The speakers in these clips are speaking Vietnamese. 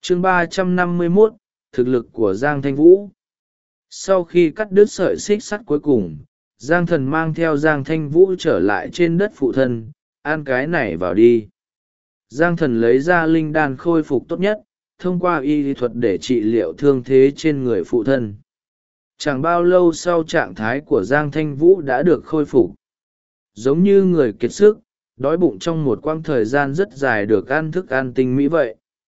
Chương 351, thực lực của Giang Thanh Vũ. Sau khi cắt đứt sợi xích sắt cuối cùng, Giang Thần mang theo Giang Thanh Vũ trở lại trên đất phụ thân, ăn cái này vào đi. Giang Thần lấy ra linh đan khôi phục tốt nhất, thông qua y thuật để trị liệu thương thế trên người phụ thân. Chẳng bao lâu sau trạng thái của Giang Thanh Vũ đã được khôi phục. Giống như người kiệt sức, đói bụng trong một quãng thời gian rất dài được ăn thức ăn tinh mỹ vậy.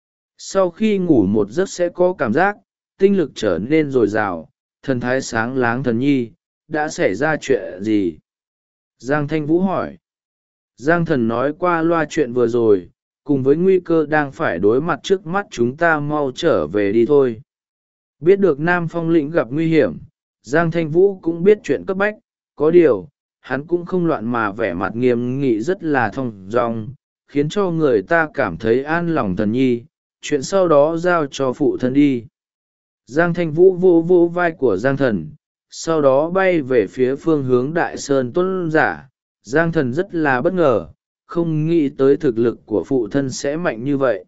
Sau khi ngủ một giấc sẽ có cảm giác tinh lực trở nên dồi dào, thần thái sáng láng. Thần nhi, đã xảy ra chuyện gì? Giang Thanh Vũ hỏi. Giang Thần nói qua loa chuyện vừa rồi, cùng với nguy cơ đang phải đối mặt trước mắt, chúng ta mau trở về đi thôi. Biết được Nam Phong lĩnh gặp nguy hiểm, Giang Thanh Vũ cũng biết chuyện cấp bách, có điều hắn cũng không loạn mà vẻ mặt nghiêm nghị rất là thong dong, khiến cho người ta cảm thấy an lòng. Thần nhi, chuyện sau đó giao cho phụ thân đi. Giang Thanh Vũ vô vô vai của Giang Thần, sau đó bay về phía phương hướng Đại Sơn Tôn giả. Giang Thần rất là bất ngờ, không nghĩ tới thực lực của phụ thân sẽ mạnh như vậy.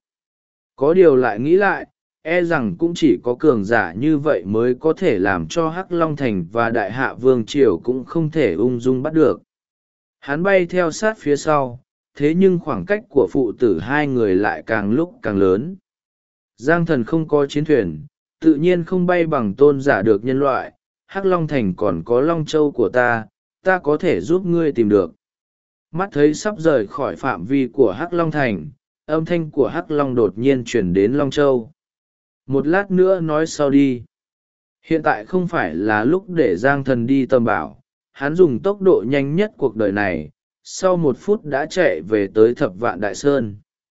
Có điều lại nghĩ lại, e rằng cũng chỉ có cường giả như vậy mới có thể làm cho Hắc Long Thành và Đại Hạ Vương Triều cũng không thể ung dung bắt được. Hắn bay theo sát phía sau, thế nhưng khoảng cách của phụ tử hai người lại càng lúc càng lớn. Giang Thần không có chiến thuyền, tự nhiên không bay bằng tôn giả được nhân loại. Hắc Long Thành còn có Long Châu của ta có thể giúp ngươi tìm được. Mắt thấy sắp rời khỏi phạm vi của Hắc Long Thành, âm thanh của Hắc Long đột nhiên chuyển đến Long Châu. Một lát nữa nói sau đi. Hiện tại không phải là lúc để Giang Thần đi tầm bảo. Hắn dùng tốc độ nhanh nhất cuộc đời này, sau 1 phút đã chạy về tới Thập Vạn Đại Sơn.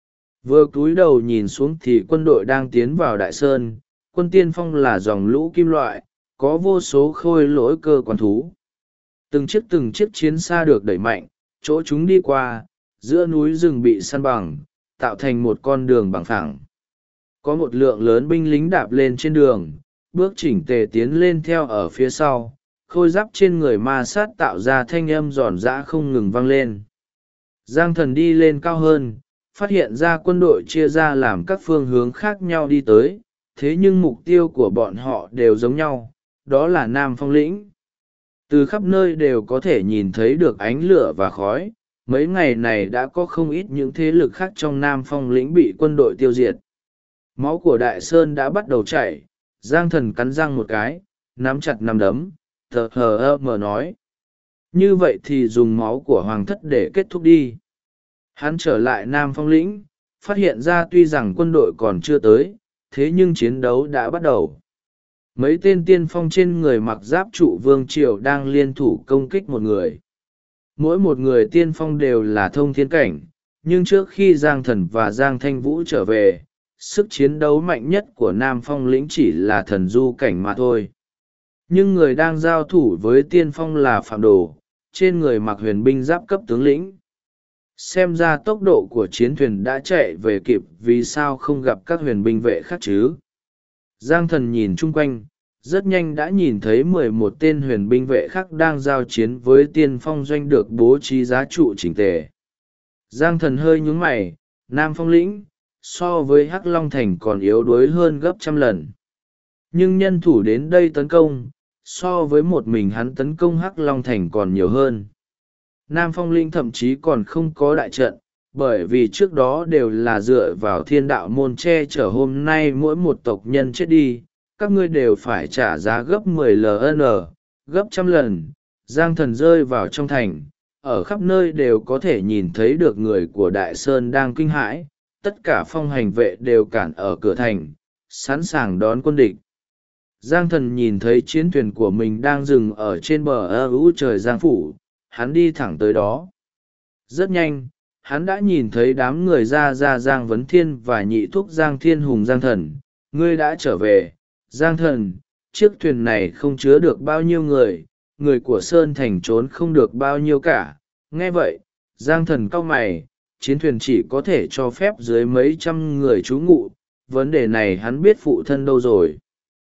Vừa cúi đầu nhìn xuống thì quân đội đang tiến vào Đại Sơn. Quân tiên phong là dòng lũ kim loại, có vô số khôi lỗi cơ quan thú. Từng chiếc chiến xa được đẩy mạnh, chỗ chúng đi qua, giữa núi rừng bị săn bằng, tạo thành một con đường bằng phẳng. Có một lượng lớn binh lính đạp lên trên đường, bước chỉnh tề tiến lên theo ở phía sau, khôi giáp trên người ma sát tạo ra thanh âm giòn giã không ngừng vang lên. Giang Thần đi lên cao hơn, phát hiện ra quân đội chia ra làm các phương hướng khác nhau đi tới, thế nhưng mục tiêu của bọn họ đều giống nhau, đó là Nam Phong lĩnh. Từ khắp nơi đều có thể nhìn thấy được ánh lửa và khói. Mấy ngày này đã có không ít những thế lực khác trong Nam Phong lĩnh bị quân đội tiêu diệt. Máu của Đại Sơn đã bắt đầu chảy. Giang Thần cắn răng một cái, nắm chặt nắm đấm, thờ hờ mở nói. Như vậy thì dùng máu của Hoàng thất để kết thúc đi. Hắn trở lại Nam Phong lĩnh, phát hiện ra tuy rằng quân đội còn chưa tới, thế nhưng chiến đấu đã bắt đầu. Mấy tên tiên phong trên người mặc giáp trụ vương triều đang liên thủ công kích một người. Mỗi một người tiên phong đều là thông thiên cảnh, nhưng trước khi Giang Thần và Giang Thanh Vũ trở về, sức chiến đấu mạnh nhất của Nam Phong lĩnh chỉ là thần du cảnh mà thôi. Nhưng người đang giao thủ với tiên phong là Phạm Đồ, trên người mặc huyền binh giáp cấp tướng lĩnh. Xem ra tốc độ của chiến thuyền đã chạy về kịp, vì sao không gặp các huyền binh vệ khác chứ? Giang Thần nhìn chung quanh, rất nhanh đã nhìn thấy 11 tên huyền binh vệ khác đang giao chiến với tiên phong doanh được bố trí giá trụ chỉnh tề. Giang Thần hơi nhướng mày, Nam Phong lĩnh, so với Hắc Long Thành còn yếu đuối hơn gấp trăm lần. Nhưng nhân thủ đến đây tấn công, so với một mình hắn tấn công Hắc Long Thành còn nhiều hơn. Nam Phong lĩnh thậm chí còn không có đại trận, bởi vì trước đó đều là dựa vào thiên đạo môn che chở. Hôm nay mỗi một tộc nhân chết đi, các ngươi đều phải trả giá gấp 10 LN, gấp trăm lần. Giang Thần rơi vào trong thành, ở khắp nơi đều có thể nhìn thấy được người của Đại Sơn đang kinh hãi, tất cả phong hành vệ đều cản ở cửa thành, sẵn sàng đón quân địch. Giang Thần nhìn thấy chiến thuyền của mình đang dừng ở trên bờ trời Giang Phủ, hắn đi thẳng tới đó. Rất nhanh, hắn đã nhìn thấy đám người ra Giang Vấn Thiên và nhị thúc Giang Thiên Hùng. Giang Thần, ngươi đã trở về. Giang Thần, chiếc thuyền này không chứa được bao nhiêu người, người của Sơn Thành trốn không được bao nhiêu cả. Nghe vậy, Giang Thần cau mày, chiến thuyền chỉ có thể cho phép dưới mấy trăm người trú ngụ, vấn đề này hắn biết phụ thân đâu rồi.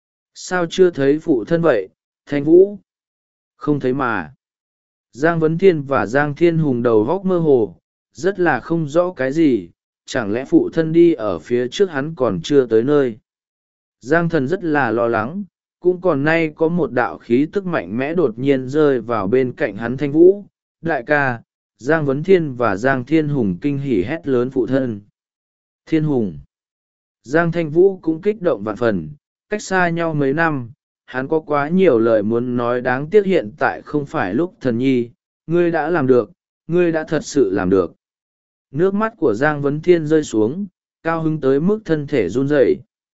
Sao chưa thấy phụ thân vậy, Thanh Vũ? Không thấy mà. Giang Vấn Thiên và Giang Thiên Hùng đầu góc mơ hồ, rất là không rõ cái gì, chẳng lẽ phụ thân đi ở phía trước hắn còn chưa tới nơi. Giang thần rất là lo lắng, cũng còn nay có một đạo khí tức mạnh mẽ đột nhiên rơi vào bên cạnh hắn. Thanh Vũ, đại ca, Giang Vấn Thiên và Giang Thiên Hùng kinh hỉ hét lớn phụ thân. Thiên Hùng. Giang Thanh Vũ cũng kích động vạn phần, cách xa nhau mấy năm, hắn có quá nhiều lời muốn nói, đáng tiếc hiện tại không phải lúc. Thần nhi, ngươi đã làm được, ngươi đã thật sự làm được. Nước mắt của Giang Vấn Thiên rơi xuống, cao hứng tới mức thân thể run rẩy.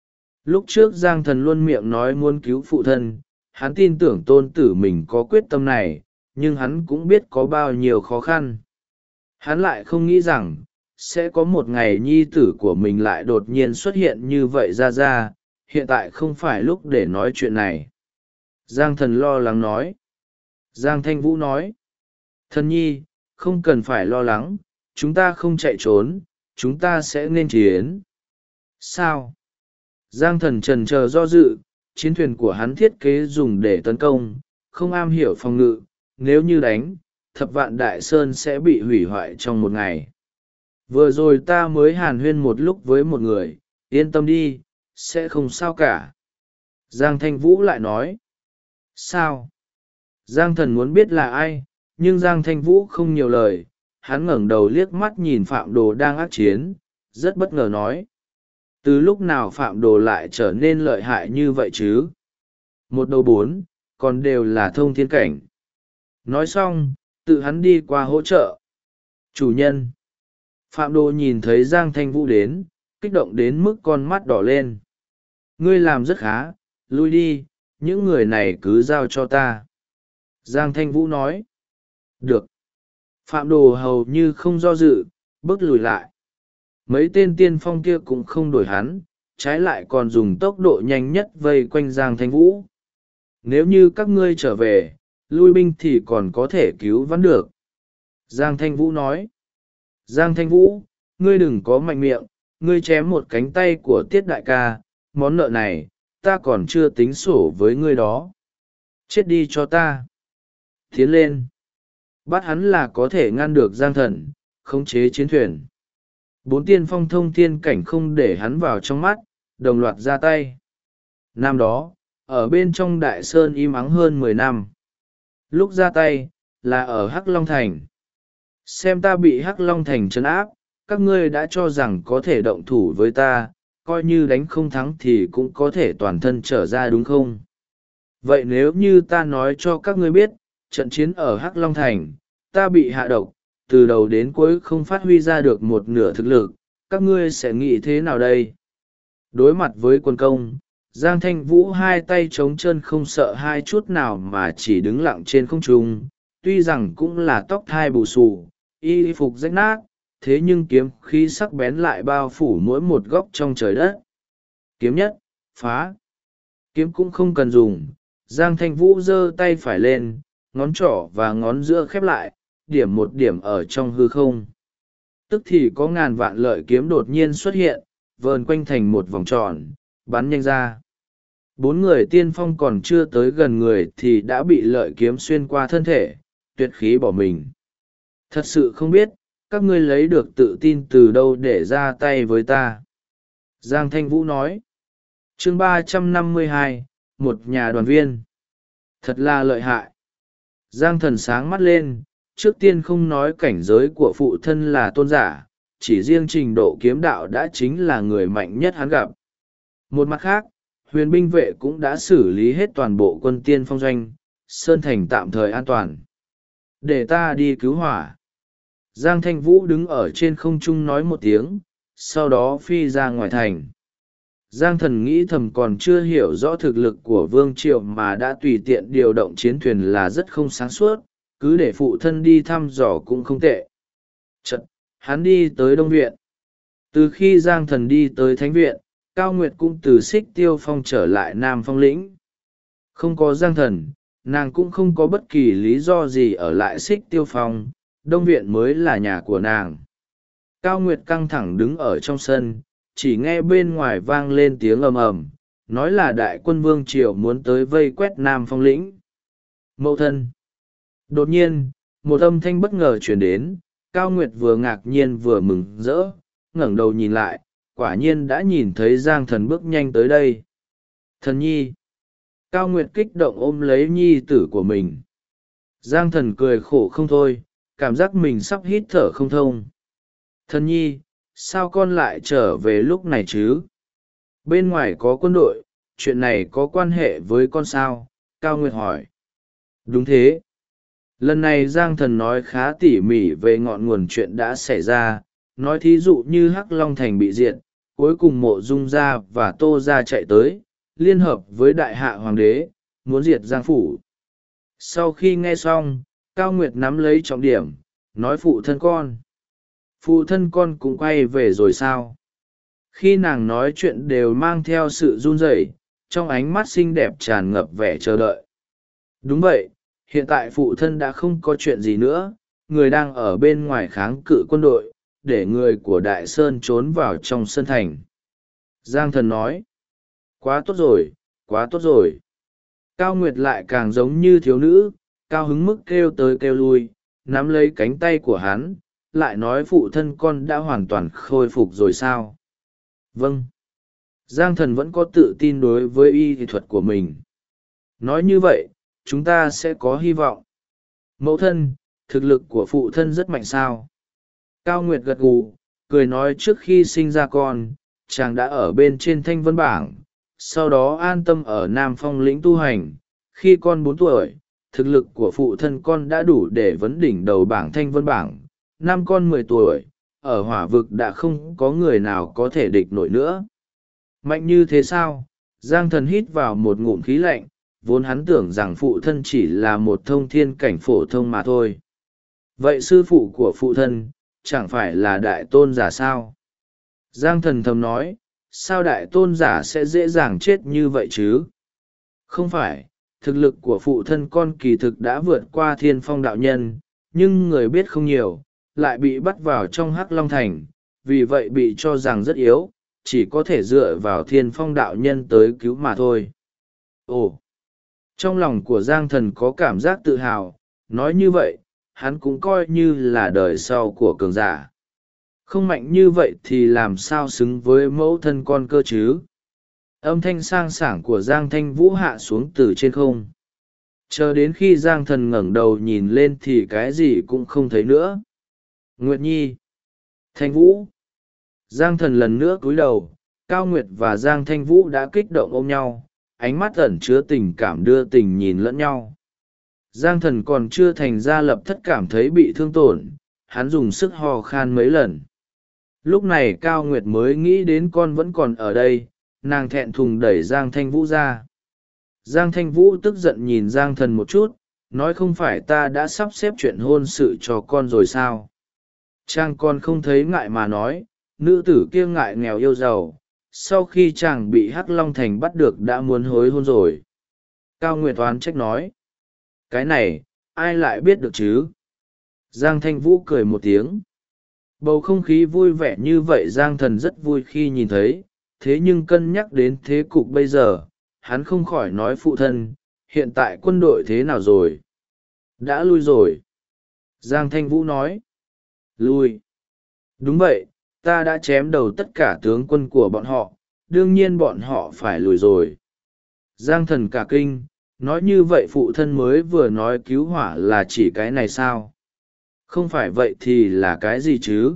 Lúc trước Giang Thần luôn miệng nói muốn cứu phụ thân, hắn tin tưởng tôn tử mình có quyết tâm này, nhưng hắn cũng biết có bao nhiêu khó khăn. Hắn lại không nghĩ rằng, sẽ có một ngày nhi tử của mình lại đột nhiên xuất hiện như vậy ra. Hiện tại không phải lúc để nói chuyện này. Giang Thần lo lắng nói. Giang Thanh Vũ nói. Thần nhi, không cần phải lo lắng, chúng ta không chạy trốn, chúng ta sẽ nên chiến. Sao? Giang Thần trần chờ do dự, chiến thuyền của hắn thiết kế dùng để tấn công, không am hiểu phòng ngự, nếu như đánh, Thập Vạn Đại Sơn sẽ bị hủy hoại trong một ngày. Vừa rồi ta mới hàn huyên một lúc với một người, yên tâm đi, sẽ không sao cả. Giang Thanh Vũ lại nói. Sao? Giang Thần muốn biết là ai, nhưng Giang Thanh Vũ không nhiều lời, hắn ngẩng đầu liếc mắt nhìn Phạm Đồ đang ác chiến, rất bất ngờ nói. Từ lúc nào Phạm Đồ lại trở nên lợi hại như vậy chứ? Một đầu bốn, còn đều là thông thiên cảnh. Nói xong, tự hắn đi qua hỗ trợ. Chủ nhân. Phạm Đồ nhìn thấy Giang Thanh Vũ đến, kích động đến mức con mắt đỏ lên. Ngươi làm rất khá, lui đi, những người này cứ giao cho ta. Giang Thanh Vũ nói. Được. Phạm Đồ hầu như không do dự, bước lùi lại. Mấy tên tiên phong kia cũng không đổi hắn, trái lại còn dùng tốc độ nhanh nhất vây quanh Giang Thanh Vũ. Nếu như các ngươi trở về, lui binh thì còn có thể cứu vãn được. Giang Thanh Vũ nói. Giang Thanh Vũ, ngươi đừng có mạnh miệng, ngươi chém một cánh tay của Tiết đại ca, món nợ này, ta còn chưa tính sổ với ngươi đó. Chết đi cho ta. Tiến lên. Bắt hắn là có thể ngăn được Giang Thần, khống chế chiến thuyền. Bốn tiên phong thông thiên cảnh không để hắn vào trong mắt, đồng loạt ra tay. Năm đó, ở bên trong Đại Sơn im ắng hơn 10 năm. Lúc ra tay, là ở Hắc Long Thành. Xem ta bị Hắc Long Thành trấn áp, các ngươi đã cho rằng có thể động thủ với ta, coi như đánh không thắng thì cũng có thể toàn thân trở ra đúng không? Vậy nếu như ta nói cho các ngươi biết, trận chiến ở Hắc Long Thành, ta bị hạ độc, từ đầu đến cuối không phát huy ra được một nửa thực lực, các ngươi sẽ nghĩ thế nào đây? Đối mặt với quân công, Giang Thanh Vũ hai tay trống chân không sợ hai chút nào mà chỉ đứng lặng trên không trung, tuy rằng cũng là tóc thai bù xù, y phục rách nát, thế nhưng kiếm khí sắc bén lại bao phủ mỗi một góc trong trời đất. Kiếm nhất, phá. Kiếm cũng không cần dùng, Giang Thanh Vũ giơ tay phải lên, ngón trỏ và ngón giữa khép lại, điểm một điểm ở trong hư không. Tức thì có ngàn vạn lợi kiếm đột nhiên xuất hiện, vờn quanh thành một vòng tròn, bắn nhanh ra. Bốn người tiên phong còn chưa tới gần người thì đã bị lợi kiếm xuyên qua thân thể, tuyệt khí bỏ mình. Thật sự không biết, các ngươi lấy được tự tin từ đâu để ra tay với ta. Giang Thanh Vũ nói. Chương 352, một nhà đoàn viên. Thật là lợi hại. Giang Thần sáng mắt lên, trước tiên không nói cảnh giới của phụ thân là tôn giả, chỉ riêng trình độ kiếm đạo đã chính là người mạnh nhất hắn gặp. Một mặt khác, huyền binh vệ cũng đã xử lý hết toàn bộ quân tiên phong doanh, Sơn Thành tạm thời an toàn. Để ta đi cứu hỏa. Giang Thanh Vũ đứng ở trên không trung nói một tiếng, sau đó phi ra ngoài thành. Giang Thần nghĩ thầm còn chưa hiểu rõ thực lực của Vương Triệu mà đã tùy tiện điều động chiến thuyền là rất không sáng suốt, cứ để phụ thân đi thăm dò cũng không tệ. Chật, hắn đi tới Đông Viện. Từ khi Giang Thần đi tới Thánh Viện, Cao Nguyệt cũng từ Xích Tiêu Phong trở lại Nam Phong Lĩnh. Không có Giang Thần, nàng cũng không có bất kỳ lý do gì ở lại Xích Tiêu Phong, Đông Viện mới là nhà của nàng. Cao Nguyệt căng thẳng đứng ở trong sân, chỉ nghe bên ngoài vang lên tiếng ầm ầm, nói là đại quân Vương Triều muốn tới vây quét Nam Phong Lĩnh. Mậu thân. Đột nhiên, một âm thanh bất ngờ chuyển đến, Cao Nguyệt vừa ngạc nhiên vừa mừng rỡ, ngẩng đầu nhìn lại, quả nhiên đã nhìn thấy Giang Thần bước nhanh tới đây. Thần nhi! Cao Nguyệt kích động ôm lấy nhi tử của mình. Giang Thần cười khổ không thôi, cảm giác mình sắp hít thở không thông. Thần nhi, sao con lại trở về lúc này chứ? Bên ngoài có quân đội, chuyện này có quan hệ với con sao? Cao Nguyệt hỏi. Đúng thế. Lần này Giang Thần nói khá tỉ mỉ về ngọn nguồn chuyện đã xảy ra, nói thí dụ như Hắc Long Thành bị diệt, cuối cùng Mộ Dung gia và Tô gia chạy tới, liên hợp với Đại Hạ Hoàng đế, muốn diệt Giang Phủ. Sau khi nghe xong, Cao Nguyệt nắm lấy trọng điểm, nói phụ thân con. Phụ thân con cũng quay về rồi sao? Khi nàng nói chuyện đều mang theo sự run rẩy, trong ánh mắt xinh đẹp tràn ngập vẻ chờ đợi. Đúng vậy, hiện tại phụ thân đã không có chuyện gì nữa, người đang ở bên ngoài kháng cự quân đội, để người của Đại Sơn trốn vào trong sân thành. Giang Thần nói. Quá tốt rồi, quá tốt rồi. Cao Nguyệt lại càng giống như thiếu nữ, cao hứng mức kêu tới kêu lui, nắm lấy cánh tay của hắn, lại nói phụ thân con đã hoàn toàn khôi phục rồi sao? Vâng. Giang Thần vẫn có tự tin đối với y thuật của mình. Nói như vậy, chúng ta sẽ có hy vọng. Mẫu thân, thực lực của phụ thân rất mạnh sao? Cao Nguyệt gật gù, cười nói trước khi sinh ra con, chàng đã ở bên trên Thanh Vân Bảng, sau đó an tâm ở Nam Phong lĩnh tu hành. Khi con 4 tuổi, thực lực của phụ thân con đã đủ để vấn đỉnh đầu bảng Thanh Vân Bảng. Năm con 10 tuổi, ở hỏa vực đã không có người nào có thể địch nổi nữa. Mạnh như thế sao? Giang Thần hít vào một ngụm khí lạnh, vốn hắn tưởng rằng phụ thân chỉ là một thông thiên cảnh phổ thông mà thôi. Vậy sư phụ của phụ thân, chẳng phải là đại tôn giả sao? Giang Thần thầm nói, sao đại tôn giả sẽ dễ dàng chết như vậy chứ? Không phải, thực lực của phụ thân con kỳ thực đã vượt qua Thiên Phong đạo nhân, nhưng người biết không nhiều, lại bị bắt vào trong Hắc Long Thành, vì vậy bị cho rằng rất yếu, chỉ có thể dựa vào Thiên Phong đạo nhân tới cứu mà thôi. Ồ! Trong lòng của Giang Thần có cảm giác tự hào, nói như vậy, hắn cũng coi như là đời sau của cường giả. Không mạnh như vậy thì làm sao xứng với mẫu thân con cơ chứ? Âm thanh sang sảng của Giang Thanh Vũ hạ xuống từ trên không. Chờ đến khi Giang Thần ngẩng đầu nhìn lên thì cái gì cũng không thấy nữa. Nguyệt Nhi! Thanh Vũ! Giang Thần lần nữa cúi đầu, Cao Nguyệt và Giang Thanh Vũ đã kích động ôm nhau, ánh mắt ẩn chứa tình cảm đưa tình nhìn lẫn nhau. Giang Thần còn chưa thành ra lập thất cảm thấy bị thương tổn, hắn dùng sức hò khan mấy lần. Lúc này Cao Nguyệt mới nghĩ đến con vẫn còn ở đây, nàng thẹn thùng đẩy Giang Thanh Vũ ra. Giang Thanh Vũ tức giận nhìn Giang Thần một chút, nói không phải ta đã sắp xếp chuyện hôn sự cho con rồi sao? Chàng con không thấy ngại mà nói, nữ tử kia ngại nghèo yêu giàu, sau khi chàng bị Hắc Long Thành bắt được đã muốn hối hôn rồi. Cao Nguyệt oán trách nói. Cái này, ai lại biết được chứ? Giang Thanh Vũ cười một tiếng. Bầu không khí vui vẻ như vậy Giang Thần rất vui khi nhìn thấy, thế nhưng cân nhắc đến thế cục bây giờ, hắn không khỏi nói phụ thân, hiện tại quân đội thế nào rồi? Đã lui rồi. Giang Thanh Vũ nói. Lui. Đúng vậy, ta đã chém đầu tất cả tướng quân của bọn họ, đương nhiên bọn họ phải lùi rồi. Giang Thần cả kinh, nói như vậy phụ thân mới vừa nói cứu hỏa là chỉ cái này sao? Không phải vậy thì là cái gì chứ?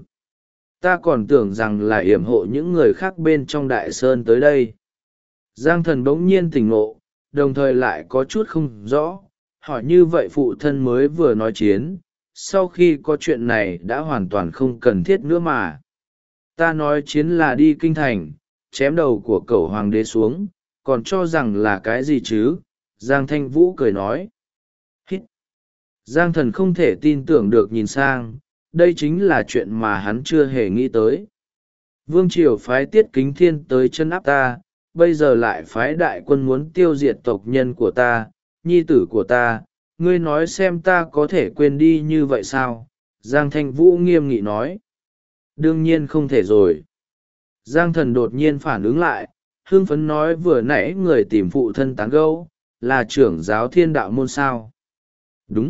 Ta còn tưởng rằng là yểm hộ những người khác bên trong Đại Sơn tới đây. Giang Thần bỗng nhiên tỉnh ngộ, đồng thời lại có chút không rõ, hỏi như vậy phụ thân mới vừa nói chiến, sau khi có chuyện này đã hoàn toàn không cần thiết nữa mà. Ta nói chiến là đi kinh thành, chém đầu của cẩu hoàng đế xuống, còn cho rằng là cái gì chứ? Giang Thanh Vũ cười nói. Hít! Giang Thần không thể tin tưởng được nhìn sang, đây chính là chuyện mà hắn chưa hề nghĩ tới. Vương triều phái Tiết Kính Thiên tới chân áp ta, bây giờ lại phái đại quân muốn tiêu diệt tộc nhân của ta, nhi tử của ta, ngươi nói xem ta có thể quên đi như vậy sao? Giang Thanh Vũ nghiêm nghị nói. Đương nhiên không thể rồi. Giang Thần đột nhiên phản ứng lại, hưng phấn nói vừa nãy người tìm phụ thân tán gẫu là trưởng giáo Thiên Đạo môn sao? Đúng,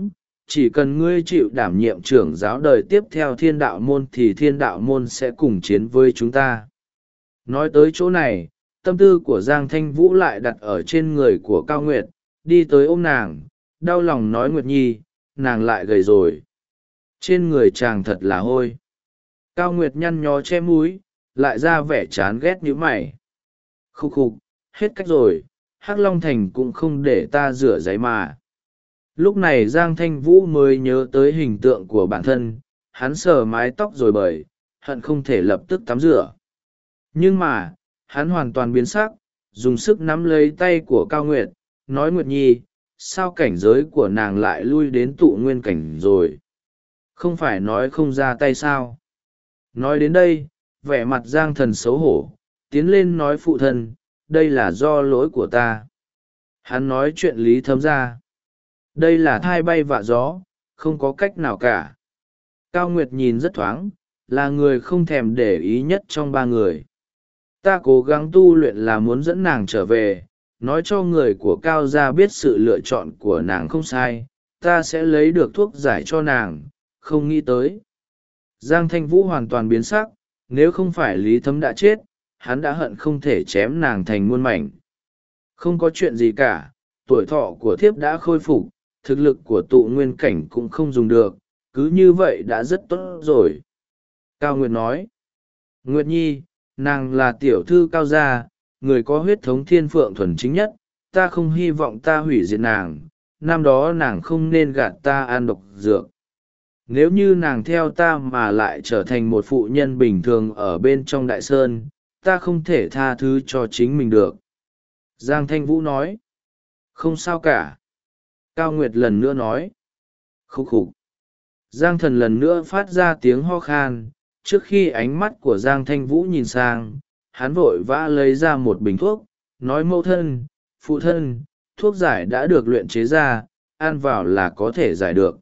chỉ cần ngươi chịu đảm nhiệm trưởng giáo đời tiếp theo thiên đạo môn thì thiên đạo môn sẽ cùng chiến với chúng ta. Nói tới chỗ này, tâm tư của Giang Thanh Vũ lại đặt ở trên người của Cao Nguyệt, đi tới ôm nàng, đau lòng nói Nguyệt Nhi, nàng lại gầy rồi. Trên người chàng thật là hôi. Cao Nguyệt nhăn nhó che múi, lại ra vẻ chán ghét như mày. Khúc khục, hết cách rồi, Hắc Long Thành cũng không để ta rửa giấy mà. Lúc này Giang Thanh Vũ mới nhớ tới hình tượng của bản thân, hắn sờ mái tóc rồi bời, hận không thể lập tức tắm rửa. Nhưng mà, hắn hoàn toàn biến sắc, dùng sức nắm lấy tay của Cao Nguyệt, nói Nguyệt Nhi, sao cảnh giới của nàng lại lui đến tụ nguyên cảnh rồi? Không phải nói không ra tay sao? Nói đến đây, vẻ mặt Giang Thần xấu hổ, tiến lên nói phụ thân, đây là do lỗi của ta. Hắn nói chuyện lý thấm ra. Đây là thai bay vạ gió, không có cách nào cả. Cao Nguyệt nhìn rất thoáng, là người không thèm để ý nhất trong ba người. Ta cố gắng tu luyện là muốn dẫn nàng trở về, nói cho người của Cao gia biết sự lựa chọn của nàng không sai, ta sẽ lấy được thuốc giải cho nàng, không nghĩ tới. Giang Thanh Vũ hoàn toàn biến sắc, nếu không phải Lý Thấm đã chết, hắn đã hận không thể chém nàng thành muôn mảnh. Không có chuyện gì cả, tuổi thọ của thiếp đã khôi phục, thực lực của tụ nguyên cảnh cũng không dùng được, cứ như vậy đã rất tốt rồi. Cao Nguyệt nói, Nguyệt Nhi, nàng là tiểu thư Cao gia, người có huyết thống thiên phượng thuần chính nhất, ta không hy vọng ta hủy diệt nàng, năm đó nàng không nên gạt ta ăn độc dược. Nếu như nàng theo ta mà lại trở thành một phụ nhân bình thường ở bên trong đại sơn, ta không thể tha thứ cho chính mình được. Giang Thanh Vũ nói, không sao cả. Cao Nguyệt lần nữa nói, khúc khục. Giang Thần lần nữa phát ra tiếng ho khan, trước khi ánh mắt của Giang Thanh Vũ nhìn sang, hắn vội vã lấy ra một bình thuốc, nói mẫu thân, phụ thân, thuốc giải đã được luyện chế ra, ăn vào là có thể giải được.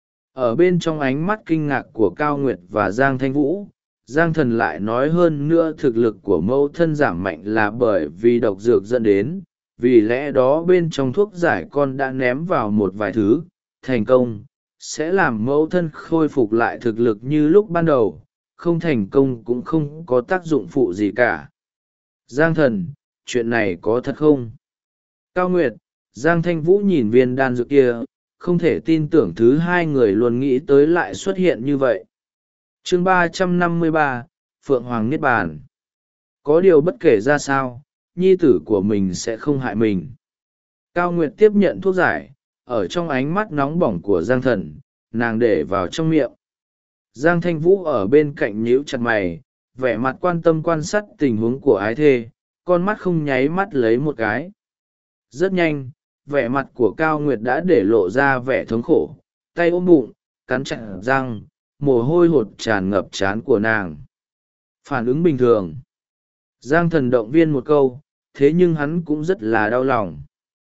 Ở bên trong ánh mắt kinh ngạc của Cao Nguyệt và Giang Thanh Vũ, Giang Thần lại nói hơn nữa thực lực của mẫu thân giảm mạnh là bởi vì độc dược dẫn đến, vì lẽ đó bên trong thuốc giải con đã ném vào một vài thứ, thành công, sẽ làm mẫu thân khôi phục lại thực lực như lúc ban đầu, không thành công cũng không có tác dụng phụ gì cả. Giang Thần, chuyện này có thật không? Cao Nguyệt, Giang Thanh Vũ nhìn viên đan dược kia, không thể tin tưởng thứ hai người luôn nghĩ tới lại xuất hiện như vậy. Chương 353, Phượng Hoàng Niết Bàn. Có điều bất kể ra sao, nhi tử của mình sẽ không hại mình. Cao Nguyệt tiếp nhận thuốc giải, ở trong ánh mắt nóng bỏng của Giang Thần, nàng để vào trong miệng. Giang Thanh Vũ ở bên cạnh nhíu chặt mày, vẻ mặt quan tâm quan sát tình huống của ái thê, con mắt không nháy mắt lấy một cái. Rất nhanh, vẻ mặt của Cao Nguyệt đã để lộ ra vẻ thống khổ, tay ôm bụng, cắn chặt răng, mồ hôi hột tràn ngập trán của nàng. Phản ứng bình thường. Giang Thần động viên một câu, thế nhưng hắn cũng rất là đau lòng.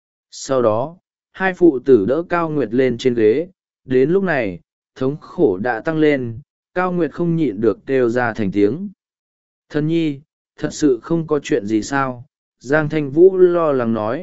Sau đó, hai phụ tử đỡ Cao Nguyệt lên trên ghế, đến lúc này, thống khổ đã tăng lên, Cao Nguyệt không nhịn được kêu ra thành tiếng. Thần nhi, thật sự không có chuyện gì sao? Giang Thanh Vũ lo lắng nói.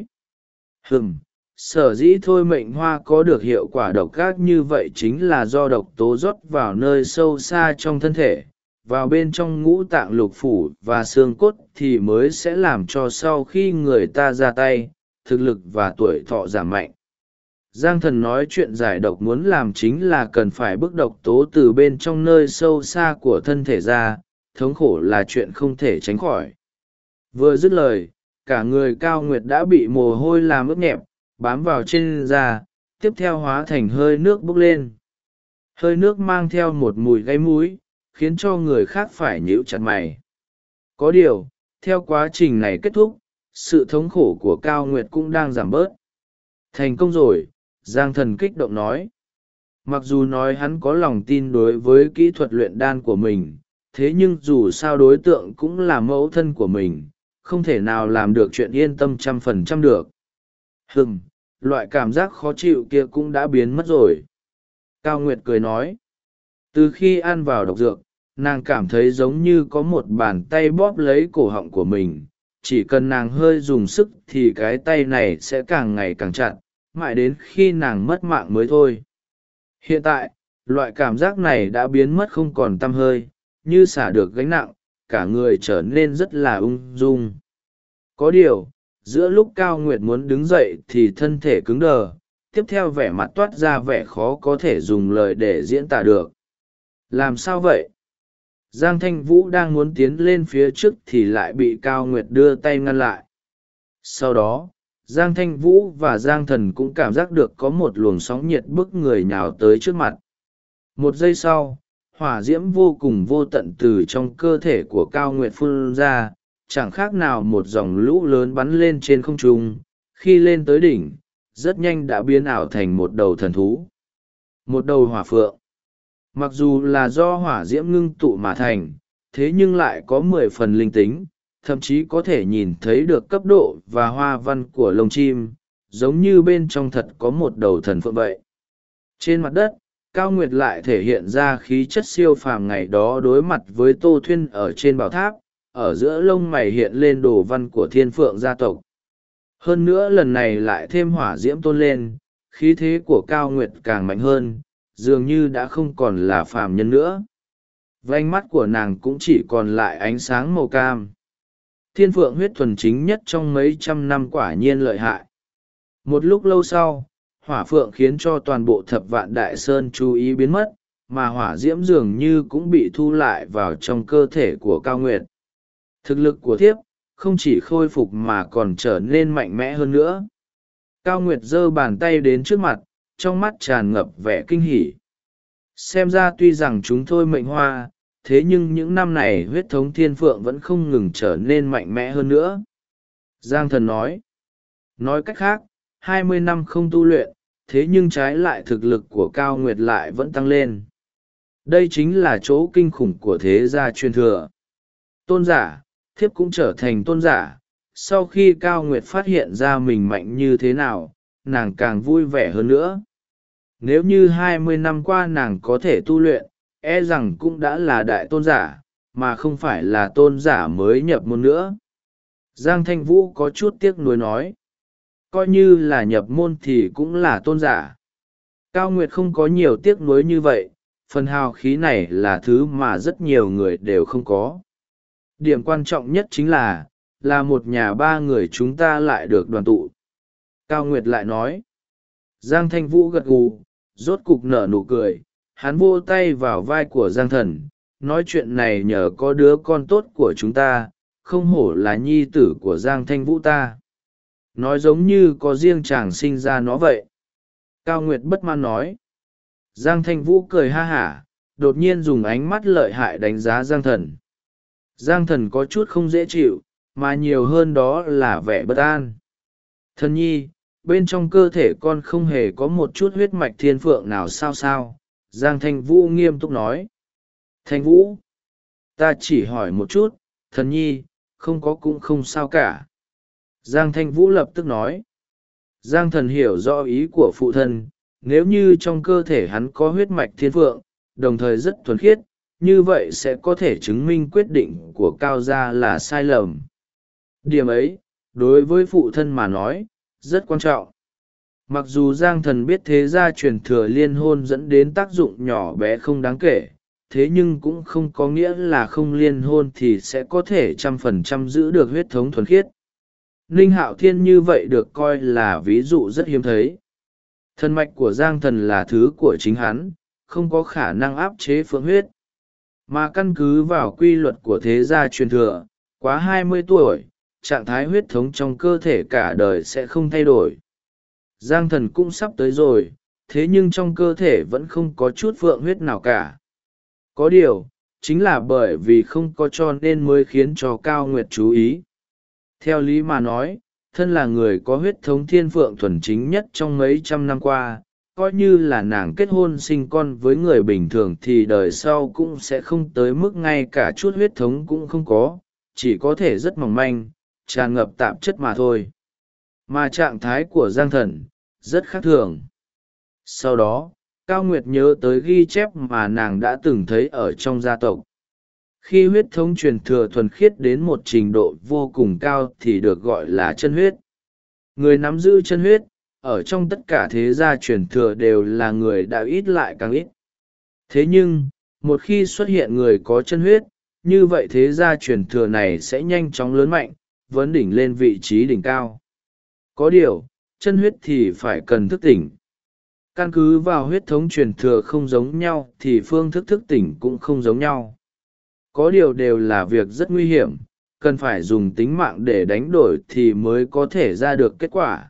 Sở dĩ thôi mệnh hoa có được hiệu quả độc ác như vậy chính là do độc tố rót vào nơi sâu xa trong thân thể, vào bên trong ngũ tạng lục phủ và xương cốt thì mới sẽ làm cho sau khi người ta ra tay, thực lực và tuổi thọ giảm mạnh. Giang Thần nói chuyện giải độc muốn làm chính là cần phải bức độc tố từ bên trong nơi sâu xa của thân thể ra, thống khổ là chuyện không thể tránh khỏi. Vừa dứt lời, cả người Cao Nguyệt đã bị mồ hôi làm ướt nhẹp, bám vào trên da, tiếp theo hóa thành hơi nước bốc lên. Hơi nước mang theo một mùi gáy mũi, khiến cho người khác phải nhíu chặt mày. Có điều, theo quá trình này kết thúc, sự thống khổ của Cao Nguyệt cũng đang giảm bớt. Thành công rồi, Giang Thần kích động nói. Mặc dù nói hắn có lòng tin đối với kỹ thuật luyện đan của mình, thế nhưng dù sao đối tượng cũng là mẫu thân của mình, không thể nào làm được chuyện yên tâm 100% được. Loại cảm giác khó chịu kia cũng đã biến mất rồi. Cao Nguyệt cười nói. Từ khi ăn vào độc dược, nàng cảm thấy giống như có một bàn tay bóp lấy cổ họng của mình. Chỉ cần nàng hơi dùng sức thì cái tay này sẽ càng ngày càng chặt, mãi đến khi nàng mất mạng mới thôi. Hiện tại, loại cảm giác này đã biến mất không còn tăm hơi, như xả được gánh nặng, cả người trở nên rất là ung dung. Có điều, giữa lúc Cao Nguyệt muốn đứng dậy thì thân thể cứng đờ, tiếp theo vẻ mặt toát ra vẻ khó có thể dùng lời để diễn tả được. Làm sao vậy? Giang Thanh Vũ đang muốn tiến lên phía trước thì lại bị Cao Nguyệt đưa tay ngăn lại. Sau đó, Giang Thanh Vũ và Giang Thần cũng cảm giác được có một luồng sóng nhiệt bức người nhào tới trước mặt. Một giây sau, hỏa diễm vô cùng vô tận từ trong cơ thể của Cao Nguyệt phun ra, chẳng khác nào một dòng lũ lớn bắn lên trên không trung. Khi lên tới đỉnh, rất nhanh đã biến ảo thành một đầu thần thú. Một đầu hỏa phượng. Mặc dù là do hỏa diễm ngưng tụ mà thành, thế nhưng lại có 10 phần linh tính, thậm chí có thể nhìn thấy được cấp độ và hoa văn của lông chim, giống như bên trong thật có một đầu thần phượng vậy. Trên mặt đất, Cao Nguyệt lại thể hiện ra khí chất siêu phàm ngày đó đối mặt với Tô Thuyên ở trên bảo tháp, ở giữa lông mày hiện lên đồ văn của thiên phượng gia tộc. Hơn nữa lần này lại thêm hỏa diễm tôn lên, khí thế của Cao Nguyệt càng mạnh hơn, dường như đã không còn là phàm nhân nữa. Vành mắt của nàng cũng chỉ còn lại ánh sáng màu cam. Thiên phượng huyết thuần chính nhất trong mấy trăm năm quả nhiên lợi hại. Một lúc lâu sau, hỏa phượng khiến cho toàn bộ thập vạn đại sơn chú ý biến mất, mà hỏa diễm dường như cũng bị thu lại vào trong cơ thể của Cao Nguyệt. Thực lực của thiếp không chỉ khôi phục mà còn trở nên mạnh mẽ hơn nữa. Cao Nguyệt giơ bàn tay đến trước mặt, trong mắt tràn ngập vẻ kinh hỉ. Xem ra tuy rằng chúng thôi mệnh hoa, thế nhưng những năm này huyết thống thiên phượng vẫn không ngừng trở nên mạnh mẽ hơn nữa. Giang Thần nói. Nói cách khác, 20 năm không tu luyện, thế nhưng trái lại thực lực của Cao Nguyệt lại vẫn tăng lên. Đây chính là chỗ kinh khủng của thế gia truyền thừa. Tôn giả, thiếp cũng trở thành tôn giả. Sau khi Cao Nguyệt phát hiện ra mình mạnh như thế nào, nàng càng vui vẻ hơn nữa. Nếu như 20 năm qua nàng có thể tu luyện, e rằng cũng đã là đại tôn giả, mà không phải là tôn giả mới nhập môn nữa. Giang Thanh Vũ có chút tiếc nuối nói. Coi như là nhập môn thì cũng là tôn giả. Cao Nguyệt không có nhiều tiếc nuối như vậy, phần hào khí này là thứ mà rất nhiều người đều không có. Điểm quan trọng nhất chính là một nhà ba người chúng ta lại được đoàn tụ. Cao Nguyệt lại nói. Giang Thanh Vũ gật gù, rốt cục nở nụ cười, hắn vô tay vào vai của Giang Thần, nói chuyện này nhờ có đứa con tốt của chúng ta, không hổ là nhi tử của Giang Thanh Vũ ta. Nói giống như có riêng chàng sinh ra nó vậy. Cao Nguyệt bất mãn nói. Giang Thanh Vũ cười ha hả, đột nhiên dùng ánh mắt lợi hại đánh giá Giang Thần. Giang Thần có chút không dễ chịu, mà nhiều hơn đó là vẻ bất an. Thần nhi, bên trong cơ thể con không hề có một chút huyết mạch thiên phượng nào sao? Giang Thanh Vũ nghiêm túc nói. Thanh Vũ, ta chỉ hỏi một chút, thần nhi, không có cũng không sao cả. Giang Thanh Vũ lập tức nói. Giang Thần hiểu rõ ý của phụ thân, nếu như trong cơ thể hắn có huyết mạch thiên phượng, đồng thời rất thuần khiết, như vậy sẽ có thể chứng minh quyết định của Cao gia là sai lầm. Điểm ấy, đối với phụ thân mà nói, rất quan trọng. Mặc dù Giang Thần biết thế gia truyền thừa liên hôn dẫn đến tác dụng nhỏ bé không đáng kể, thế nhưng cũng không có nghĩa là không liên hôn thì sẽ có thể 100% giữ được huyết thống thuần khiết. Ninh Hạo Thiên như vậy được coi là ví dụ rất hiếm thấy. Thần mạch của Giang Thần là thứ của chính hắn, không có khả năng áp chế phượng huyết. Mà căn cứ vào quy luật của thế gia truyền thừa, quá 20 tuổi, trạng thái huyết thống trong cơ thể cả đời sẽ không thay đổi. Giang Thần cũng sắp tới rồi, thế nhưng trong cơ thể vẫn không có chút phượng huyết nào cả. Có điều, chính là bởi vì không có cho nên mới khiến cho Cao Nguyệt chú ý. Theo lý mà nói, thân là người có huyết thống thiên phượng thuần chính nhất trong mấy trăm năm qua, coi như là nàng kết hôn sinh con với người bình thường thì đời sau cũng sẽ không tới mức ngay cả chút huyết thống cũng không có, chỉ có thể rất mỏng manh, tràn ngập tạp chất mà thôi. Mà trạng thái của Giang Thần rất khác thường. Sau đó, Cao Nguyệt nhớ tới ghi chép mà nàng đã từng thấy ở trong gia tộc. Khi huyết thống truyền thừa thuần khiết đến một trình độ vô cùng cao thì được gọi là chân huyết. Người nắm giữ chân huyết, ở trong tất cả thế gia truyền thừa đều là người đã ít lại càng ít. Thế nhưng, một khi xuất hiện người có chân huyết, như vậy thế gia truyền thừa này sẽ nhanh chóng lớn mạnh, vấn đỉnh lên vị trí đỉnh cao. Có điều, chân huyết thì phải cần thức tỉnh. Căn cứ vào huyết thống truyền thừa không giống nhau thì phương thức thức tỉnh cũng không giống nhau. Có điều đều là việc rất nguy hiểm, cần phải dùng tính mạng để đánh đổi thì mới có thể ra được kết quả.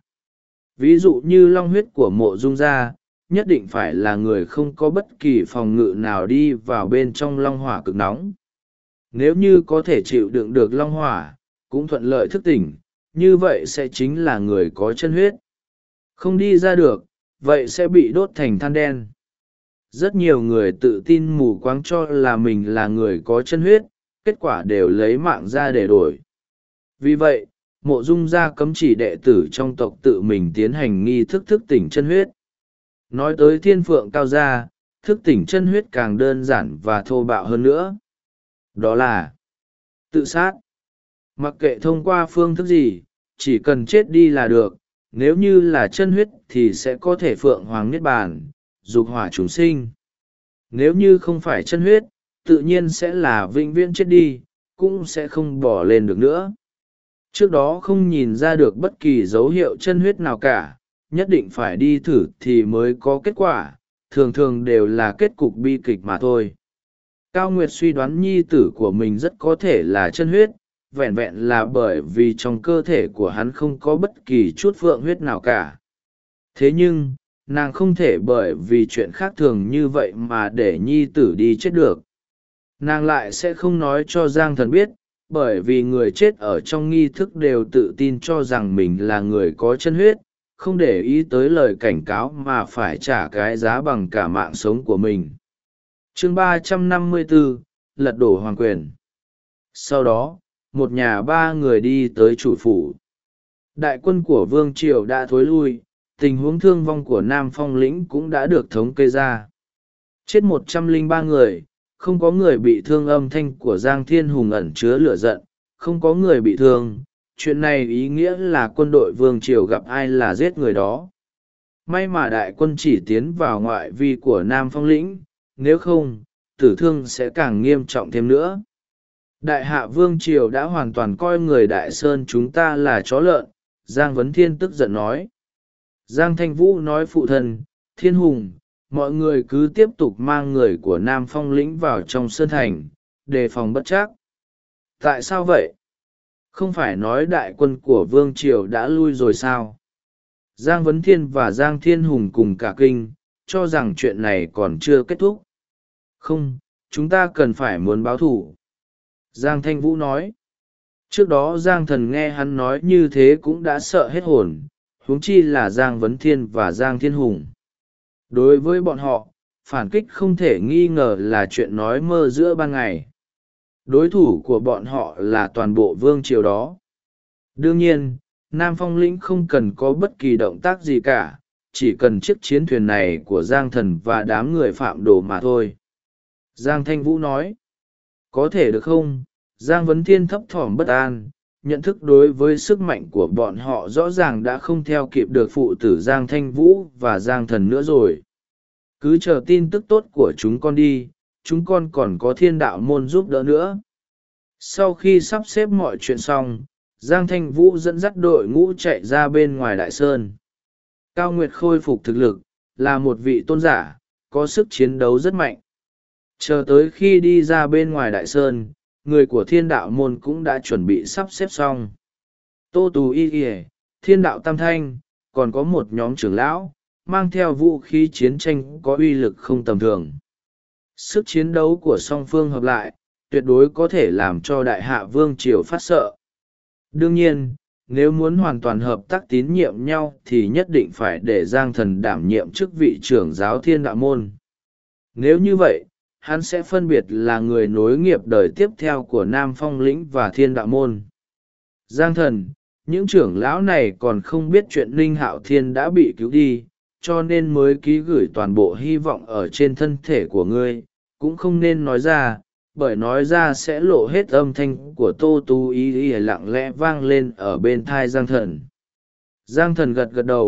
Ví dụ như long huyết của Mộ Dung gia, nhất định phải là người không có bất kỳ phòng ngự nào đi vào bên trong long hỏa cực nóng. Nếu như có thể chịu đựng được long hỏa, cũng thuận lợi thức tỉnh, như vậy sẽ chính là người có chân huyết. Không đi ra được, vậy sẽ bị đốt thành than đen. Rất nhiều người tự tin mù quáng cho là mình là người có chân huyết, kết quả đều lấy mạng ra để đổi. Vì vậy, Mộ Dung gia cấm chỉ đệ tử trong tộc tự mình tiến hành nghi thức thức tỉnh chân huyết. Nói tới Thiên Phượng Cao gia, thức tỉnh chân huyết càng đơn giản và thô bạo hơn nữa. Đó là tự sát. Mặc kệ thông qua phương thức gì, chỉ cần chết đi là được. Nếu như là chân huyết thì sẽ có thể phượng hoàng niết bàn, dục hỏa chúng sinh. Nếu như không phải chân huyết, tự nhiên sẽ là vĩnh viễn chết đi, cũng sẽ không bỏ lên được nữa. Trước đó không nhìn ra được bất kỳ dấu hiệu chân huyết nào cả, nhất định phải đi thử thì mới có kết quả, thường thường đều là kết cục bi kịch mà thôi. Cao Nguyệt suy đoán nhi tử của mình rất có thể là chân huyết, vẹn vẹn là bởi vì trong cơ thể của hắn không có bất kỳ chút phượng huyết nào cả. Thế nhưng, nàng không thể bởi vì chuyện khác thường như vậy mà để nhi tử đi chết được. Nàng lại sẽ không nói cho Giang Thần biết, bởi vì người chết ở trong nghi thức đều tự tin cho rằng mình là người có chân huyết, không để ý tới lời cảnh cáo mà phải trả cái giá bằng cả mạng sống của mình. Chương 354, lật đổ hoàng quyền. Sau đó, một nhà ba người đi tới chủ phủ. Đại quân của Vương Triều đã thối lui, tình huống thương vong của Nam Phong lĩnh cũng đã được thống kê ra. Chết 103 người, không có người bị thương. Âm thanh của Giang Thiên Hùng ẩn chứa lửa giận, không có người bị thương. Chuyện này ý nghĩa là quân đội Vương Triều gặp ai là giết người đó. May mà đại quân chỉ tiến vào ngoại vi của Nam Phong lĩnh, nếu không, tử thương sẽ càng nghiêm trọng thêm nữa. Đại hạ Vương Triều đã hoàn toàn coi người Đại Sơn chúng ta là chó lợn, Giang Vấn Thiên tức giận nói. Giang Thanh Vũ nói phụ thân, Thiên Hùng, mọi người cứ tiếp tục mang người của Nam Phong lĩnh vào trong Sơn Thành, đề phòng bất trắc. Tại sao vậy? Không phải nói đại quân của Vương Triều đã lui rồi sao? Giang Vấn Thiên và Giang Thiên Hùng cùng cả kinh, cho rằng chuyện này còn chưa kết thúc. Không, chúng ta cần phải muốn báo thù. Giang Thanh Vũ nói. Trước đó Giang Thần nghe hắn nói như thế cũng đã sợ hết hồn, huống chi là Giang Vấn Thiên và Giang Thiên Hùng. Đối với bọn họ, phản kích không thể nghi ngờ là chuyện nói mơ giữa ban ngày. Đối thủ của bọn họ là toàn bộ Vương Triều đó. Đương nhiên, Nam Phong lĩnh không cần có bất kỳ động tác gì cả, chỉ cần chiếc chiến thuyền này của Giang Thần và đám người phạm đồ mà thôi. Giang Thanh Vũ nói. Có thể được không? Giang Vấn Thiên thấp thỏm bất an, nhận thức đối với sức mạnh của bọn họ rõ ràng đã không theo kịp được phụ tử Giang Thanh Vũ và Giang Thần nữa rồi. Cứ chờ tin tức tốt của chúng con đi, chúng con còn có Thiên Đạo môn giúp đỡ nữa. Sau khi sắp xếp mọi chuyện xong, Giang Thanh Vũ dẫn dắt đội ngũ chạy ra bên ngoài Đại Sơn. Cao Nguyệt khôi phục thực lực, là một vị tôn giả, có sức chiến đấu rất mạnh. Chờ tới khi đi ra bên ngoài Đại Sơn, người của Thiên Đạo môn cũng đã chuẩn bị sắp xếp xong. Tô Tú Y Y, Thiên Đạo Tam Thanh, còn có một nhóm trưởng lão, mang theo vũ khí chiến tranh có uy lực không tầm thường. Sức chiến đấu của song phương hợp lại, tuyệt đối có thể làm cho Đại Hạ Vương Triều phát sợ. Đương nhiên, nếu muốn hoàn toàn hợp tác tín nhiệm nhau thì nhất định phải để Giang Thần đảm nhiệm chức vị trưởng giáo Thiên Đạo môn. Nếu như vậy, hắn sẽ phân biệt là người nối nghiệp đời tiếp theo của Nam Phong lĩnh và Thiên Đạo môn. Giang Thần, những trưởng lão này còn không biết chuyện Linh Hạo Thiên đã bị cứu đi, cho nên mới ký gửi toàn bộ hy vọng ở trên thân thể của ngươi, cũng không nên nói ra, bởi nói ra sẽ lộ hết âm thanh của Tô Tú Y Y lặng lẽ vang lên ở bên thai Giang Thần. Giang Thần gật gật đầu,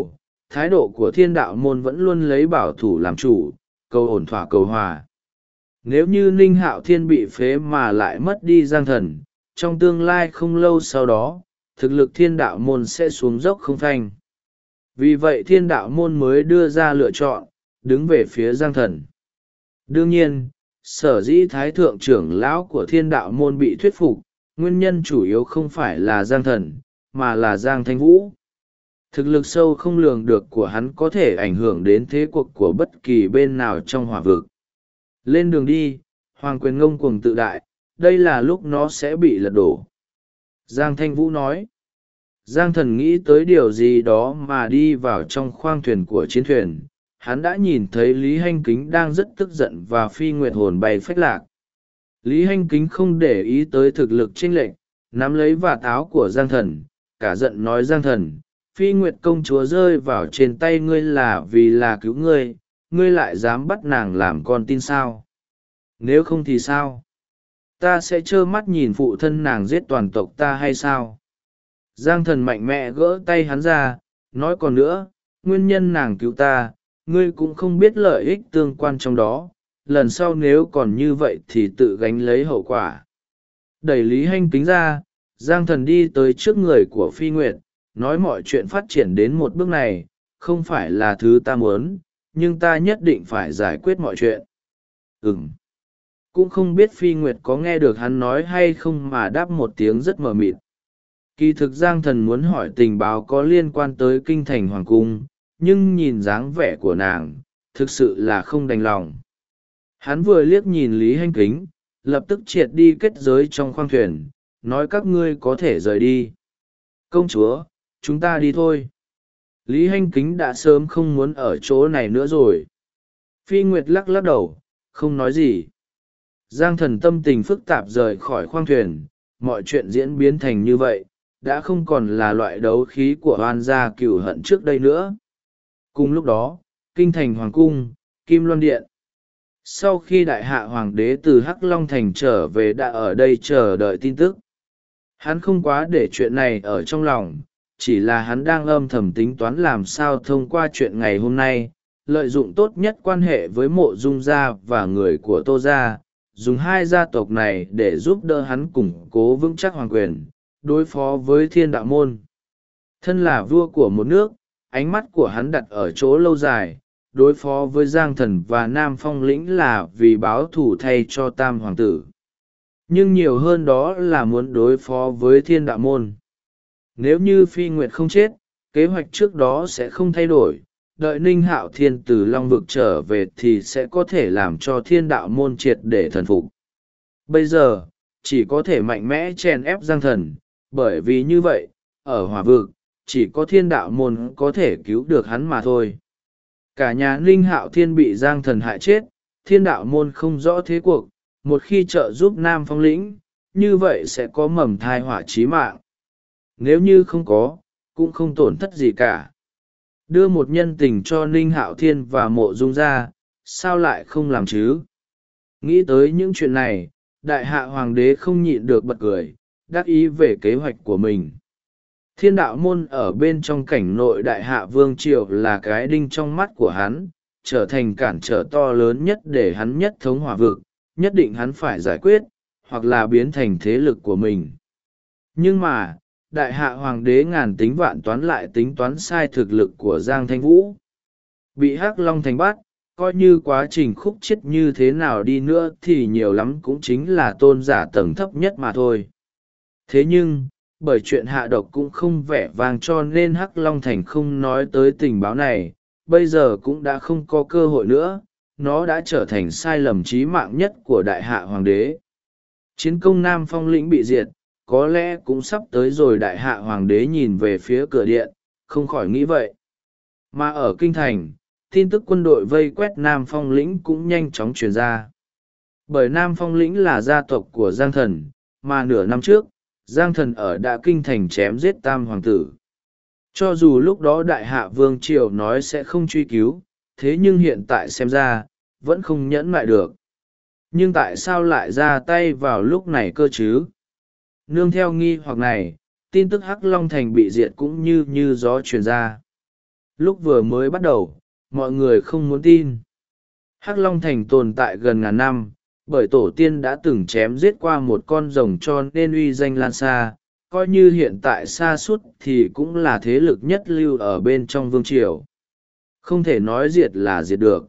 thái độ của thiên đạo môn vẫn luôn lấy bảo thủ làm chủ, cầu ổn thỏa cầu hòa. Nếu như Ninh Hạo Thiên bị phế mà lại mất đi Giang Thần, trong tương lai không lâu sau đó, thực lực thiên đạo môn sẽ xuống dốc không phanh. Vì vậy thiên đạo môn mới đưa ra lựa chọn, đứng về phía Giang Thần. Đương nhiên, sở dĩ thái thượng trưởng lão của thiên đạo môn bị thuyết phục, nguyên nhân chủ yếu không phải là Giang Thần, mà là Giang Thanh Vũ. Thực lực sâu không lường được của hắn có thể ảnh hưởng đến thế cuộc của bất kỳ bên nào trong hỏa vực. Lên đường đi, Hoàng Quyền ngông cuồng tự đại, đây là lúc nó sẽ bị lật đổ. Giang Thanh Vũ nói. Giang Thần nghĩ tới điều gì đó mà đi vào trong khoang thuyền của chiến thuyền. Hắn đã nhìn thấy Lý Hanh Kính đang rất tức giận và Phi Nguyệt hồn bay phách lạc. Lý Hanh Kính không để ý tới thực lực chênh lệch, nắm lấy vạt áo của Giang Thần, cả giận nói Giang Thần, Phi Nguyệt công chúa rơi vào trên tay ngươi là vì là cứu ngươi, ngươi lại dám bắt nàng làm con tin sao? Nếu không thì sao? Ta sẽ trơ mắt nhìn phụ thân nàng giết toàn tộc ta hay sao? Giang Thần mạnh mẽ gỡ tay hắn ra, nói còn nữa, nguyên nhân nàng cứu ta, ngươi cũng không biết lợi ích tương quan trong đó, lần sau nếu còn như vậy thì tự gánh lấy hậu quả. Đẩy Lý Hanh Kính ra, Giang Thần đi tới trước người của Phi Nguyệt, nói mọi chuyện phát triển đến một bước này, không phải là thứ ta muốn, nhưng ta nhất định phải giải quyết mọi chuyện. Cũng không biết Phi Nguyệt có nghe được hắn nói hay không mà đáp một tiếng rất mờ mịt. Kỳ thực Giang Thần muốn hỏi tình báo có liên quan tới kinh thành hoàng cung, nhưng nhìn dáng vẻ của nàng, thực sự là không đành lòng. Hắn vừa liếc nhìn Lý Hanh Kính, lập tức triệt đi kết giới trong khoang thuyền, nói các ngươi có thể rời đi. Công chúa, chúng ta đi thôi. Lý Hanh Kính đã sớm không muốn ở chỗ này nữa rồi. Phi Nguyệt lắc lắc đầu, không nói gì. Giang Thần tâm tình phức tạp rời khỏi khoang thuyền, mọi chuyện diễn biến thành như vậy, đã không còn là loại đấu khí của oan gia cửu hận trước đây nữa. Cùng lúc đó, kinh thành hoàng cung, Kim Loan Điện. Sau khi đại hạ hoàng đế từ Hắc Long Thành trở về đã ở đây chờ đợi tin tức. Hắn không quá để chuyện này ở trong lòng, chỉ là hắn đang âm thầm tính toán làm sao thông qua chuyện ngày hôm nay, lợi dụng tốt nhất quan hệ với Mộ Dung gia và người của Tô gia, dùng hai gia tộc này để giúp đỡ hắn củng cố vững chắc hoàng quyền, đối phó với thiên đạo môn. Thân là vua của một nước, ánh mắt của hắn đặt ở chỗ lâu dài, đối phó với Giang Thần và Nam Phong Lĩnh là vì báo thù thay cho Tam Hoàng tử. Nhưng nhiều hơn đó là muốn đối phó với thiên đạo môn. Nếu như Phi Nguyệt không chết, kế hoạch trước đó sẽ không thay đổi, đợi Ninh Hạo Thiên từ Long Vực trở về thì sẽ có thể làm cho thiên đạo môn triệt để thần phục. Bây giờ, chỉ có thể mạnh mẽ chèn ép Giang Thần, bởi vì như vậy, ở Hỏa Vực, chỉ có thiên đạo môn có thể cứu được hắn mà thôi. Cả nhà Ninh Hạo Thiên bị Giang Thần hại chết, thiên đạo môn không rõ thế cuộc, một khi trợ giúp Nam Phong Lĩnh, như vậy sẽ có mầm thai họa chí mạng. Nếu như không có, cũng không tổn thất gì cả. Đưa một nhân tình cho Ninh Hạo Thiên và Mộ Dung ra, sao lại không làm chứ? Nghĩ tới những chuyện này, đại hạ hoàng đế không nhịn được bật cười, đắc ý về kế hoạch của mình. Thiên đạo môn ở bên trong cảnh nội đại hạ vương triều là cái đinh trong mắt của hắn, trở thành cản trở to lớn nhất để hắn nhất thống hỏa vực, nhất định hắn phải giải quyết, hoặc là biến thành thế lực của mình. Nhưng mà, đại hạ hoàng đế ngàn tính vạn toán lại tính toán sai thực lực của Giang Thanh Vũ. Bị Hắc Long Thành bắt, coi như quá trình khúc chiết như thế nào đi nữa thì nhiều lắm cũng chính là tôn giả tầng thấp nhất mà thôi. Thế nhưng, bởi chuyện hạ độc cũng không vẻ vang cho nên Hắc Long Thành không nói tới tình báo này, bây giờ cũng đã không có cơ hội nữa, nó đã trở thành sai lầm chí mạng nhất của đại hạ hoàng đế. Chiến công Nam Phong Lĩnh bị diệt, có lẽ cũng sắp tới rồi. Đại hạ hoàng đế nhìn về phía cửa điện, không khỏi nghĩ vậy. Mà ở kinh thành, tin tức quân đội vây quét Nam Phong Lĩnh cũng nhanh chóng truyền ra. Bởi Nam Phong Lĩnh là gia tộc của Giang Thần, mà nửa năm trước, Giang Thần ở Đại Kinh thành chém giết Tam Hoàng tử. Cho dù lúc đó đại hạ vương triều nói sẽ không truy cứu, thế nhưng hiện tại xem ra, vẫn không nhẫn lại được. Nhưng tại sao lại ra tay vào lúc này cơ chứ? Nương theo nghi hoặc này, tin tức Hắc Long Thành bị diệt cũng như gió truyền ra. Lúc vừa mới bắt đầu, mọi người không muốn tin. Hắc Long Thành tồn tại gần ngàn năm, bởi tổ tiên đã từng chém giết qua một con rồng cho nên uy danh lan xa, coi như hiện tại sa sút thì cũng là thế lực nhất lưu ở bên trong vương triều. Không thể nói diệt là diệt được.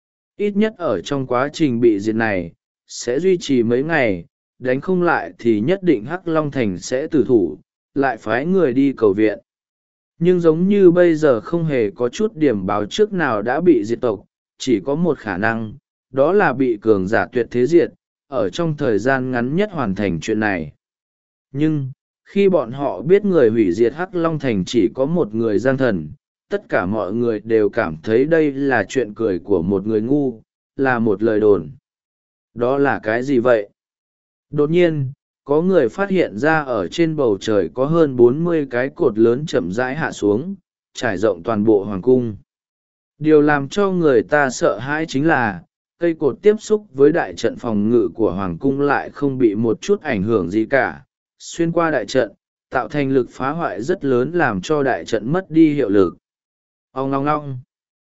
Ít nhất ở trong quá trình bị diệt này, sẽ duy trì mấy ngày, đánh không lại thì nhất định Hắc Long Thành sẽ tử thủ, lại phái người đi cầu viện. Nhưng giống như bây giờ không hề có chút điểm báo trước nào đã bị diệt tộc, chỉ có một khả năng, đó là bị cường giả tuyệt thế diệt, ở trong thời gian ngắn nhất hoàn thành chuyện này. Nhưng, khi bọn họ biết người hủy diệt Hắc Long Thành chỉ có một người Giang Thần, tất cả mọi người đều cảm thấy đây là chuyện cười của một người ngu, là một lời đồn. Đó là cái gì vậy? Đột nhiên, có người phát hiện ra ở trên bầu trời có hơn 40 cái cột lớn chậm rãi hạ xuống, trải rộng toàn bộ hoàng cung. Điều làm cho người ta sợ hãi chính là, cây cột tiếp xúc với đại trận phòng ngự của hoàng cung lại không bị một chút ảnh hưởng gì cả, xuyên qua đại trận, tạo thành lực phá hoại rất lớn làm cho đại trận mất đi hiệu lực. Ong long long.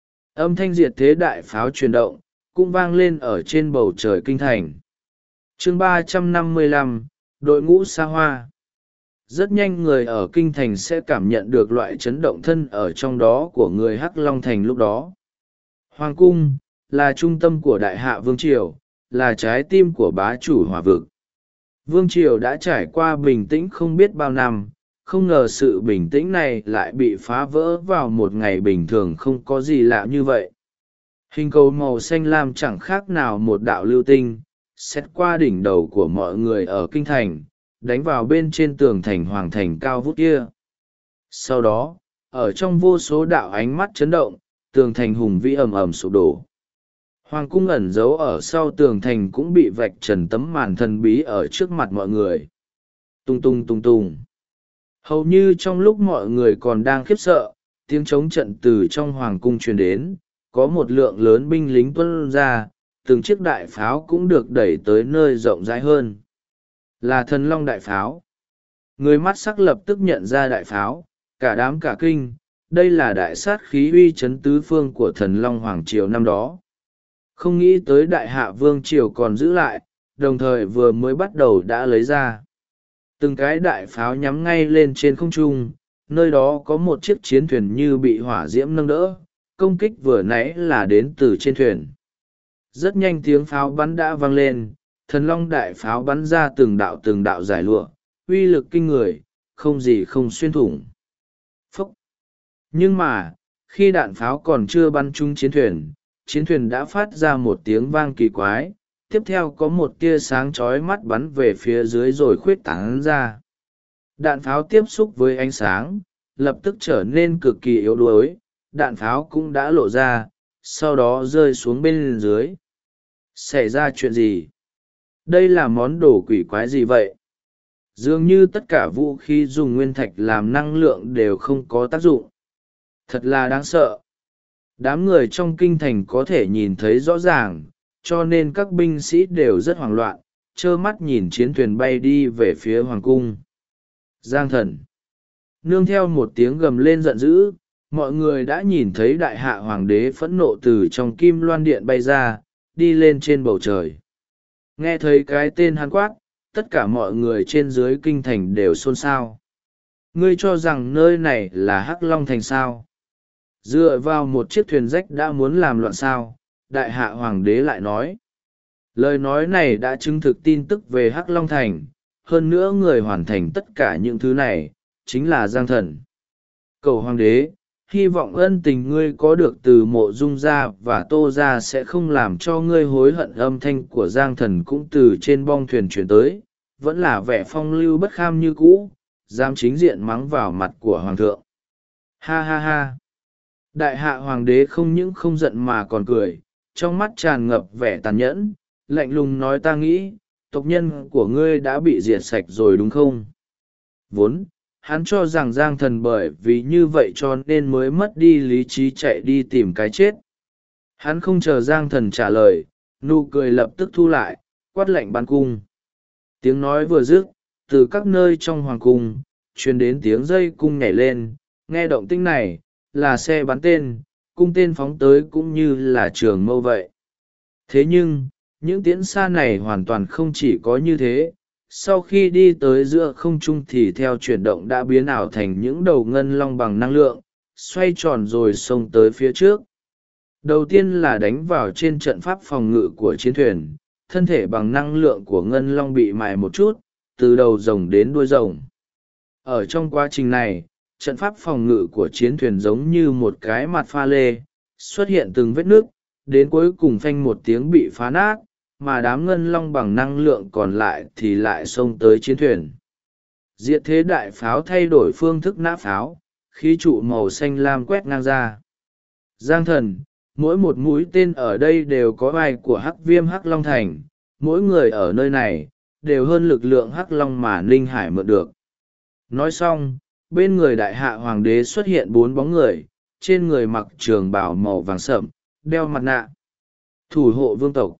Âm thanh diệt thế đại pháo chuyển động, cũng vang lên ở trên bầu trời kinh thành. Chương 355, đội ngũ xa hoa. Rất nhanh người ở kinh thành sẽ cảm nhận được loại chấn động thân ở trong đó của người Hắc Long Thành lúc đó. Hoàng cung là trung tâm của đại hạ vương triều, là trái tim của bá chủ hỏa vực. Vương triều đã trải qua bình tĩnh không biết bao năm, không ngờ sự bình tĩnh này lại bị phá vỡ vào một ngày bình thường không có gì lạ như vậy. Hình cầu màu xanh lam chẳng khác nào một đạo lưu tinh, xét qua đỉnh đầu của mọi người ở kinh thành, đánh vào bên trên tường thành hoàng thành cao vút kia. Sau đó, ở trong vô số đạo ánh mắt chấn động, tường thành hùng vĩ ầm ầm sụp đổ. Hoàng cung ẩn giấu ở sau tường thành cũng bị vạch trần tấm màn thần bí ở trước mặt mọi người. Tung tung tung tung. Hầu như trong lúc mọi người còn đang khiếp sợ, tiếng trống trận từ trong hoàng cung truyền đến, có một lượng lớn binh lính tuân ra, từng chiếc đại pháo cũng được đẩy tới nơi rộng rãi hơn. Là Thần Long đại pháo. Người mắt sắc lập tức nhận ra đại pháo, cả đám cả kinh, đây là đại sát khí uy chấn tứ phương của Thần Long Hoàng Triều năm đó. Không nghĩ tới đại hạ vương triều còn giữ lại, đồng thời vừa mới bắt đầu đã lấy ra. Từng cái đại pháo nhắm ngay lên trên không trung, nơi đó có một chiếc chiến thuyền như bị hỏa diễm nâng đỡ, công kích vừa nãy là đến từ trên thuyền. Rất nhanh tiếng pháo bắn đã vang lên, Thần Long đại pháo bắn ra từng đạo giải lụa, uy lực kinh người, không gì không xuyên thủng. Phúc! Nhưng mà, khi đạn pháo còn chưa bắn trúng chiến thuyền đã phát ra một tiếng vang kỳ quái, tiếp theo có một tia sáng chói mắt bắn về phía dưới rồi khuyết tán ra. Đạn pháo tiếp xúc với ánh sáng, lập tức trở nên cực kỳ yếu đuối, đạn pháo cũng đã lộ ra, sau đó rơi xuống bên dưới. Xảy ra chuyện gì? Đây là món đồ quỷ quái gì vậy? Dường như tất cả vũ khí dùng nguyên thạch làm năng lượng đều không có tác dụng. Thật là đáng sợ. Đám người trong kinh thành có thể nhìn thấy rõ ràng, cho nên các binh sĩ đều rất hoảng loạn, trơ mắt nhìn chiến thuyền bay đi về phía hoàng cung. Giang Thần. Nương theo một tiếng gầm lên giận dữ, mọi người đã nhìn thấy đại hạ hoàng đế phẫn nộ từ trong kim loan điện bay ra, đi lên trên bầu trời. Nghe thấy cái tên hắn quát, tất cả mọi người trên dưới kinh thành đều xôn xao. Ngươi cho rằng nơi này là Hắc Long Thành sao? Dựa vào một chiếc thuyền rách đã muốn làm loạn sao? Đại hạ hoàng đế lại nói. Lời nói này đã chứng thực tin tức về Hắc Long Thành, hơn nữa người hoàn thành tất cả những thứ này, chính là Giang Thần. Cầu hoàng đế, hy vọng ân tình ngươi có được từ Mộ Dung gia và Tô gia sẽ không làm cho ngươi hối hận. Âm thanh của Giang Thần cũng từ trên bong thuyền chuyển tới, vẫn là vẻ phong lưu bất kham như cũ, dám chính diện mắng vào mặt của hoàng thượng. Ha ha ha! Đại hạ hoàng đế không những không giận mà còn cười, trong mắt tràn ngập vẻ tàn nhẫn, lạnh lùng nói ta nghĩ, tộc nhân của ngươi đã bị diệt sạch rồi đúng không? Vốn, hắn cho rằng Giang Thần bởi vì như vậy cho nên mới mất đi lý trí chạy đi tìm cái chết. Hắn không chờ Giang Thần trả lời, nụ cười lập tức thu lại, quát lệnh ban cung. Tiếng nói vừa dứt, từ các nơi trong hoàng cung, truyền đến tiếng dây cung nhảy lên, nghe động tĩnh này, là xe bắn tên, cung tên phóng tới cũng như là trường mâu vậy. Thế nhưng, những tiễn xa này hoàn toàn không chỉ có như thế. Sau khi đi tới giữa không trung thì theo chuyển động đã biến ảo thành những đầu ngân long bằng năng lượng, xoay tròn rồi xông tới phía trước. Đầu tiên là đánh vào trên trận pháp phòng ngự của chiến thuyền, thân thể bằng năng lượng của ngân long bị mài một chút, từ đầu rồng đến đuôi rồng. Ở trong quá trình này, trận pháp phòng ngự của chiến thuyền giống như một cái mặt pha lê, xuất hiện từng vết nước, đến cuối cùng phanh một tiếng bị phá nát, mà đám ngân long bằng năng lượng còn lại thì lại xông tới chiến thuyền. Diệt thế đại pháo thay đổi phương thức nã pháo, khí trụ màu xanh lam quét ngang ra. Giang thần, mỗi một mũi tên ở đây đều có vai của hắc viêm hắc long thành, mỗi người ở nơi này đều hơn lực lượng hắc long mà Ninh Hải mượn được. Nói xong, bên người đại hạ hoàng đế xuất hiện 4 bóng người, trên người mặc trường bào màu vàng sậm, đeo mặt nạ. Thủ hộ vương tộc.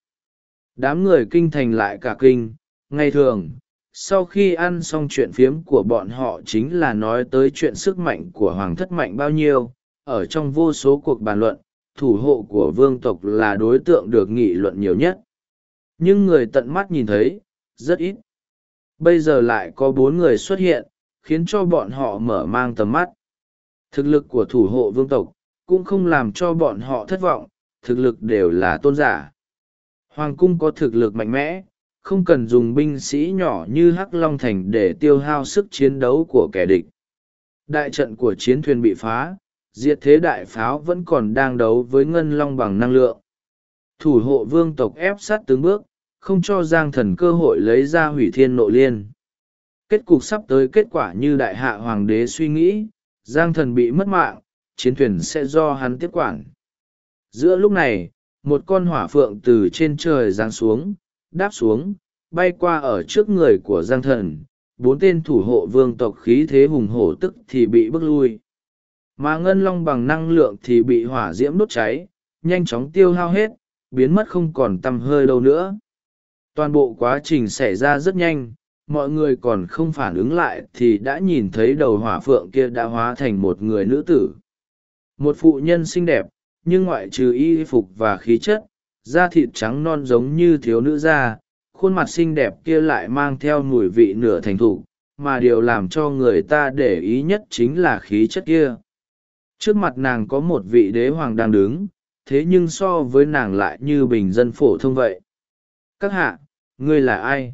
Đám người kinh thành lại cả kinh. Ngày thường, sau khi ăn xong chuyện phiếm của bọn họ chính là nói tới chuyện sức mạnh của hoàng thất mạnh bao nhiêu. Ở trong vô số cuộc bàn luận, thủ hộ của vương tộc là đối tượng được nghị luận nhiều nhất. Nhưng người tận mắt nhìn thấy, rất ít. Bây giờ lại có 4 người xuất hiện, khiến cho bọn họ mở mang tầm mắt. Thực lực của thủ hộ vương tộc cũng không làm cho bọn họ thất vọng, thực lực đều là tôn giả. Hoàng cung có thực lực mạnh mẽ, không cần dùng binh sĩ nhỏ như Hắc Long Thành để tiêu hao sức chiến đấu của kẻ địch. Đại trận của chiến thuyền bị phá, diệt thế đại pháo vẫn còn đang đấu với ngân long bằng năng lượng. Thủ hộ vương tộc ép sát từng bước, không cho Giang Thần cơ hội lấy ra hủy thiên nộ liên. Kết cục sắp tới kết quả như đại hạ hoàng đế suy nghĩ, Giang Thần bị mất mạng, chiến thuyền sẽ do hắn tiếp quản. Giữa lúc này, một con hỏa phượng từ trên trời giáng xuống, đáp xuống, bay qua ở trước người của Giang Thần. 4 tên thủ hộ vương tộc khí thế hùng hổ tức thì bị bước lui. Mà ngân long bằng năng lượng thì bị hỏa diễm đốt cháy, nhanh chóng tiêu hao hết, biến mất không còn tăm hơi đâu nữa. Toàn bộ quá trình xảy ra rất nhanh, mọi người còn không phản ứng lại thì đã nhìn thấy đầu hỏa phượng kia đã hóa thành một người nữ tử. Một phụ nhân xinh đẹp, nhưng ngoại trừ y phục và khí chất, da thịt trắng non giống như thiếu nữ da, khuôn mặt xinh đẹp kia lại mang theo mùi vị nửa thành thục, mà điều làm cho người ta để ý nhất chính là khí chất kia. Trước mặt nàng có một vị đế hoàng đang đứng, thế nhưng so với nàng lại như bình dân phổ thông vậy. Các hạ, ngươi là ai?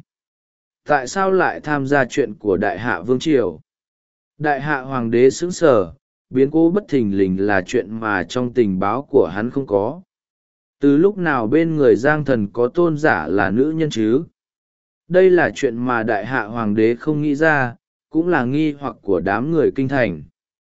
Tại sao lại tham gia chuyện của đại hạ vương triều? Đại hạ hoàng đế sững sờ, biến cố bất thình lình là chuyện mà trong tình báo của hắn không có. Từ lúc nào bên người Giang Thần có tôn giả là nữ nhân chứ? Đây là chuyện mà đại hạ hoàng đế không nghĩ ra, cũng là nghi hoặc của đám người kinh thành.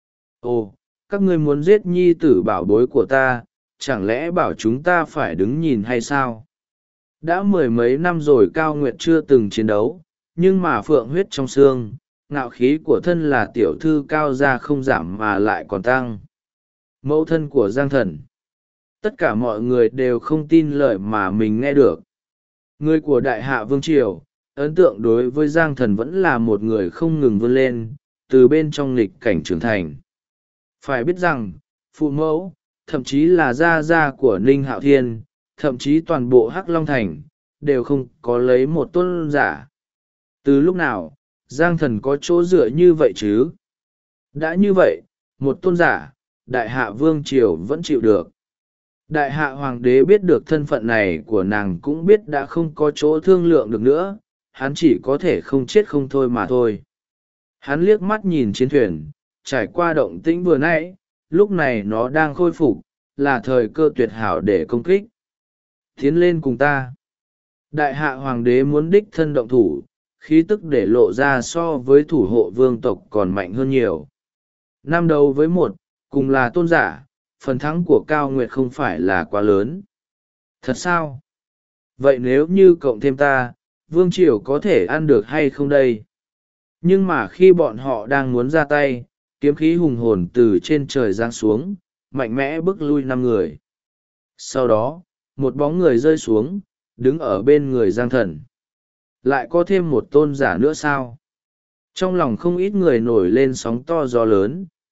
Ồ, các ngươi muốn giết nhi tử bảo bối của ta, chẳng lẽ bảo chúng ta phải đứng nhìn hay sao? Đã 10 mấy năm rồi Cao Nguyệt chưa từng chiến đấu, nhưng mà phượng huyết trong xương, ngạo khí của thân là tiểu thư Cao gia không giảm mà lại còn tăng. Mẫu thân của Giang Thần. Tất cả mọi người đều không tin lời mà mình nghe được. Người của đại hạ vương triều, ấn tượng đối với Giang Thần vẫn là một người không ngừng vươn lên, từ bên trong nghịch cảnh trưởng thành. Phải biết rằng, phụ mẫu, thậm chí là gia gia của Ninh Hạo Thiên, thậm chí toàn bộ Hắc Long Thành, đều không có lấy một tôn giả. Từ lúc nào, Giang Thần có chỗ dựa như vậy chứ? Đã như vậy, một tôn giả, đại hạ vương triều vẫn chịu được. Đại hạ hoàng đế biết được thân phận này của nàng cũng biết đã không có chỗ thương lượng được nữa, hắn chỉ có thể không chết không thôi mà thôi. Hắn liếc mắt nhìn chiến thuyền, trải qua động tĩnh vừa nãy, lúc này nó đang khôi phục, là thời cơ tuyệt hảo để công kích. Tiến lên cùng ta. Đại hạ hoàng đế muốn đích thân động thủ, khí tức để lộ ra so với thủ hộ vương tộc còn mạnh hơn nhiều. 5 đấu với 1, cùng là tôn giả, phần thắng của Cao Nguyệt không phải là quá lớn. Thật sao? Vậy nếu như cộng thêm ta, vương triều có thể ăn được hay không đây? Nhưng mà khi bọn họ đang muốn ra tay, kiếm khí hùng hồn từ trên trời giáng xuống, mạnh mẽ bức lui 5 người. Sau đó, một bóng người rơi xuống, đứng ở bên người Giang Thần. Lại có thêm một tôn giả nữa sao? Trong lòng không ít người nổi lên sóng to gió lớn,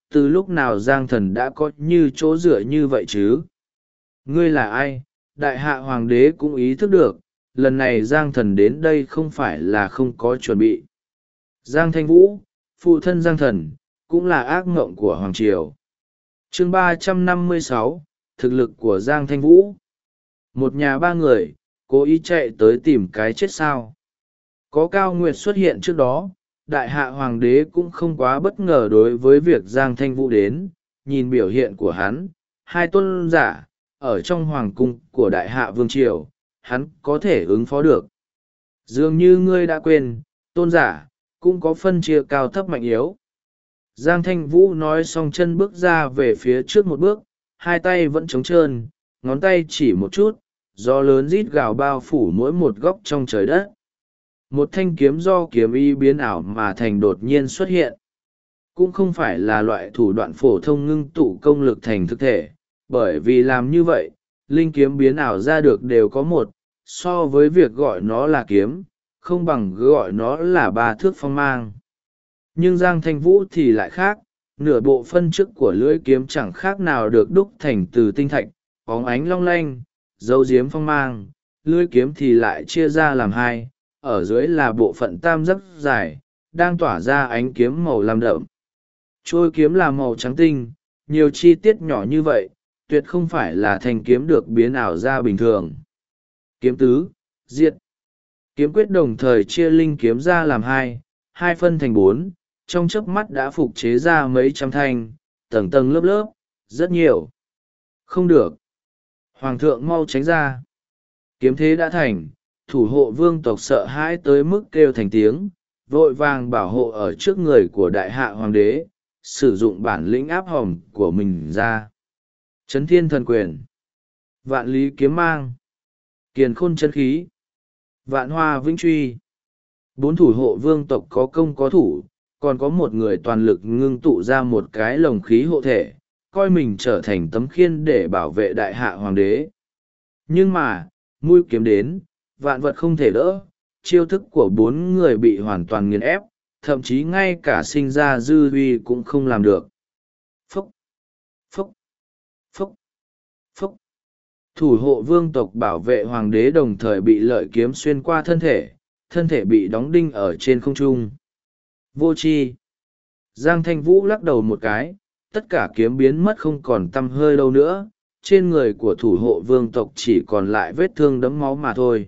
từ lúc nào Giang Thần đã có như chỗ dựa như vậy chứ? Ngươi là ai? Đại hạ hoàng đế cũng ý thức được, lần này Giang Thần đến đây không phải là không có chuẩn bị. Giang Thanh Vũ, phụ thân Giang Thần, cũng là ác mộng của Hoàng Triều. Chương 356, thực lực của Giang Thanh Vũ. Một nhà ba người, cố ý chạy tới tìm cái chết sao? Có Cao Nguyệt xuất hiện trước đó, đại hạ hoàng đế cũng không quá bất ngờ đối với việc Giang Thanh Vũ đến, nhìn biểu hiện của hắn, hai tôn giả, ở trong hoàng cung của đại hạ vương triều, hắn có thể ứng phó được. Dường như ngươi đã quên, tôn giả, cũng có phân chia cao thấp mạnh yếu. Giang Thanh Vũ nói xong chân bước ra về phía trước một bước, hai tay vẫn trống trơn, ngón tay chỉ một chút, gió lớn rít gào bao phủ mỗi một góc trong trời đất. Một thanh kiếm do kiếm ý biến ảo mà thành đột nhiên xuất hiện. Cũng không phải là loại thủ đoạn phổ thông ngưng tụ công lực thành thực thể, bởi vì làm như vậy, linh kiếm biến ảo ra được đều có một, so với việc gọi nó là kiếm, không bằng gọi nó là ba thước phong mang. Nhưng Giang Thanh Vũ thì lại khác, nửa bộ phân trước của lưỡi kiếm chẳng khác nào được đúc thành từ tinh thạch, bóng ánh long lanh, dấu diếm phong mang, lưỡi kiếm thì lại chia ra làm hai, ở dưới là bộ phận tam giác dài, đang tỏa ra ánh kiếm màu lam đậm. Trôi kiếm là màu trắng tinh, nhiều chi tiết nhỏ như vậy, tuyệt không phải là thanh kiếm được biến ảo ra bình thường. Kiếm tứ, diệt. Kiếm quyết đồng thời chia linh kiếm ra làm hai, hai phân thành bốn, trong chớp mắt đã phục chế ra mấy trăm thanh, tầng tầng lớp lớp, rất nhiều. Không được. Hoàng thượng mau tránh ra. Kiếm thế đã thành, thủ hộ vương tộc sợ hãi tới mức kêu thành tiếng, vội vàng bảo hộ ở trước người của đại hạ hoàng đế, sử dụng bản lĩnh áp hòm của mình ra. Chấn thiên thần quyền, vạn lý kiếm mang, kiền khôn chân khí, vạn hoa vĩnh truy. Bốn thủ hộ vương tộc có công có thủ, còn có một người toàn lực ngưng tụ ra một cái lồng khí hộ thể, coi mình trở thành tấm khiên để bảo vệ đại hạ hoàng đế. Nhưng mà, mũi kiếm đến, vạn vật không thể đỡ, chiêu thức của bốn người bị hoàn toàn nghiền ép, thậm chí ngay cả sinh ra dư uy cũng không làm được. Phúc, phúc, phúc, phúc. Thủ hộ vương tộc bảo vệ hoàng đế đồng thời bị lợi kiếm xuyên qua thân thể bị đóng đinh ở trên không trung. Vô tri. Giang Thanh Vũ lắc đầu một cái, tất cả kiếm biến mất không còn tăm hơi đâu nữa, trên người của thủ hộ vương tộc chỉ còn lại vết thương đẫm máu mà thôi.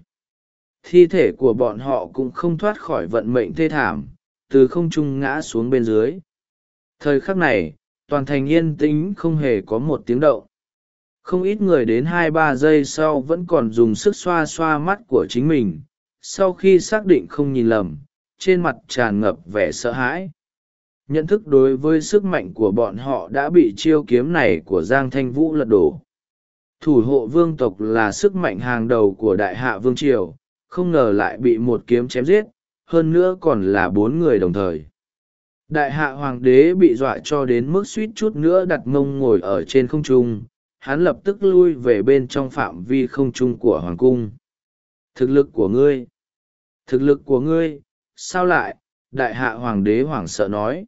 Thi thể của bọn họ cũng không thoát khỏi vận mệnh thê thảm, từ không trung ngã xuống bên dưới. Thời khắc này, toàn thành yên tĩnh không hề có một tiếng động. Không ít người đến 2-3 giây sau vẫn còn dùng sức xoa xoa mắt của chính mình, sau khi xác định không nhìn lầm, trên mặt tràn ngập vẻ sợ hãi. Nhận thức đối với sức mạnh của bọn họ đã bị chiêu kiếm này của Giang Thanh Vũ lật đổ. Thủ hộ vương tộc là sức mạnh hàng đầu của đại hạ vương triều, không ngờ lại bị một kiếm chém giết, hơn nữa còn là 4 người đồng thời. Đại hạ hoàng đế bị dọa cho đến mức suýt chút nữa đặt mông ngồi ở trên không trung, hắn lập tức lui về bên trong phạm vi không trung của hoàng cung. Thực lực của ngươi! Thực lực của ngươi! Sao lại? Đại hạ hoàng đế hoảng sợ nói.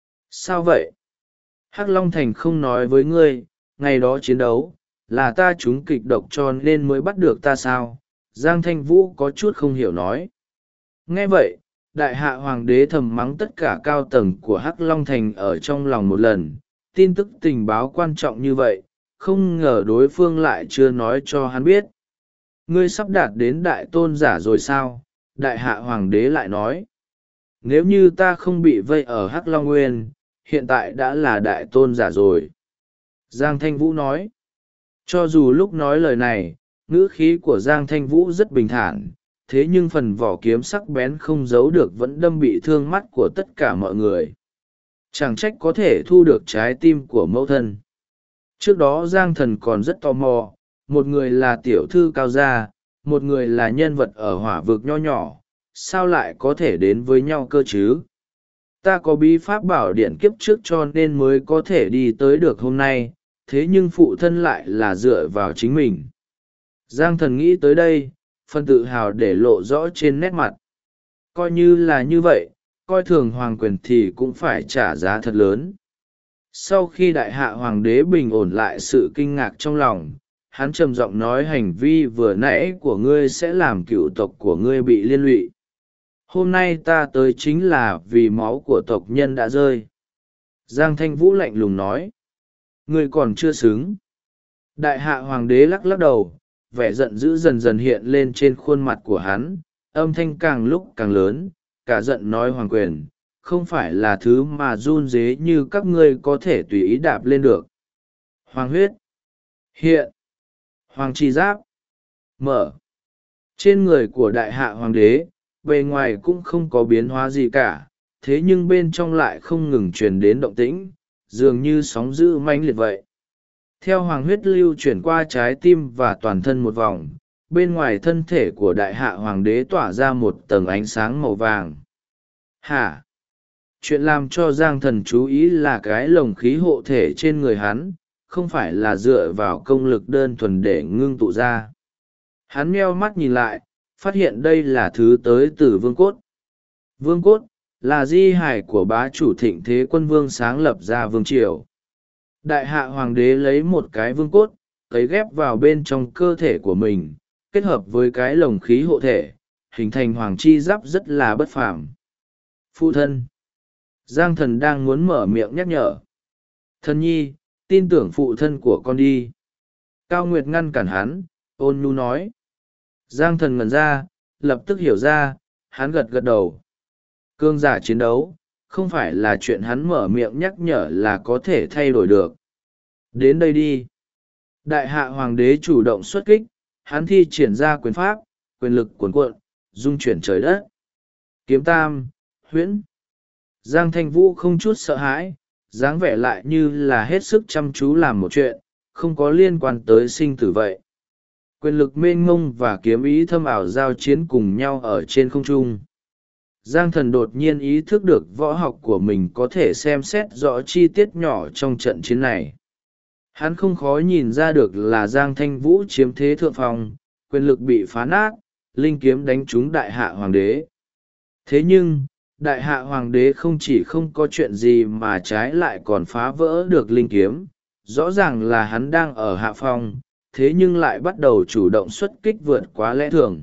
Sao vậy? Hắc Long Thành không nói với ngươi, ngày đó chiến đấu, là ta trúng kịch độc cho nên mới bắt được ta sao? Giang Thanh Vũ có chút không hiểu nói. Nghe vậy, đại hạ hoàng đế thầm mắng tất cả cao tầng của Hắc Long Thành ở trong lòng một lần, tin tức tình báo quan trọng như vậy, không ngờ đối phương lại chưa nói cho hắn biết. Ngươi sắp đạt đến đại tôn giả rồi sao? Đại hạ hoàng đế lại nói. Nếu như ta không bị vây ở Hắc Long Nguyên, hiện tại đã là đại tôn giả rồi. Giang Thanh Vũ nói. Cho dù lúc nói lời này, ngữ khí của Giang Thanh Vũ rất bình thản, thế nhưng phần vỏ kiếm sắc bén không giấu được vẫn đâm bị thương mắt của tất cả mọi người. Chẳng trách có thể thu được trái tim của mẫu thân. Trước đó Giang Thần còn rất tò mò, một người là tiểu thư cao gia, một người là nhân vật ở hỏa vực nho nhỏ, sao lại có thể đến với nhau cơ chứ? Ta có bí pháp bảo điện kiếp trước cho nên mới có thể đi tới được hôm nay, thế nhưng phụ thân lại là dựa vào chính mình. Giang Thần nghĩ tới đây, phần tự hào để lộ rõ trên nét mặt. Coi như là như vậy, coi thường hoàng quyền thì cũng phải trả giá thật lớn. Sau khi đại hạ hoàng đế bình ổn lại sự kinh ngạc trong lòng, hắn trầm giọng nói hành vi vừa nãy của ngươi sẽ làm cựu tộc của ngươi bị liên lụy. Hôm nay ta tới chính là vì máu của tộc nhân đã rơi. Giang Thanh Vũ lạnh lùng nói. Ngươi còn chưa xứng. Đại hạ hoàng đế lắc lắc đầu, vẻ giận dữ dần dần hiện lên trên khuôn mặt của hắn, âm thanh càng lúc càng lớn, cả giận nói hoàng quyền, không phải là thứ mà run rế như các ngươi có thể tùy ý đạp lên được. Hoàng huyết. Hiện. Hoàng chi giáp. Mở. Trên người của đại hạ hoàng đế, bề ngoài cũng không có biến hóa gì cả, thế nhưng bên trong lại không ngừng truyền đến động tĩnh, dường như sóng dữ mãnh liệt vậy. Theo hoàng huyết lưu chuyển qua trái tim và toàn thân một vòng, bên ngoài thân thể của đại hạ hoàng đế tỏa ra một tầng ánh sáng màu vàng. Hả? Chuyện làm cho Giang Thần chú ý là cái lồng khí hộ thể trên người hắn, không phải là dựa vào công lực đơn thuần để ngưng tụ ra. Hắn meo mắt nhìn lại, phát hiện đây là thứ tới từ vương cốt. Vương cốt là di hải của bá chủ thịnh thế quân vương sáng lập ra vương triều. Đại hạ hoàng đế lấy một cái vương cốt, cấy ghép vào bên trong cơ thể của mình, kết hợp với cái lồng khí hộ thể, hình thành hoàng chi giáp rất là bất phàm. Phụ thân. Giang Thần đang muốn mở miệng nhắc nhở. Thần nhi, tin tưởng phụ thân của con đi. Cao Nguyệt ngăn cản hắn, ôn nhu nói. Giang Thần ngẩn ra, lập tức hiểu ra, hắn gật gật đầu. Cương giả chiến đấu, không phải là chuyện hắn mở miệng nhắc nhở là có thể thay đổi được. Đến đây đi. Đại hạ hoàng đế chủ động xuất kích, hắn thi triển ra quyền pháp, quyền lực cuồn cuộn, dung chuyển trời đất. Kiếm tam, huyễn. Giang Thanh Vũ không chút sợ hãi, dáng vẻ lại như là hết sức chăm chú làm một chuyện, không có liên quan tới sinh tử vậy. Quyền lực mênh mông và kiếm ý thâm ảo giao chiến cùng nhau ở trên không trung. Giang Thần đột nhiên ý thức được võ học của mình có thể xem xét rõ chi tiết nhỏ trong trận chiến này. Hắn không khó nhìn ra được là Giang Thanh Vũ chiếm thế thượng phong, quyền lực bị phá nát, linh kiếm đánh trúng đại hạ hoàng đế. Thế nhưng, đại hạ hoàng đế không chỉ không có chuyện gì mà trái lại còn phá vỡ được linh kiếm, rõ ràng là hắn đang ở hạ phong, thế nhưng lại bắt đầu chủ động xuất kích vượt quá lẽ thường.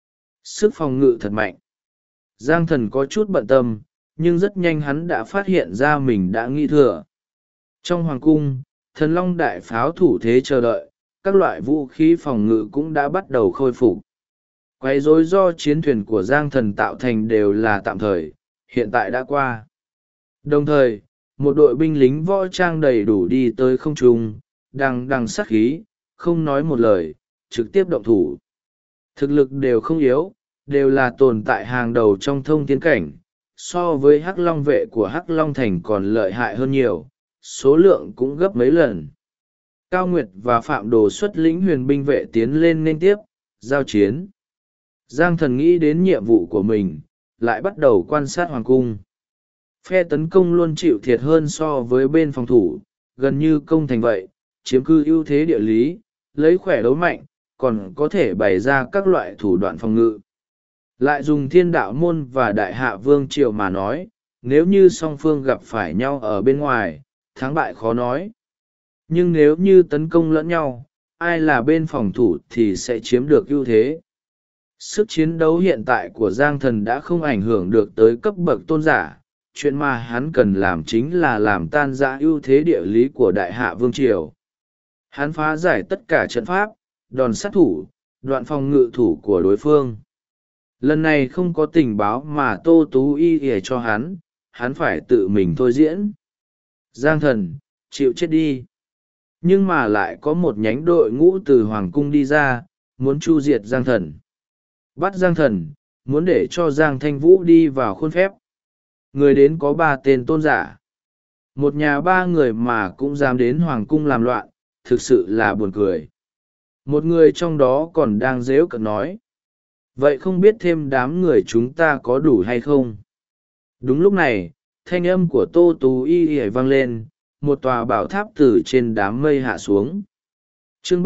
Sức phòng ngự thật mạnh. Giang Thần có chút bận tâm, nhưng rất nhanh hắn đã phát hiện ra mình đã nghi thừa. Trong hoàng cung, thần long đại pháo thủ thế chờ đợi, các loại vũ khí phòng ngự cũng đã bắt đầu khôi phục. Quấy rối do chiến thuyền của Giang Thần tạo thành đều là tạm thời, hiện tại đã qua. Đồng thời, một đội binh lính võ trang đầy đủ đi tới không trung, đằng sát khí, không nói một lời, trực tiếp động thủ. Thực lực đều không yếu, đều là tồn tại hàng đầu trong thông thiên cảnh, so với Hắc Long vệ của Hắc Long Thành còn lợi hại hơn nhiều, số lượng cũng gấp mấy lần. Cao Nguyệt và Phạm Đồ xuất lĩnh huyền binh vệ tiến lên nên tiếp, giao chiến. Giang Thần nghĩ đến nhiệm vụ của mình, lại bắt đầu quan sát hoàng cung. Phe tấn công luôn chịu thiệt hơn so với bên phòng thủ, gần như công thành vậy, chiếm cư ưu thế địa lý, lấy khỏe đấu mạnh, còn có thể bày ra các loại thủ đoạn phòng ngự. Lại dùng Thiên Đạo môn và Đại Hạ Vương triều mà nói, nếu như song phương gặp phải nhau ở bên ngoài, thắng bại khó nói. Nhưng nếu như tấn công lẫn nhau, ai là bên phòng thủ thì sẽ chiếm được ưu thế. Sức chiến đấu hiện tại của Giang Thần đã không ảnh hưởng được tới cấp bậc tôn giả, chuyện mà hắn cần làm chính là làm tan rã ưu thế địa lý của Đại Hạ Vương triều. Hắn phá giải tất cả trận pháp, đòn sát thủ, đoạn phòng ngự thủ của đối phương. Lần này không có tình báo mà Tô Tú Y ỉa cho hắn phải tự mình thôi diễn. Giang Thần, chịu chết đi. Nhưng mà lại có một nhánh đội ngũ từ Hoàng Cung đi ra, muốn chu diệt Giang Thần. Bắt Giang Thần, muốn để cho Giang Thanh Vũ đi vào khuôn phép. Người đến có 3 tên tôn giả. Một nhà 3 người mà cũng dám đến Hoàng Cung làm loạn, thực sự là buồn cười. Một người trong đó còn đang giễu cợt nói. Vậy không biết thêm đám người chúng ta có đủ hay không? Đúng lúc này, thanh âm của Tô Tú Y vang lên, một tòa bảo tháp từ trên đám mây hạ xuống. Chương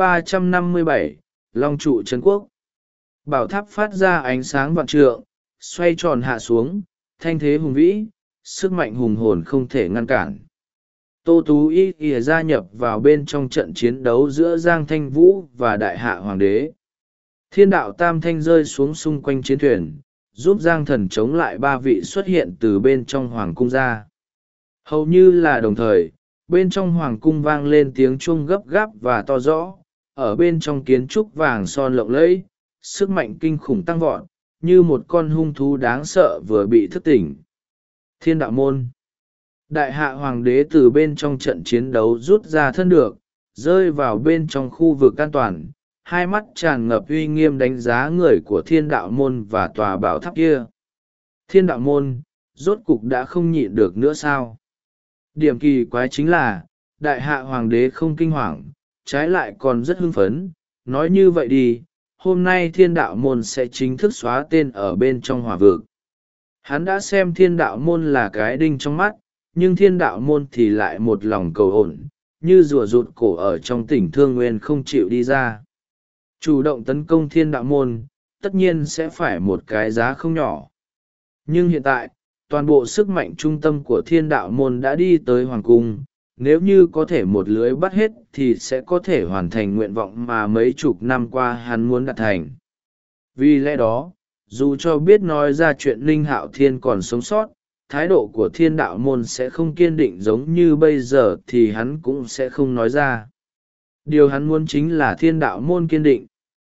357, Long trụ Trấn Quốc. Bảo tháp phát ra ánh sáng vạn trượng, xoay tròn hạ xuống, thanh thế hùng vĩ, sức mạnh hùng hồn không thể ngăn cản. Tô Tú Y gia nhập vào bên trong trận chiến đấu giữa Giang Thanh Vũ và Đại Hạ Hoàng đế. Thiên đạo tam thanh rơi xuống xung quanh chiến thuyền, giúp Giang Thần chống lại ba vị xuất hiện từ bên trong hoàng cung ra. Hầu như là đồng thời, bên trong hoàng cung vang lên tiếng chuông gấp gáp và to rõ, ở bên trong kiến trúc vàng son lộng lẫy, sức mạnh kinh khủng tăng vọt, như một con hung thú đáng sợ vừa bị thức tỉnh. Thiên đạo môn. Đại hạ hoàng đế từ bên trong trận chiến đấu rút ra thân được, rơi vào bên trong khu vực an toàn, hai mắt tràn ngập uy nghiêm đánh giá người của thiên đạo môn và tòa bảo tháp kia. Thiên đạo môn, rốt cục đã không nhịn được nữa sao? Điểm kỳ quái chính là, đại hạ hoàng đế không kinh hoàng, trái lại còn rất hưng phấn. Nói như vậy đi, hôm nay thiên đạo môn sẽ chính thức xóa tên ở bên trong hỏa vực. Hắn đã xem thiên đạo môn là cái đinh trong mắt, nhưng thiên đạo môn thì lại một lòng cầu ổn, như rùa rụt cổ ở trong tỉnh Thương Nguyên không chịu đi ra. Chủ động tấn công thiên đạo môn, tất nhiên sẽ phải một cái giá không nhỏ. Nhưng hiện tại, toàn bộ sức mạnh trung tâm của thiên đạo môn đã đi tới hoàng cung, nếu như có thể một lưới bắt hết thì sẽ có thể hoàn thành nguyện vọng mà mấy chục năm qua hắn muốn đạt thành. Vì lẽ đó, dù cho biết nói ra chuyện Linh Hạo Thiên còn sống sót, thái độ của thiên đạo môn sẽ không kiên định giống như bây giờ thì hắn cũng sẽ không nói ra. Điều hắn muốn chính là thiên đạo môn kiên định.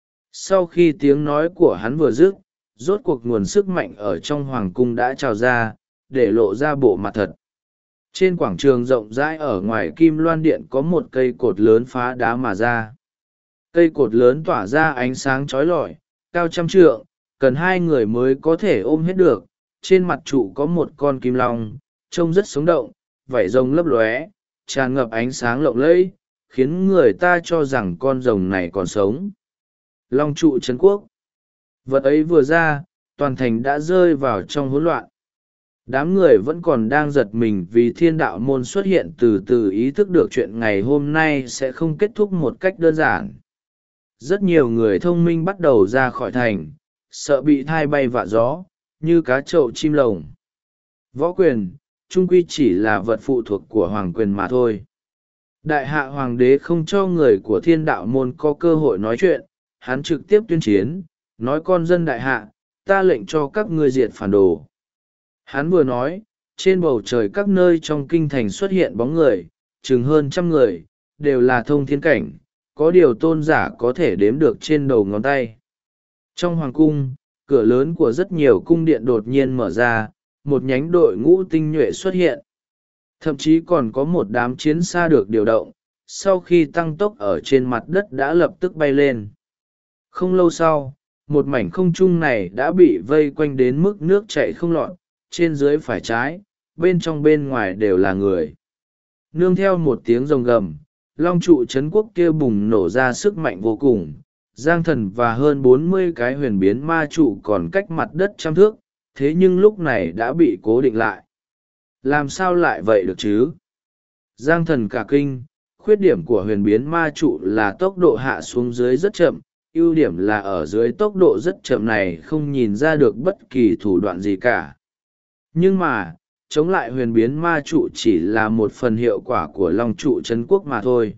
Sau khi tiếng nói của hắn vừa dứt, rốt cuộc nguồn sức mạnh ở trong hoàng cung đã trào ra, để lộ ra bộ mặt thật. Trên quảng trường rộng rãi ở ngoài Kim Loan Điện có một cây cột lớn phá đá mà ra. Cây cột lớn tỏa ra ánh sáng chói lọi, cao 100 trượng, cần 2 người mới có thể ôm hết được. Trên mặt trụ có một con kim long, trông rất sống động, vảy rồng lấp lóe, tràn ngập ánh sáng lộng lẫy, khiến người ta cho rằng con rồng này còn sống. Long trụ trấn quốc. Vật ấy vừa ra, toàn thành đã rơi vào trong hỗn loạn. Đám người vẫn còn đang giật mình vì thiên đạo môn xuất hiện, từ từ ý thức được chuyện ngày hôm nay sẽ không kết thúc một cách đơn giản. Rất nhiều người thông minh bắt đầu ra khỏi thành, sợ bị thai bay vạ gió, như cá trậu chim lồng. Võ quyền, trung quy chỉ là vật phụ thuộc của hoàng quyền mà thôi. Đại hạ hoàng đế không cho người của thiên đạo môn có cơ hội nói chuyện, hắn trực tiếp tuyên chiến, nói con dân đại hạ, ta lệnh cho các ngươi diệt phản đồ. Hắn vừa nói, trên bầu trời các nơi trong kinh thành xuất hiện bóng người, chừng hơn 100 người, đều là thông thiên cảnh, có điều tôn giả có thể đếm được trên đầu ngón tay. Trong hoàng cung, cửa lớn của rất nhiều cung điện đột nhiên mở ra, một nhánh đội ngũ tinh nhuệ xuất hiện. Thậm chí còn có một đám chiến xa được điều động, sau khi tăng tốc ở trên mặt đất đã lập tức bay lên. Không lâu sau, một mảnh không trung này đã bị vây quanh đến mức nước chảy không lọt, trên dưới phải trái, bên trong bên ngoài đều là người. Nương theo một tiếng rồng gầm, long trụ trấn quốc kia bùng nổ ra sức mạnh vô cùng. Giang Thần và hơn 40 cái huyền biến ma trụ còn cách mặt đất 100 thước, thế nhưng lúc này đã bị cố định lại. Làm sao lại vậy được chứ? Giang Thần cả kinh, khuyết điểm của huyền biến ma trụ là tốc độ hạ xuống dưới rất chậm, ưu điểm là ở dưới tốc độ rất chậm này không nhìn ra được bất kỳ thủ đoạn gì cả. Nhưng mà, chống lại huyền biến ma trụ chỉ là một phần hiệu quả của long trụ trấn quốc mà thôi.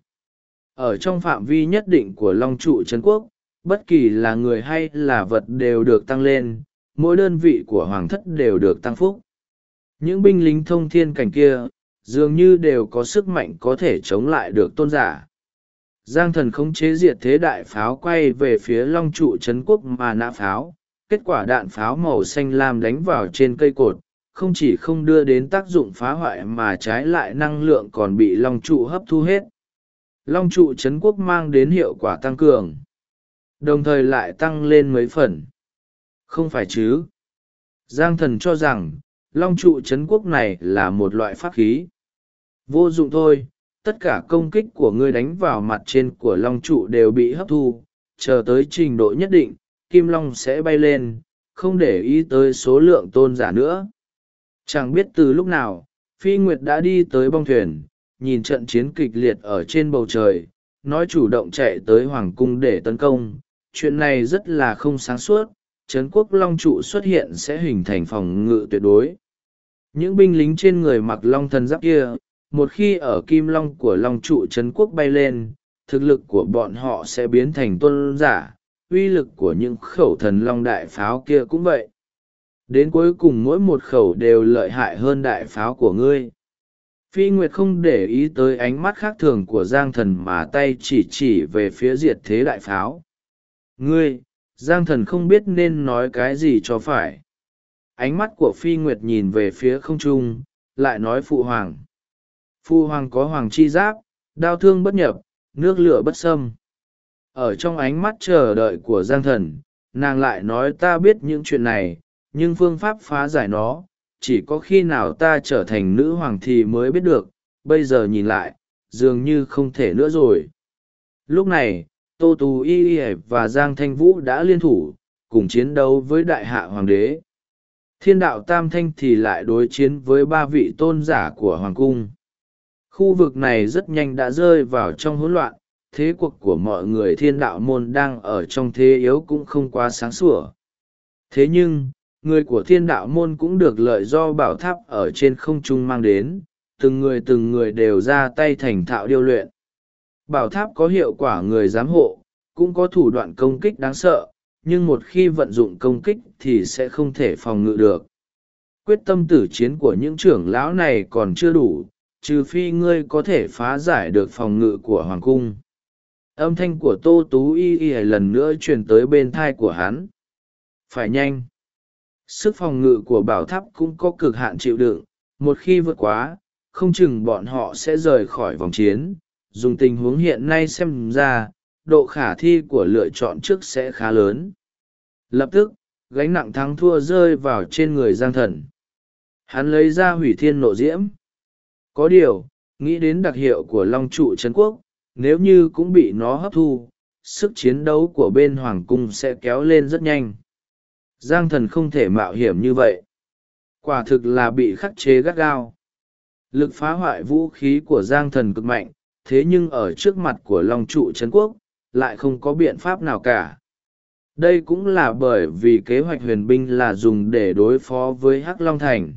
Ở trong phạm vi nhất định của long trụ trấn quốc, bất kỳ là người hay là vật đều được tăng lên, mỗi đơn vị của hoàng thất đều được tăng phúc. Những binh lính thông thiên cảnh kia, dường như đều có sức mạnh có thể chống lại được tôn giả. Giang Thần khống chế diệt thế đại pháo quay về phía long trụ trấn quốc mà nã pháo, kết quả đạn pháo màu xanh lam đánh vào trên cây cột, không chỉ không đưa đến tác dụng phá hoại mà trái lại năng lượng còn bị long trụ hấp thu hết. Long trụ trấn quốc mang đến hiệu quả tăng cường, đồng thời lại tăng lên mấy phần. Không phải chứ? Giang Thần cho rằng, long trụ trấn quốc này là một loại pháp khí. Vô dụng thôi, tất cả công kích của ngươi đánh vào mặt trên của long trụ đều bị hấp thu, chờ tới trình độ nhất định, kim long sẽ bay lên, không để ý tới số lượng tôn giả nữa. Chẳng biết từ lúc nào, Phi Nguyệt đã đi tới bong thuyền, nhìn trận chiến kịch liệt ở trên bầu trời, nói chủ động chạy tới hoàng cung để tấn công. Chuyện này rất là không sáng suốt, trấn quốc long trụ xuất hiện sẽ hình thành phòng ngự tuyệt đối. Những binh lính trên người mặc long thần giáp kia, một khi ở kim long của long trụ trấn quốc bay lên, thực lực của bọn họ sẽ biến thành tuân giả, uy lực của những khẩu thần long đại pháo kia cũng vậy. Đến cuối cùng mỗi một khẩu đều lợi hại hơn đại pháo của ngươi. Phi Nguyệt không để ý tới ánh mắt khác thường của Giang Thần mà tay chỉ về phía diệt thế đại pháo. Ngươi, Giang Thần không biết nên nói cái gì cho phải. Ánh mắt của Phi Nguyệt nhìn về phía không trung, lại nói Phụ Hoàng. Phụ Hoàng có hoàng chi giáp, đao thương bất nhập, nước lửa bất xâm. Ở trong ánh mắt chờ đợi của Giang Thần, nàng lại nói ta biết những chuyện này, nhưng phương pháp phá giải nó, chỉ có khi nào ta trở thành nữ hoàng thì mới biết được, bây giờ nhìn lại, dường như không thể nữa rồi. Lúc này, Tô Tú Y và Giang Thanh Vũ đã liên thủ, cùng chiến đấu với đại hạ hoàng đế. Thiên đạo Tam Thanh thì lại đối chiến với 3 vị tôn giả của hoàng cung. Khu vực này rất nhanh đã rơi vào trong hỗn loạn, thế cuộc của mọi người thiên đạo môn đang ở trong thế yếu cũng không quá sáng sủa. Thế nhưng, người của thiên đạo môn cũng được lợi do bảo tháp ở trên không trung mang đến, từng người đều ra tay thành thạo điêu luyện. Bảo tháp có hiệu quả người giám hộ, cũng có thủ đoạn công kích đáng sợ, nhưng một khi vận dụng công kích thì sẽ không thể phòng ngự được. Quyết tâm tử chiến của những trưởng lão này còn chưa đủ, trừ phi ngươi có thể phá giải được phòng ngự của hoàng cung. Âm thanh của Tô Tú Y lần nữa truyền tới bên thai của hắn. Phải nhanh. Sức phòng ngự của bảo tháp cũng có cực hạn chịu đựng, một khi vượt quá, không chừng bọn họ sẽ rời khỏi vòng chiến. Dùng tình huống hiện nay xem ra, độ khả thi của lựa chọn trước sẽ khá lớn. Lập tức, gánh nặng thắng thua rơi vào trên người Giang Thần. Hắn lấy ra hủy thiên nộ diễm. Có điều, nghĩ đến đặc hiệu của Long trụ trấn quốc, nếu như cũng bị nó hấp thu, sức chiến đấu của bên hoàng cung sẽ kéo lên rất nhanh. Giang Thần không thể mạo hiểm như vậy. Quả thực là bị khắc chế gắt gao. Lực phá hoại vũ khí của Giang Thần cực mạnh, thế nhưng ở trước mặt của Long trụ trấn quốc, lại không có biện pháp nào cả. Đây cũng là bởi vì kế hoạch huyền binh là dùng để đối phó với Hắc Long Thành.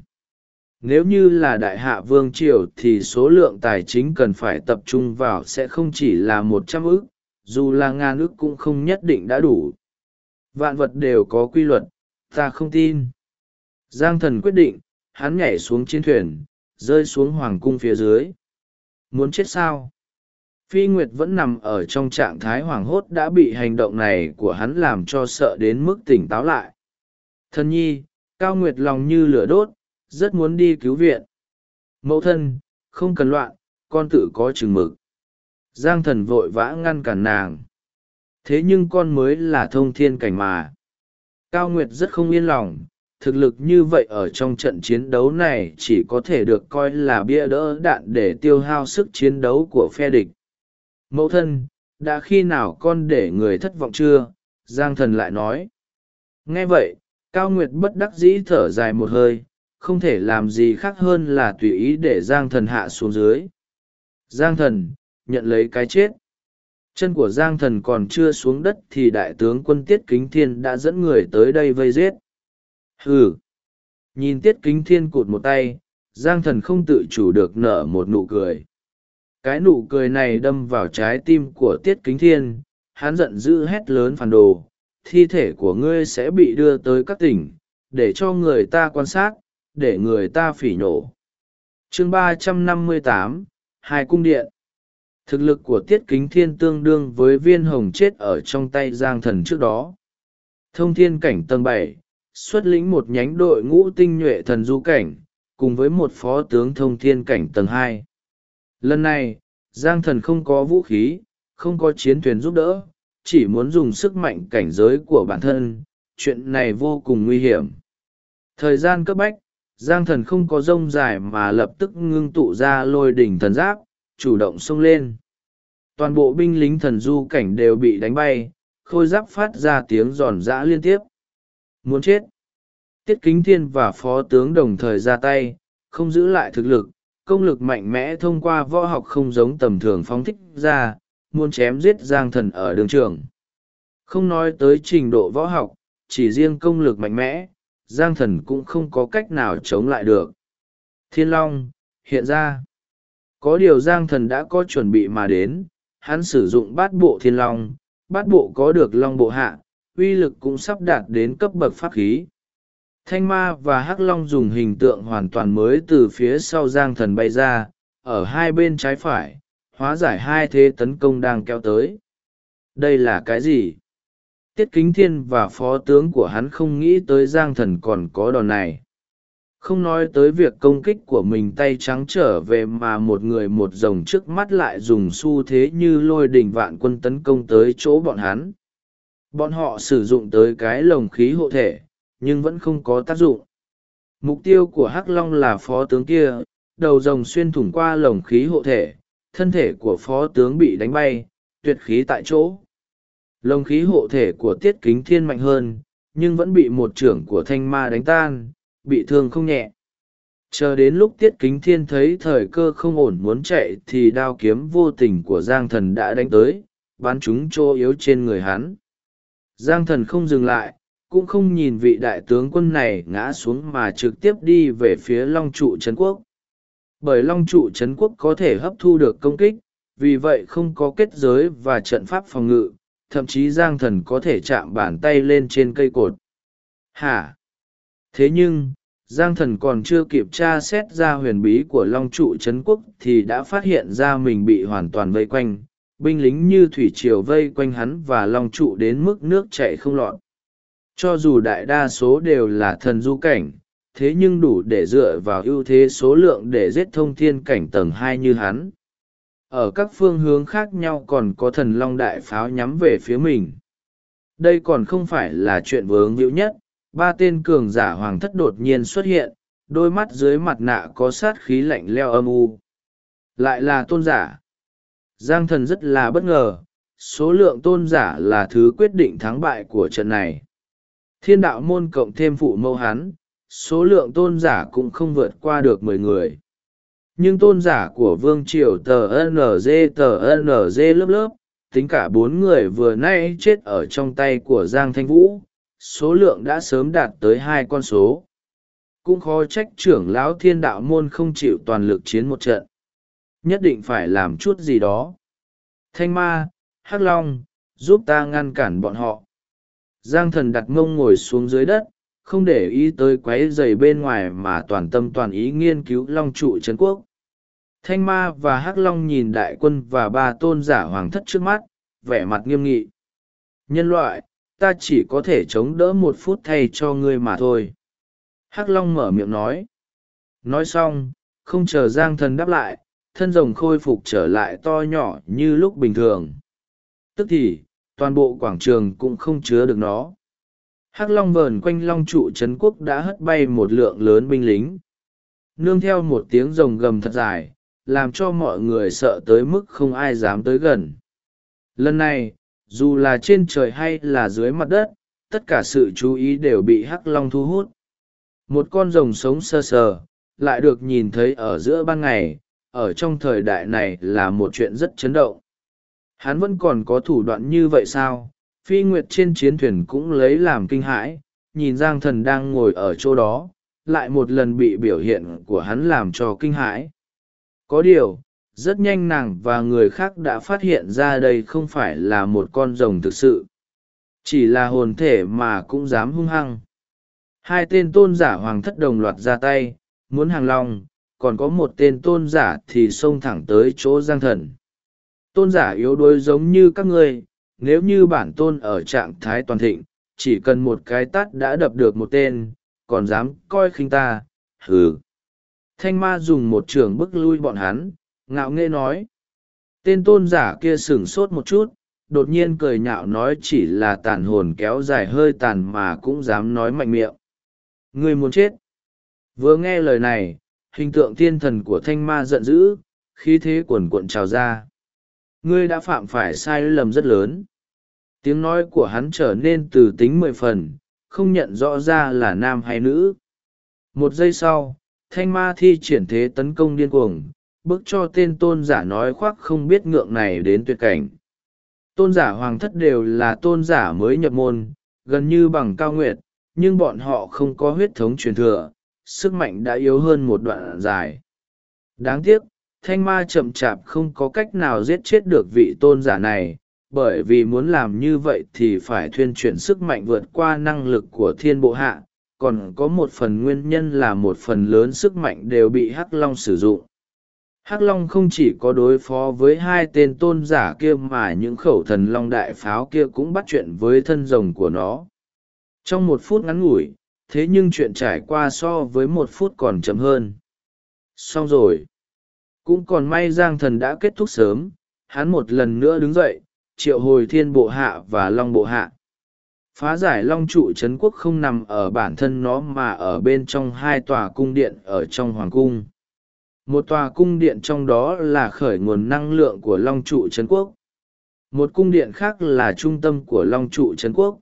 Nếu như là đại hạ vương triều thì số lượng tài chính cần phải tập trung vào sẽ không chỉ là 100 ức, dù là ngàn ức cũng không nhất định đã đủ. Vạn vật đều có quy luật, ta không tin. Giang Thần quyết định, hắn nhảy xuống chiến thuyền, rơi xuống hoàng cung phía dưới. Muốn chết sao? Phi Nguyệt vẫn nằm ở trong trạng thái hoảng hốt đã bị hành động này của hắn làm cho sợ đến mức tỉnh táo lại. Thân nhi, Cao Nguyệt lòng như lửa đốt, rất muốn đi cứu viện. Mẫu thân, không cần loạn, con tự có chừng mực. Giang Thần vội vã ngăn cản nàng. Thế nhưng con mới là thông thiên cảnh mà. Cao Nguyệt rất không yên lòng, thực lực như vậy ở trong trận chiến đấu này chỉ có thể được coi là bia đỡ đạn để tiêu hao sức chiến đấu của phe địch. Mẫu thân, đã khi nào con để người thất vọng chưa? Giang Thần lại nói. Nghe vậy, Cao Nguyệt bất đắc dĩ thở dài một hơi, không thể làm gì khác hơn là tùy ý để Giang Thần hạ xuống dưới. Giang Thần, nhận lấy cái chết. Chân của Giang Thần còn chưa xuống đất thì đại tướng quân Tiết Kính Thiên đã dẫn người tới đây vây giết. Hừ! Nhìn Tiết Kính Thiên cụt một tay, Giang Thần không tự chủ được nở một nụ cười. Cái nụ cười này đâm vào trái tim của Tiết Kính Thiên, hắn giận dữ hét lớn phản đồ, thi thể của ngươi sẽ bị đưa tới các tỉnh, để cho người ta quan sát, để người ta phỉ nhổ. Chương 358, Hai cung điện. Thực lực của Tiết Kính Thiên tương đương với viên hồng chết ở trong tay Giang Thần trước đó. Thông thiên cảnh tầng 7, xuất lĩnh một nhánh đội ngũ tinh nhuệ thần du cảnh, cùng với một phó tướng thông thiên cảnh tầng 2. Lần này, Giang Thần không có vũ khí, không có chiến thuyền giúp đỡ, chỉ muốn dùng sức mạnh cảnh giới của bản thân, chuyện này vô cùng nguy hiểm. Thời gian cấp bách, Giang Thần không có rông dài mà lập tức ngưng tụ ra lôi đỉnh thần giáp, chủ động xông lên. Toàn bộ binh lính thần du cảnh đều bị đánh bay, khôi giáp phát ra tiếng giòn giã liên tiếp. Muốn chết. Tiết Kính Thiên và phó tướng đồng thời ra tay, không giữ lại thực lực, công lực mạnh mẽ thông qua võ học không giống tầm thường phóng thích ra, muốn chém giết Giang Thần ở đường trường. Không nói tới trình độ võ học, chỉ riêng công lực mạnh mẽ, Giang Thần cũng không có cách nào chống lại được. Thiên Long, hiện ra. Có điều Giang Thần đã có chuẩn bị mà đến, hắn sử dụng bát bộ thiên long, bát bộ có được long bộ hạ, uy lực cũng sắp đạt đến cấp bậc pháp khí. Thanh ma và hắc long dùng hình tượng hoàn toàn mới từ phía sau Giang Thần bay ra, ở hai bên trái phải, hóa giải hai thế tấn công đang kéo tới. Đây là cái gì? Tiết Kính Thiên và phó tướng của hắn không nghĩ tới Giang Thần còn có đòn này. Không nói tới việc công kích của mình tay trắng trở về mà một người một rồng trước mắt lại dùng xu thế như lôi đình vạn quân tấn công tới chỗ bọn hắn. Bọn họ sử dụng tới cái lồng khí hộ thể, nhưng vẫn không có tác dụng. Mục tiêu của Hắc Long là phó tướng kia, đầu rồng xuyên thủng qua lồng khí hộ thể, thân thể của phó tướng bị đánh bay, tuyệt khí tại chỗ. Lồng khí hộ thể của Tiết Kính Thiên mạnh hơn, nhưng vẫn bị một chưởng của thanh ma đánh tan, bị thương không nhẹ. Chờ đến lúc Tiết Kính Thiên thấy thời cơ không ổn muốn chạy thì đao kiếm vô tình của Giang Thần đã đánh tới, bắn trúng chỗ yếu trên người hắn. Giang Thần không dừng lại, cũng không nhìn vị đại tướng quân này ngã xuống mà trực tiếp đi về phía Long trụ trấn quốc. Bởi Long trụ trấn quốc có thể hấp thu được công kích, vì vậy không có kết giới và trận pháp phòng ngự, thậm chí Giang Thần có thể chạm bàn tay lên trên cây cột. Hả? Thế nhưng, Giang Thần còn chưa kịp tra xét ra huyền bí của Long trụ trấn quốc thì đã phát hiện ra mình bị hoàn toàn vây quanh, binh lính như thủy triều vây quanh hắn và Long trụ đến mức nước chảy không lọt. Cho dù đại đa số đều là thần du cảnh, thế nhưng đủ để dựa vào ưu thế số lượng để giết thông thiên cảnh tầng 2 như hắn. Ở các phương hướng khác nhau còn có thần long đại pháo nhắm về phía mình. Đây còn không phải là chuyện vướng víu nhất, ba tên cường giả hoàng thất đột nhiên xuất hiện, đôi mắt dưới mặt nạ có sát khí lạnh leo âm u. Lại là tôn giả. Giang Thần rất là bất ngờ, số lượng tôn giả là thứ quyết định thắng bại của trận này. Thiên đạo môn cộng thêm phụ mẫu hắn, số lượng tôn giả cũng không vượt qua được 10 người. Nhưng tôn giả của vương triều tờ NG lớp lớp, tính cả 4 người vừa nay chết ở trong tay của Giang Thanh Vũ, số lượng đã sớm đạt tới 2 con số. Cũng khó trách trưởng lão thiên đạo môn không chịu toàn lực chiến một trận. Nhất định phải làm chút gì đó. Thanh ma, Hắc Long, giúp ta ngăn cản bọn họ. Giang Thần đặt mông ngồi xuống dưới đất, không để ý tới quấy rầy bên ngoài mà toàn tâm toàn ý nghiên cứu Long trụ trấn quốc. Thanh ma và Hắc Long nhìn đại quân và ba tôn giả hoàng thất trước mắt, vẻ mặt nghiêm nghị. Nhân loại, ta chỉ có thể chống đỡ 1 phút thay cho ngươi mà thôi. Hắc Long mở miệng nói. Nói xong, không chờ Giang Thần đáp lại, thân rồng khôi phục trở lại to nhỏ như lúc bình thường. Tức thì, toàn bộ quảng trường cũng không chứa được nó. Hắc Long vờn quanh Long trụ trấn quốc đã hất bay một lượng lớn binh lính. Nương theo một tiếng rồng gầm thật dài, làm cho mọi người sợ tới mức không ai dám tới gần. Lần này, dù là trên trời hay là dưới mặt đất, tất cả sự chú ý đều bị Hắc Long thu hút. Một con rồng sống sơ sờ, lại được nhìn thấy ở giữa ban ngày, ở trong thời đại này là một chuyện rất chấn động. Hắn vẫn còn có thủ đoạn như vậy sao? Phi Nguyệt trên chiến thuyền cũng lấy làm kinh hãi, nhìn Giang Thần đang ngồi ở chỗ đó, lại một lần bị biểu hiện của hắn làm cho kinh hãi. Có điều, rất nhanh nàng và người khác đã phát hiện ra đây không phải là một con rồng thực sự. Chỉ là hồn thể mà cũng dám hung hăng. 2 tên tôn giả hoàng thất đồng loạt ra tay, muốn hàng long, còn có một tên tôn giả thì xông thẳng tới chỗ Giang Thần. Tôn giả yếu đuối giống như các ngươi, nếu như bản tôn ở trạng thái toàn thịnh, chỉ cần một cái tát đã đập được một tên, còn dám coi khinh ta, hừ. Thanh ma dùng một trường bức lui bọn hắn, ngạo nghễ nói. Tên tôn giả kia sửng sốt một chút, đột nhiên cười nhạo nói chỉ là tàn hồn kéo dài hơi tàn mà cũng dám nói mạnh miệng. Ngươi muốn chết. Vừa nghe lời này, hình tượng thiên thần của thanh ma giận dữ, khí thế cuồn cuộn trào ra. Ngươi đã phạm phải sai lầm rất lớn. Tiếng nói của hắn trở nên từ tính 10 phần, không nhận rõ ra là nam hay nữ. 1 giây sau, thanh ma thi triển thế tấn công điên cuồng, bức cho tên tôn giả nói khoác không biết ngượng này đến tuyệt cảnh. Tôn giả hoàng thất đều là tôn giả mới nhập môn, gần như bằng cao nguyệt, nhưng bọn họ không có huyết thống truyền thừa, sức mạnh đã yếu hơn một đoạn dài. Đáng tiếc, thanh ma chậm chạp không có cách nào giết chết được vị tôn giả này, bởi vì muốn làm như vậy thì phải thuyên chuyển sức mạnh vượt qua năng lực của thiên bộ hạ, còn có một phần nguyên nhân là một phần lớn sức mạnh đều bị hắc long sử dụng. Hắc long không chỉ có đối phó với hai tên tôn giả kia mà những khẩu thần long đại pháo kia cũng bắt chuyện với thân rồng của nó. Trong 1 phút ngắn ngủi, thế nhưng chuyện trải qua so với 1 phút còn chậm hơn. Xong rồi. Cũng còn may Giang Thần đã kết thúc sớm, hắn một lần nữa đứng dậy, triệu hồi thiên bộ hạ và long bộ hạ. Phá giải long trụ trấn quốc không nằm ở bản thân nó mà ở bên trong 2 tòa cung điện ở trong hoàng cung. Một tòa cung điện trong đó là khởi nguồn năng lượng của long trụ trấn quốc. Một cung điện khác là trung tâm của long trụ trấn quốc.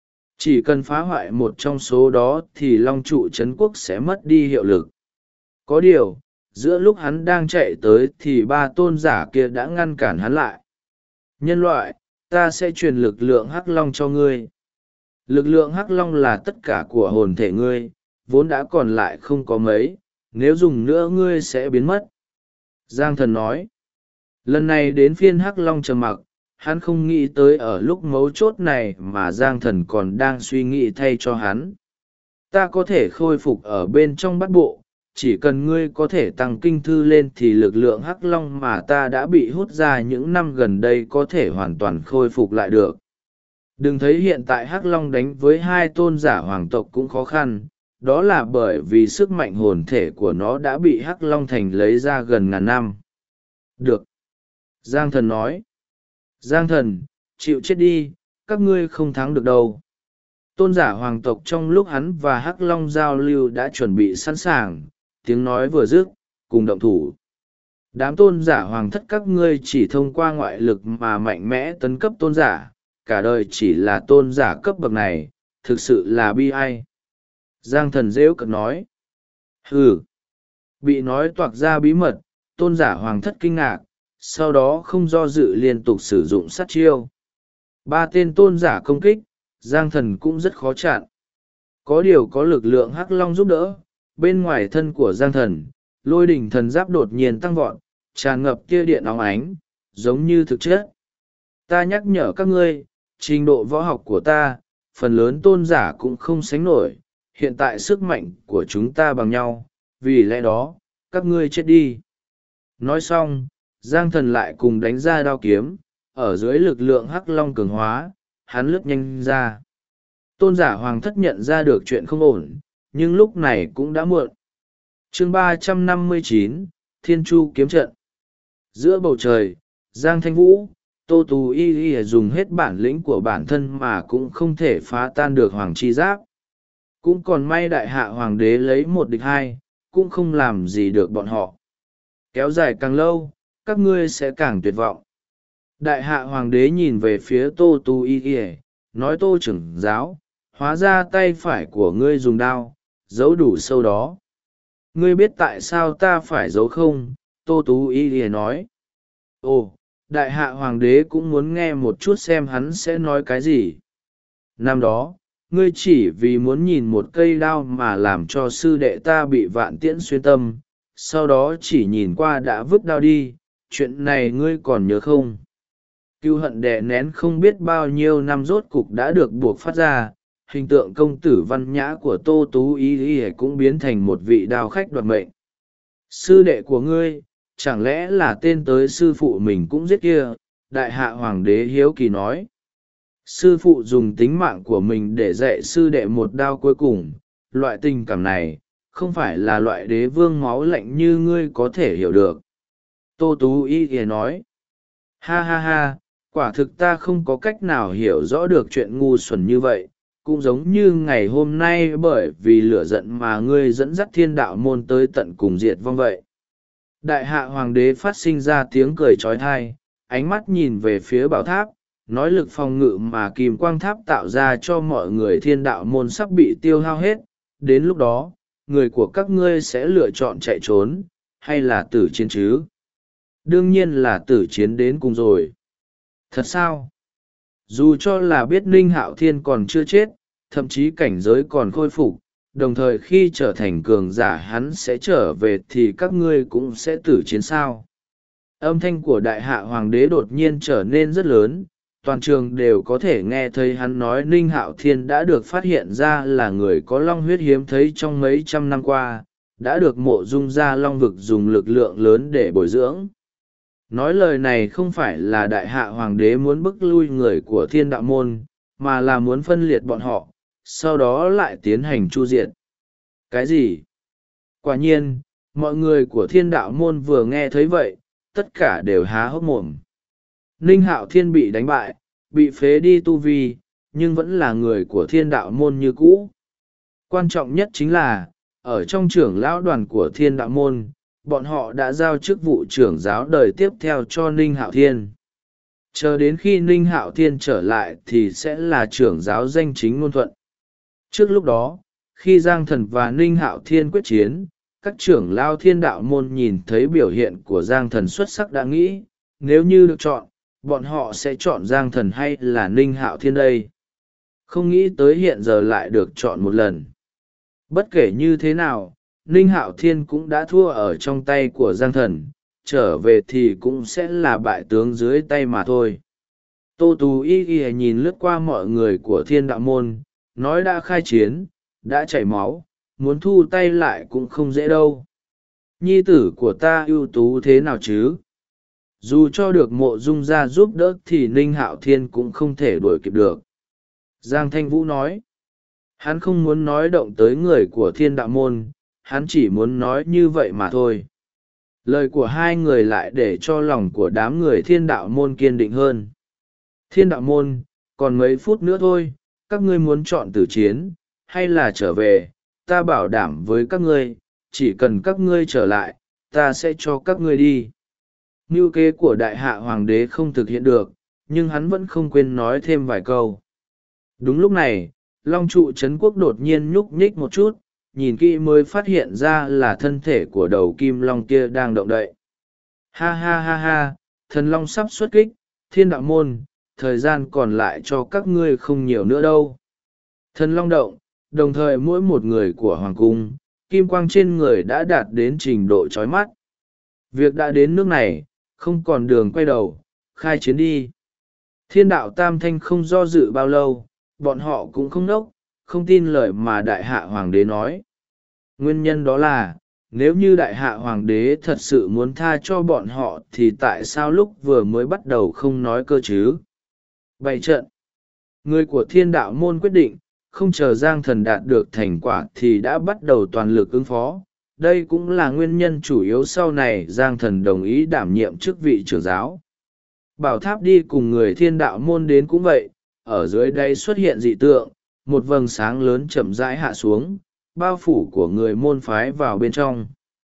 Chỉ cần phá hoại một trong số đó thì long trụ trấn quốc sẽ mất đi hiệu lực. Có điều, giữa lúc hắn đang chạy tới thì 3 tôn giả kia đã ngăn cản hắn lại. Nhân loại, ta sẽ truyền lực lượng hắc long cho ngươi. Lực lượng hắc long là tất cả của hồn thể ngươi, vốn đã còn lại không có mấy, nếu dùng nữa ngươi sẽ biến mất. Giang Thần nói. Lần này đến phiên hắc long trầm mặc, hắn không nghĩ tới ở lúc mấu chốt này mà Giang Thần còn đang suy nghĩ thay cho hắn. Ta có thể khôi phục ở bên trong bát bộ, chỉ cần ngươi có thể tăng kinh thư lên thì lực lượng hắc long mà ta đã bị hút ra những năm gần đây có thể hoàn toàn khôi phục lại được. Đừng thấy hiện tại hắc long đánh với 2 tôn giả hoàng tộc cũng khó khăn, đó là bởi vì sức mạnh hồn thể của nó đã bị hắc long thành lấy ra gần ngàn năm. Được. Giang Thần nói. Giang Thần, chịu chết đi, các ngươi không thắng được đâu. Tôn giả hoàng tộc trong lúc hắn và hắc long giao lưu đã chuẩn bị sẵn sàng, tiếng nói vừa dứt, cùng động thủ. Đám tôn giả hoàng thất các ngươi chỉ thông qua ngoại lực mà mạnh mẽ tấn cấp tôn giả, cả đời chỉ là tôn giả cấp bậc này, thực sự là bi ai. Giang Thần rêu cợt nói. Hừ. Bị nói toạc ra bí mật, tôn giả hoàng thất kinh ngạc, sau đó không do dự liên tục sử dụng sát chiêu. 3 tên tôn giả công kích, Giang Thần cũng rất khó chặn. Có điều có lực lượng hắc long giúp đỡ, bên ngoài thân của Giang Thần, lôi đỉnh thần giáp đột nhiên tăng vọt, tràn ngập tia điện óng ánh, giống như thực chất. Ta nhắc nhở các ngươi, trình độ võ học của ta, phần lớn tôn giả cũng không sánh nổi, hiện tại sức mạnh của chúng ta bằng nhau, vì lẽ đó, các ngươi chết đi. Nói xong, Giang Thần lại cùng đánh ra đao kiếm, ở dưới lực lượng hắc long cường hóa, hắn lướt nhanh ra. Tôn giả hoàng thất nhận ra được chuyện không ổn, nhưng lúc này cũng đã muộn. Chương 359, Thiên Chu kiếm trận. Giữa bầu trời, Giang Thanh Vũ, Tô Tú Y dùng hết bản lĩnh của bản thân mà cũng không thể phá tan được hoàng chi giáp. Cũng còn may đại hạ hoàng đế lấy 1 địch 2, cũng không làm gì được bọn họ. Kéo dài càng lâu, các ngươi sẽ càng tuyệt vọng. Đại hạ hoàng đế nhìn về phía Tô Tú Y, nói: Tô trưởng giáo, hóa ra tay phải của ngươi dùng đao, giấu đủ sâu đó. Ngươi biết tại sao ta phải giấu không? Tô Tú Y nói. Ồ, đại hạ hoàng đế cũng muốn nghe một chút xem hắn sẽ nói cái gì. Năm đó, ngươi chỉ vì muốn nhìn một cây đao mà làm cho sư đệ ta bị vạn tiễn xuyên tâm, sau đó chỉ nhìn qua đã vứt đao đi, chuyện này ngươi còn nhớ không? Cưu hận đè nén không biết bao nhiêu năm rốt cục đã được buộc phát ra, hình tượng công tử văn nhã của Tô Tú Y cũng biến thành một vị đao khách đoạt mệnh. Sư đệ của ngươi, chẳng lẽ là tên tới sư phụ mình cũng giết kia? Đại hạ hoàng đế hiếu kỳ nói. Sư phụ dùng tính mạng của mình để dạy sư đệ một đao cuối cùng, loại tình cảm này, không phải là loại đế vương máu lạnh như ngươi có thể hiểu được. Tô Tú Y nói. Ha ha ha, quả thực ta không có cách nào hiểu rõ được chuyện ngu xuẩn như vậy, cũng giống như ngày hôm nay bởi vì lửa giận mà ngươi dẫn dắt thiên đạo môn tới tận cùng diệt vong vậy. Đại hạ hoàng đế phát sinh ra tiếng cười trói thai, ánh mắt nhìn về phía bảo tháp, nói lực phòng ngự mà kim quang tháp tạo ra cho mọi người thiên đạo môn sắp bị tiêu hao hết, đến lúc đó, người của các ngươi sẽ lựa chọn chạy trốn, hay là tử chiến chứ? Đương nhiên là tử chiến đến cùng rồi. Thật sao? Dù cho là biết Ninh Hạo Thiên còn chưa chết, thậm chí cảnh giới còn khôi phục, đồng thời khi trở thành cường giả hắn sẽ trở về thì các ngươi cũng sẽ tử chiến sao? Âm thanh của đại hạ hoàng đế đột nhiên trở nên rất lớn, toàn trường đều có thể nghe thấy hắn nói Ninh Hạo Thiên đã được phát hiện ra là người có long huyết hiếm thấy trong mấy trăm năm qua, đã được Mộ Dung gia long vực dùng lực lượng lớn để bồi dưỡng. Nói lời này không phải là đại hạ hoàng đế muốn bức lui người của Thiên Đạo Môn, mà là muốn phân liệt bọn họ, sau đó lại tiến hành chu diệt. Cái gì? Quả nhiên, mọi người của Thiên Đạo Môn vừa nghe thấy vậy, tất cả đều há hốc mồm. Ninh Hạo Thiên bị đánh bại, bị phế đi tu vi, nhưng vẫn là người của Thiên Đạo Môn như cũ. Quan trọng nhất chính là, ở trong trưởng lão đoàn của Thiên Đạo Môn, bọn họ đã giao chức vụ trưởng giáo đời tiếp theo cho Ninh Hạo Thiên. Chờ đến khi Ninh Hạo Thiên trở lại thì sẽ là trưởng giáo danh chính ngôn thuận. Trước lúc đó, khi Giang Thần và Ninh Hạo Thiên quyết chiến, các trưởng lao Thiên Đạo Môn nhìn thấy biểu hiện của Giang Thần xuất sắc đã nghĩ, nếu như được chọn, bọn họ sẽ chọn Giang Thần hay là Ninh Hạo Thiên đây. Không nghĩ tới hiện giờ lại được chọn một lần. Bất kể như thế nào, Ninh Hạo Thiên cũng đã thua ở trong tay của Giang Thần, trở về thì cũng sẽ là bại tướng dưới tay mà thôi. Tô Tú Y nhìn lướt qua mọi người của Thiên Đạo Môn, nói đã khai chiến, đã chảy máu, muốn thu tay lại cũng không dễ đâu. Nhi tử của ta ưu tú thế nào chứ? Dù cho được Mộ Dung gia giúp đỡ thì Ninh Hạo Thiên cũng không thể đuổi kịp được. Giang Thanh Vũ nói, hắn không muốn nói động tới người của Thiên Đạo Môn, hắn chỉ muốn nói như vậy mà thôi. Lời của hai người lại để cho lòng của đám người Thiên Đạo Môn kiên định hơn. Thiên Đạo Môn, còn mấy phút nữa thôi, các ngươi muốn chọn tử chiến, hay là trở về, ta bảo đảm với các ngươi, chỉ cần các ngươi trở lại, ta sẽ cho các ngươi đi. Mưu kế của đại hạ hoàng đế không thực hiện được, nhưng hắn vẫn không quên nói thêm vài câu. Đúng lúc này, Long trụ Trấn Quốc đột nhiên nhúc nhích một chút, nhìn kỹ mới phát hiện ra là thân thể của đầu kim long kia đang động đậy. Ha ha ha ha, thần long sắp xuất kích, Thiên Đạo Môn, thời gian còn lại cho các ngươi không nhiều nữa đâu. Thần long động, đồng thời mỗi một người của hoàng cung, kim quang trên người đã đạt đến trình độ chói mắt. Việc đã đến nước này, không còn đường quay đầu, khai chiến đi. Thiên đạo tam thanh không do dự bao lâu, bọn họ cũng không nốc, không tin lời mà đại hạ hoàng đế nói. Nguyên nhân đó là, nếu như đại hạ hoàng đế thật sự muốn tha cho bọn họ thì tại sao lúc vừa mới bắt đầu không nói cơ chứ? Bày trận. Người của Thiên Đạo Môn quyết định, không chờ Giang Thần đạt được thành quả thì đã bắt đầu toàn lực ứng phó. Đây cũng là nguyên nhân chủ yếu sau này Giang Thần đồng ý đảm nhiệm chức vị trưởng giáo. Bảo Tháp đi cùng người Thiên Đạo Môn đến cũng vậy, ở dưới đây xuất hiện dị tượng, một vầng sáng lớn chậm rãi hạ xuống, bao phủ của người môn phái vào bên trong.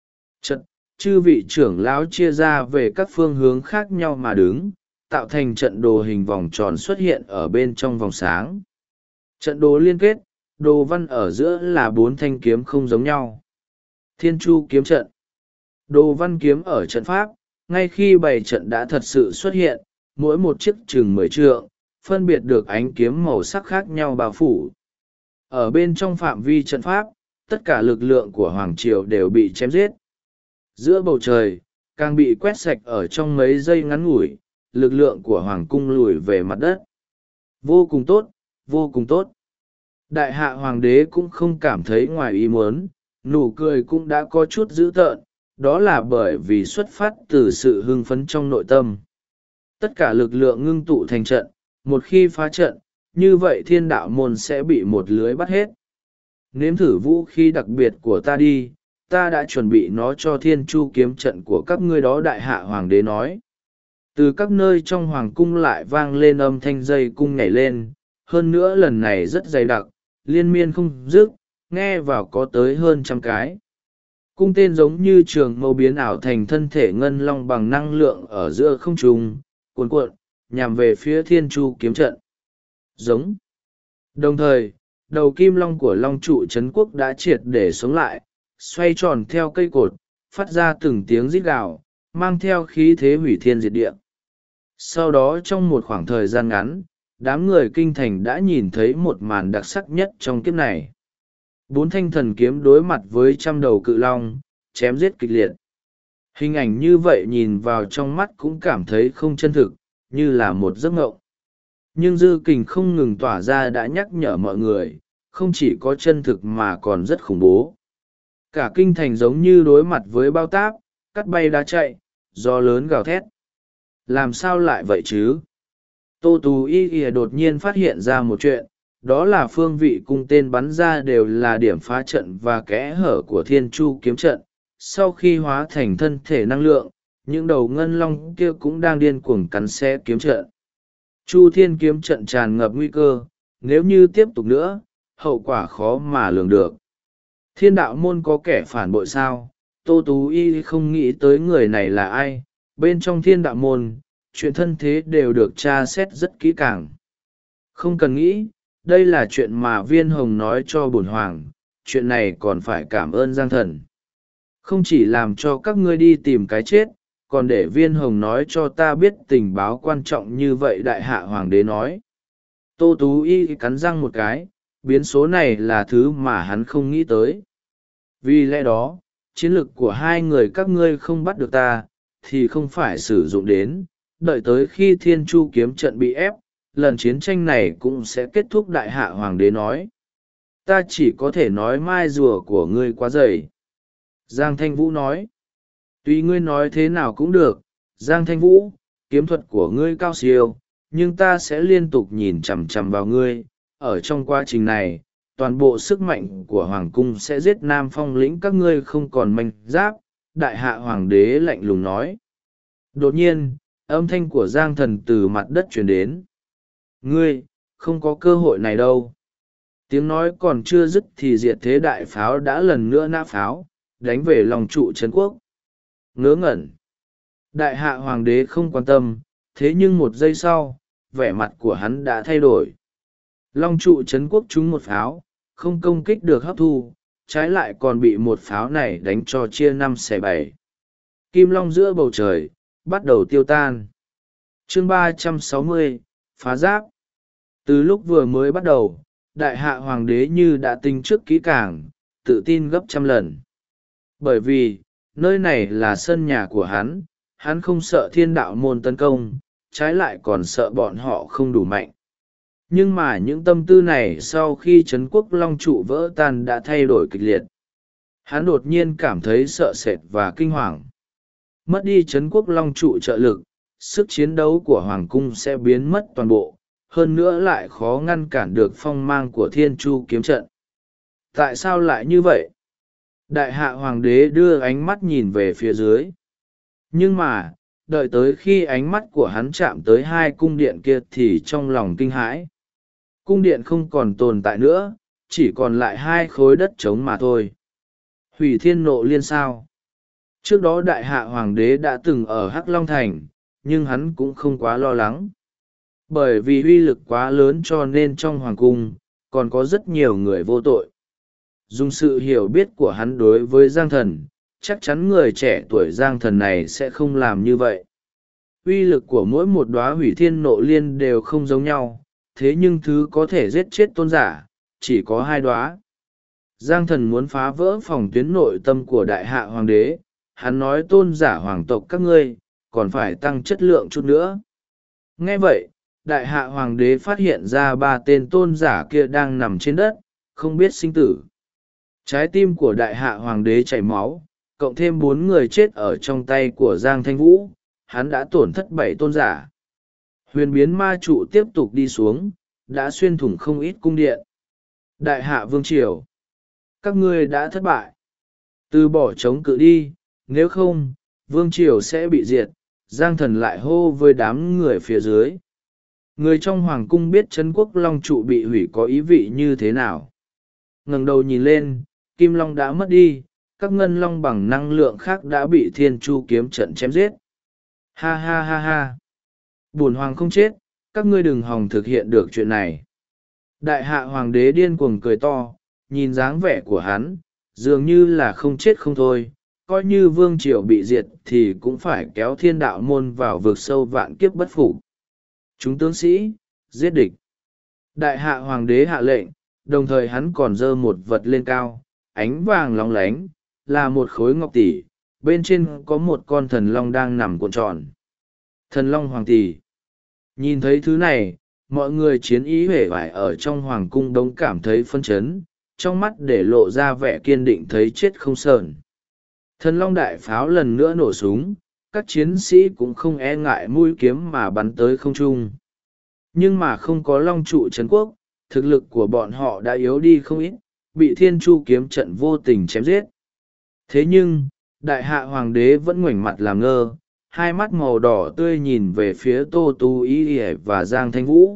Chư vị trưởng lão chia ra về các phương hướng khác nhau mà đứng, tạo thành trận đồ hình vòng tròn xuất hiện ở bên trong vòng sáng. Trận đồ liên kết, đồ văn ở giữa là 4 thanh kiếm không giống nhau. Thiên Chu kiếm trận. Đồ văn kiếm ở trận pháp, ngay khi bày trận đã thật sự xuất hiện, mỗi một chiếc chừng 10 trượng, phân biệt được ánh kiếm màu sắc khác nhau bao phủ. Ở bên trong phạm vi trận pháp, tất cả lực lượng của Hoàng Triều đều bị chém giết. Giữa bầu trời, càng bị quét sạch ở trong mấy giây ngắn ngủi, lực lượng của Hoàng Cung lùi về mặt đất. Vô cùng tốt, vô cùng tốt. Đại hạ Hoàng đế cũng không cảm thấy ngoài ý muốn, nụ cười cũng đã có chút dữ tợn, đó là bởi vì xuất phát từ sự hưng phấn trong nội tâm. Tất cả lực lượng ngưng tụ thành trận, một khi phá trận, như vậy Thiên Đạo Môn sẽ bị một lưới bắt hết. Nếm thử vũ khí đặc biệt của ta đi, ta đã chuẩn bị nó cho Thiên Chu kiếm trận của các ngươi đó, đại hạ hoàng đế nói. Từ các nơi trong hoàng cung lại vang lên âm thanh dây cung nhảy lên, hơn nữa lần này rất dày đặc, liên miên không dứt, nghe vào có tới hơn 100 cái. Cung tên giống như trường mâu biến ảo thành thân thể ngân long bằng năng lượng ở giữa không trung, cuồn cuộn, nhằm về phía Thiên Chu kiếm trận. Giống. Đồng thời, đầu kim long của Long trụ Trấn Quốc đã triệt để sống lại, xoay tròn theo cây cột, phát ra từng tiếng rít gào, mang theo khí thế hủy thiên diệt địa. Sau đó trong một khoảng thời gian ngắn, đám người kinh thành đã nhìn thấy một màn đặc sắc nhất trong kiếp này. 4 thanh thần kiếm đối mặt với 100 đầu cự long, chém giết kịch liệt. Hình ảnh như vậy nhìn vào trong mắt cũng cảm thấy không chân thực, như là một giấc mộng. Nhưng dư kình không ngừng tỏa ra đã nhắc nhở mọi người, không chỉ có chân thực mà còn rất khủng bố. Cả kinh thành giống như đối mặt với bao táp, cắt bay đá chạy, gió lớn gào thét. Làm sao lại vậy chứ? Tô Tú Y Y đột nhiên phát hiện ra một chuyện, đó là phương vị cung tên bắn ra đều là điểm phá trận và kẽ hở của thiên chu kiếm trận. Sau khi hóa thành thân thể năng lượng, những đầu ngân long kia cũng đang điên cuồng cắn xé kiếm trận. Chu thiên kiếm trận tràn ngập nguy cơ, nếu như tiếp tục nữa, hậu quả khó mà lường được. Thiên đạo môn có kẻ phản bội sao? Tô Tú Y không nghĩ tới người này là ai. Bên trong thiên đạo môn, chuyện thân thế đều được tra xét rất kỹ càng. Không cần nghĩ, đây là chuyện mà viên hồng nói cho bổn hoàng, chuyện này còn phải cảm ơn Giang Thần. Không chỉ làm cho các ngươi đi tìm cái chết, còn để viên hồng nói cho ta biết tình báo quan trọng như vậy. Đại hạ hoàng đế nói. Tô Tú Y cắn răng một cái, biến số này là thứ mà hắn không nghĩ tới. Vì lẽ đó, chiến lược của hai người các ngươi không bắt được ta, thì không phải sử dụng đến, đợi tới khi thiên chu kiếm trận bị ép, lần chiến tranh này cũng sẽ kết thúc. Đại hạ hoàng đế nói. Ta chỉ có thể nói mai rùa của ngươi quá dày. Giang Thanh Vũ nói. Tuy ngươi nói thế nào cũng được, Giang Thanh Vũ, kiếm thuật của ngươi cao siêu, nhưng ta sẽ liên tục nhìn chằm chằm vào ngươi. Ở trong quá trình này, toàn bộ sức mạnh của hoàng cung sẽ giết Nam Phong lĩnh các ngươi không còn manh giáp. Đại hạ hoàng đế lạnh lùng nói. Đột nhiên, âm thanh của Giang Thần từ mặt đất truyền đến. Ngươi, không có cơ hội này đâu. Tiếng nói còn chưa dứt thì diệt thế đại pháo đã lần nữa nã pháo, đánh về lòng trụ trấn quốc. Ngớ ngẩn. Đại hạ hoàng đế không quan tâm, thế nhưng một giây sau, vẻ mặt của hắn đã thay đổi. Long trụ trấn quốc trúng một pháo, không công kích được hấp thu, trái lại còn bị một pháo này đánh cho chia 5/7. Kim long giữa bầu trời, bắt đầu tiêu tan. Chương 360, phá giáp. Từ lúc vừa mới bắt đầu, đại hạ hoàng đế như đã tính trước kỹ càng, tự tin gấp 100 lần. Bởi vì, nơi này là sân nhà của hắn không sợ thiên đạo môn tấn công, trái lại còn sợ bọn họ không đủ mạnh. Nhưng mà những tâm tư này sau khi trấn quốc long trụ vỡ tan đã thay đổi kịch liệt. Hắn đột nhiên cảm thấy sợ sệt và kinh hoàng. Mất đi trấn quốc long trụ trợ lực, sức chiến đấu của hoàng cung sẽ biến mất toàn bộ, hơn nữa lại khó ngăn cản được phong mang của thiên chu kiếm trận. Tại sao lại như vậy? Đại hạ hoàng đế đưa ánh mắt nhìn về phía dưới. Nhưng mà, đợi tới khi ánh mắt của hắn chạm tới hai cung điện kia thì trong lòng kinh hãi. Cung điện không còn tồn tại nữa, chỉ còn lại hai khối đất trống mà thôi. Hủy Thiên Nộ Liên sao? Trước đó đại hạ hoàng đế đã từng ở Hắc Long Thành, nhưng hắn cũng không quá lo lắng. Bởi vì uy lực quá lớn cho nên trong hoàng cung, còn có rất nhiều người vô tội. Dùng sự hiểu biết của hắn đối với Giang Thần, chắc chắn người trẻ tuổi Giang Thần này sẽ không làm như vậy. Uy lực của mỗi một đóa hủy thiên nộ liên đều không giống nhau, thế nhưng thứ có thể giết chết tôn giả, chỉ có 2 đóa. Giang Thần muốn phá vỡ phòng tuyến nội tâm của đại hạ hoàng đế, hắn nói tôn giả hoàng tộc các ngươi, còn phải tăng chất lượng chút nữa. Nghe vậy, đại hạ hoàng đế phát hiện ra 3 tên tôn giả kia đang nằm trên đất, không biết sinh tử. Trái tim của đại hạ hoàng đế chảy máu, cộng thêm 4 người chết ở trong tay của Giang Thanh Vũ, hắn đã tổn thất 7 tôn giả. Huyền biến ma trụ tiếp tục đi xuống, đã xuyên thủng không ít cung điện. Đại hạ vương triều, các ngươi đã thất bại. Từ bỏ chống cự đi, nếu không, vương triều sẽ bị diệt. Giang Thần lại hô với đám người phía dưới. Người trong hoàng cung biết trấn quốc long trụ bị hủy có ý vị như thế nào. Ngẩng đầu nhìn lên, kim long đã mất đi, các ngân long bằng năng lượng khác đã bị thiên chu kiếm trận chém giết. Ha ha ha ha. Bổn hoàng không chết, các ngươi đừng hòng thực hiện được chuyện này. Đại hạ hoàng đế điên cuồng cười to, nhìn dáng vẻ của hắn, dường như là không chết không thôi. Coi như vương triều bị diệt thì cũng phải kéo thiên đạo môn vào vực sâu vạn kiếp bất phục. Chúng tướng sĩ, giết địch. Đại hạ hoàng đế hạ lệnh, đồng thời hắn còn giơ một vật lên cao, ánh vàng lóng lánh, là một khối ngọc tỷ, bên trên có một con thần long đang nằm cuộn tròn. Thần long hoàng tỷ. Nhìn thấy thứ này, mọi người chiến ý huệ vải ở trong hoàng cung đống cảm thấy phân chấn, trong mắt để lộ ra vẻ kiên định thấy chết không sờn. Thần long đại pháo lần nữa nổ súng, các chiến sĩ cũng không e ngại mũi kiếm mà bắn tới không trung. Nhưng mà không có long trụ trấn quốc, thực lực của bọn họ đã yếu đi không ít, bị thiên chu kiếm trận vô tình chém giết. Thế nhưng, đại hạ hoàng đế vẫn ngoảnh mặt làm ngơ, hai mắt màu đỏ tươi nhìn về phía Tô Tú Y và Giang Thanh Vũ.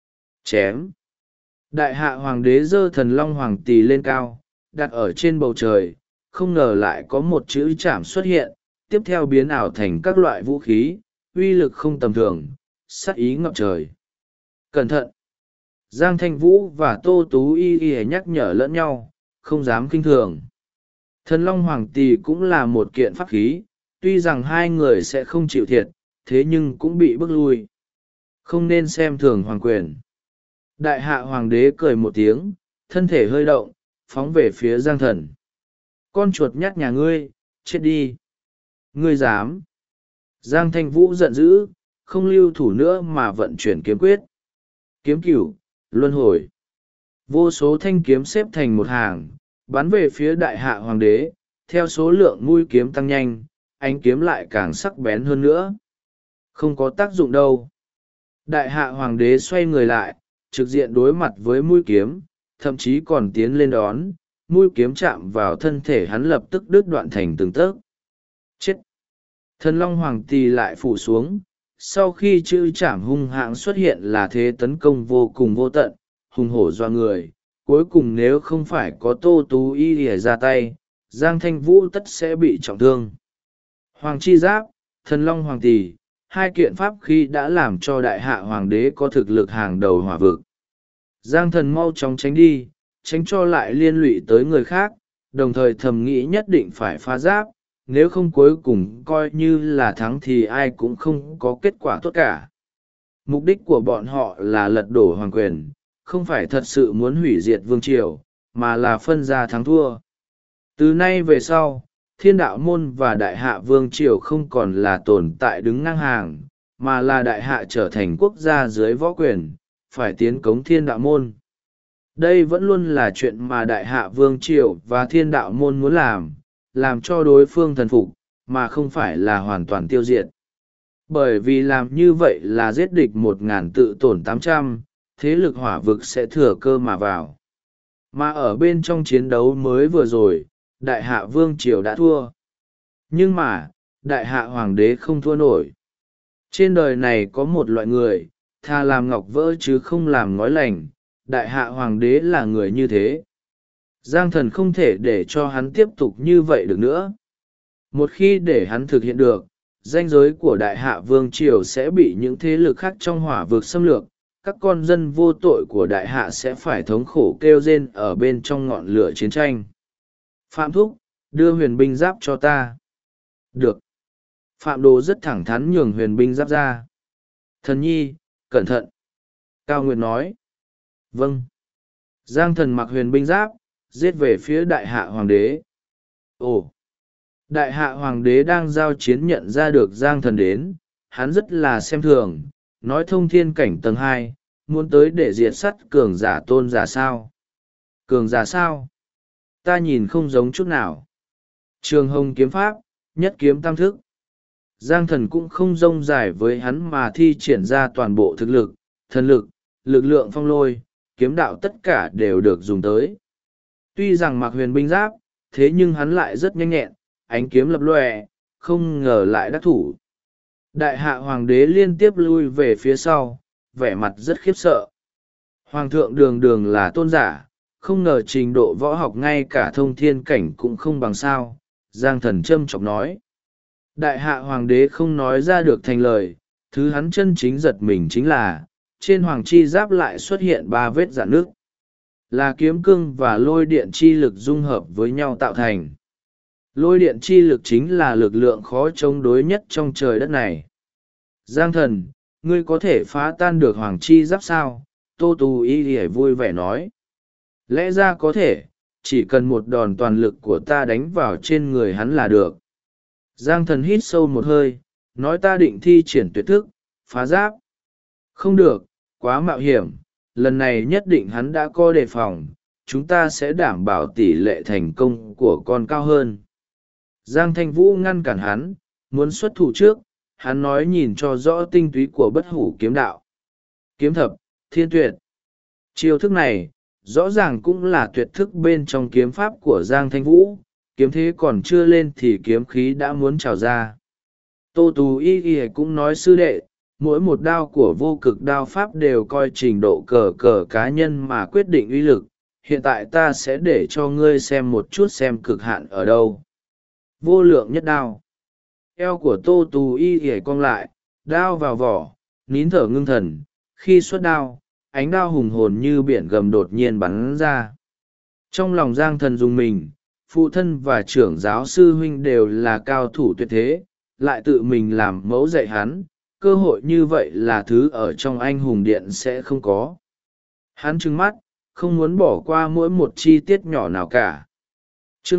Chém! Đại hạ hoàng đế giơ thần long hoàng tỳ lên cao, đặt ở trên bầu trời, không ngờ lại có một chữ chạm xuất hiện, tiếp theo biến ảo thành các loại vũ khí, uy lực không tầm thường, sát ý ngập trời. Cẩn thận! Giang Thanh Vũ và Tô Tú Y nhắc nhở lẫn nhau, không dám kinh thường. Thần long hoàng tỳ cũng là một kiện pháp khí, tuy rằng hai người sẽ không chịu thiệt, thế nhưng cũng bị bức lui. Không nên xem thường hoàng quyền. Đại hạ hoàng đế cười một tiếng, thân thể hơi động, phóng về phía Giang Thần. Con chuột nhắt nhà ngươi, chết đi! Ngươi dám! Giang Thanh Vũ giận dữ, không lưu thủ nữa mà vận chuyển kiếm quyết. Kiếm cửu, luân hồi. Vô số thanh kiếm xếp thành một hàng, bắn về phía đại hạ hoàng đế, theo số lượng mũi kiếm tăng nhanh, ánh kiếm lại càng sắc bén hơn nữa. Không có tác dụng đâu. Đại hạ hoàng đế xoay người lại, trực diện đối mặt với mũi kiếm, thậm chí còn tiến lên đón, mũi kiếm chạm vào thân thể hắn lập tức đứt đoạn thành từng tấc. Chết! Thần long hoàng tỳ lại phủ xuống, sau khi chữ chạm hung hãng xuất hiện là thế tấn công vô cùng vô tận, hùng hổ doa người. Cuối cùng nếu không phải có Tô Tú Y lìa ra tay, Giang Thanh Vũ tất sẽ bị trọng thương. Hoàng chi giáp, thần long hoàng tỳ, hai kiện pháp khi đã làm cho đại hạ hoàng đế có thực lực hàng đầu hỏa vực. Giang Thần mau chóng tránh đi, tránh cho lại liên lụy tới người khác, đồng thời thầm nghĩ nhất định phải phá giáp, nếu không cuối cùng coi như là thắng thì ai cũng không có kết quả tốt cả. Mục đích của bọn họ là lật đổ hoàng quyền, không phải thật sự muốn hủy diệt vương triều, mà là phân ra thắng thua. Từ nay về sau, thiên đạo môn và đại hạ vương triều không còn là tồn tại đứng ngang hàng, mà là đại hạ trở thành quốc gia dưới võ quyền, phải tiến cống thiên đạo môn. Đây vẫn luôn là chuyện mà đại hạ vương triều và thiên đạo môn muốn làm cho đối phương thần phục, mà không phải là hoàn toàn tiêu diệt. Bởi vì làm như vậy là giết địch 1.000 tự tổn 800, thế lực hỏa vực sẽ thừa cơ mà vào. Mà ở bên trong chiến đấu mới vừa rồi, đại hạ vương triều đã thua. Nhưng mà, đại hạ hoàng đế không thua nổi. Trên đời này có một loại người, thà làm ngọc vỡ chứ không làm ngói lành, đại hạ hoàng đế là người như thế. Giang Thần không thể để cho hắn tiếp tục như vậy được nữa. Một khi để hắn thực hiện được, ranh giới của đại hạ vương triều sẽ bị những thế lực khác trong hỏa vực xâm lược, các con dân vô tội của đại hạ sẽ phải thống khổ kêu rên ở bên trong ngọn lửa chiến tranh. Phạm Thúc, đưa huyền binh giáp cho ta. Được. Phạm Đồ rất thẳng thắn nhường huyền binh giáp ra. Thần nhi, cẩn thận. Cao Nguyệt nói. Vâng. Giang Thần mặc huyền binh giáp, giết về phía đại hạ hoàng đế. Ồ! Đại hạ hoàng đế đang giao chiến nhận ra được Giang Thần đến, hắn rất là xem thường, nói thông thiên cảnh tầng 2, muốn tới để diệt sắt cường giả tôn giả sao. Cường giả sao? Ta nhìn không giống chút nào. Trường Hồng kiếm pháp, nhất kiếm tam thức. Giang Thần cũng không rông dài với hắn mà thi triển ra toàn bộ thực lực, thần lực, lực lượng phong lôi, kiếm đạo tất cả đều được dùng tới. Tuy rằng mặc huyền binh giáp, thế nhưng hắn lại rất nhanh nhẹn, ánh kiếm lập lòe, không ngờ lại đắc thủ. Đại hạ hoàng đế liên tiếp lui về phía sau, vẻ mặt rất khiếp sợ. Hoàng thượng đường đường là tôn giả, không ngờ trình độ võ học ngay cả thông thiên cảnh cũng không bằng sao, Giang Thần châm chọc nói. Đại hạ hoàng đế không nói ra được thành lời, thứ hắn chân chính giật mình chính là, trên hoàng chi giáp lại xuất hiện 3 vết rạn nước. Là kiếm cương và lôi điện chi lực dung hợp với nhau tạo thành. Lôi điện chi lực chính là lực lượng khó chống đối nhất trong trời đất này. Giang Thần, ngươi có thể phá tan được hoàng chi giáp sao? Tô Tú Y vui vẻ nói. Lẽ ra có thể, chỉ cần một đòn toàn lực của ta đánh vào trên người hắn là được. Giang thần hít sâu một hơi, nói ta định thi triển tuyệt thức, phá giáp. Không được, quá mạo hiểm, lần này nhất định hắn đã có đề phòng, chúng ta sẽ đảm bảo tỷ lệ thành công của con cao hơn. Giang Thanh Vũ ngăn cản hắn, muốn xuất thủ trước, hắn nói nhìn cho rõ tinh túy của bất hủ kiếm đạo. Kiếm thập, thiên tuyệt. Chiêu thức này, rõ ràng cũng là tuyệt thức bên trong kiếm pháp của Giang Thanh Vũ, kiếm thế còn chưa lên thì kiếm khí đã muốn trào ra. Tô Tú Y cũng nói sư đệ, mỗi một đao của vô cực đao pháp đều coi trình độ cờ cờ cá nhân mà quyết định uy lực. Hiện tại ta sẽ để cho ngươi xem một chút xem cực hạn ở đâu. Vô lượng nhất đao. Eo của Tô Tú Y cong lại, đao vào vỏ, nín thở ngưng thần. Khi xuất đao, ánh đao hùng hồn như biển gầm đột nhiên bắn ra. Trong lòng Giang Thần dùng mình, phụ thân và trưởng giáo sư huynh đều là cao thủ tuyệt thế, lại tự mình làm mẫu dạy hắn, cơ hội như vậy là thứ ở trong anh hùng điện sẽ không có. Hắn trừng mắt, không muốn bỏ qua mỗi một chi tiết nhỏ nào cả. Chương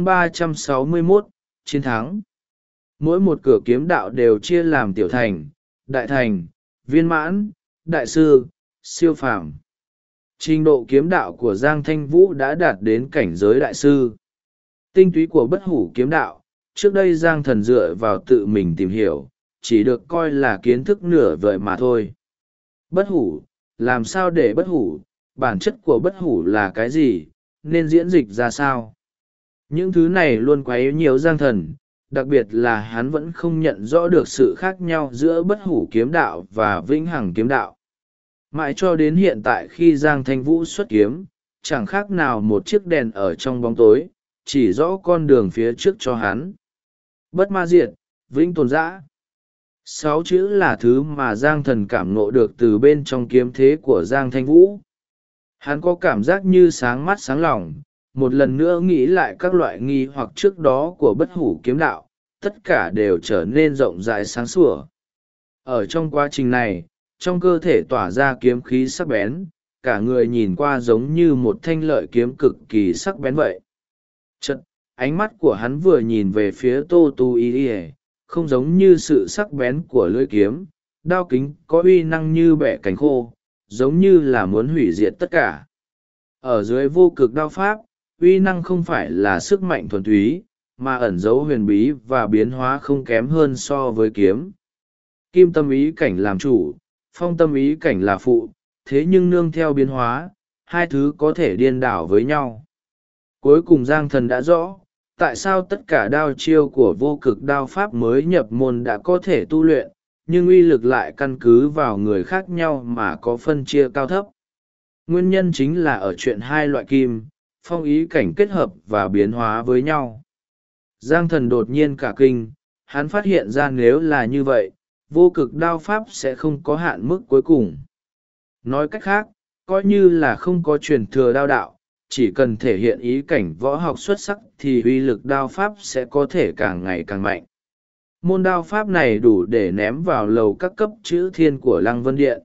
361, chiến thắng. Mỗi một cửa kiếm đạo đều chia làm tiểu thành, đại thành, viên mãn, đại sư, siêu phàm. Trình độ kiếm đạo của Giang Thanh Vũ đã đạt đến cảnh giới đại sư. Tinh túy của bất hủ kiếm đạo, trước đây Giang Thần dựa vào tự mình tìm hiểu, chỉ được coi là kiến thức nửa vời mà thôi. Bất hủ, làm sao để bất hủ, bản chất của bất hủ là cái gì, nên diễn dịch ra sao? Những thứ này luôn quấy nhiều Giang Thần, đặc biệt là hắn vẫn không nhận rõ được sự khác nhau giữa bất hủ kiếm đạo và vĩnh hằng kiếm đạo. Mãi cho đến hiện tại khi Giang Thanh Vũ xuất kiếm, chẳng khác nào một chiếc đèn ở trong bóng tối, chỉ rõ con đường phía trước cho hắn. Bất ma diệt, vĩnh tồn giã. 6 chữ là thứ mà Giang Thần cảm ngộ được từ bên trong kiếm thế của Giang Thanh Vũ. Hắn có cảm giác như sáng mắt sáng lòng, một lần nữa nghĩ lại các loại nghi hoặc trước đó của bất hủ kiếm đạo, tất cả đều trở nên rộng rãi sáng sủa. Ở trong quá trình này, trong cơ thể tỏa ra kiếm khí sắc bén, cả người nhìn qua giống như một thanh lợi kiếm cực kỳ sắc bén vậy. Chật, ánh mắt của hắn vừa nhìn về phía Tô Tu Y, không giống như sự sắc bén của lưỡi kiếm, đao kính có uy năng như bẻ cánh khô, giống như là muốn hủy diệt tất cả. Ở dưới vô cực đao pháp, uy năng không phải là sức mạnh thuần túy, mà ẩn dấu huyền bí và biến hóa không kém hơn so với kiếm. Kim tâm ý cảnh làm chủ, phong tâm ý cảnh là phụ, thế nhưng nương theo biến hóa, hai thứ có thể điên đảo với nhau. Cuối cùng Giang Thần đã rõ, tại sao tất cả đao chiêu của vô cực đao pháp mới nhập môn đã có thể tu luyện, nhưng uy lực lại căn cứ vào người khác nhau mà có phân chia cao thấp. Nguyên nhân chính là ở chuyện hai loại kim, phong ý cảnh kết hợp và biến hóa với nhau. Giang Thần đột nhiên cả kinh, hắn phát hiện ra nếu là như vậy, vô cực đao pháp sẽ không có hạn mức cuối cùng. Nói cách khác, coi như là không có truyền thừa đao đạo, chỉ cần thể hiện ý cảnh võ học xuất sắc thì uy lực đao pháp sẽ có thể càng ngày càng mạnh. Môn đao pháp này đủ để ném vào lầu các cấp chữ thiên của Lăng Vân Điện.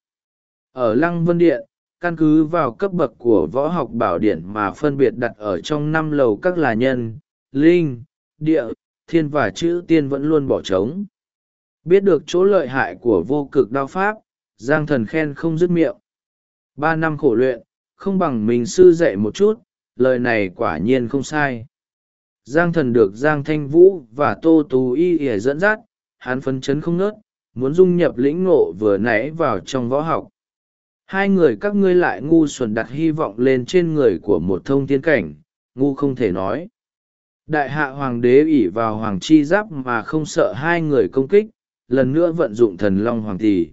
Ở Lăng Vân Điện, căn cứ vào cấp bậc của võ học bảo điển mà phân biệt đặt ở trong 5 lầu các là nhân, linh, địa, thiên và chữ tiên vẫn luôn bỏ trống. Biết được chỗ lợi hại của vô cực đao pháp, Giang Thần khen không dứt miệng. 3 năm khổ luyện, không bằng mình sư dạy một chút, lời này quả nhiên không sai. Giang Thần được Giang Thanh Vũ và Tô Tú Y dẫn dắt, hắn phấn chấn không ngớt, muốn dung nhập lĩnh ngộ vừa nãy vào trong võ học. Hai người các ngươi lại ngu xuẩn đặt hy vọng lên trên người của một thông thiên cảnh, ngu không thể nói. Đại hạ hoàng đế ỷ vào hoàng chi giáp mà không sợ hai người công kích, lần nữa vận dụng thần long hoàng tỷ.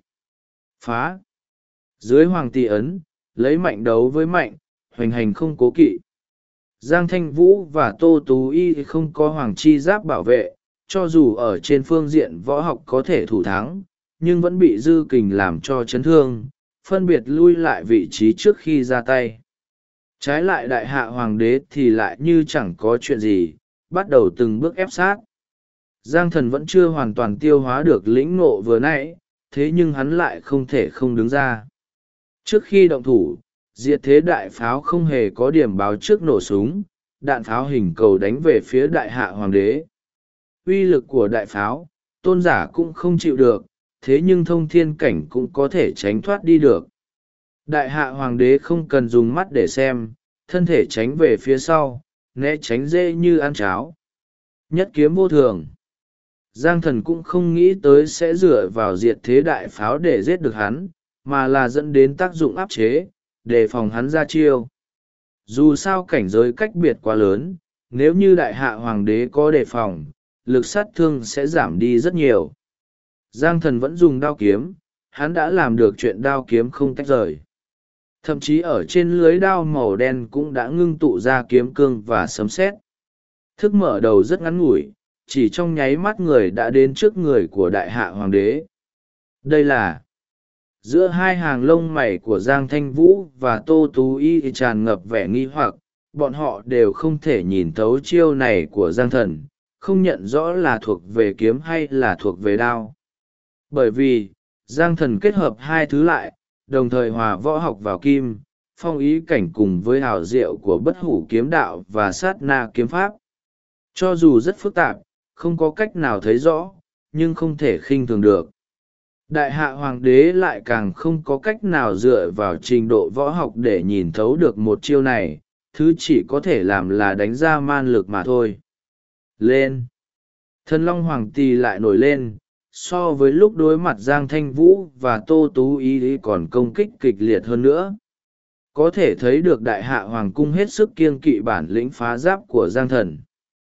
Phá! Dưới hoàng tỷ ấn, lấy mạnh đấu với mạnh, hoành hành không cố kỵ. Giang Thanh Vũ và Tô Tú Y không có hoàng chi giáp bảo vệ, cho dù ở trên phương diện võ học có thể thủ thắng, nhưng vẫn bị dư kình làm cho chấn thương, phân biệt lui lại vị trí trước khi ra tay. Trái lại đại hạ hoàng đế thì lại như chẳng có chuyện gì, bắt đầu từng bước ép sát. Giang Thần vẫn chưa hoàn toàn tiêu hóa được lĩnh ngộ vừa nãy, thế nhưng hắn lại không thể không đứng ra. Trước khi động thủ, diệt thế đại pháo không hề có điểm báo trước nổ súng, đạn pháo hình cầu đánh về phía đại hạ hoàng đế. uy lực của đại pháo tôn giả cũng không chịu được, thế nhưng thông thiên cảnh cũng có thể tránh thoát đi được. Đại hạ hoàng đế không cần dùng mắt để xem, thân thể tránh về phía sau, né tránh dễ như ăn cháo. Nhất kiếm vô thường. Giang thần cũng không nghĩ tới sẽ dựa vào diệt thế đại pháo để giết được hắn, mà là dẫn đến tác dụng áp chế, đề phòng hắn ra chiêu. Dù sao cảnh giới cách biệt quá lớn, nếu như đại hạ hoàng đế có đề phòng, lực sát thương sẽ giảm đi rất nhiều. Giang thần vẫn dùng đao kiếm, hắn đã làm được chuyện đao kiếm không tách rời. Thậm chí ở trên lưới đao màu đen cũng đã ngưng tụ ra kiếm cương và sấm sét. Thức mở đầu rất ngắn ngủi, chỉ trong nháy mắt người đã đến trước người của đại hạ hoàng đế. Đây là giữa hai hàng lông mày của Giang Thanh Vũ và Tô Tú Y tràn ngập vẻ nghi hoặc, bọn họ đều không thể nhìn thấu chiêu này của Giang thần, không nhận rõ là thuộc về kiếm hay là thuộc về đao. Bởi vì, Giang thần kết hợp hai thứ lại, đồng thời hòa võ học vào kim, phong ý cảnh cùng với hào diệu của bất hủ kiếm đạo và sát na kiếm pháp. Cho dù rất phức tạp, không có cách nào thấy rõ, nhưng không thể khinh thường được. Đại hạ hoàng đế lại càng không có cách nào dựa vào trình độ võ học để nhìn thấu được một chiêu này, thứ chỉ có thể làm là đánh ra man lực mà thôi. Lên! Thần Long Hoàng Tỳ lại nổi lên, so với lúc đối mặt Giang Thanh Vũ và Tô Tú Y còn công kích kịch liệt hơn nữa. Có thể thấy được đại hạ hoàng cung hết sức kiêng kỵ bản lĩnh phá giáp của Giang thần.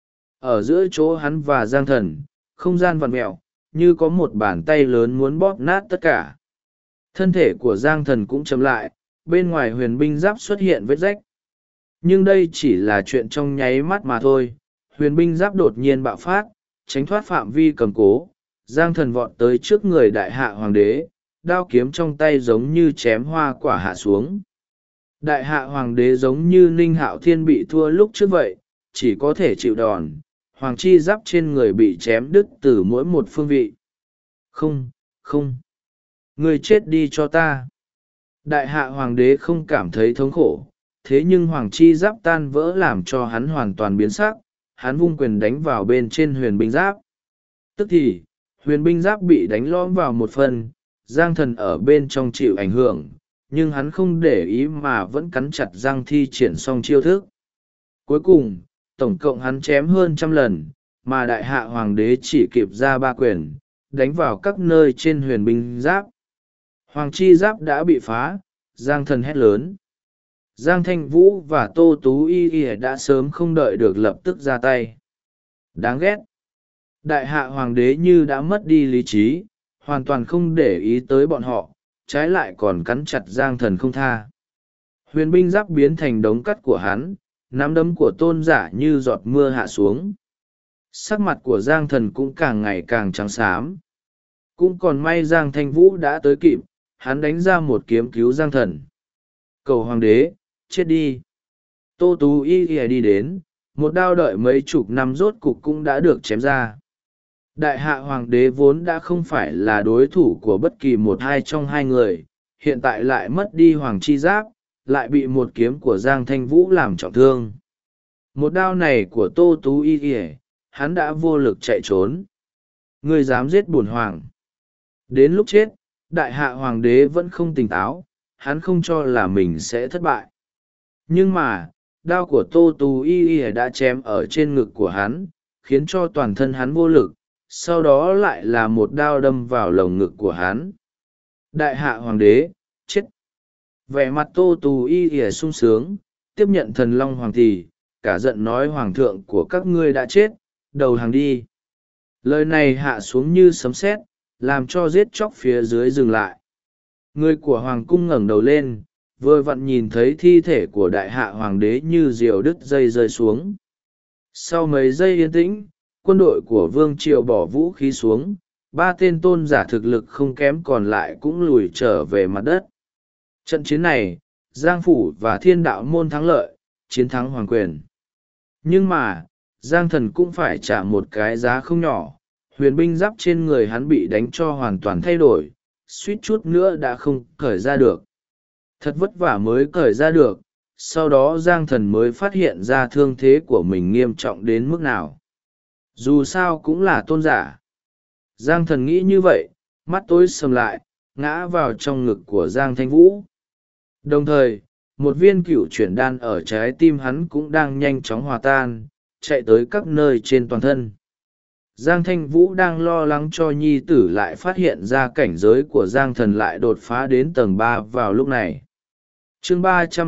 Ở giữa chỗ hắn và Giang thần, không gian vặn mẹo, như có một bàn tay lớn muốn bóp nát tất cả. Thân thể của Giang thần cũng chậm lại, bên ngoài huyền binh giáp xuất hiện vết rách. Nhưng đây chỉ là chuyện trong nháy mắt mà thôi, huyền binh giáp đột nhiên bạo phát, tránh thoát phạm vi cầm cố. Giang thần vọt tới trước người đại hạ hoàng đế, đao kiếm trong tay giống như chém hoa quả hạ xuống. Đại hạ hoàng đế giống như Ninh Hạo Thiên bị thua lúc trước vậy, chỉ có thể chịu đòn, hoàng chi giáp trên người bị chém đứt từ mỗi một phương vị. Không, không, ngươi chết đi cho ta. Đại hạ hoàng đế không cảm thấy thống khổ, thế nhưng hoàng chi giáp tan vỡ làm cho hắn hoàn toàn biến sắc, hắn vung quyền đánh vào bên trên huyền binh giáp. Tức thì, huyền binh giáp bị đánh lõm vào một phần, Giang thần ở bên trong chịu ảnh hưởng, nhưng hắn không để ý mà vẫn cắn chặt răng thi triển xong chiêu thức. Cuối cùng, tổng cộng hắn chém hơn 100 lần, mà đại hạ hoàng đế chỉ kịp ra 3 quyền, đánh vào các nơi trên huyền binh giáp. Hoàng chi giáp đã bị phá, Giang thần hét lớn. Giang Thanh Vũ và Tô Tú Y đã sớm không đợi được lập tức ra tay. Đáng ghét. Đại hạ hoàng đế như đã mất đi lý trí, hoàn toàn không để ý tới bọn họ, trái lại còn cắn chặt Giang thần không tha. Huyền binh giáp biến thành đống cắt của hắn, nắm đấm của tôn giả như giọt mưa hạ xuống. Sắc mặt của Giang thần cũng càng ngày càng trắng xám. Cũng còn may Giang Thanh Vũ đã tới kịp, hắn đánh ra một kiếm cứu Giang thần. Cầu hoàng đế, chết đi. Tô Tú Y đi đến, một đao đợi mấy chục năm rốt cục cũng đã được chém ra. Đại hạ hoàng đế vốn đã không phải là đối thủ của bất kỳ một hai trong hai người, hiện tại lại mất đi hoàng chi giáp, lại bị một kiếm của Giang Thanh Vũ làm trọng thương. Một đao này của Tô Tú Y, hắn đã vô lực chạy trốn. Ngươi dám giết bổn hoàng. Đến lúc chết, đại hạ hoàng đế vẫn không tỉnh táo, hắn không cho là mình sẽ thất bại. Nhưng mà, đao của Tô Tú Y đã chém ở trên ngực của hắn, khiến cho toàn thân hắn vô lực, sau đó lại là một đao đâm vào lồng ngực của hắn. Đại hạ hoàng đế, chết. Vẻ mặt Tô Tú Y sung sướng, tiếp nhận thần long hoàng thì, cả giận nói hoàng thượng của các ngươi đã chết, đầu hàng đi. Lời này hạ xuống như sấm sét, làm cho giết chóc phía dưới dừng lại. Người của hoàng cung ngẩng đầu lên, vừa vặn nhìn thấy thi thể của đại hạ hoàng đế như diều đứt dây rơi xuống. Sau mấy giây yên tĩnh, quân đội của vương triều bỏ vũ khí xuống, 3 tên tôn giả thực lực không kém còn lại cũng lùi trở về mặt đất. Trận chiến này, Giang Phủ và Thiên Đạo Môn thắng lợi, chiến thắng hoàng quyền. Nhưng mà, Giang thần cũng phải trả một cái giá không nhỏ, huyền binh giáp trên người hắn bị đánh cho hoàn toàn thay đổi, suýt chút nữa đã không cởi ra được. Thật vất vả mới cởi ra được, sau đó Giang thần mới phát hiện ra thương thế của mình nghiêm trọng đến mức nào. dù sao cũng là tôn giả. Giang thần nghĩ như vậy, mắt tối sầm lại, ngã vào trong ngực của Giang Thanh Vũ. Đồng thời, một viên cựu chuyển đan ở trái tim hắn cũng đang nhanh chóng hòa tan, chạy tới các nơi trên toàn thân. Giang Thanh Vũ đang lo lắng cho nhi tử lại phát hiện ra cảnh giới của Giang thần lại đột phá đến tầng 3 vào lúc này. Chương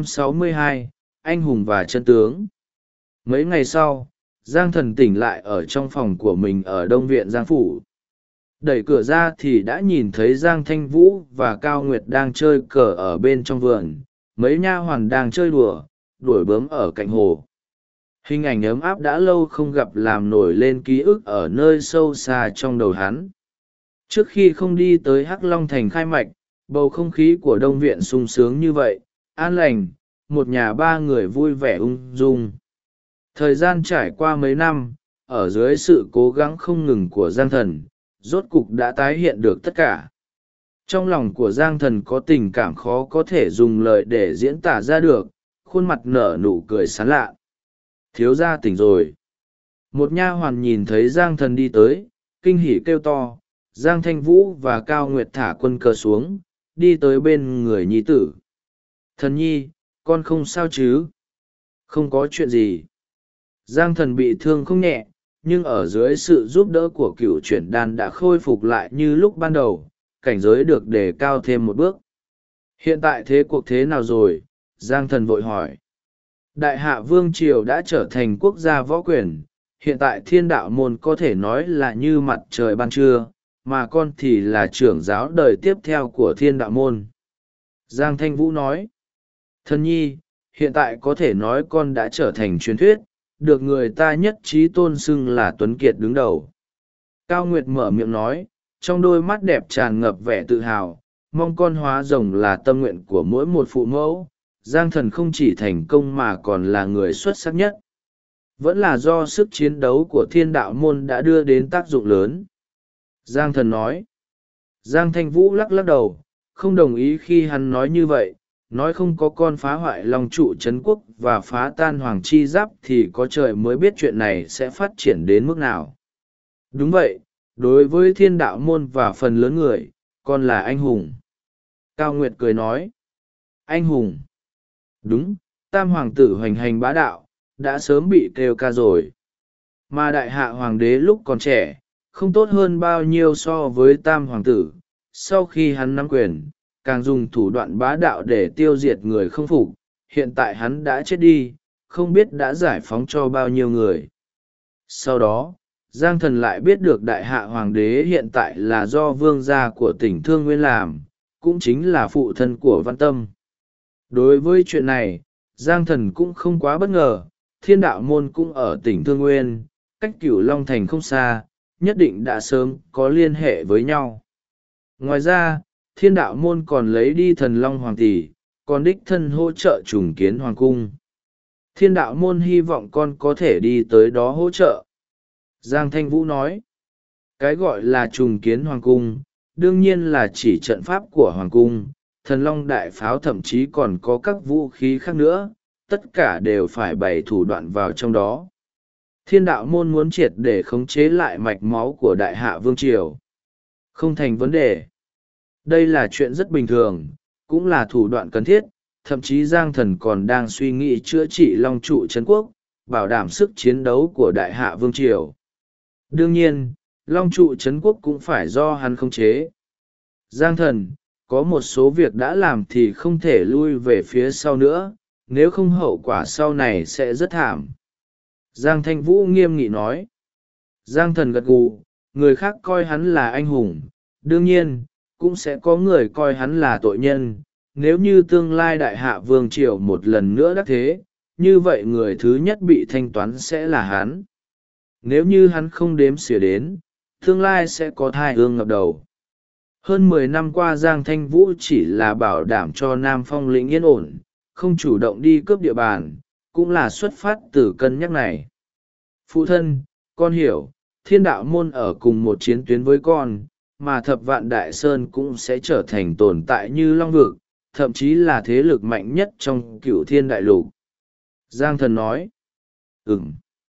362, Anh hùng và chân tướng. Mấy ngày sau, Giang thần tỉnh lại ở trong phòng của mình ở Đông Viện Giang Phủ. Đẩy cửa ra thì đã nhìn thấy Giang Thanh Vũ và Cao Nguyệt đang chơi cờ ở bên trong vườn, mấy nha hoàn đang chơi đùa, đuổi bướm ở cạnh hồ. Hình ảnh ấm áp đã lâu không gặp làm nổi lên ký ức ở nơi sâu xa trong đầu hắn. Trước khi không đi tới Hắc Long Thành khai mạch, bầu không khí của Đông Viện sung sướng như vậy, an lành, một nhà ba người vui vẻ ung dung. Thời gian trải qua mấy năm, ở dưới sự cố gắng không ngừng của Giang thần, rốt cục đã tái hiện được tất cả. Trong lòng của Giang thần có tình cảm khó có thể dùng lời để diễn tả ra được, khuôn mặt nở nụ cười sán lạ. Thiếu gia tỉnh rồi. Một nha hoàn nhìn thấy Giang thần đi tới, kinh hỉ kêu to. Giang Thanh Vũ và Cao Nguyệt thả quân cờ xuống, đi tới bên người nhi tử. Thần nhi, con không sao chứ? Không có chuyện gì. Giang thần bị thương không nhẹ, nhưng ở dưới sự giúp đỡ của cựu chuyển đan đã khôi phục lại như lúc ban đầu, cảnh giới được đề cao thêm một bước. Hiện tại thế cuộc thế nào rồi? Giang thần vội hỏi. Đại hạ vương triều đã trở thành quốc gia võ quyền, hiện tại thiên đạo môn có thể nói là như mặt trời ban trưa, mà con thì là trưởng giáo đời tiếp theo của thiên đạo môn. Giang Thanh Vũ nói. Thần nhi, hiện tại có thể nói con đã trở thành truyền thuyết, được người ta nhất trí tôn xưng là Tuấn Kiệt đứng đầu. Cao Nguyệt mở miệng nói, trong đôi mắt đẹp tràn ngập vẻ tự hào, mong con hóa rồng là tâm nguyện của mỗi một phụ mẫu. Giang thần không chỉ thành công mà còn là người xuất sắc nhất. Vẫn là do sức chiến đấu của thiên đạo môn đã đưa đến tác dụng lớn. Giang thần nói. Giang Thanh Vũ lắc lắc đầu, không đồng ý khi hắn nói như vậy, nói không có con phá hoại Long trụ trấn quốc và phá tan Hoàng Chi Giáp thì có trời mới biết chuyện này sẽ phát triển đến mức nào. Đúng vậy, đối với thiên đạo môn và phần lớn người, con là anh hùng. Cao Nguyệt cười nói. Anh hùng. Đúng, tam hoàng tử hoành hành bá đạo, đã sớm bị kêu ca rồi. Mà đại hạ hoàng đế lúc còn trẻ, không tốt hơn bao nhiêu so với tam hoàng tử. Sau khi hắn nắm quyền, càng dùng thủ đoạn bá đạo để tiêu diệt người không phục. Hiện tại hắn đã chết đi, không biết đã giải phóng cho bao nhiêu người. Sau đó, Giang thần lại biết được đại hạ hoàng đế hiện tại là do vương gia của tỉnh Thương Nguyên làm, cũng chính là phụ thân của Văn Tâm. Đối với chuyện này, Giang thần cũng không quá bất ngờ, thiên đạo môn cũng ở tỉnh Thương Nguyên, cách Cửu Long Thành không xa, nhất định đã sớm có liên hệ với nhau. Ngoài ra, thiên đạo môn còn lấy đi thần Long Hoàng Tỷ, còn đích thân hỗ trợ trùng kiến Hoàng Cung. Thiên đạo môn hy vọng con có thể đi tới đó hỗ trợ. Giang Thanh Vũ nói, cái gọi là trùng kiến Hoàng Cung, đương nhiên là chỉ trận pháp của Hoàng Cung. Thần Long đại pháo thậm chí còn có các vũ khí khác nữa, tất cả đều phải bày thủ đoạn vào trong đó. Thiên đạo môn muốn triệt để khống chế lại mạch máu của đại hạ vương triều. Không thành vấn đề. Đây là chuyện rất bình thường, cũng là thủ đoạn cần thiết, thậm chí Giang thần còn đang suy nghĩ chữa trị Long trụ trấn quốc, bảo đảm sức chiến đấu của đại hạ vương triều. Đương nhiên, Long trụ trấn quốc cũng phải do hắn khống chế. Giang thần, có một số việc đã làm thì không thể lui về phía sau nữa, nếu không hậu quả sau này sẽ rất thảm. Giang Thanh Vũ nghiêm nghị nói. Giang thần gật gù, người khác coi hắn là anh hùng, đương nhiên, cũng sẽ có người coi hắn là tội nhân. Nếu như tương lai đại hạ vương triều một lần nữa đắc thế, như vậy người thứ nhất bị thanh toán sẽ là hắn. Nếu như hắn không đếm xỉa đến, tương lai sẽ có thai ương ngập đầu. Hơn 10 năm qua Giang Thanh Vũ chỉ là bảo đảm cho Nam Phong lĩnh yên ổn, không chủ động đi cướp địa bàn, cũng là xuất phát từ cân nhắc này. Phụ thân, con hiểu, thiên đạo môn ở cùng một chiến tuyến với con, mà thập vạn đại sơn cũng sẽ trở thành tồn tại như Long Vực, thậm chí là thế lực mạnh nhất trong cửu thiên đại lục. Giang thần nói.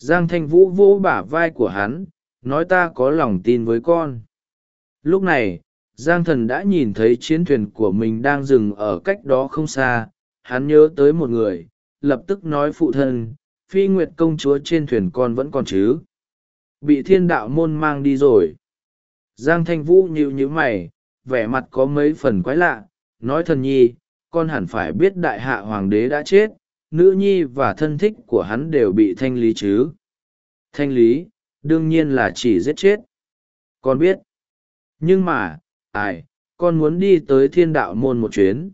Giang Thanh Vũ vỗ bả vai của hắn, nói ta có lòng tin với con. Lúc này, Giang Thần đã nhìn thấy chiến thuyền của mình đang dừng ở cách đó không xa, hắn nhớ tới một người, lập tức nói phụ thân, Phi Nguyệt công chúa trên thuyền con vẫn còn chứ. Bị thiên đạo môn mang đi rồi. Giang Thanh Vũ nhíu mày, vẻ mặt có mấy phần quái lạ, nói thần nhi, con hẳn phải biết đại hạ hoàng đế đã chết, nữ nhi và thân thích của hắn đều bị thanh lý chứ. Thanh lý, đương nhiên là chỉ giết chết. Con biết. Nhưng mà, con muốn đi tới thiên đạo môn một chuyến.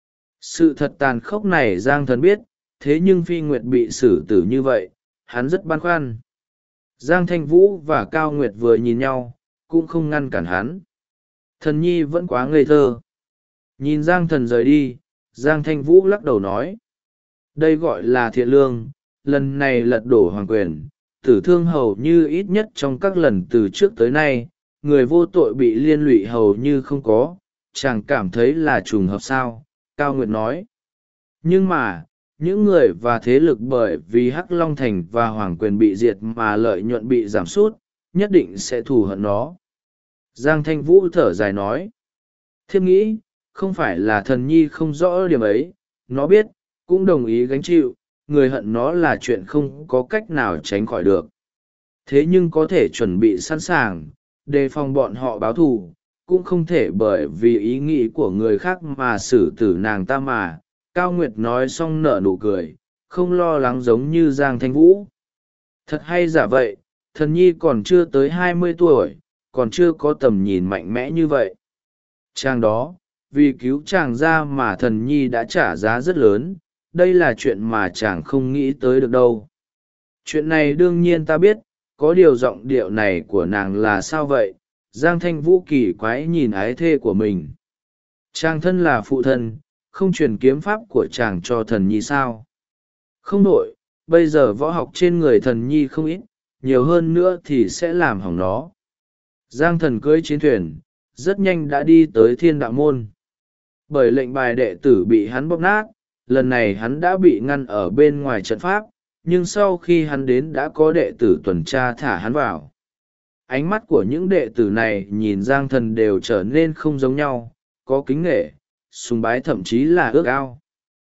Sự thật tàn khốc này Giang Thần biết, thế nhưng Phi Nguyệt bị xử tử như vậy, hắn rất băn khoăn. Giang Thanh Vũ và Cao Nguyệt vừa nhìn nhau, cũng không ngăn cản hắn. Thần nhi vẫn quá ngây thơ. Nhìn Giang Thần rời đi, Giang Thanh Vũ lắc đầu nói. Đây gọi là thiện lương, lần này lật đổ hoàng quyền, tử thương hầu như ít nhất trong các lần từ trước tới nay, người vô tội bị liên lụy hầu như không có, chàng cảm thấy là trùng hợp sao, Cao Nguyệt nói. Nhưng mà, những người và thế lực bởi vì Hắc Long Thành và hoàng quyền bị diệt mà lợi nhuận bị giảm sút, nhất định sẽ thù hận nó. Giang Thanh Vũ thở dài nói. Thiếp nghĩ, không phải là thần nhi không rõ điểm ấy, nó biết, cũng đồng ý gánh chịu, người hận nó là chuyện không có cách nào tránh khỏi được. Thế nhưng có thể chuẩn bị sẵn sàng, đề phòng bọn họ báo thù, cũng không thể bởi vì ý nghĩ của người khác mà xử tử nàng ta mà. Cao Nguyệt nói xong nở nụ cười, không lo lắng giống như Giang Thanh Vũ. Thật hay giả vậy, thần nhi còn chưa tới 20 tuổi, còn chưa có tầm nhìn mạnh mẽ như vậy. Chàng đó, vì cứu chàng ra mà thần nhi đã trả giá rất lớn, đây là chuyện mà chàng không nghĩ tới được đâu. Chuyện này đương nhiên ta biết, có điều giọng điệu này của nàng là sao vậy? Giang Thanh Vũ kỳ quái nhìn ái thê của mình. Chàng thân là phụ thân, không truyền kiếm pháp của chàng cho thần nhi sao? Không đổi, bây giờ võ học trên người thần nhi không ít, nhiều hơn nữa thì sẽ làm hỏng nó. Giang Thần cưỡi chiến thuyền, rất nhanh đã đi tới thiên đạo môn. Bởi lệnh bài đệ tử bị hắn bóp nát, lần này hắn đã bị ngăn ở bên ngoài trận pháp, nhưng sau khi hắn đến đã có đệ tử tuần tra thả hắn vào. Ánh mắt của những đệ tử này nhìn Giang Thần đều trở nên không giống nhau, có kính nghệ, sùng bái thậm chí là ước ao.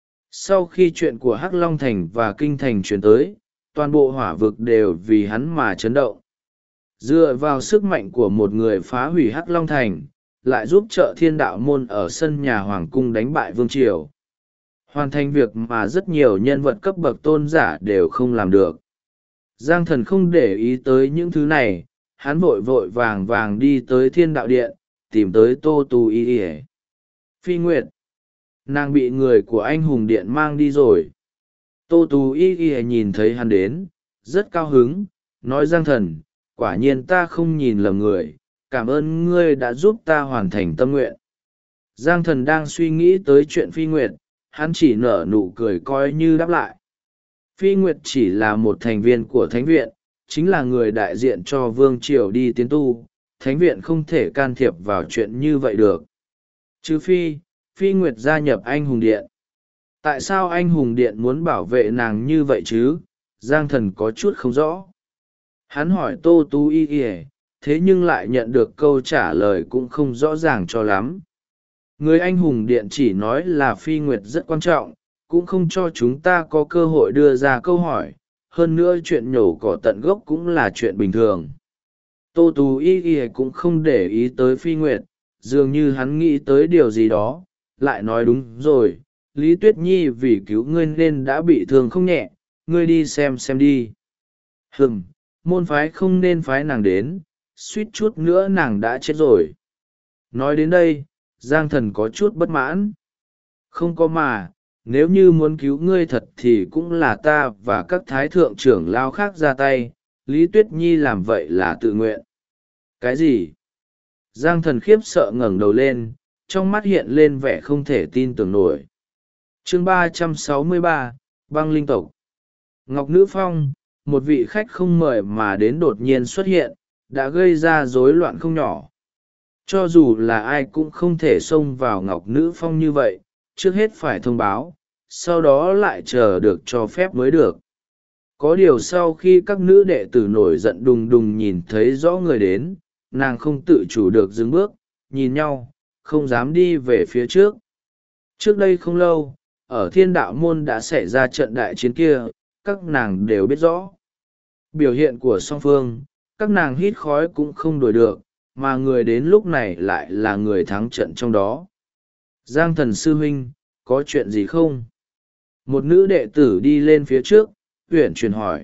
Sau khi chuyện của Hắc Long Thành và Kinh Thành truyền tới, toàn bộ hỏa vực đều vì hắn mà chấn động. Dựa vào sức mạnh của một người phá hủy Hắc Long Thành, lại giúp trợ thiên đạo môn ở sân nhà Hoàng Cung đánh bại Vương Triều. Hoàn thành việc mà rất nhiều nhân vật cấp bậc tôn giả đều không làm được. Giang Thần không để ý tới những thứ này, hắn vội vội vàng vàng đi tới thiên đạo điện, tìm tới Tô Tú Y. Phi Nguyệt, nàng bị người của anh hùng điện mang đi rồi. Tô Tú Y nhìn thấy hắn đến, rất cao hứng, nói Giang Thần, quả nhiên ta không nhìn lầm người, cảm ơn ngươi đã giúp ta hoàn thành tâm nguyện. Giang Thần đang suy nghĩ tới chuyện Phi Nguyệt, hắn chỉ nở nụ cười coi như đáp lại. Phi Nguyệt chỉ là một thành viên của Thánh viện, chính là người đại diện cho Vương Triều đi tiến tu, Thánh viện không thể can thiệp vào chuyện như vậy được. Trừ Phi Nguyệt gia nhập anh hùng điện. Tại sao anh hùng điện muốn bảo vệ nàng như vậy chứ? Giang Thần có chút không rõ. Hắn hỏi Tô Tú Y, thế nhưng lại nhận được câu trả lời cũng không rõ ràng cho lắm. Người anh hùng điện chỉ nói là Phi Nguyệt rất quan trọng, cũng không cho chúng ta có cơ hội đưa ra câu hỏi, hơn nữa chuyện nhổ cỏ tận gốc cũng là chuyện bình thường. Tô Tú Y cũng không để ý tới Phi Nguyệt, dường như hắn nghĩ tới điều gì đó, lại nói đúng rồi, Lý Tuyết Nhi vì cứu ngươi nên đã bị thương không nhẹ, ngươi đi xem đi. Môn phái không nên phái nàng đến, suýt chút nữa nàng đã chết rồi. Nói đến đây, Giang Thần có chút bất mãn. Không có mà, nếu như muốn cứu ngươi thật thì cũng là ta và các thái thượng trưởng lao khác ra tay, Lý Tuyết Nhi làm vậy là tự nguyện. Cái gì? Giang Thần khiếp sợ ngẩng đầu lên, trong mắt hiện lên vẻ không thể tin tưởng nổi. Chương 363, Băng Linh Tộc. Ngọc Nữ Phong, một vị khách không mời mà đến đột nhiên xuất hiện, đã gây ra rối loạn không nhỏ. Cho dù là ai cũng không thể xông vào Ngọc Nữ Phong như vậy, trước hết phải thông báo, sau đó lại chờ được cho phép mới được. có điều sau khi các nữ đệ tử nổi giận đùng đùng nhìn thấy rõ người đến, nàng không tự chủ được dừng bước, nhìn nhau, không dám đi về phía trước. Trước đây không lâu, ở Thiên Đạo Môn đã xảy ra trận đại chiến kia, các nàng đều biết rõ. Biểu hiện của song phương, các nàng hít khói cũng không đuổi được, mà người đến lúc này lại là người thắng trận trong đó. Giang Thần sư huynh, có chuyện gì không? Một nữ đệ tử đi lên phía trước, uyển chuyển hỏi.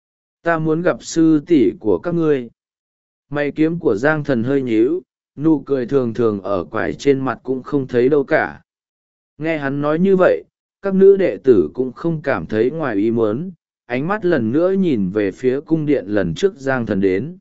Ta muốn gặp sư tỷ của các ngươi. Mày kiếm của Giang Thần hơi nhíu, nụ cười thường thường ở quải trên mặt cũng không thấy đâu cả. Nghe hắn nói như vậy, các nữ đệ tử cũng không cảm thấy ngoài ý muốn, ánh mắt lần nữa nhìn về phía cung điện lần trước Giang Thần đến.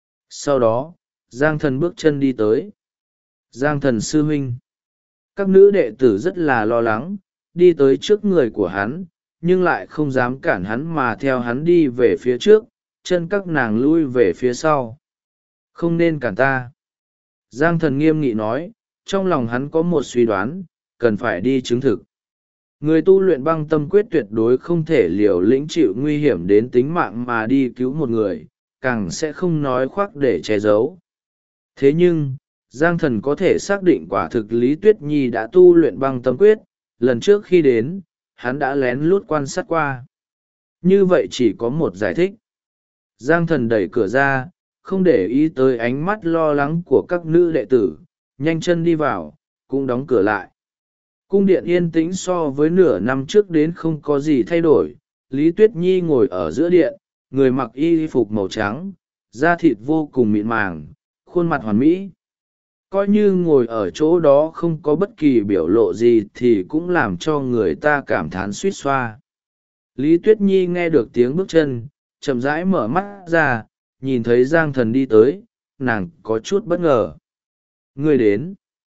Sau đó, Giang Thần bước chân đi tới. Giang Thần sư huynh. Các nữ đệ tử rất là lo lắng, đi tới trước người của hắn, nhưng lại không dám cản hắn mà theo hắn đi về phía trước, chân các nàng lui về phía sau. Không nên cản ta. Giang Thần nghiêm nghị nói, trong lòng hắn có một suy đoán, cần phải đi chứng thực. Người tu luyện băng tâm quyết tuyệt đối không thể liều lĩnh chịu nguy hiểm đến tính mạng mà đi cứu một người, càng sẽ không nói khoác để che giấu. Thế nhưng, Giang Thần có thể xác định quả thực Lý Tuyết Nhi đã tu luyện băng tâm quyết, lần trước khi đến, hắn đã lén lút quan sát qua. Như vậy chỉ có một giải thích. Giang Thần đẩy cửa ra, không để ý tới ánh mắt lo lắng của các nữ đệ tử, nhanh chân đi vào, cũng đóng cửa lại. Cung điện yên tĩnh so với nửa năm trước đến không có gì thay đổi. Lý Tuyết Nhi ngồi ở giữa điện, người mặc y phục màu trắng, da thịt vô cùng mịn màng, khuôn mặt hoàn mỹ. Coi như ngồi ở chỗ đó không có bất kỳ biểu lộ gì thì cũng làm cho người ta cảm thán suýt xoa. Lý Tuyết Nhi nghe được tiếng bước chân, chậm rãi mở mắt ra, nhìn thấy Giang Thần đi tới, nàng có chút bất ngờ. Người đến.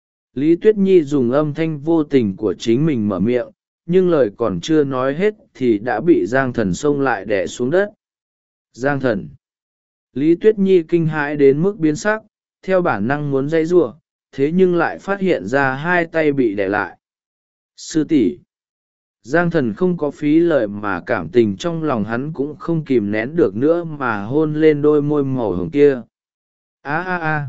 Lý Tuyết Nhi dùng âm thanh vô tình của chính mình mở miệng, nhưng lời còn chưa nói hết thì đã bị Giang Thần xông lại đè xuống đất. Giang Thần. Lý Tuyết Nhi kinh hãi đến mức biến sắc, theo bản năng muốn dãy giụa, thế nhưng lại phát hiện ra hai tay bị đè lại. Sư tỷ. Giang Thần không có phí lời mà cảm tình trong lòng hắn cũng không kìm nén được nữa mà hôn lên đôi môi màu hồng kia. A.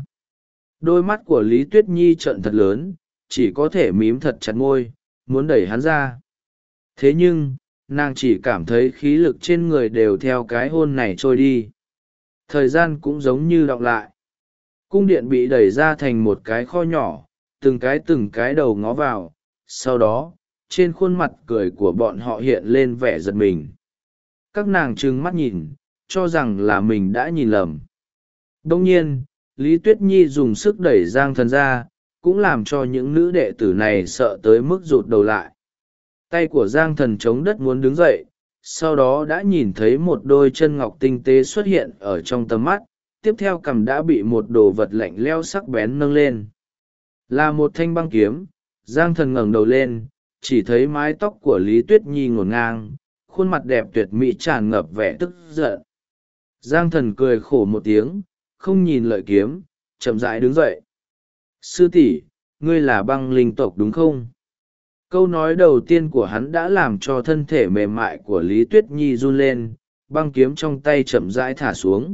Đôi mắt của Lý Tuyết Nhi trợn thật lớn, chỉ có thể mím thật chặt môi, muốn đẩy hắn ra. Thế nhưng, nàng chỉ cảm thấy khí lực trên người đều theo cái hôn này trôi đi. Thời gian cũng giống như đọng lại. Cung điện bị đẩy ra thành một cái kho nhỏ, từng cái đầu ngó vào, sau đó, trên khuôn mặt cười của bọn họ hiện lên vẻ giật mình. Các nàng trừng mắt nhìn, cho rằng là mình đã nhìn lầm. Đông nhiên, Lý Tuyết Nhi dùng sức đẩy Giang Thần ra, cũng làm cho những nữ đệ tử này sợ tới mức rụt đầu lại. Tay của Giang Thần chống đất muốn đứng dậy, sau đó đã nhìn thấy một đôi chân ngọc tinh tế xuất hiện ở trong tầm mắt, tiếp theo cằm đã bị một đồ vật lạnh lẽo sắc bén nâng lên. Là một thanh băng kiếm. Giang Thần ngẩng đầu lên, chỉ thấy mái tóc của Lý Tuyết Nhi ngổn ngang, khuôn mặt đẹp tuyệt mỹ tràn ngập vẻ tức giận. Giang Thần cười khổ một tiếng, không nhìn lợi kiếm, chậm rãi đứng dậy. Sư tỷ, ngươi là băng linh tộc đúng không? Câu nói đầu tiên của hắn đã làm cho thân thể mềm mại của Lý Tuyết Nhi run lên, băng kiếm trong tay chậm rãi thả xuống.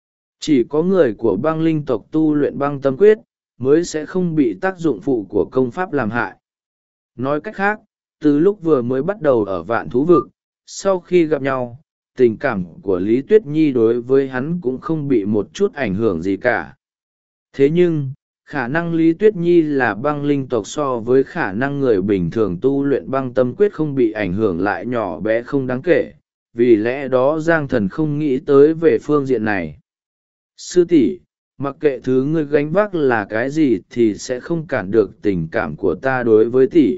Chỉ có người của băng linh tộc tu luyện băng tâm quyết, mới sẽ không bị tác dụng phụ của công pháp làm hại. Nói cách khác, từ lúc vừa mới bắt đầu ở Vạn Thú Vực, sau khi gặp nhau, tình cảm của Lý Tuyết Nhi đối với hắn cũng không bị một chút ảnh hưởng gì cả. Thế nhưng, khả năng Lý Tuyết Nhi là băng linh tộc so với khả năng người bình thường tu luyện băng tâm quyết không bị ảnh hưởng lại nhỏ bé không đáng kể, vì lẽ đó Giang Thần không nghĩ tới về phương diện này. Sư tỷ, mặc kệ thứ ngươi gánh vác là cái gì thì sẽ không cản được tình cảm của ta đối với tỷ.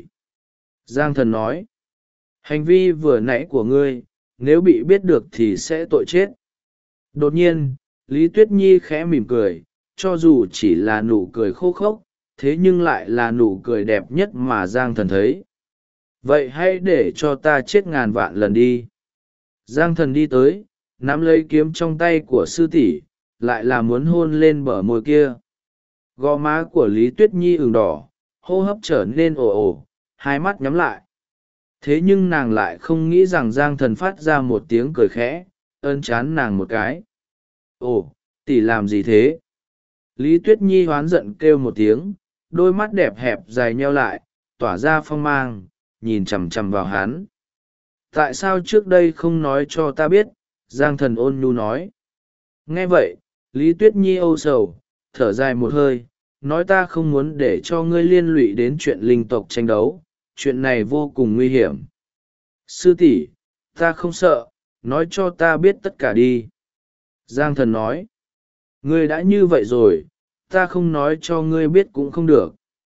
Giang Thần nói, hành vi vừa nãy của ngươi, nếu bị biết được thì sẽ tội chết. Đột nhiên, Lý Tuyết Nhi khẽ mỉm cười, cho dù chỉ là nụ cười khô khốc, thế nhưng lại là nụ cười đẹp nhất mà Giang Thần thấy. Vậy hãy để cho ta chết ngàn vạn lần đi. Giang Thần đi tới, nắm lấy kiếm trong tay của sư tỷ, lại là muốn hôn lên bờ môi kia. Gò má của Lý Tuyết Nhi ửng đỏ, hô hấp trở nên ồ ồ, hai mắt nhắm lại. Thế nhưng nàng lại không nghĩ rằng Giang Thần phát ra một tiếng cười khẽ, ơn chán nàng một cái. Ồ, tỷ làm gì thế? Lý Tuyết Nhi hoán giận kêu một tiếng, đôi mắt đẹp hẹp dài nheo lại, tỏa ra phong mang, nhìn chằm chằm vào hắn. Tại sao trước đây không nói cho ta biết? Giang Thần ôn nhu nói. Nghe vậy, Lý Tuyết Nhi âu sầu, thở dài một hơi, nói ta không muốn để cho ngươi liên lụy đến chuyện linh tộc tranh đấu, chuyện này vô cùng nguy hiểm. Sư tỷ, ta không sợ, nói cho ta biết tất cả đi. Giang Thần nói. Ngươi đã như vậy rồi, ta không nói cho ngươi biết cũng không được.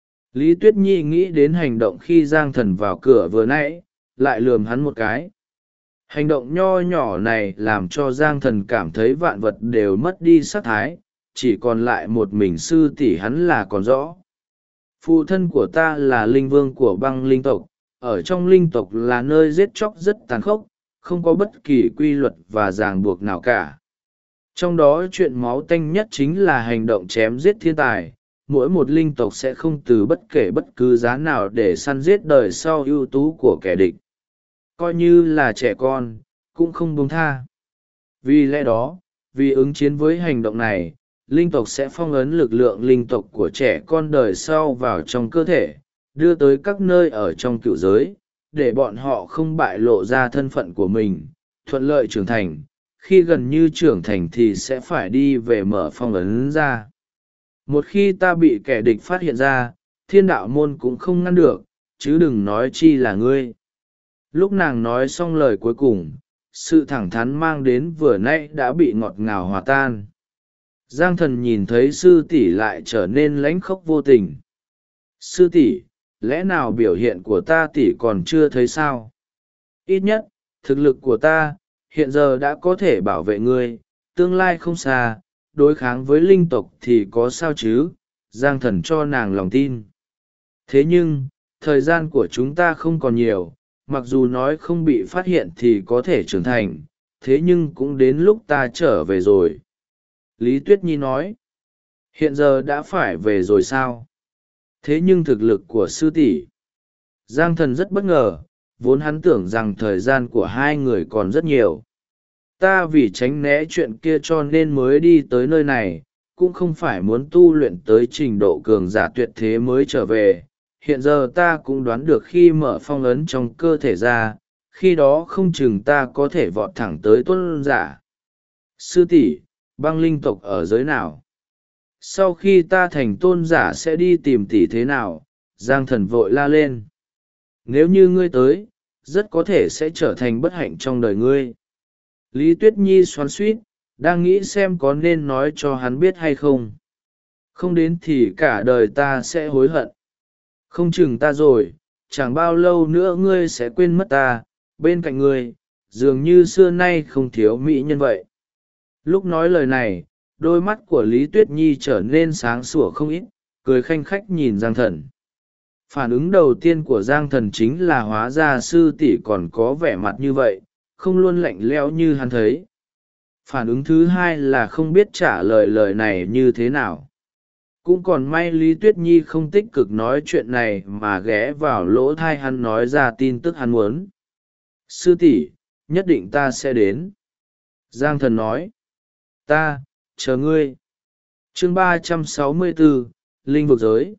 Lý Tuyết Nhi nghĩ đến hành động khi Giang Thần vào cửa vừa nãy, lại lườm hắn một cái. Hành động nho nhỏ này làm cho Giang Thần cảm thấy vạn vật đều mất đi sắc thái, chỉ còn lại một mình sư tỷ hắn là còn rõ. Phụ thân của ta là linh vương của băng linh tộc, ở trong linh tộc là nơi giết chóc rất tàn khốc, không có bất kỳ quy luật và ràng buộc nào cả. Trong đó chuyện máu tanh nhất chính là hành động chém giết thiên tài, mỗi một linh tộc sẽ không từ bất kể bất cứ giá nào để săn giết đời sau ưu tú của kẻ địch. Coi như là trẻ con, cũng không buông tha. Vì lẽ đó, vì ứng chiến với hành động này, linh tộc sẽ phong ấn lực lượng linh tộc của trẻ con đời sau vào trong cơ thể, đưa tới các nơi ở trong cựu giới, để bọn họ không bại lộ ra thân phận của mình, thuận lợi trưởng thành. Khi gần như trưởng thành thì sẽ phải đi về mở phong ấn ra. Một khi ta bị kẻ địch phát hiện ra, thiên đạo môn cũng không ngăn được, chứ đừng nói chi là ngươi. Lúc nàng nói xong lời cuối cùng, sự thẳng thắn mang đến vừa nãy đã bị ngọt ngào hòa tan. Giang Thần nhìn thấy sư tỷ lại trở nên lãnh khốc vô tình. Sư tỷ, lẽ nào biểu hiện của ta tỷ còn chưa thấy sao? Ít nhất, thực lực của ta, hiện giờ đã có thể bảo vệ ngươi, tương lai không xa, đối kháng với linh tộc thì có sao chứ? Giang Thần cho nàng lòng tin. Thế nhưng, thời gian của chúng ta không còn nhiều, mặc dù nói không bị phát hiện thì có thể trưởng thành, thế nhưng cũng đến lúc ta trở về rồi. Lý Tuyết Nhi nói. Hiện giờ đã phải về rồi sao? Thế nhưng thực lực của sư tỷ. Giang Thần rất bất ngờ, vốn hắn tưởng rằng thời gian của hai người còn rất nhiều. Ta vì tránh né chuyện kia cho nên mới đi tới nơi này, cũng không phải muốn tu luyện tới trình độ cường giả tuyệt thế mới trở về. Hiện giờ ta cũng đoán được khi mở phong ấn trong cơ thể ra, khi đó không chừng ta có thể vọt thẳng tới tôn giả. Sư tỷ, băng linh tộc ở giới nào? Sau khi ta thành tôn giả sẽ đi tìm tỷ thế nào? Giang Thần vội la lên. Nếu như ngươi tới, rất có thể sẽ trở thành bất hạnh trong đời ngươi. Lý Tuyết Nhi xoắn xuýt, đang nghĩ xem có nên nói cho hắn biết hay không. Không đến thì cả đời ta sẽ hối hận. Không chừng ta rồi, chẳng bao lâu nữa ngươi sẽ quên mất ta, bên cạnh ngươi, dường như xưa nay không thiếu mỹ nhân vậy. Lúc nói lời này, đôi mắt của Lý Tuyết Nhi trở nên sáng sủa không ít, cười khanh khách nhìn Giang Thần. Phản ứng đầu tiên của Giang Thần chính là hóa ra sư tỷ còn có vẻ mặt như vậy, không luôn lạnh lẽo như hắn thấy. Phản ứng thứ hai là không biết trả lời lời này như thế nào. Cũng còn may Lý Tuyết Nhi không tích cực nói chuyện này mà ghé vào lỗ tai hắn nói ra tin tức hắn muốn. Sư tỷ, nhất định ta sẽ đến. Giang Thần nói. Ta, chờ ngươi. Chương 364, Linh vực giới.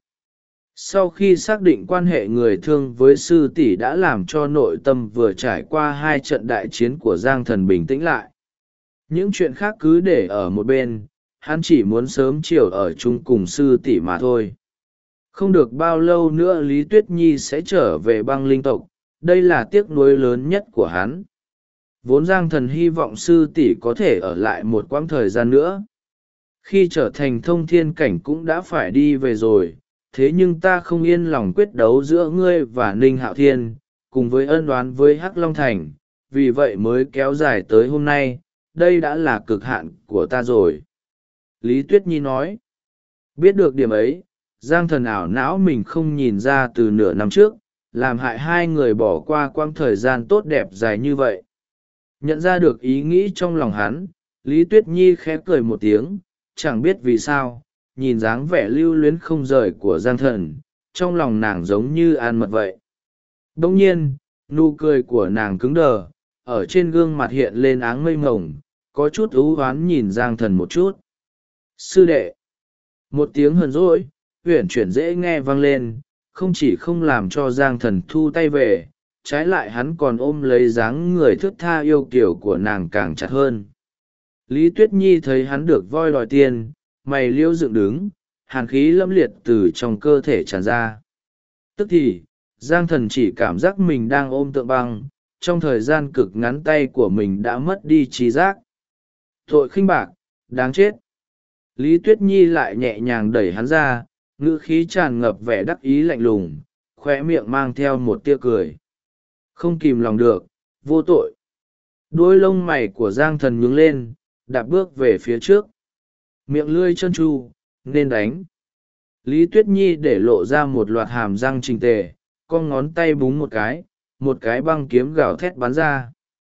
Sau khi xác định quan hệ người thương với sư tỷ đã làm cho nội tâm vừa trải qua hai trận đại chiến của Giang Thần bình tĩnh lại. Những chuyện khác cứ để ở một bên, hắn chỉ muốn sớm chiều ở chung cùng sư tỷ mà thôi. Không được bao lâu nữa Lý Tuyết Nhi sẽ trở về băng linh tộc, đây là tiếc nuối lớn nhất của hắn. Vốn Giang Thần hy vọng sư tỷ có thể ở lại một quãng thời gian nữa. Khi trở thành thông thiên cảnh cũng đã phải đi về rồi, thế nhưng ta không yên lòng quyết đấu giữa ngươi và Ninh Hạo Thiên, cùng với ân oán với Hắc Long Thành, vì vậy mới kéo dài tới hôm nay, đây đã là cực hạn của ta rồi. Lý Tuyết Nhi nói. Biết được điểm ấy, Giang Thần ảo não mình không nhìn ra từ nửa năm trước, làm hại hai người bỏ qua quãng thời gian tốt đẹp dài như vậy. Nhận ra được ý nghĩ trong lòng hắn, Lý Tuyết Nhi khẽ cười một tiếng, chẳng biết vì sao, nhìn dáng vẻ lưu luyến không rời của Giang Thần, trong lòng nàng giống như an mật vậy. Đồng nhiên, Nụ cười của nàng cứng đờ, ở trên gương mặt hiện lên áng mây mồng, có chút ú oán nhìn Giang Thần một chút. Sư đệ! Một tiếng hờn dỗi, uyển chuyển dễ nghe vang lên, không chỉ không làm cho Giang Thần thu tay về, trái lại hắn còn ôm lấy dáng người thướt tha yêu kiểu của nàng càng chặt hơn. Lý Tuyết Nhi thấy hắn được voi đòi tiền, mày liêu dựng đứng, hàn khí lâm liệt từ trong cơ thể tràn ra. Tức thì, Giang Thần chỉ cảm giác mình đang ôm tượng băng, trong thời gian cực ngắn tay của mình đã mất đi trí giác. Tội khinh bạc, đáng chết. Lý Tuyết Nhi lại nhẹ nhàng đẩy hắn ra, ngữ khí tràn ngập vẻ đắc ý lạnh lùng, khóe miệng mang theo một tia cười. Không kìm lòng được, vô tội. Đôi lông mày của Giang Thần nhướng lên, đạp bước về phía trước. Miệng lươi chân tru, nên đánh. Lý Tuyết Nhi để lộ ra một loạt hàm răng trình tề, con ngón tay búng một cái băng kiếm gào thét bắn ra.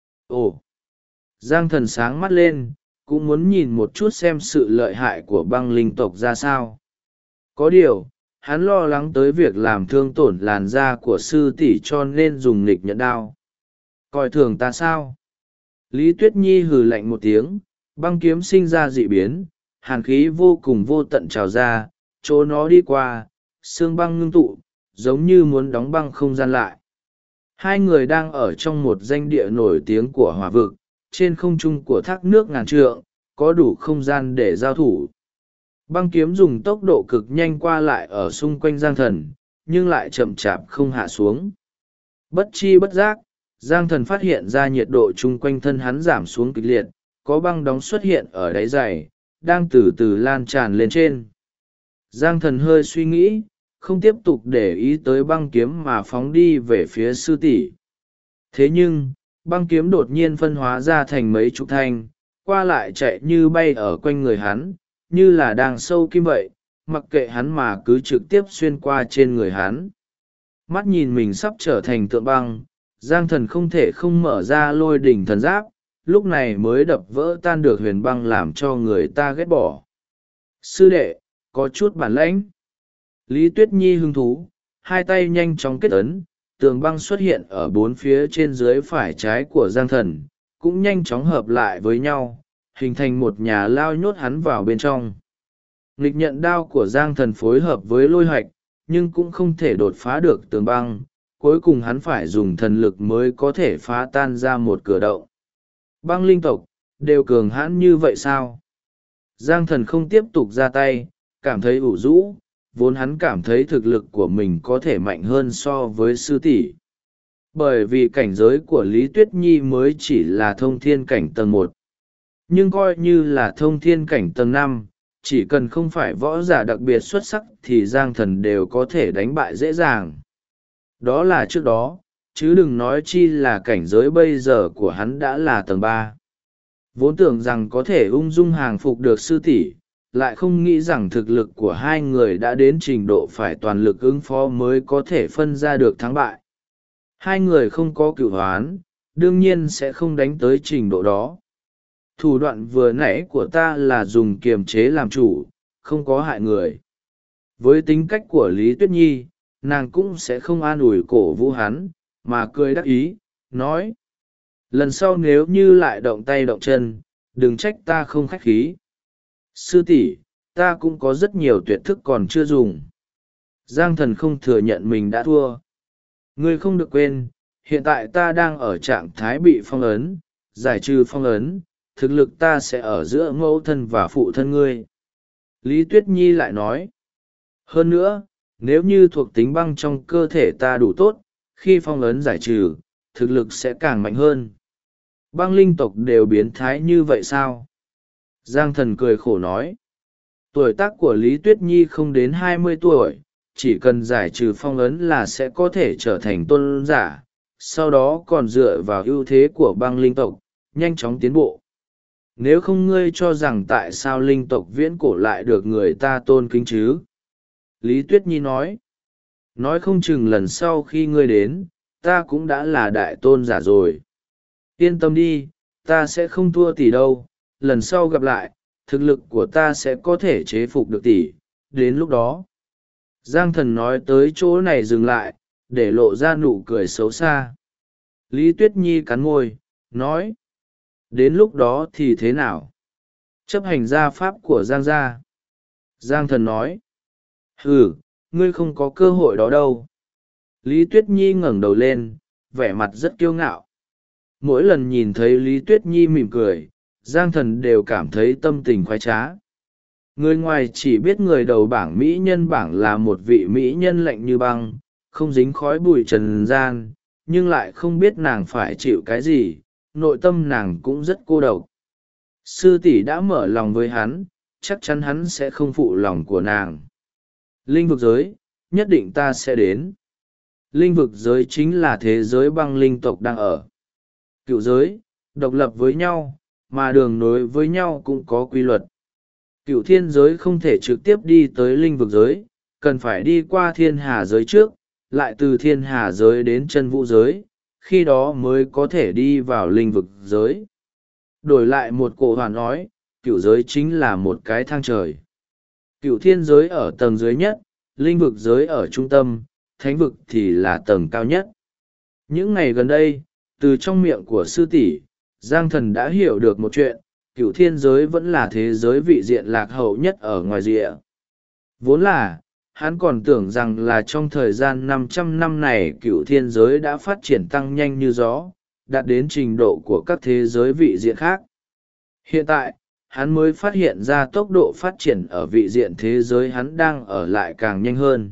Ồ! Giang Thần sáng mắt lên, cũng muốn nhìn một chút xem sự lợi hại của băng linh tộc ra sao. Có điều, hắn lo lắng tới việc làm thương tổn làn da của sư tỷ cho nên dùng nghịch nhận đao. Coi thường ta sao? Lý Tuyết Nhi hừ lạnh một tiếng, băng kiếm sinh ra dị biến, hàn khí vô cùng vô tận trào ra, chỗ nó đi qua, xương băng ngưng tụ, giống như muốn đóng băng không gian lại. Hai người đang ở trong một danh địa nổi tiếng của hỏa vực, trên không trung của thác nước ngàn trượng, có đủ không gian để giao thủ. Băng kiếm dùng tốc độ cực nhanh qua lại ở xung quanh Giang Thần, nhưng lại chậm chạp không hạ xuống. Bất chi bất giác, Giang Thần phát hiện ra nhiệt độ chung quanh thân hắn giảm xuống kịch liệt, có băng đóng xuất hiện ở đáy giày, đang từ từ lan tràn lên trên. Giang Thần hơi suy nghĩ, không tiếp tục để ý tới băng kiếm mà phóng đi về phía sư tỷ. Thế nhưng, băng kiếm đột nhiên phân hóa ra thành mấy chục thanh, qua lại chạy như bay ở quanh người hắn, như là đang sâu kim vậy, mặc kệ hắn mà cứ trực tiếp xuyên qua trên người hắn. Mắt nhìn mình sắp trở thành tượng băng, Giang Thần không thể không mở ra lôi đỉnh thần giáp, lúc này mới đập vỡ tan được huyền băng làm cho người ta ghét bỏ. Sư đệ, có chút bản lãnh. Lý Tuyết Nhi hứng thú, hai tay nhanh chóng kết ấn, tường băng xuất hiện ở bốn phía trên dưới phải trái của Giang Thần, cũng nhanh chóng hợp lại với nhau, hình thành một nhà lao nhốt hắn vào bên trong. Nghịch nhận đao của Giang Thần phối hợp với lôi hoạch, nhưng cũng không thể đột phá được tường băng, cuối cùng hắn phải dùng thần lực mới có thể phá tan ra một cửa động. Băng linh tộc, đều cường hãn như vậy sao? Giang Thần không tiếp tục ra tay, cảm thấy ủ rũ, vốn hắn cảm thấy thực lực của mình có thể mạnh hơn so với sư tỷ. Bởi vì cảnh giới của Lý Tuyết Nhi mới chỉ là thông thiên cảnh tầng 1. Nhưng coi như là thông thiên cảnh tầng 5, chỉ cần không phải võ giả đặc biệt xuất sắc thì Giang Thần đều có thể đánh bại dễ dàng. Đó là trước đó, chứ đừng nói chi là cảnh giới bây giờ của hắn đã là tầng 3. Vốn tưởng rằng có thể ung dung hàng phục được sư tỷ, lại không nghĩ rằng thực lực của hai người đã đến trình độ phải toàn lực ứng phó mới có thể phân ra được thắng bại. Hai người không có cửu hoán, đương nhiên sẽ không đánh tới trình độ đó. Thủ đoạn vừa nãy của ta là dùng kiềm chế làm chủ, không có hại người. Với tính cách của Lý Tuyết Nhi, nàng cũng sẽ không an ủi cổ vũ hắn, mà cười đắc ý, nói. Lần sau nếu như lại động tay động chân, đừng trách ta không khách khí. Sư tỷ, ta cũng có rất nhiều tuyệt thức còn chưa dùng. Giang Thần không thừa nhận mình đã thua. Ngươi không được quên, hiện tại ta đang ở trạng thái bị phong ấn, giải trừ phong ấn, thực lực ta sẽ ở giữa mẫu thân và phụ thân ngươi. Lý Tuyết Nhi lại nói. Hơn nữa, nếu như thuộc tính băng trong cơ thể ta đủ tốt, khi phong ấn giải trừ, thực lực sẽ càng mạnh hơn. Băng linh tộc đều biến thái như vậy sao? Giang Thần cười khổ nói. Tuổi tác của Lý Tuyết Nhi không đến 20 tuổi, chỉ cần giải trừ phong ấn là sẽ có thể trở thành tôn giả, sau đó còn dựa vào ưu thế của băng linh tộc, nhanh chóng tiến bộ. Nếu không ngươi cho rằng tại sao linh tộc viễn cổ lại được người ta tôn kính chứ? Lý Tuyết Nhi nói. Nói không chừng lần sau khi ngươi đến, ta cũng đã là đại tôn giả rồi. Yên tâm đi, ta sẽ không thua tỷ đâu, lần sau gặp lại, thực lực của ta sẽ có thể chế phục được tỷ, đến lúc đó. Giang Thần nói tới chỗ này dừng lại, để lộ ra nụ cười xấu xa. Lý Tuyết Nhi cắn môi, nói. Đến lúc đó thì thế nào? Chấp hành gia pháp của Giang gia. Giang Thần nói. Ừ, ngươi không có cơ hội đó đâu. Lý Tuyết Nhi ngẩng đầu lên, vẻ mặt rất kiêu ngạo. Mỗi lần nhìn thấy Lý Tuyết Nhi mỉm cười, Giang Thần đều cảm thấy tâm tình khoái trá. Người ngoài chỉ biết người đầu bảng mỹ nhân bảng là một vị mỹ nhân lạnh như băng, không dính khói bụi trần gian, nhưng lại không biết nàng phải chịu cái gì, nội tâm nàng cũng rất cô độc. Sư tỷ đã mở lòng với hắn, chắc chắn hắn sẽ không phụ lòng của nàng. Linh vực giới, nhất định ta sẽ đến. Linh vực giới chính là thế giới băng linh tộc đang ở. Cựu giới, độc lập với nhau, mà đường nối với nhau cũng có quy luật. Cựu thiên giới không thể trực tiếp đi tới linh vực giới, cần phải đi qua thiên hà giới trước, lại từ thiên hà giới đến chân vũ giới, khi đó mới có thể đi vào linh vực giới. Đổi lại một cổ hoàn nói, cựu giới chính là một cái thang trời. Cựu thiên giới ở tầng dưới nhất, linh vực giới ở trung tâm, thánh vực thì là tầng cao nhất. Những ngày gần đây, từ trong miệng của sư tỷ, Giang Thần đã hiểu được một chuyện, cựu thiên giới vẫn là thế giới vị diện lạc hậu nhất ở ngoài rìa. Vốn là, hắn còn tưởng rằng là trong thời gian 500 năm này cựu thiên giới đã phát triển tăng nhanh như gió, đạt đến trình độ của các thế giới vị diện khác. Hiện tại, hắn mới phát hiện ra tốc độ phát triển ở vị diện thế giới hắn đang ở lại càng nhanh hơn.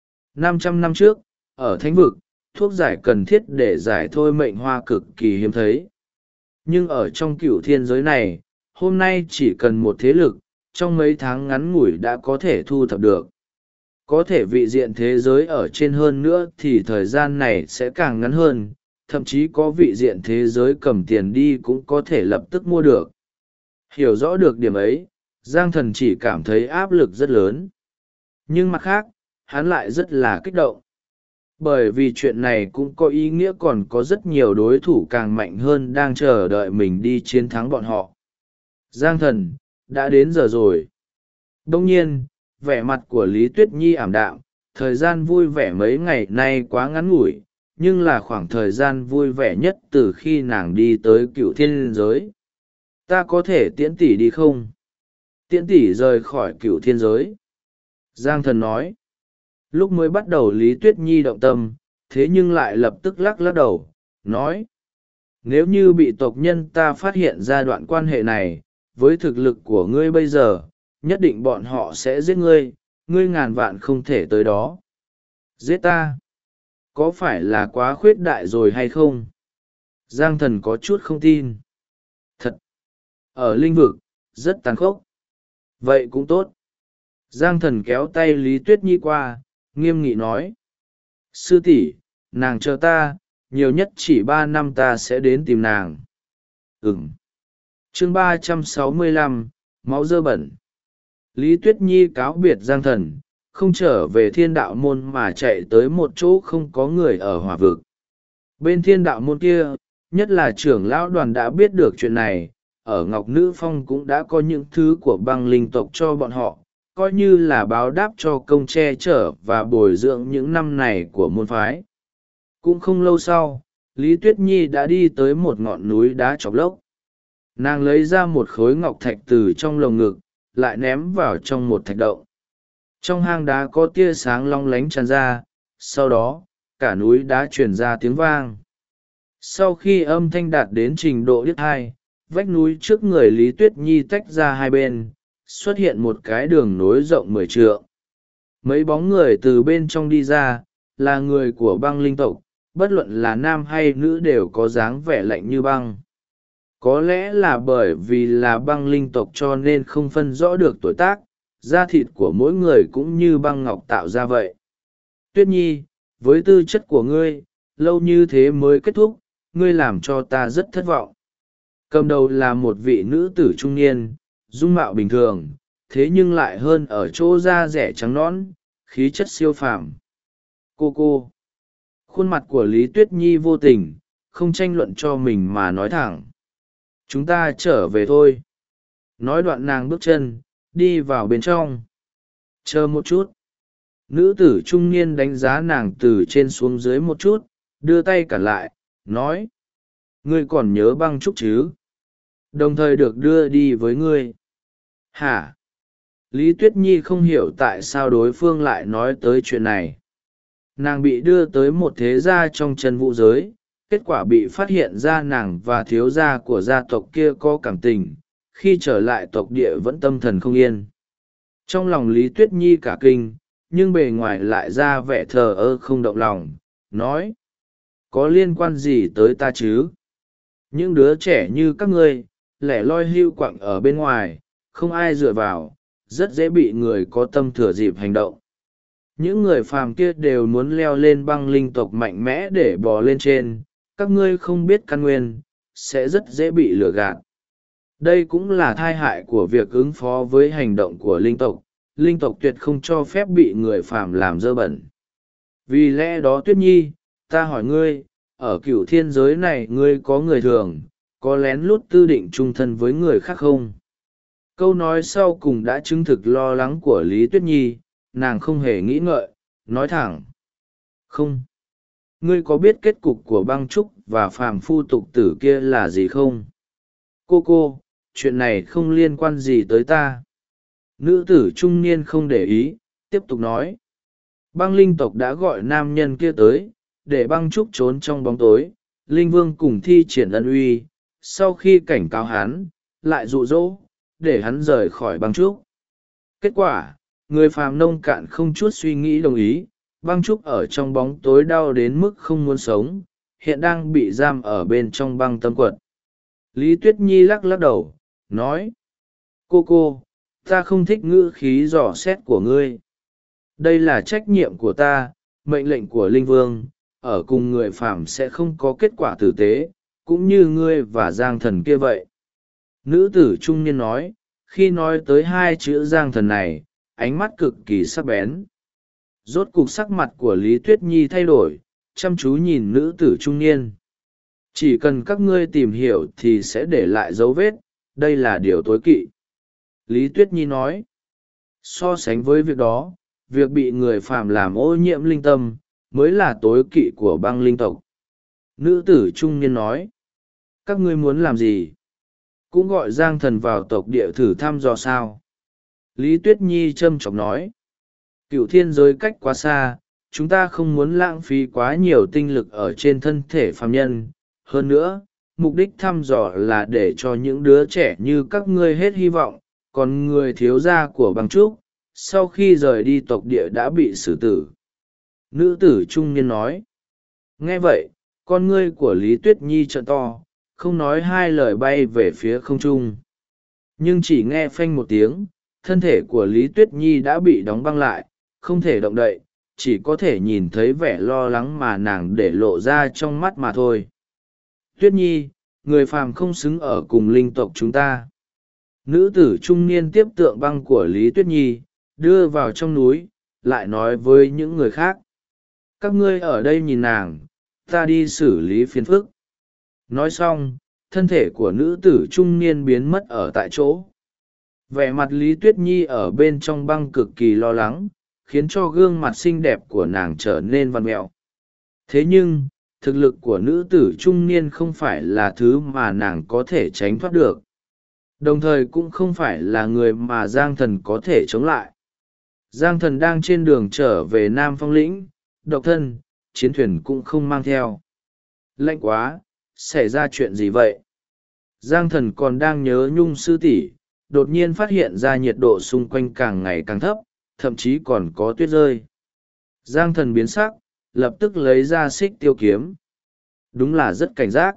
500 năm trước, ở thánh vực, thuốc giải cần thiết để giải thôi mệnh hoa cực kỳ hiếm thấy. Nhưng ở trong cựu thiên giới này, hôm nay chỉ cần một thế lực, trong mấy tháng ngắn ngủi đã có thể thu thập được. Có thể vị diện thế giới ở trên hơn nữa thì thời gian này sẽ càng ngắn hơn, thậm chí có vị diện thế giới cầm tiền đi cũng có thể lập tức mua được. Hiểu rõ được điểm ấy, Giang Thần chỉ cảm thấy áp lực rất lớn. Nhưng mặt khác, hắn lại rất là kích động. Bởi vì chuyện này cũng có ý nghĩa còn có rất nhiều đối thủ càng mạnh hơn đang chờ đợi mình đi chiến thắng bọn họ. Giang Thần, đã đến giờ rồi. Đông nhiên, vẻ mặt của Lý Tuyết Nhi ảm đạm, thời gian vui vẻ mấy ngày nay quá ngắn ngủi, nhưng là khoảng thời gian vui vẻ nhất từ khi nàng đi tới cựu thiên giới. Ta có thể tiễn tỷ đi không? Tiễn tỷ rời khỏi cựu thiên giới. Giang Thần nói. Lúc mới bắt đầu Lý Tuyết Nhi động tâm, thế nhưng lại lập tức lắc lắc đầu, nói. Nếu như bị tộc nhân ta phát hiện ra đoạn quan hệ này, với thực lực của ngươi bây giờ, nhất định bọn họ sẽ giết ngươi, ngươi ngàn vạn không thể tới đó. Giết ta? Có phải là quá khuyết đại rồi hay không? Giang Thần có chút không tin. Thật! Ở linh vực, rất tàn khốc. Vậy cũng tốt. Giang Thần kéo tay Lý Tuyết Nhi qua, nghiêm nghị nói. Sư tỷ, nàng chờ ta, nhiều nhất chỉ 3 năm ta sẽ đến tìm nàng. Ừm. Chương 365, máu dơ bẩn. Lý Tuyết Nhi cáo biệt Giang Thần, không trở về thiên đạo môn mà chạy tới một chỗ không có người ở hỏa vực. Bên thiên đạo môn kia, nhất là trưởng lão đoàn đã biết được chuyện này, ở Ngọc Nữ Phong cũng đã có những thứ của băng linh tộc cho bọn họ, coi như là báo đáp cho công che chở và bồi dưỡng những năm này của môn phái. Cũng không lâu sau, Lý Tuyết Nhi đã đi tới một ngọn núi đá chọc lốc. Nàng lấy ra một khối ngọc thạch từ trong lồng ngực, lại ném vào trong một thạch động. Trong hang đá có tia sáng long lánh tràn ra, sau đó, cả núi đá truyền ra tiếng vang. Sau khi âm thanh đạt đến trình độ điếc tai, vách núi trước người Lý Tuyết Nhi tách ra hai bên, xuất hiện một cái đường nối rộng 10 trượng. Mấy bóng người từ bên trong đi ra, là người của băng linh tộc, bất luận là nam hay nữ đều có dáng vẻ lạnh như băng. Có lẽ là bởi vì là băng linh tộc cho nên không phân rõ được tuổi tác, da thịt của mỗi người cũng như băng ngọc tạo ra vậy. Tuyết Nhi, với tư chất của ngươi, lâu như thế mới kết thúc, ngươi làm cho ta rất thất vọng. Cầm đầu là một vị nữ tử trung niên, dung mạo bình thường, thế nhưng lại hơn ở chỗ da rẻ trắng nõn, khí chất siêu phàm. Cô. Khuôn mặt của Lý Tuyết Nhi vô tình, không tranh luận cho mình mà nói thẳng. Chúng ta trở về thôi. Nói đoạn nàng bước chân, đi vào bên trong. Chờ một chút. Nữ tử trung niên đánh giá nàng từ trên xuống dưới một chút, đưa tay cản lại, nói: ngươi còn nhớ băng trúc chứ? Đồng thời được đưa đi với ngươi. Hả? Lý Tuyết Nhi không hiểu tại sao đối phương lại nói tới chuyện này. Nàng bị đưa tới một thế gia trong chân vũ giới, kết quả bị phát hiện ra nàng và thiếu gia của gia tộc kia có cảm tình, khi trở lại tộc địa vẫn tâm thần không yên. Trong lòng Lý Tuyết Nhi cả kinh, nhưng bề ngoài lại ra vẻ thờ ơ không động lòng, nói: có liên quan gì tới ta chứ? Những đứa trẻ như các ngươi, lẻ loi hưu quặng ở bên ngoài, không ai dựa vào, rất dễ bị người có tâm thừa dịp hành động. Những người phàm kia đều muốn leo lên băng linh tộc mạnh mẽ để bò lên trên, các ngươi không biết căn nguyên, sẽ rất dễ bị lừa gạt. Đây cũng là tai hại của việc ứng phó với hành động của linh tộc tuyệt không cho phép bị người phàm làm dơ bẩn. Vì lẽ đó Tuyết Nhi, ta hỏi ngươi, ở cửu thiên giới này ngươi có người thường, có lén lút tư định chung thân với người khác không? Câu nói sau cùng đã chứng thực lo lắng của Lý Tuyết Nhi, nàng không hề nghĩ ngợi, nói thẳng: không. Ngươi có biết kết cục của băng trúc và phàm phu tục tử kia là gì không? Cô, chuyện này không liên quan gì tới ta. Nữ tử trung niên không để ý, tiếp tục nói: băng linh tộc đã gọi nam nhân kia tới, để băng trúc trốn trong bóng tối, linh vương cùng thi triển ân uy, sau khi cảnh cáo hắn, lại dụ dỗ, để hắn rời khỏi băng trúc. Kết quả, người phàm nông cạn không chút suy nghĩ đồng ý, băng trúc ở trong bóng tối đau đến mức không muốn sống, hiện đang bị giam ở bên trong băng tâm quật. Lý Tuyết Nhi lắc lắc đầu, nói: cô, ta không thích ngữ khí dò xét của ngươi. Đây là trách nhiệm của ta, mệnh lệnh của linh vương, ở cùng người phàm sẽ không có kết quả tử tế, cũng như ngươi và Giang Thần kia vậy. Nữ tử trung niên nói, khi nói tới hai chữ Giang Thần này, ánh mắt cực kỳ sắc bén. Rốt cục sắc mặt của Lý Tuyết Nhi thay đổi, chăm chú nhìn nữ tử trung niên. Chỉ cần các ngươi tìm hiểu thì sẽ để lại dấu vết, đây là điều tối kỵ. Lý Tuyết Nhi nói, so sánh với việc đó, việc bị người phàm làm ô nhiễm linh tâm, mới là tối kỵ của băng linh tộc. Nữ tử trung niên nói, các ngươi muốn làm gì? Cũng gọi Giang Thần vào tộc địa thử thăm dò sao? Lý Tuyết Nhi châm chọc nói, cựu thiên giới cách quá xa, chúng ta không muốn lãng phí quá nhiều tinh lực ở trên thân thể phàm nhân. Hơn nữa, mục đích thăm dò là để cho những đứa trẻ như các ngươi hết hy vọng, còn người thiếu gia của băng trúc, sau khi rời đi tộc địa đã bị xử tử. Nữ tử trung niên nói, nghe vậy, con ngươi của Lý Tuyết Nhi trợn to, không nói hai lời bay về phía không trung. Nhưng chỉ nghe phanh một tiếng, thân thể của Lý Tuyết Nhi đã bị đóng băng lại, không thể động đậy, chỉ có thể nhìn thấy vẻ lo lắng mà nàng để lộ ra trong mắt mà thôi. Tuyết Nhi, người phàm không xứng ở cùng linh tộc chúng ta. Nữ tử trung niên tiếp tượng băng của Lý Tuyết Nhi, đưa vào trong núi, lại nói với những người khác. Các ngươi ở đây nhìn nàng, ta đi xử lý phiền phức. Nói xong, thân thể của nữ tử trung niên biến mất ở tại chỗ. Vẻ mặt Lý Tuyết Nhi ở bên trong băng cực kỳ lo lắng, khiến cho gương mặt xinh đẹp của nàng trở nên vằn mẹo. Thế nhưng, thực lực của nữ tử trung niên không phải là thứ mà nàng có thể tránh thoát được. Đồng thời cũng không phải là người mà Giang Thần có thể chống lại. Giang Thần đang trên đường trở về Nam Phong Lĩnh, độc thân, chiến thuyền cũng không mang theo. Lạnh quá, xảy ra chuyện gì vậy? Giang Thần còn đang nhớ Nhung sư tỷ, đột nhiên phát hiện ra nhiệt độ xung quanh càng ngày càng thấp, thậm chí còn có tuyết rơi. Giang Thần biến sắc, lập tức lấy ra xích tiêu kiếm. Đúng là rất cảnh giác.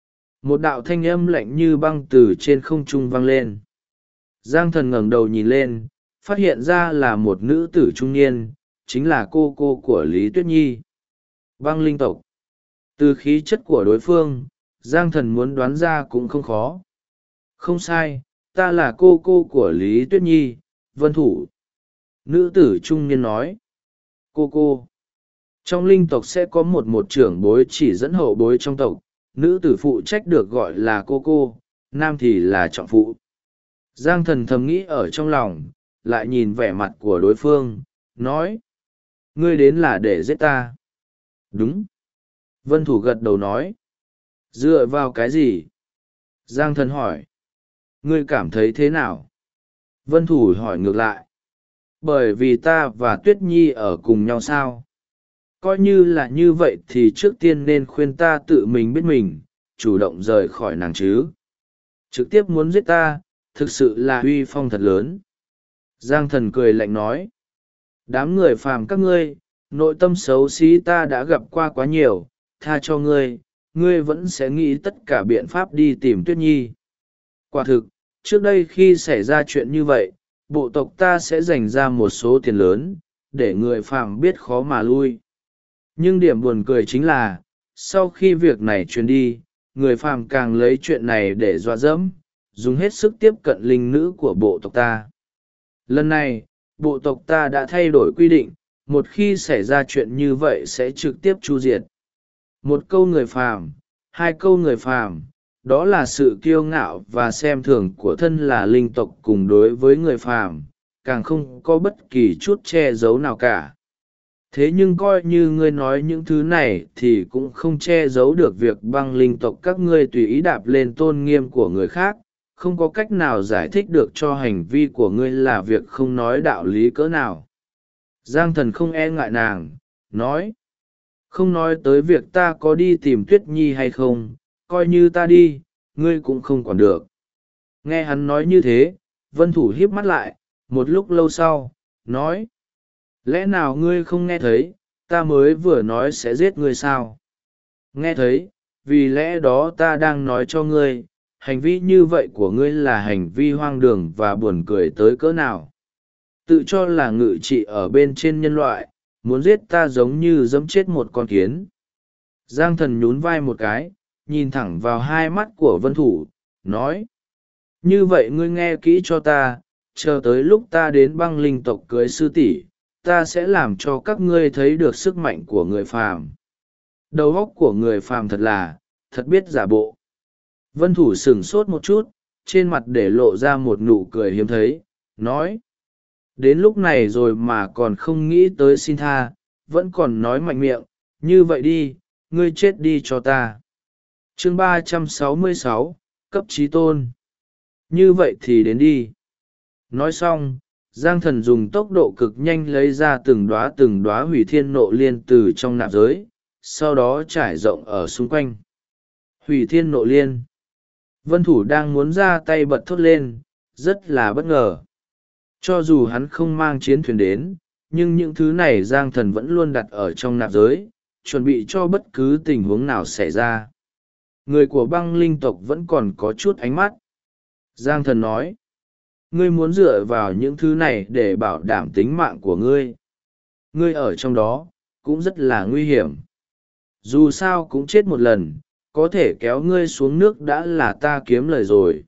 Một đạo thanh âm lạnh như băng từ trên không trung vang lên. Giang Thần ngẩng đầu nhìn lên, phát hiện ra là một nữ tử trung niên, chính là cô của Lý Tuyết Nhi. Băng linh tộc. Từ khí chất của đối phương, Giang Thần muốn đoán ra cũng không khó. Không sai, ta là cô của Lý Tuyết Nhi, Vân Thủ. Nữ tử trung niên nói. Cô. Trong linh tộc sẽ có một trưởng bối chỉ dẫn hậu bối trong tộc, nữ tử phụ trách được gọi là cô, nam thì là trọng phụ. Giang Thần thầm nghĩ ở trong lòng, lại nhìn vẻ mặt của đối phương, nói. Ngươi đến là để giết ta. Đúng. Vân Thủ gật đầu nói. Dựa vào cái gì? Giang thần hỏi. Ngươi cảm thấy thế nào? Vân Thủ hỏi ngược lại. Bởi vì ta và Tuyết Nhi ở cùng nhau sao? Coi như là như vậy thì trước tiên nên khuyên ta tự mình biết mình, chủ động rời khỏi nàng chứ. Trực tiếp muốn giết ta, thực sự là uy phong thật lớn. Giang thần cười lạnh nói. Đám người phàm các ngươi, nội tâm xấu xí ta đã gặp qua quá nhiều, tha cho ngươi, ngươi vẫn sẽ nghĩ tất cả biện pháp đi tìm Tuyết Nhi. Quả thực, trước đây khi xảy ra chuyện như vậy, bộ tộc ta sẽ dành ra một số tiền lớn, để người phàm biết khó mà lui. Nhưng điểm buồn cười chính là, sau khi việc này truyền đi, người phàm càng lấy chuyện này để dọa dẫm, dùng hết sức tiếp cận linh nữ của bộ tộc ta. Lần này, bộ tộc ta đã thay đổi quy định, một khi xảy ra chuyện như vậy sẽ trực tiếp chu diệt. Một câu người phàm, hai câu người phàm, đó là sự kiêu ngạo và xem thường của thân là linh tộc cùng đối với người phàm, càng không có bất kỳ chút che giấu nào cả. Thế nhưng coi như ngươi nói những thứ này thì cũng không che giấu được việc băng linh tộc các ngươi tùy ý đạp lên tôn nghiêm của người khác, không có cách nào giải thích được cho hành vi của ngươi là việc không nói đạo lý cỡ nào. Giang thần không e ngại nàng, nói. Không nói tới việc ta có đi tìm Tuyết Nhi hay không, coi như ta đi, ngươi cũng không quản được. Nghe hắn nói như thế, Vân Thủ híp mắt lại, một lúc lâu sau, nói. Lẽ nào ngươi không nghe thấy, ta mới vừa nói sẽ giết ngươi sao? Nghe thấy, vì lẽ đó ta đang nói cho ngươi, hành vi như vậy của ngươi là hành vi hoang đường và buồn cười tới cỡ nào. Tự cho là ngự trị ở bên trên nhân loại, muốn giết ta giống như giẫm chết một con kiến. Giang thần nhún vai một cái, nhìn thẳng vào hai mắt của Vân Thủ, nói. Như vậy ngươi nghe kỹ cho ta, chờ tới lúc ta đến băng linh tộc cưới sư tỷ, ta sẽ làm cho các ngươi thấy được sức mạnh của người phàm. Đầu óc của người phàm thật biết giả bộ. Vân Thủ sửng sốt một chút, trên mặt để lộ ra một nụ cười hiếm thấy, nói. Đến lúc này rồi mà còn không nghĩ tới xin tha, vẫn còn nói mạnh miệng, như vậy đi, ngươi chết đi cho ta. Chương 366, cấp trí tôn. Như vậy thì đến đi. Nói xong, Giang thần dùng tốc độ cực nhanh lấy ra từng đóa hủy thiên nộ liên từ trong nạp giới, sau đó trải rộng ở xung quanh. Hủy thiên nộ liên. Vân Thủ đang muốn ra tay bật thốt lên, rất là bất ngờ. Cho dù hắn không mang chiến thuyền đến, nhưng những thứ này Giang thần vẫn luôn đặt ở trong nạp giới, chuẩn bị cho bất cứ tình huống nào xảy ra. Người của băng linh tộc vẫn còn có chút ánh mắt. Giang thần nói. Ngươi muốn dựa vào những thứ này để bảo đảm tính mạng của ngươi. Ngươi ở trong đó, cũng rất là nguy hiểm. Dù sao cũng chết một lần, có thể kéo ngươi xuống nước đã là ta kiếm lời rồi.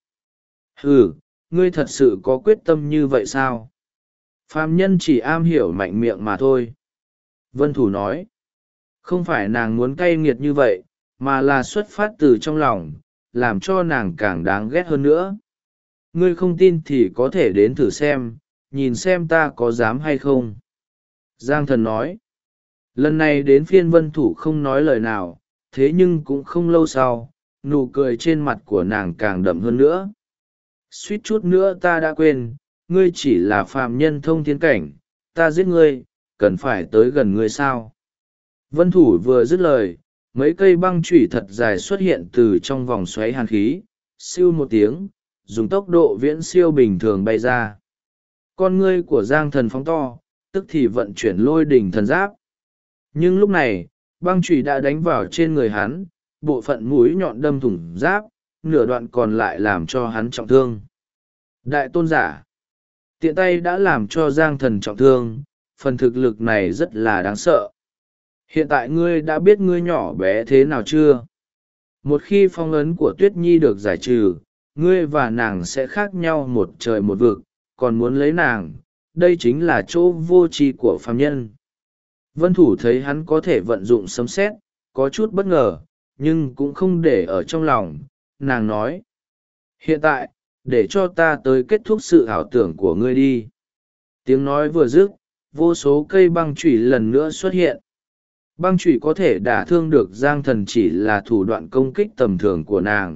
Ừ, ngươi thật sự có quyết tâm như vậy sao? Phàm nhân chỉ am hiểu mạnh miệng mà thôi. Vân Thủ nói. Không phải nàng muốn cay nghiệt như vậy, mà là xuất phát từ trong lòng, làm cho nàng càng đáng ghét hơn nữa. Ngươi không tin thì có thể đến thử xem, nhìn xem ta có dám hay không. Giang thần nói. Lần này đến phiên Vân Thủ không nói lời nào, thế nhưng cũng không lâu sau, nụ cười trên mặt của nàng càng đậm hơn nữa. Suýt chút nữa ta đã quên, ngươi chỉ là phàm nhân thông thiên cảnh, ta giết ngươi, cần phải tới gần ngươi sao. Vân Thủ vừa dứt lời, mấy cây băng chủy thật dài xuất hiện từ trong vòng xoáy hàn khí, siêu một tiếng, dùng tốc độ viễn siêu bình thường bay ra. Con ngươi của Giang thần phóng to, tức thì vận chuyển lôi đỉnh thần giáp. Nhưng lúc này, băng chùy đã đánh vào trên người hắn, bộ phận mũi nhọn đâm thủng giáp, nửa đoạn còn lại làm cho hắn trọng thương. Đại tôn giả, tiện tay đã làm cho Giang thần trọng thương, phần thực lực này rất là đáng sợ. Hiện tại ngươi đã biết ngươi nhỏ bé thế nào chưa? Một khi phong ấn của Tuyết Nhi được giải trừ, ngươi và nàng sẽ khác nhau một trời một vực, còn muốn lấy nàng, đây chính là chỗ vô tri của phàm nhân. Vân Thủ thấy hắn có thể vận dụng sấm sét, có chút bất ngờ, nhưng cũng không để ở trong lòng, nàng nói. Hiện tại, để cho ta tới kết thúc sự ảo tưởng của ngươi đi. Tiếng nói vừa dứt, vô số cây băng chủy lần nữa xuất hiện. Băng chủy có thể đả thương được Giang Thần chỉ là thủ đoạn công kích tầm thường của nàng.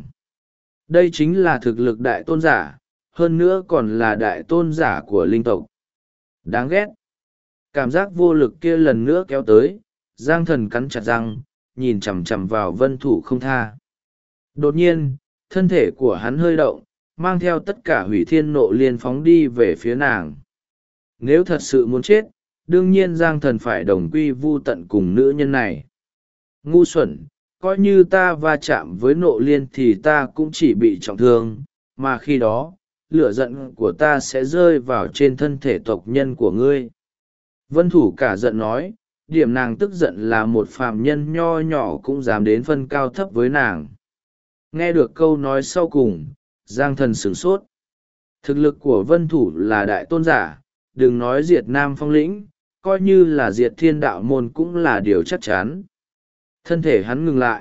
Đây chính là thực lực đại tôn giả, hơn nữa còn là đại tôn giả của linh tộc. Đáng ghét. Cảm giác vô lực kia lần nữa kéo tới, Giang Thần cắn chặt răng, nhìn chằm chằm vào Vân Thủ không tha. Đột nhiên, thân thể của hắn hơi động, mang theo tất cả hủy thiên nộ liên phóng đi về phía nàng. Nếu thật sự muốn chết, đương nhiên Giang Thần phải đồng quy vu tận cùng nữ nhân này. Ngu xuẩn, coi như ta va chạm với nộ liên thì ta cũng chỉ bị trọng thương, mà khi đó, lửa giận của ta sẽ rơi vào trên thân thể tộc nhân của ngươi. Vân Thủ cả giận nói, điểm nàng tức giận là một phàm nhân nho nhỏ cũng dám đến phân cao thấp với nàng. Nghe được câu nói sau cùng, Giang Thần sửng sốt. Thực lực của Vân Thủ là đại tôn giả, đừng nói diệt Nam Phong lĩnh, coi như là diệt Thiên Đạo môn cũng là điều chắc chắn. Thân thể hắn ngừng lại.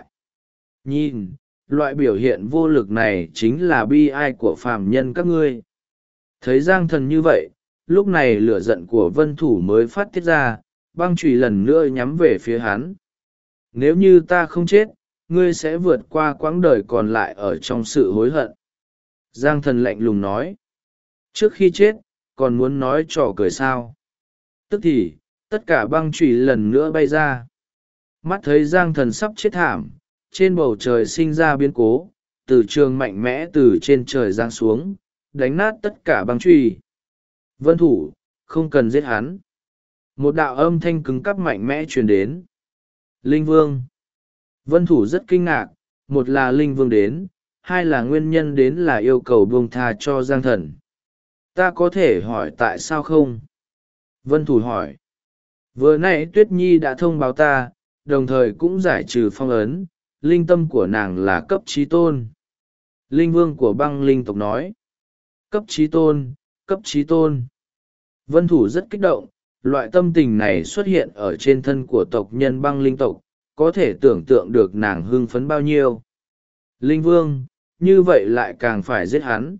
Nhìn, loại biểu hiện vô lực này chính là bi ai của phàm nhân các ngươi. Thấy Giang Thần như vậy, lúc này lửa giận của Vân Thủ mới phát tiết ra, băng chùy lần nữa nhắm về phía hắn. Nếu như ta không chết, ngươi sẽ vượt qua quãng đời còn lại ở trong sự hối hận. Giang Thần lạnh lùng nói. Trước khi chết, còn muốn nói trò cười sao? Tức thì, tất cả băng chùy lần nữa bay ra. Mắt thấy Giang Thần sắp chết thảm, trên bầu trời sinh ra biến cố, từ trường mạnh mẽ từ trên trời giáng xuống, đánh nát tất cả băng chùy. Vân Thủ, không cần giết hắn. Một đạo âm thanh cứng cắp mạnh mẽ truyền đến. Linh Vương. Vân Thủ rất kinh ngạc, một là Linh Vương đến, hai là nguyên nhân đến là yêu cầu buông tha cho Giang Thần. Ta có thể hỏi tại sao không? Vân Thủ hỏi. Vừa nãy Tuyết Nhi đã thông báo ta, đồng thời cũng giải trừ phong ấn, linh tâm của nàng là cấp trí tôn. Linh Vương của băng linh tộc nói. Cấp trí tôn, cấp trí tôn. Vân Thủ rất kích động, loại tâm tình này xuất hiện ở trên thân của tộc nhân băng linh tộc, có thể tưởng tượng được nàng hưng phấn bao nhiêu. Linh Vương, như vậy lại càng phải giết hắn.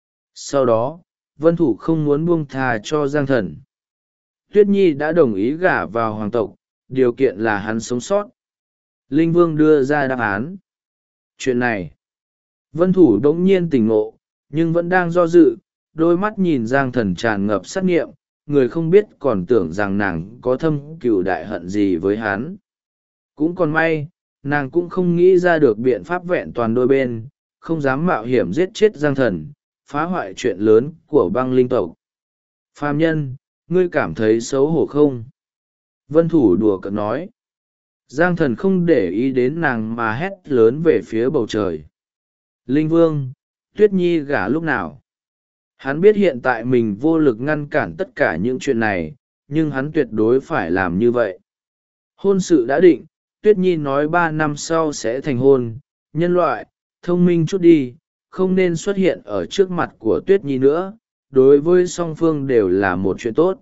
Sau đó, Vân Thủ không muốn buông thà cho Giang Thần. Tuyết Nhi đã đồng ý gả vào hoàng tộc, điều kiện là hắn sống sót. Linh Vương đưa ra đáp án. Chuyện này, Vân Thủ đống nhiên tỉnh ngộ, nhưng vẫn đang do dự, đôi mắt nhìn Giang Thần tràn ngập sát nghiệm, người không biết còn tưởng rằng nàng có thâm cừu đại hận gì với hắn. Cũng còn may, nàng cũng không nghĩ ra được biện pháp vẹn toàn đôi bên, không dám mạo hiểm giết chết Giang Thần, phá hoại chuyện lớn của băng linh tộc. Phàm nhân, ngươi cảm thấy xấu hổ không? Vân Thủ đùa cợt nói. Giang Thần không để ý đến nàng mà hét lớn về phía bầu trời. Linh Vương, Tuyết Nhi gả lúc nào? Hắn biết hiện tại mình vô lực ngăn cản tất cả những chuyện này, nhưng hắn tuyệt đối phải làm như vậy. Hôn sự đã định, Tuyết Nhi nói 3 năm sau sẽ thành hôn. Nhân loại, thông minh chút đi, không nên xuất hiện ở trước mặt của Tuyết Nhi nữa, đối với song phương đều là một chuyện tốt.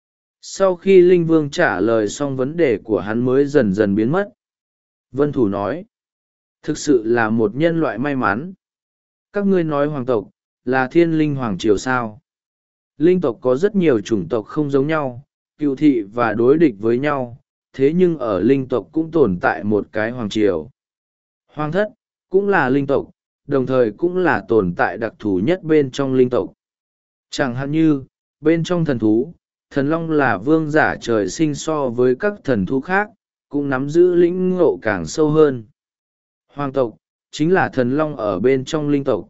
Sau khi Linh Vương trả lời xong vấn đề của hắn mới dần dần biến mất. Vân Thủ nói, thực sự là một nhân loại may mắn. Các ngươi nói hoàng tộc, là thiên linh hoàng triều sao? Linh tộc có rất nhiều chủng tộc không giống nhau, cựu thị và đối địch với nhau, thế nhưng ở linh tộc cũng tồn tại một cái hoàng triều. Hoàng thất, cũng là linh tộc, đồng thời cũng là tồn tại đặc thù nhất bên trong linh tộc. Chẳng hạn như, bên trong thần thú, thần long là vương giả trời sinh so với các thần thú khác, cũng nắm giữ lĩnh ngộ càng sâu hơn. Hoàng tộc, chính là thần long ở bên trong linh tộc.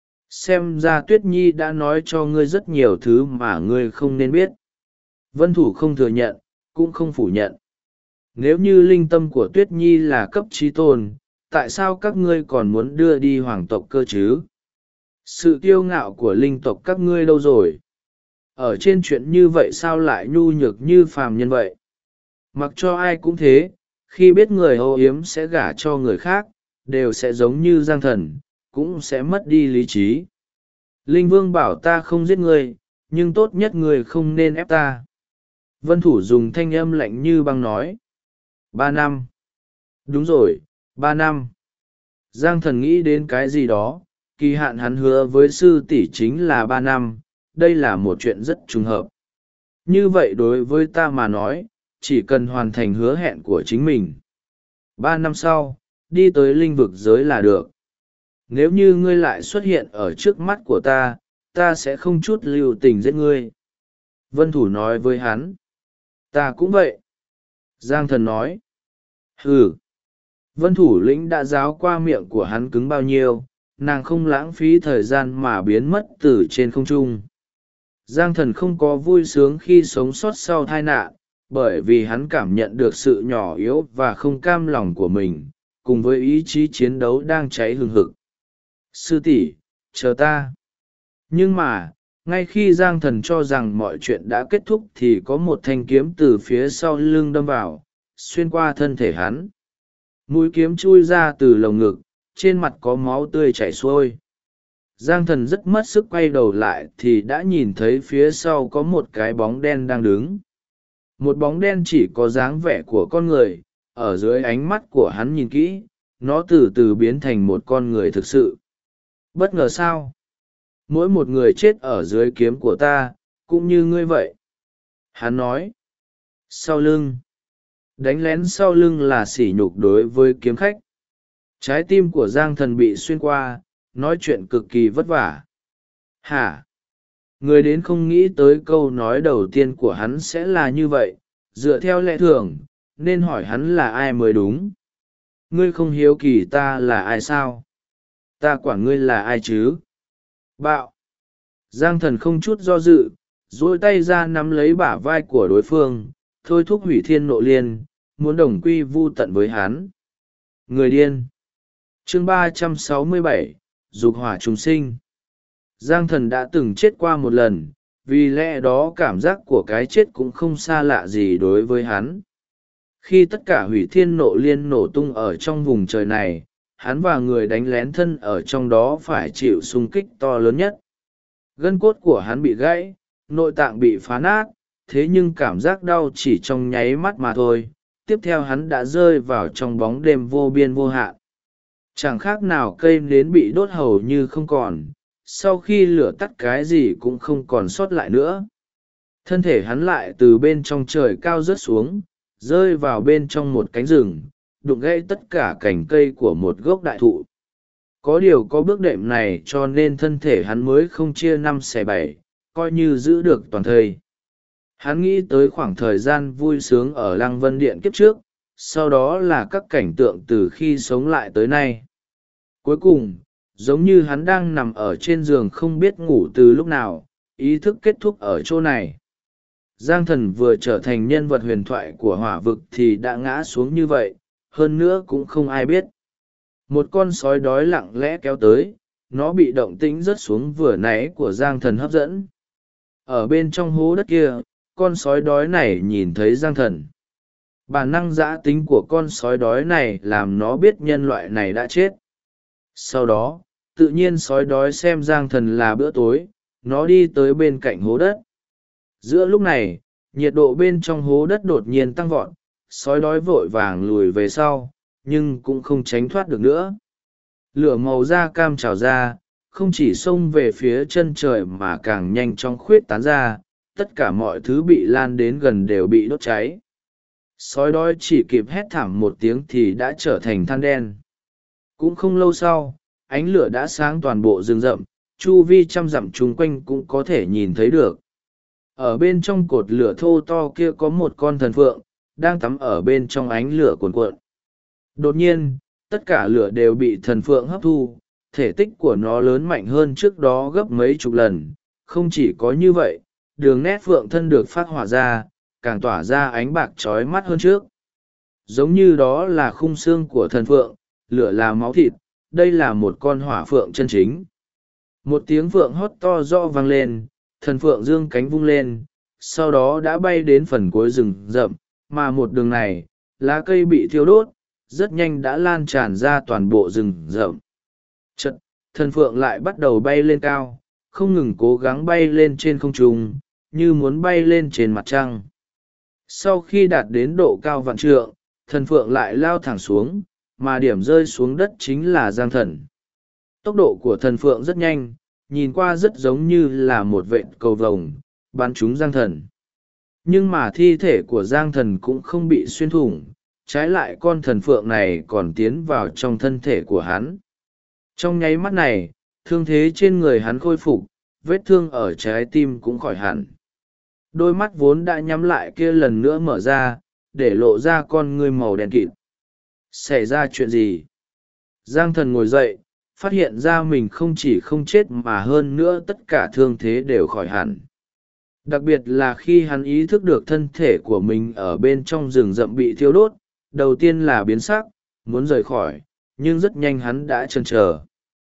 Xem ra Tuyết Nhi đã nói cho ngươi rất nhiều thứ mà ngươi không nên biết. Vân Thủ không thừa nhận, cũng không phủ nhận. Nếu như linh tâm của Tuyết Nhi là cấp trí tôn, tại sao các ngươi còn muốn đưa đi hoàng tộc cơ chứ? Sự kiêu ngạo của linh tộc các ngươi đâu rồi? Ở trên chuyện như vậy sao lại nhu nhược như phàm nhân vậy? Mặc cho ai cũng thế, khi biết người âu yếm sẽ gả cho người khác, đều sẽ giống như Giang Thần, cũng sẽ mất đi lý trí. Linh Vương bảo ta không giết ngươi, nhưng tốt nhất ngươi không nên ép ta. Vân Thủ dùng thanh âm lạnh như băng nói. 3 năm. Đúng rồi, 3 năm. Giang Thần nghĩ đến cái gì đó, kỳ hạn hắn hứa với sư tỷ chính là 3 năm, đây là một chuyện rất trùng hợp. Như vậy đối với ta mà nói, chỉ cần hoàn thành hứa hẹn của chính mình. 3 năm sau, đi tới linh vực giới là được. Nếu như ngươi lại xuất hiện ở trước mắt của ta, ta sẽ không chút lưu tình giết ngươi. Vân Thủ nói với hắn. Ta cũng vậy. Giang Thần nói. Ừ. Vân Thủ lĩnh đã giáo qua miệng của hắn cứng bao nhiêu, nàng không lãng phí thời gian mà biến mất từ trên không trung. Giang Thần không có vui sướng khi sống sót sau tai nạn, bởi vì hắn cảm nhận được sự nhỏ yếu và không cam lòng của mình, cùng với ý chí chiến đấu đang cháy hừng hực. Sư tỷ, chờ ta. Nhưng mà, ngay khi Giang Thần cho rằng mọi chuyện đã kết thúc thì có một thanh kiếm từ phía sau lưng đâm vào, xuyên qua thân thể hắn. Mũi kiếm chui ra từ lồng ngực, trên mặt có máu tươi chảy xuôi. Giang Thần rất mất sức quay đầu lại thì đã nhìn thấy phía sau có một cái bóng đen đang đứng. Một bóng đen chỉ có dáng vẻ của con người, ở dưới ánh mắt của hắn nhìn kỹ, nó từ từ biến thành một con người thực sự. Bất ngờ sao? Mỗi một người chết ở dưới kiếm của ta, cũng như ngươi vậy. Hắn nói. Sau lưng. Đánh lén sau lưng là sỉ nhục đối với kiếm khách. Trái tim của Giang Thần bị xuyên qua, nói chuyện cực kỳ vất vả. Hả? Người đến không nghĩ tới câu nói đầu tiên của hắn sẽ là như vậy, dựa theo lẽ thường, nên hỏi hắn là ai mới đúng. Ngươi không hiếu kỳ ta là ai sao? Ta quản ngươi là ai chứ? Bạo! Giang Thần không chút do dự, duỗi tay ra nắm lấy bả vai của đối phương, thôi thúc hủy thiên nộ liên, muốn đồng quy vu tận với hắn. Người điên! Chương 367, Dục hỏa trùng sinh. Giang Thần đã từng chết qua một lần, vì lẽ đó cảm giác của cái chết cũng không xa lạ gì đối với hắn. Khi tất cả hủy thiên nộ liên nổ tung ở trong vùng trời này, hắn và người đánh lén thân ở trong đó phải chịu xung kích to lớn nhất. Gân cốt của hắn bị gãy, nội tạng bị phá nát, thế nhưng cảm giác đau chỉ trong nháy mắt mà thôi. Tiếp theo hắn đã rơi vào trong bóng đêm vô biên vô hạn. Chẳng khác nào cây nến bị đốt hầu như không còn, sau khi lửa tắt cái gì cũng không còn sót lại nữa. Thân thể hắn lại từ bên trong trời cao rớt xuống, rơi vào bên trong một cánh rừng, đụng gãy tất cả cành cây của một gốc đại thụ. Có điều có bước đệm này cho nên thân thể hắn mới không chia 5/7, coi như giữ được toàn thây. Hắn nghĩ tới khoảng thời gian vui sướng ở Lăng Vân Điện kiếp trước, sau đó là các cảnh tượng từ khi sống lại tới nay. Cuối cùng, giống như hắn đang nằm ở trên giường không biết ngủ từ lúc nào, ý thức kết thúc ở chỗ này. Giang Thần vừa trở thành nhân vật huyền thoại của hỏa vực thì đã ngã xuống như vậy, hơn nữa cũng không ai biết. Một con sói đói lặng lẽ kéo tới, nó bị động tĩnh rớt xuống vừa nãy của Giang Thần hấp dẫn. Ở bên trong hố đất kia, con sói đói này nhìn thấy Giang Thần. Bản năng dã tính của con sói đói này làm nó biết nhân loại này đã chết. Sau đó, tự nhiên sói đói xem Giang Thần là bữa tối, nó đi tới bên cạnh hố đất. Giữa lúc này, nhiệt độ bên trong hố đất đột nhiên tăng vọt, sói đói vội vàng lùi về sau, nhưng cũng không tránh thoát được nữa. Lửa màu da cam trào ra, không chỉ xông về phía chân trời mà càng nhanh chóng khuyết tán ra, tất cả mọi thứ bị lan đến gần đều bị đốt cháy. Sói đói chỉ kịp hét thảm một tiếng thì đã trở thành than đen. Cũng không lâu sau, ánh lửa đã sáng toàn bộ rừng rậm, chu vi trăm dặm chung quanh cũng có thể nhìn thấy được. Ở bên trong cột lửa thô to kia có một con thần phượng, đang tắm ở bên trong ánh lửa cuồn cuộn. Đột nhiên, tất cả lửa đều bị thần phượng hấp thu, thể tích của nó lớn mạnh hơn trước đó gấp mấy chục lần. Không chỉ có như vậy, đường nét phượng thân được phát hỏa ra, càng tỏa ra ánh bạc trói mắt hơn trước. Giống như đó là khung xương của thần phượng, lửa là máu thịt, đây là một con hỏa phượng chân chính. Một tiếng phượng hót to rõ vang lên, thần phượng dương cánh vung lên, sau đó đã bay đến phần cuối rừng rậm, mà một đường này, lá cây bị thiêu đốt, rất nhanh đã lan tràn ra toàn bộ rừng rậm. Chợt, thần phượng lại bắt đầu bay lên cao, không ngừng cố gắng bay lên trên không trung, như muốn bay lên trên mặt trăng. Sau khi đạt đến độ cao vạn trượng, thần phượng lại lao thẳng xuống, mà điểm rơi xuống đất chính là Giang Thần. Tốc độ của thần phượng rất nhanh, nhìn qua rất giống như là một vện cầu vồng, bắn trúng Giang Thần. Nhưng mà thi thể của Giang Thần cũng không bị xuyên thủng, trái lại con thần phượng này còn tiến vào trong thân thể của hắn. Trong nháy mắt này, thương thế trên người hắn khôi phục, vết thương ở trái tim cũng khỏi hẳn. Đôi mắt vốn đã nhắm lại kia lần nữa mở ra, để lộ ra con ngươi màu đen kịt. Xảy ra chuyện gì? Giang Thần ngồi dậy, phát hiện ra mình không chỉ không chết mà hơn nữa tất cả thương thế đều khỏi hẳn. Đặc biệt là khi hắn ý thức được thân thể của mình ở bên trong rừng rậm bị thiêu đốt, đầu tiên là biến sắc, muốn rời khỏi, nhưng rất nhanh hắn đã chần chờ.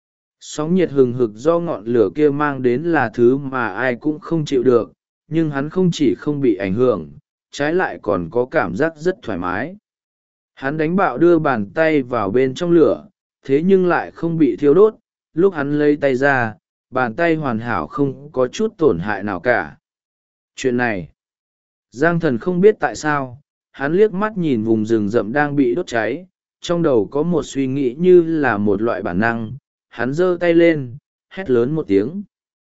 Sóng nhiệt hừng hực do ngọn lửa kia mang đến là thứ mà ai cũng không chịu được, nhưng hắn không chỉ không bị ảnh hưởng, trái lại còn có cảm giác rất thoải mái. Hắn đánh bạo đưa bàn tay vào bên trong lửa, thế nhưng lại không bị thiêu đốt. Lúc hắn lấy tay ra, bàn tay hoàn hảo không có chút tổn hại nào cả. Chuyện này, Giang Thần không biết tại sao, hắn liếc mắt nhìn vùng rừng rậm đang bị đốt cháy, trong đầu có một suy nghĩ như là một loại bản năng. Hắn giơ tay lên, hét lớn một tiếng.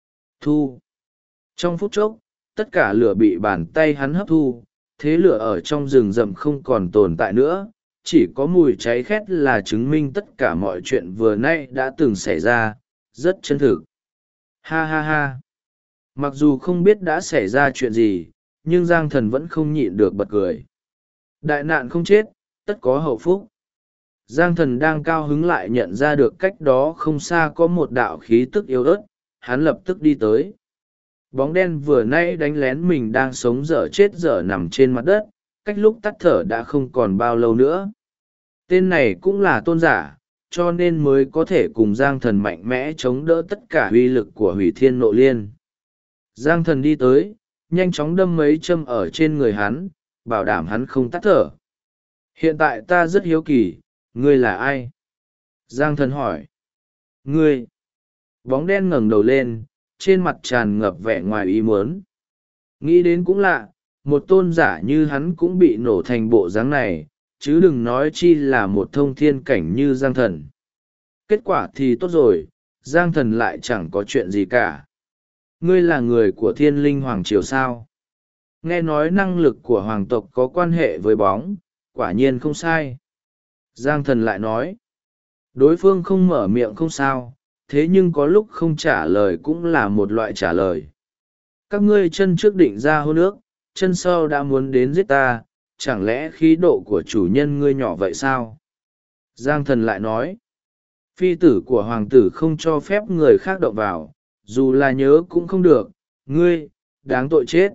Thu! Trong phút chốc, tất cả lửa bị bàn tay hắn hấp thu, thế lửa ở trong rừng rậm không còn tồn tại nữa, chỉ có mùi cháy khét là chứng minh tất cả mọi chuyện vừa nay đã từng xảy ra, rất chân thực. Ha ha ha! Mặc dù không biết đã xảy ra chuyện gì, nhưng Giang Thần vẫn không nhịn được bật cười. Đại nạn không chết, tất có hậu phúc. Giang Thần đang cao hứng lại nhận ra được cách đó không xa có một đạo khí tức yếu ớt, hắn lập tức đi tới. Bóng đen vừa nay đánh lén mình đang sống dở chết dở nằm trên mặt đất, cách lúc tắt thở đã không còn bao lâu nữa. Tên này cũng là tôn giả, cho nên mới có thể cùng Giang Thần mạnh mẽ chống đỡ tất cả uy lực của Hủy Thiên Nộ Liên. Giang Thần đi tới, nhanh chóng đâm mấy châm ở trên người hắn, bảo đảm hắn không tắt thở. Hiện tại ta rất hiếu kỳ, ngươi là ai? Giang Thần hỏi. Ngươi! Bóng đen ngẩng đầu lên, trên mặt tràn ngập vẻ ngoài ý muốn. Nghĩ đến cũng lạ, một tôn giả như hắn cũng bị nổ thành bộ dáng này, chứ đừng nói chi là một thông thiên cảnh như Giang Thần. Kết quả thì tốt rồi, Giang Thần lại chẳng có chuyện gì cả. Ngươi là người của Thiên Linh Hoàng Triều sao? Nghe nói năng lực của hoàng tộc có quan hệ với bóng, quả nhiên không sai. Giang Thần lại nói. Đối phương không mở miệng không sao, thế nhưng có lúc không trả lời cũng là một loại trả lời. Các ngươi chân trước định ra hôn ước, chân sau đã muốn đến giết ta, chẳng lẽ khí độ của chủ nhân ngươi nhỏ vậy sao? Giang Thần lại nói. Phi tử của hoàng tử không cho phép người khác động vào, dù là nhớ cũng không được, ngươi, đáng tội chết.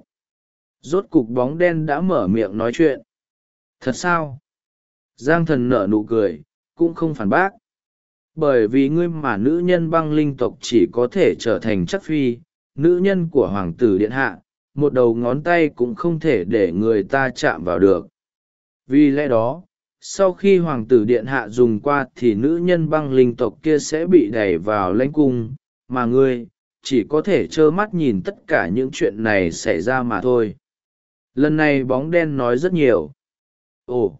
Rốt cục bóng đen đã mở miệng nói chuyện. Thật sao? Giang Thần nở nụ cười, cũng không phản bác. Bởi vì ngươi mà nữ nhân băng linh tộc chỉ có thể trở thành chắc phi, nữ nhân của hoàng tử điện hạ, một đầu ngón tay cũng không thể để người ta chạm vào được. Vì lẽ đó, sau khi hoàng tử điện hạ dùng qua thì nữ nhân băng linh tộc kia sẽ bị đẩy vào lãnh cung, mà ngươi, chỉ có thể trơ mắt nhìn tất cả những chuyện này xảy ra mà thôi. Lần này bóng đen nói rất nhiều. Ồ!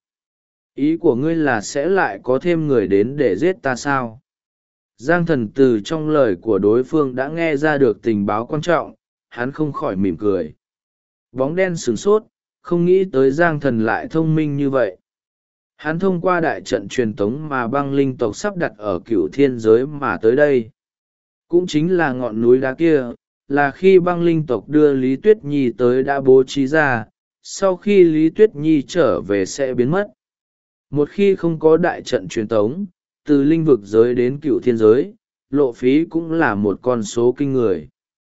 Ý của ngươi là sẽ lại có thêm người đến để giết ta sao? Giang Thần từ trong lời của đối phương đã nghe ra được tình báo quan trọng, hắn không khỏi mỉm cười. Bóng đen sửng sốt, không nghĩ tới Giang Thần lại thông minh như vậy. Hắn thông qua đại trận truyền tống mà băng linh tộc sắp đặt ở Cửu Thiên giới mà tới đây. Cũng chính là ngọn núi đá kia, là khi băng linh tộc đưa Lý Tuyết Nhi tới đã bố trí ra, sau khi Lý Tuyết Nhi trở về sẽ biến mất. Một khi không có đại trận truyền tống, từ linh vực giới đến Cửu Thiên giới, lộ phí cũng là một con số kinh người.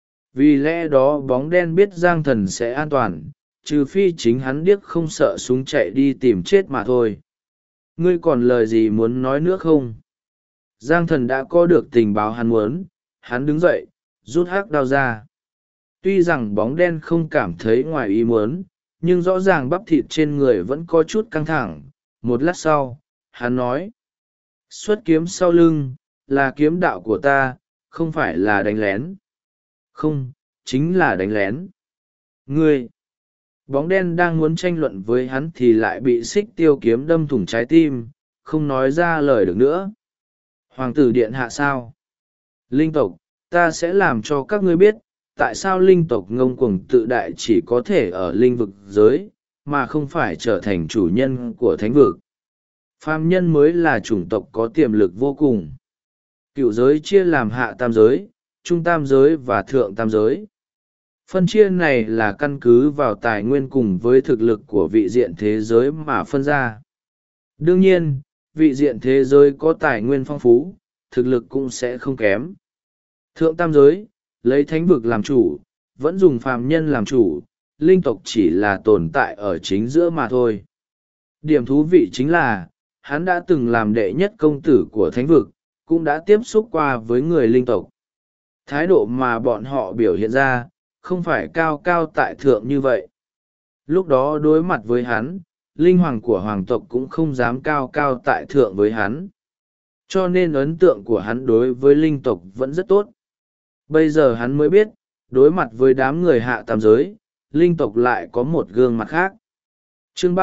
Vì lẽ đó bóng đen biết Giang Thần sẽ an toàn, trừ phi chính hắn điếc không sợ súng chạy đi tìm chết mà thôi. Ngươi còn lời gì muốn nói nữa không? Giang Thần đã có được tình báo hắn muốn, hắn đứng dậy, rút hắc đao ra. Tuy rằng bóng đen không cảm thấy ngoài ý muốn, nhưng rõ ràng bắp thịt trên người vẫn có chút căng thẳng. Một lát sau, hắn nói. Xuất kiếm sau lưng, là kiếm đạo của ta, không phải là đánh lén. Không, chính là đánh lén. Ngươi! Bóng đen đang muốn tranh luận với hắn thì lại bị xích tiêu kiếm đâm thủng trái tim, không nói ra lời được nữa. Hoàng tử điện hạ sao? Linh tộc, ta sẽ làm cho các ngươi biết, tại sao linh tộc ngông cuồng tự đại chỉ có thể ở linh vực giới, mà không phải trở thành chủ nhân của thánh vực? Phàm nhân mới là chủng tộc có tiềm lực vô cùng. Cựu giới chia làm hạ tam giới, trung tam giới và thượng tam giới. Phân chia này là căn cứ vào tài nguyên cùng với thực lực của vị diện thế giới mà phân ra. Đương nhiên, vị diện thế giới có tài nguyên phong phú, thực lực cũng sẽ không kém. Thượng tam giới, lấy thánh vực làm chủ, vẫn dùng phàm nhân làm chủ, linh tộc chỉ là tồn tại ở chính giữa mà thôi. Điểm thú vị chính là, hắn đã từng làm đệ nhất công tử của thánh vực, cũng đã tiếp xúc qua với người linh tộc. Thái độ mà bọn họ biểu hiện ra, không phải cao cao tại thượng như vậy. Lúc đó đối mặt với hắn, linh hoàng của hoàng tộc cũng không dám cao cao tại thượng với hắn. Cho nên ấn tượng của hắn đối với linh tộc vẫn rất tốt. Bây giờ hắn mới biết, đối mặt với đám người hạ tam giới, linh tộc lại có một gương mặt khác. Chương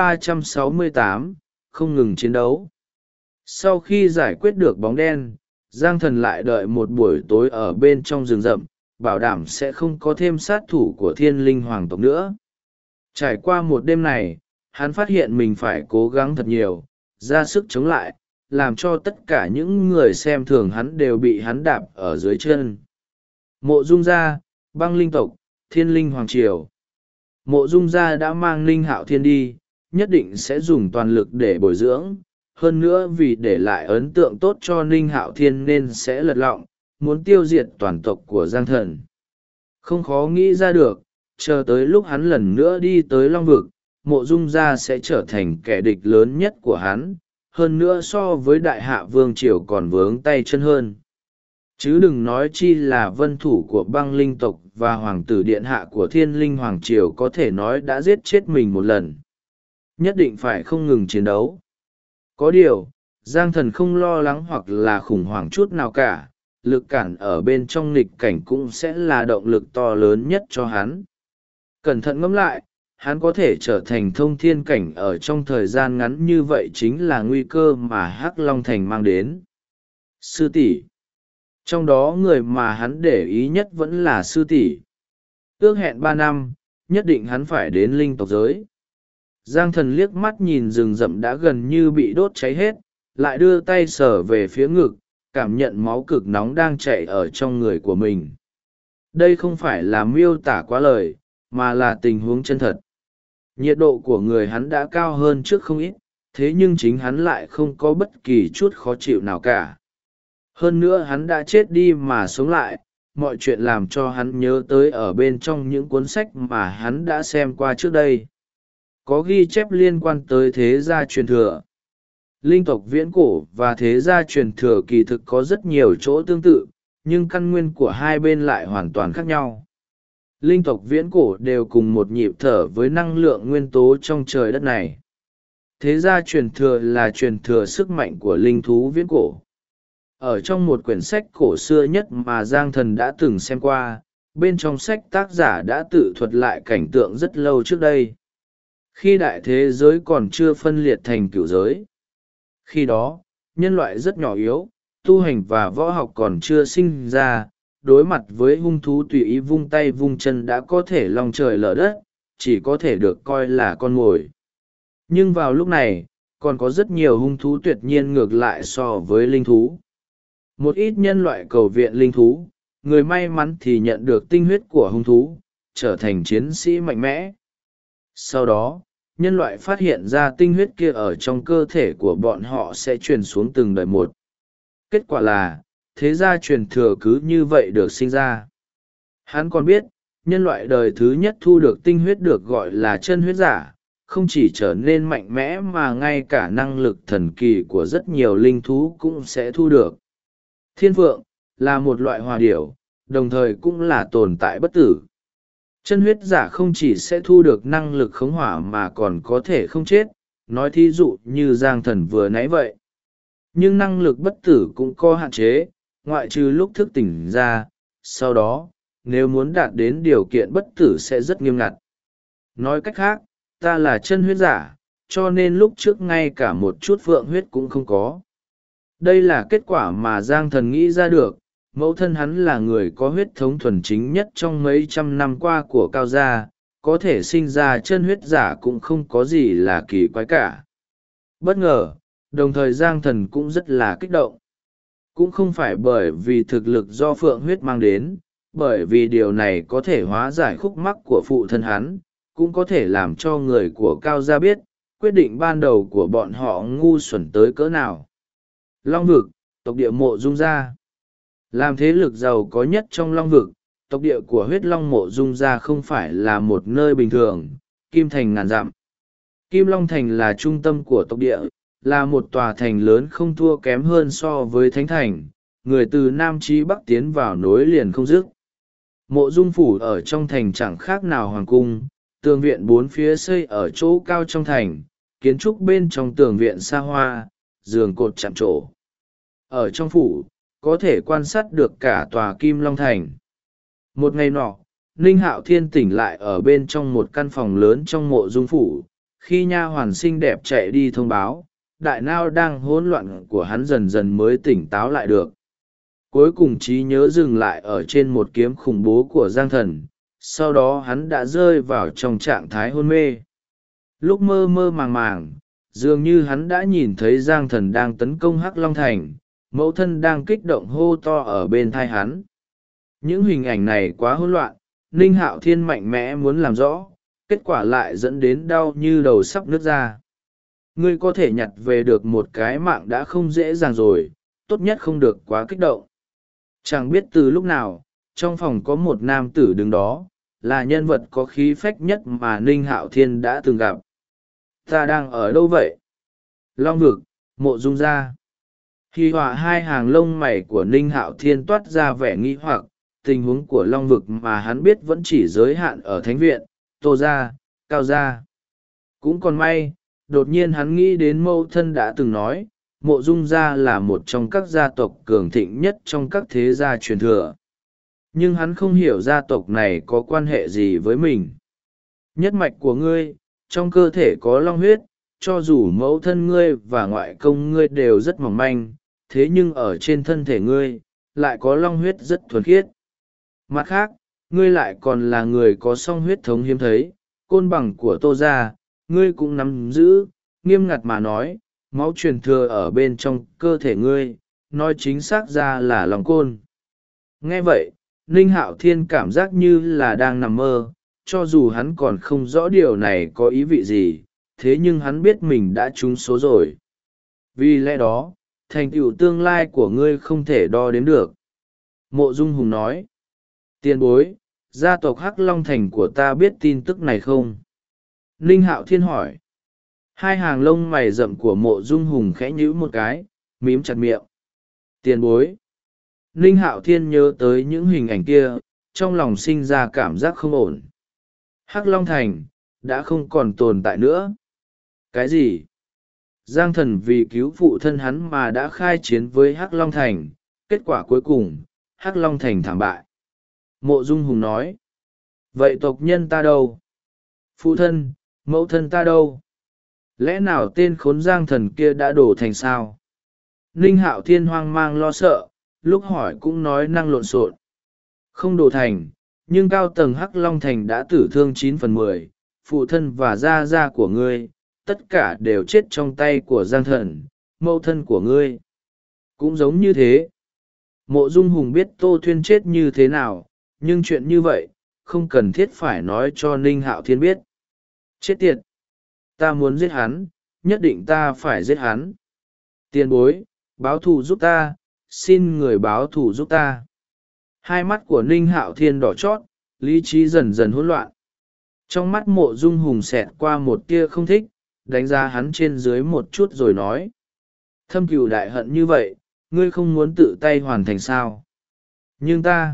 368, không ngừng chiến đấu. Sau khi giải quyết được bóng đen, Giang Thần lại đợi một buổi tối ở bên trong rừng rậm, bảo đảm sẽ không có thêm sát thủ của thiên linh hoàng tộc nữa. Trải qua một đêm này, hắn phát hiện mình phải cố gắng thật nhiều, ra sức chống lại, làm cho tất cả những người xem thường hắn đều bị hắn đạp ở dưới chân. Mộ Dung Gia, Băng Linh tộc, Thiên Linh Hoàng Triều. Mộ Dung Gia đã mang Linh Hạo Thiên đi, nhất định sẽ dùng toàn lực để bồi dưỡng. Hơn nữa vì để lại ấn tượng tốt cho Ninh Hạo Thiên nên sẽ lật lọng, muốn tiêu diệt toàn tộc của Giang Thần. Không khó nghĩ ra được, chờ tới lúc hắn lần nữa đi tới Long Vực, Mộ Dung Gia sẽ trở thành kẻ địch lớn nhất của hắn, hơn nữa so với Đại Hạ Vương Triều còn vướng tay chân hơn. Chứ đừng nói chi là vân thủ của Băng Linh tộc và Hoàng tử Điện Hạ của Thiên Linh Hoàng Triều có thể nói đã giết chết mình một lần. Nhất định phải không ngừng chiến đấu. Có điều, Giang Thần không lo lắng hoặc là khủng hoảng chút nào cả, lực cản ở bên trong nghịch cảnh cũng sẽ là động lực to lớn nhất cho hắn. Cẩn thận ngẫm lại, hắn có thể trở thành thông thiên cảnh ở trong thời gian ngắn như vậy chính là nguy cơ mà Hắc Long Thành mang đến. Sư tỷ. Trong đó người mà hắn để ý nhất vẫn là sư tỷ. Ước hẹn 3 năm, nhất định hắn phải đến linh tộc giới. Giang Thần liếc mắt nhìn rừng rậm đã gần như bị đốt cháy hết, lại đưa tay sờ về phía ngực, cảm nhận máu cực nóng đang chạy ở trong người của mình. Đây không phải là miêu tả quá lời, mà là tình huống chân thật. Nhiệt độ của người hắn đã cao hơn trước không ít, thế nhưng chính hắn lại không có bất kỳ chút khó chịu nào cả. Hơn nữa hắn đã chết đi mà sống lại, mọi chuyện làm cho hắn nhớ tới ở bên trong những cuốn sách mà hắn đã xem qua trước đây. Có ghi chép liên quan tới thế gia truyền thừa. Linh tộc viễn cổ và thế gia truyền thừa kỳ thực có rất nhiều chỗ tương tự, nhưng căn nguyên của hai bên lại hoàn toàn khác nhau. Linh tộc viễn cổ đều cùng một nhịp thở với năng lượng nguyên tố trong trời đất này. Thế gia truyền thừa là truyền thừa sức mạnh của linh thú viễn cổ. Ở trong một quyển sách cổ xưa nhất mà Giang Thần đã từng xem qua, bên trong sách tác giả đã tự thuật lại cảnh tượng rất lâu trước đây. Khi đại thế giới còn chưa phân liệt thành cửu giới. Khi đó, nhân loại rất nhỏ yếu, tu hành và võ học còn chưa sinh ra, đối mặt với hung thú tùy ý vung tay vung chân đã có thể long trời lở đất, chỉ có thể được coi là con mồi. Nhưng vào lúc này, còn có rất nhiều hung thú tuyệt nhiên ngược lại so với linh thú. Một ít nhân loại cầu viện linh thú, người may mắn thì nhận được tinh huyết của hung thú, trở thành chiến sĩ mạnh mẽ. Sau đó, nhân loại phát hiện ra tinh huyết kia ở trong cơ thể của bọn họ sẽ truyền xuống từng đời một. Kết quả là, thế gia truyền thừa cứ như vậy được sinh ra. Hắn còn biết, nhân loại đời thứ nhất thu được tinh huyết được gọi là chân huyết giả, không chỉ trở nên mạnh mẽ mà ngay cả năng lực thần kỳ của rất nhiều linh thú cũng sẽ thu được. Thiên phượng, là một loại hỏa điểu, đồng thời cũng là tồn tại bất tử. Chân huyết giả không chỉ sẽ thu được năng lực khống hỏa mà còn có thể không chết, nói thí dụ như Giang Thần vừa nãy vậy. Nhưng năng lực bất tử cũng có hạn chế, ngoại trừ lúc thức tỉnh ra, sau đó, nếu muốn đạt đến điều kiện bất tử sẽ rất nghiêm ngặt. Nói cách khác, ta là chân huyết giả, cho nên lúc trước ngay cả một chút phượng huyết cũng không có. Đây là kết quả mà Giang Thần nghĩ ra được, mẫu thân hắn là người có huyết thống thuần chính nhất trong mấy trăm năm qua của cao gia, có thể sinh ra chân huyết giả cũng không có gì là kỳ quái cả. Bất ngờ, đồng thời Giang Thần cũng rất là kích động. Cũng không phải bởi vì thực lực do phượng huyết mang đến, bởi vì điều này có thể hóa giải khúc mắc của phụ thân hắn, cũng có thể làm cho người của cao gia biết quyết định ban đầu của bọn họ ngu xuẩn tới cỡ nào. Long vực, tộc địa Mộ Dung gia. Làm thế lực giàu có nhất trong Long vực, tộc địa của huyết long Mộ Dung gia không phải là một nơi bình thường. Kim thành ngàn dặm. Kim Long Thành là trung tâm của tộc địa, là một tòa thành lớn không thua kém hơn so với Thánh Thành, người từ Nam chí Bắc tiến vào nối liền không dứt. Mộ Dung phủ ở trong thành chẳng khác nào hoàng cung, tường viện bốn phía xây ở chỗ cao trong thành, kiến trúc bên trong tường viện xa hoa, giường cột chạm trổ. Ở trong phủ, có thể quan sát được cả tòa Kim Long Thành. Một ngày nọ, Ninh Hạo Thiên tỉnh lại ở bên trong một căn phòng lớn trong Mộ Dung phủ, khi nha hoàn xinh đẹp chạy đi thông báo, đại nao đang hỗn loạn của hắn dần dần mới tỉnh táo lại được. Cuối cùng trí nhớ dừng lại ở trên một kiếm khủng bố của Giang Thần, sau đó hắn đã rơi vào trong trạng thái hôn mê. Lúc mơ mơ màng màng, dường như hắn đã nhìn thấy Giang Thần đang tấn công Hắc Long Thành, mẫu thân đang kích động hô to ở bên thai hắn. Những hình ảnh này quá hỗn loạn, Ninh Hạo Thiên mạnh mẽ muốn làm rõ, kết quả lại dẫn đến đau như đầu sắp nứt ra. Ngươi có thể nhặt về được một cái mạng đã không dễ dàng rồi, tốt nhất không được quá kích động. Chẳng biết từ lúc nào, trong phòng có một nam tử đứng đó, là nhân vật có khí phách nhất mà Ninh Hạo Thiên đã từng gặp. Ta đang ở đâu vậy? Long vực, Mộ Dung gia. Khi họa hai hàng lông mày của Ninh Hạo Thiên toát ra vẻ nghi hoặc, tình huống của Long vực mà hắn biết vẫn chỉ giới hạn ở Thánh viện, Tô gia, Cao gia. Cũng còn may, đột nhiên hắn nghĩ đến mẫu thân đã từng nói, Mộ Dung gia là một trong các gia tộc cường thịnh nhất trong các thế gia truyền thừa. Nhưng hắn không hiểu gia tộc này có quan hệ gì với mình. Nhất mạch của ngươi, trong cơ thể có long huyết, cho dù mẫu thân ngươi và ngoại công ngươi đều rất mỏng manh, thế nhưng ở trên thân thể ngươi, lại có long huyết rất thuần khiết. Mặt khác, ngươi lại còn là người có song huyết thống hiếm thấy, côn bằng của Tô gia, ngươi cũng nắm giữ, nghiêm ngặt mà nói, máu truyền thừa ở bên trong cơ thể ngươi, nói chính xác ra là lòng côn. Nghe vậy, Ninh Hạo Thiên cảm giác như là đang nằm mơ, cho dù hắn còn không rõ điều này có ý vị gì, thế nhưng hắn biết mình đã trúng số rồi. Vì lẽ đó, thành tựu tương lai của ngươi không thể đo đếm được. Mộ Dung Hùng nói, tiền bối, gia tộc Hắc Long Thành của ta biết tin tức này không? Ninh Hạo Thiên hỏi. Hai hàng lông mày rậm của Mộ Dung Hùng khẽ nhíu một cái, mím chặt miệng. Tiền bối. Ninh Hạo Thiên nhớ tới những hình ảnh kia, trong lòng sinh ra cảm giác không ổn. Hắc Long Thành, đã không còn tồn tại nữa. Cái gì? Giang Thần vì cứu phụ thân hắn mà đã khai chiến với Hắc Long Thành, kết quả cuối cùng, Hắc Long Thành thảm bại. Mộ Dung Hùng nói. Vậy tộc nhân ta đâu? Phụ thân, mẫu thân ta đâu? Lẽ nào tên khốn Giang Thần kia đã đổ thành sao? Ninh Hạo Thiên hoang mang lo sợ, lúc hỏi cũng nói năng lộn xộn. Không đổ thành, nhưng cao tầng Hắc Long Thành đã tử thương 9/10, phụ thân và gia gia của ngươi, tất cả đều chết trong tay của Giang Thần, mẫu thân của ngươi. Cũng giống như thế. Mộ Dung Hùng biết Tô Thuyên chết như thế nào, nhưng chuyện như vậy, không cần thiết phải nói cho Ninh Hạo Thiên biết. Chết tiệt! Ta muốn giết hắn, nhất định ta phải giết hắn. Tiền bối, báo thù giúp ta, xin người báo thù giúp ta. Hai mắt của Ninh Hạo Thiên đỏ chót, lý trí dần dần hỗn loạn. Trong mắt Mộ Dung Hùng xẹt qua một tia không thích, đánh giá hắn trên dưới một chút rồi nói. Thâm cừu đại hận như vậy, ngươi không muốn tự tay hoàn thành sao? Nhưng ta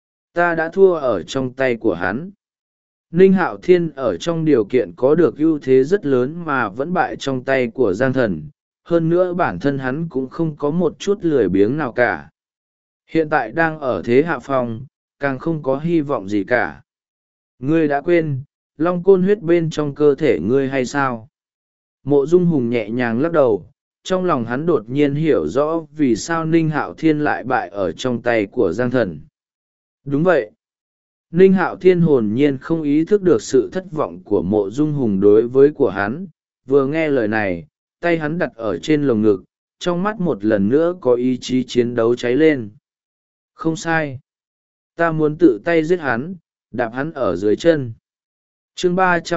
đã thua ở trong tay của hắn. Ninh Hạo Thiên ở trong điều kiện có được ưu thế rất lớn mà vẫn bại trong tay của Giang Thần, hơn nữa bản thân hắn cũng không có một chút lười biếng nào cả. Hiện tại đang ở thế hạ phong, càng không có hy vọng gì cả. Ngươi đã quên, long côn huyết bên trong cơ thể ngươi hay sao? Mộ Dung Hùng nhẹ nhàng lắc đầu, trong lòng hắn đột nhiên hiểu rõ vì sao Ninh Hạo Thiên lại bại ở trong tay của Giang Thần. Đúng vậy, Ninh Hạo Thiên hồn nhiên không ý thức được sự thất vọng của Mộ Dung Hùng đối với của hắn, vừa nghe lời này, tay hắn đặt ở trên lồng ngực, trong mắt một lần nữa có ý chí chiến đấu cháy lên. Không sai, ta muốn tự tay giết hắn, đạp hắn ở dưới chân. Chương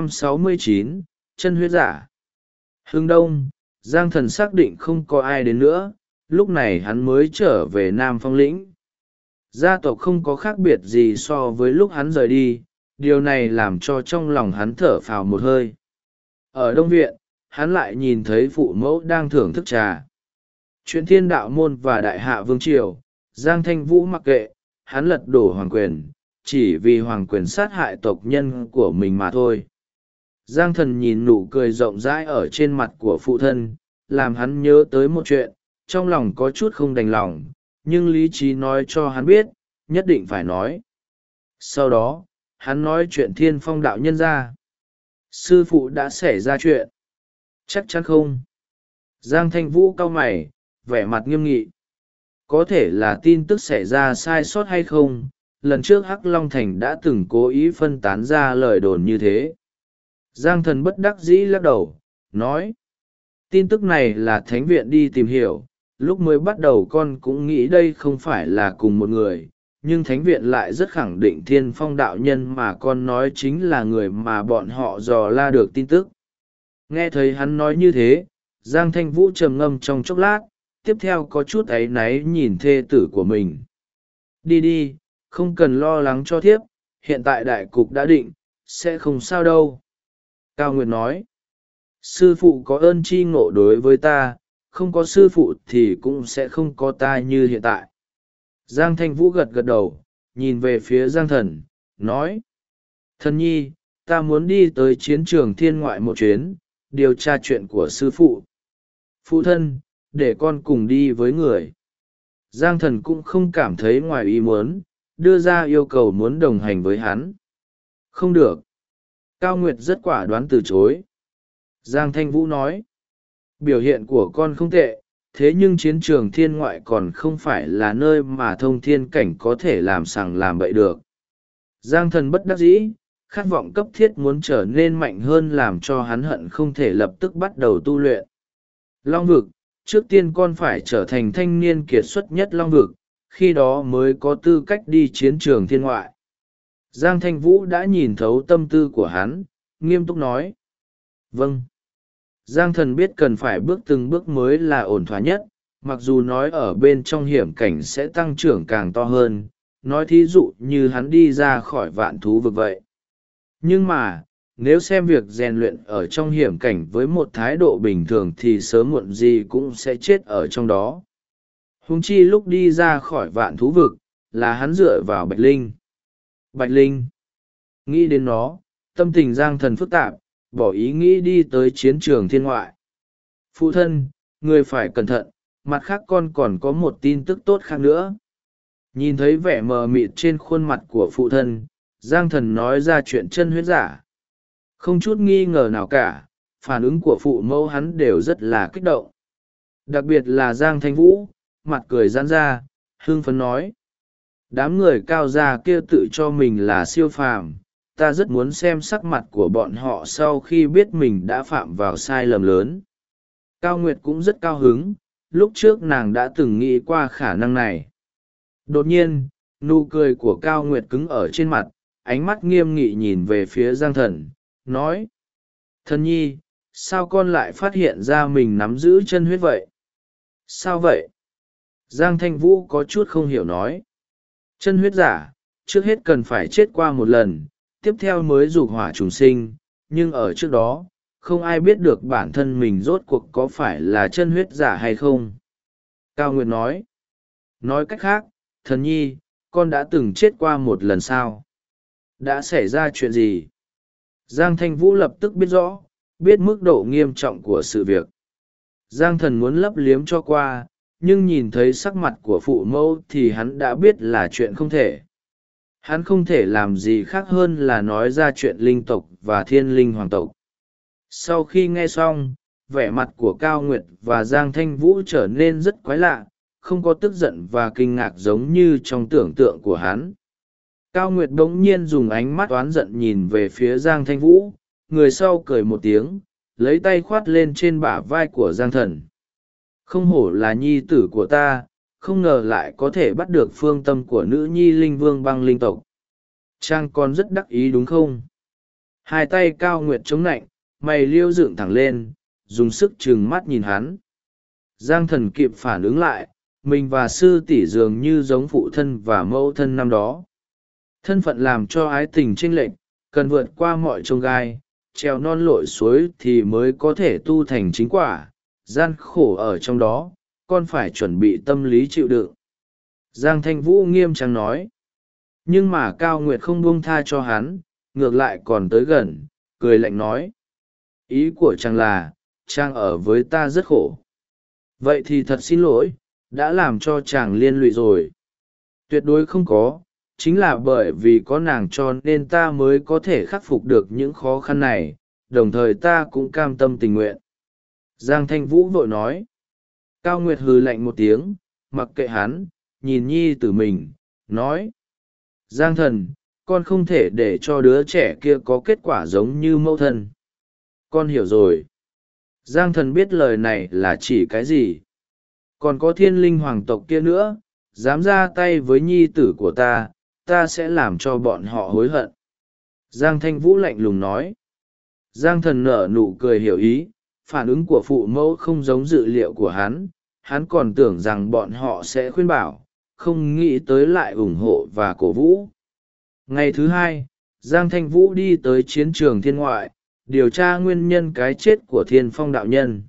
369, chân huyết giả. Hưng Đông, Giang Thần xác định không có ai đến nữa, lúc này hắn mới trở về Nam Phong Lĩnh. Gia tộc không có khác biệt gì so với lúc hắn rời đi, điều này làm cho trong lòng hắn thở phào một hơi. Ở Đông Viện, hắn lại nhìn thấy phụ mẫu đang thưởng thức trà. Chuyện Thiên Đạo Môn và Đại Hạ Vương Triều, Giang Thanh Vũ mặc kệ, hắn lật đổ hoàng quyền, chỉ vì hoàng quyền sát hại tộc nhân của mình mà thôi. Giang Thần nhìn nụ cười rộng rãi ở trên mặt của phụ thân, làm hắn nhớ tới một chuyện, trong lòng có chút không đành lòng, nhưng lý trí nói cho hắn biết, nhất định phải nói. Sau đó, hắn nói chuyện Thiên Phong đạo nhân ra. Sư phụ đã xảy ra chuyện. Chắc chắn không? Giang Thanh Vũ cau mày, vẻ mặt nghiêm nghị. Có thể là tin tức xảy ra sai sót hay không? Lần trước Hắc Long Thành đã từng cố ý phân tán ra lời đồn như thế. Giang Thần bất đắc dĩ lắc đầu, nói. Tin tức này là Thánh Viện đi tìm hiểu, lúc mới bắt đầu con cũng nghĩ đây không phải là cùng một người, nhưng Thánh Viện lại rất khẳng định Thiên Phong đạo nhân mà con nói chính là người mà bọn họ dò la được tin tức. Nghe thấy hắn nói như thế, Giang Thanh Vũ trầm ngâm trong chốc lát, tiếp theo có chút áy náy nhìn thê tử của mình. Đi đi, không cần lo lắng cho thiếp, hiện tại đại cục đã định, sẽ không sao đâu. Cao Nguyệt nói, sư phụ có ơn tri ngộ đối với ta, không có sư phụ thì cũng sẽ không có ta như hiện tại. Giang Thanh Vũ gật gật đầu, nhìn về phía Giang Thần, nói, Thần nhi, ta muốn đi tới chiến trường thiên ngoại một chuyến, điều tra chuyện của sư phụ. Phụ thân, để con cùng đi với người. Giang Thần cũng không cảm thấy ngoài ý muốn, đưa ra yêu cầu muốn đồng hành với hắn. Không được. Cao Nguyệt rất quả đoán từ chối. Giang Thanh Vũ nói, biểu hiện của con không tệ, thế nhưng chiến trường thiên ngoại còn không phải là nơi mà thông thiên cảnh có thể làm sằng làm bậy được. Giang Thần bất đắc dĩ, khát vọng cấp thiết muốn trở nên mạnh hơn làm cho hắn hận không thể lập tức bắt đầu tu luyện. Long vực, trước tiên con phải trở thành thanh niên kiệt xuất nhất Long vực, khi đó mới có tư cách đi chiến trường thiên ngoại. Giang Thanh Vũ đã nhìn thấu tâm tư của hắn, nghiêm túc nói. Vâng. Giang Thần biết cần phải bước từng bước mới là ổn thỏa nhất, mặc dù nói ở bên trong hiểm cảnh sẽ tăng trưởng càng to hơn, nói thí dụ như hắn đi ra khỏi vạn thú vực vậy. Nhưng mà, nếu xem việc rèn luyện ở trong hiểm cảnh với một thái độ bình thường thì sớm muộn gì cũng sẽ chết ở trong đó. Huống chi lúc đi ra khỏi vạn thú vực, là hắn dựa vào Bạch Linh. Bạch Linh. Nghĩ đến nó, tâm tình Giang Thần phức tạp, bỏ ý nghĩ đi tới chiến trường thiên ngoại. Phụ thân, người phải cẩn thận, mặt khác con còn có một tin tức tốt khác nữa. Nhìn thấy vẻ mờ mịt trên khuôn mặt của phụ thân, Giang Thần nói ra chuyện chân huyết giả. Không chút nghi ngờ nào cả, phản ứng của phụ mẫu hắn đều rất là kích động. Đặc biệt là Giang Thanh Vũ, mặt cười giãn ra, hưng phấn nói. Đám người cao gia kia tự cho mình là siêu phàm, ta rất muốn xem sắc mặt của bọn họ sau khi biết mình đã phạm vào sai lầm lớn. Cao Nguyệt cũng rất cao hứng, lúc trước nàng đã từng nghĩ qua khả năng này. Đột nhiên, nụ cười của Cao Nguyệt cứng ở trên mặt, ánh mắt nghiêm nghị nhìn về phía Giang Thần, nói. Thần nhi, sao con lại phát hiện ra mình nắm giữ chân huyết vậy? Sao vậy? Giang Thanh Vũ có chút không hiểu nói. Chân huyết giả, trước hết cần phải chết qua một lần, tiếp theo mới dục hỏa trùng sinh, nhưng ở trước đó, không ai biết được bản thân mình rốt cuộc có phải là chân huyết giả hay không. Cao Nguyệt nói. Nói cách khác, thần nhi, con đã từng chết qua một lần sao? Đã xảy ra chuyện gì? Giang Thanh Vũ lập tức biết rõ, biết mức độ nghiêm trọng của sự việc. Giang Thần muốn lấp liếm cho qua, nhưng nhìn thấy sắc mặt của phụ mẫu thì hắn đã biết là chuyện không thể. Hắn không thể làm gì khác hơn là nói ra chuyện linh tộc và thiên linh hoàng tộc. Sau khi nghe xong, vẻ mặt của Cao Nguyệt và Giang Thanh Vũ trở nên rất quái lạ, không có tức giận và kinh ngạc giống như trong tưởng tượng của hắn. Cao Nguyệt bỗng nhiên dùng ánh mắt oán giận nhìn về phía Giang Thanh Vũ, người sau cười một tiếng, lấy tay khoát lên trên bả vai của Giang Thần. Không hổ là nhi tử của ta, không ngờ lại có thể bắt được phương tâm của nữ nhi linh vương băng linh tộc. Trang con rất đắc ý đúng không? Hai tay Cao Nguyệt chống nạnh, mày liêu dựng thẳng lên, dùng sức trừng mắt nhìn hắn. Giang Thần kịp phản ứng lại, mình và sư tỷ dường như giống phụ thân và mẫu thân năm đó. Thân phận làm cho ái tình chênh lệch, cần vượt qua mọi chông gai, trèo non lội suối thì mới có thể tu thành chính quả. Gian khổ ở trong đó, con phải chuẩn bị tâm lý chịu đựng. Giang Thanh Vũ nghiêm trang nói. Nhưng mà Cao Nguyệt không buông tha cho hắn, ngược lại còn tới gần, cười lạnh nói. Ý của chàng là, chàng ở với ta rất khổ. Vậy thì thật xin lỗi, đã làm cho chàng liên lụy rồi. Tuyệt đối không có, chính là bởi vì có nàng cho nên ta mới có thể khắc phục được những khó khăn này, đồng thời ta cũng cam tâm tình nguyện. Giang Thanh Vũ vội nói. Cao Nguyệt hừ lạnh một tiếng, mặc kệ hắn, nhìn nhi tử mình, nói. Giang Thần, con không thể để cho đứa trẻ kia có kết quả giống như mẫu thân. Con hiểu rồi. Giang Thần biết lời này là chỉ cái gì. Còn có thiên linh hoàng tộc kia nữa, dám ra tay với nhi tử của ta, ta sẽ làm cho bọn họ hối hận. Giang Thanh Vũ lạnh lùng nói. Giang Thần nở nụ cười hiểu ý, phản ứng của phụ mẫu không giống dự liệu của hắn còn tưởng rằng bọn họ sẽ khuyên bảo, không nghĩ tới lại ủng hộ và cổ vũ. Ngày thứ hai, Giang Thanh Vũ đi tới chiến trường thiên ngoại, điều tra nguyên nhân cái chết của Thiên Phong đạo nhân.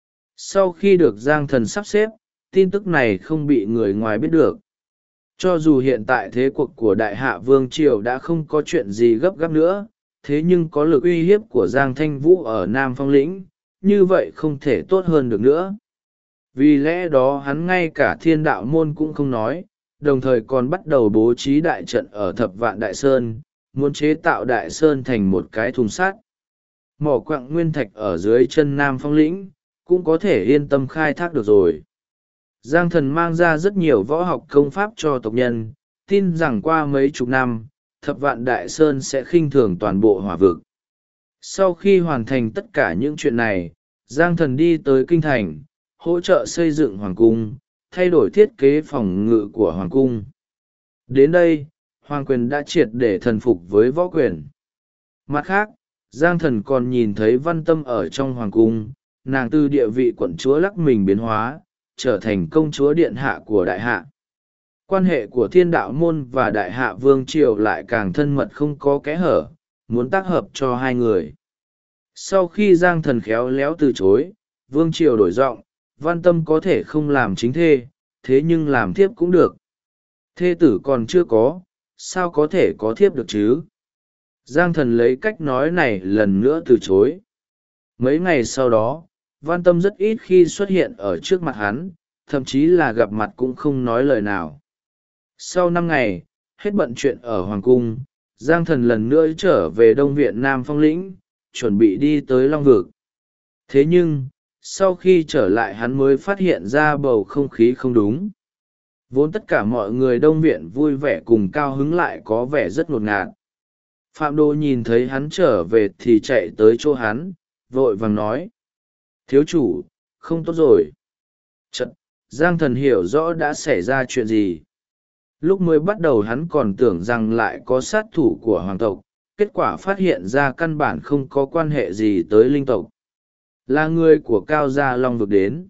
Sau khi được Giang Thần sắp xếp, tin tức này không bị người ngoài biết được. Cho dù hiện tại thế cuộc của Đại Hạ Vương Triều đã không có chuyện gì gấp gáp nữa, thế nhưng có lực uy hiếp của Giang Thanh Vũ ở Nam Phong Lĩnh, như vậy không thể tốt hơn được nữa. Vì lẽ đó hắn ngay cả Thiên Đạo Môn cũng không nói, đồng thời còn bắt đầu bố trí đại trận ở Thập Vạn Đại Sơn, muốn chế tạo Đại Sơn thành một cái thùng sắt. Mỏ quặng nguyên thạch ở dưới chân Nam Phong Lĩnh, cũng có thể yên tâm khai thác được rồi. Giang Thần mang ra rất nhiều võ học công pháp cho tộc nhân, tin rằng qua mấy chục năm, Thập Vạn Đại Sơn sẽ khinh thường toàn bộ hỏa vực. Sau khi hoàn thành tất cả những chuyện này, Giang Thần đi tới Kinh Thành, hỗ trợ xây dựng Hoàng Cung, thay đổi thiết kế phòng ngự của Hoàng Cung. Đến đây, Hoàng quyền đã triệt để thần phục với võ quyền. Mặt khác, Giang Thần còn nhìn thấy Văn Tâm ở trong Hoàng Cung, nàng từ địa vị quận chúa lắc mình biến hóa, trở thành công chúa điện hạ của Đại Hạ. Quan hệ của Thiên Đạo Môn và Đại Hạ Vương Triều lại càng thân mật không có kẽ hở, muốn tác hợp cho hai người. Sau khi Giang Thần khéo léo từ chối, Vương Triều đổi giọng, Văn Tâm có thể không làm chính thê, thế nhưng làm thiếp cũng được. Thê tử còn chưa có, sao có thể có thiếp được chứ? Giang Thần lấy cách nói này lần nữa từ chối. Mấy ngày sau đó, Văn Tâm rất ít khi xuất hiện ở trước mặt hắn, thậm chí là gặp mặt cũng không nói lời nào. Sau 5 ngày, hết bận chuyện ở Hoàng Cung, Giang Thần lần nữa trở về Đông Viện Nam Phong Lĩnh, chuẩn bị đi tới Long Vực. Thế nhưng, sau khi trở lại hắn mới phát hiện ra bầu không khí không đúng. Vốn tất cả mọi người Đông Viện vui vẻ cùng cao hứng lại có vẻ rất ngột ngạt. Phạm Đô nhìn thấy hắn trở về thì chạy tới chỗ hắn, vội vàng nói. Thiếu chủ, không tốt rồi. Chật, Giang Thần hiểu rõ đã xảy ra chuyện gì. Lúc mới bắt đầu hắn còn tưởng rằng lại có sát thủ của hoàng tộc, kết quả phát hiện ra căn bản không có quan hệ gì tới linh tộc. Là người của Cao Gia Long Vực đến.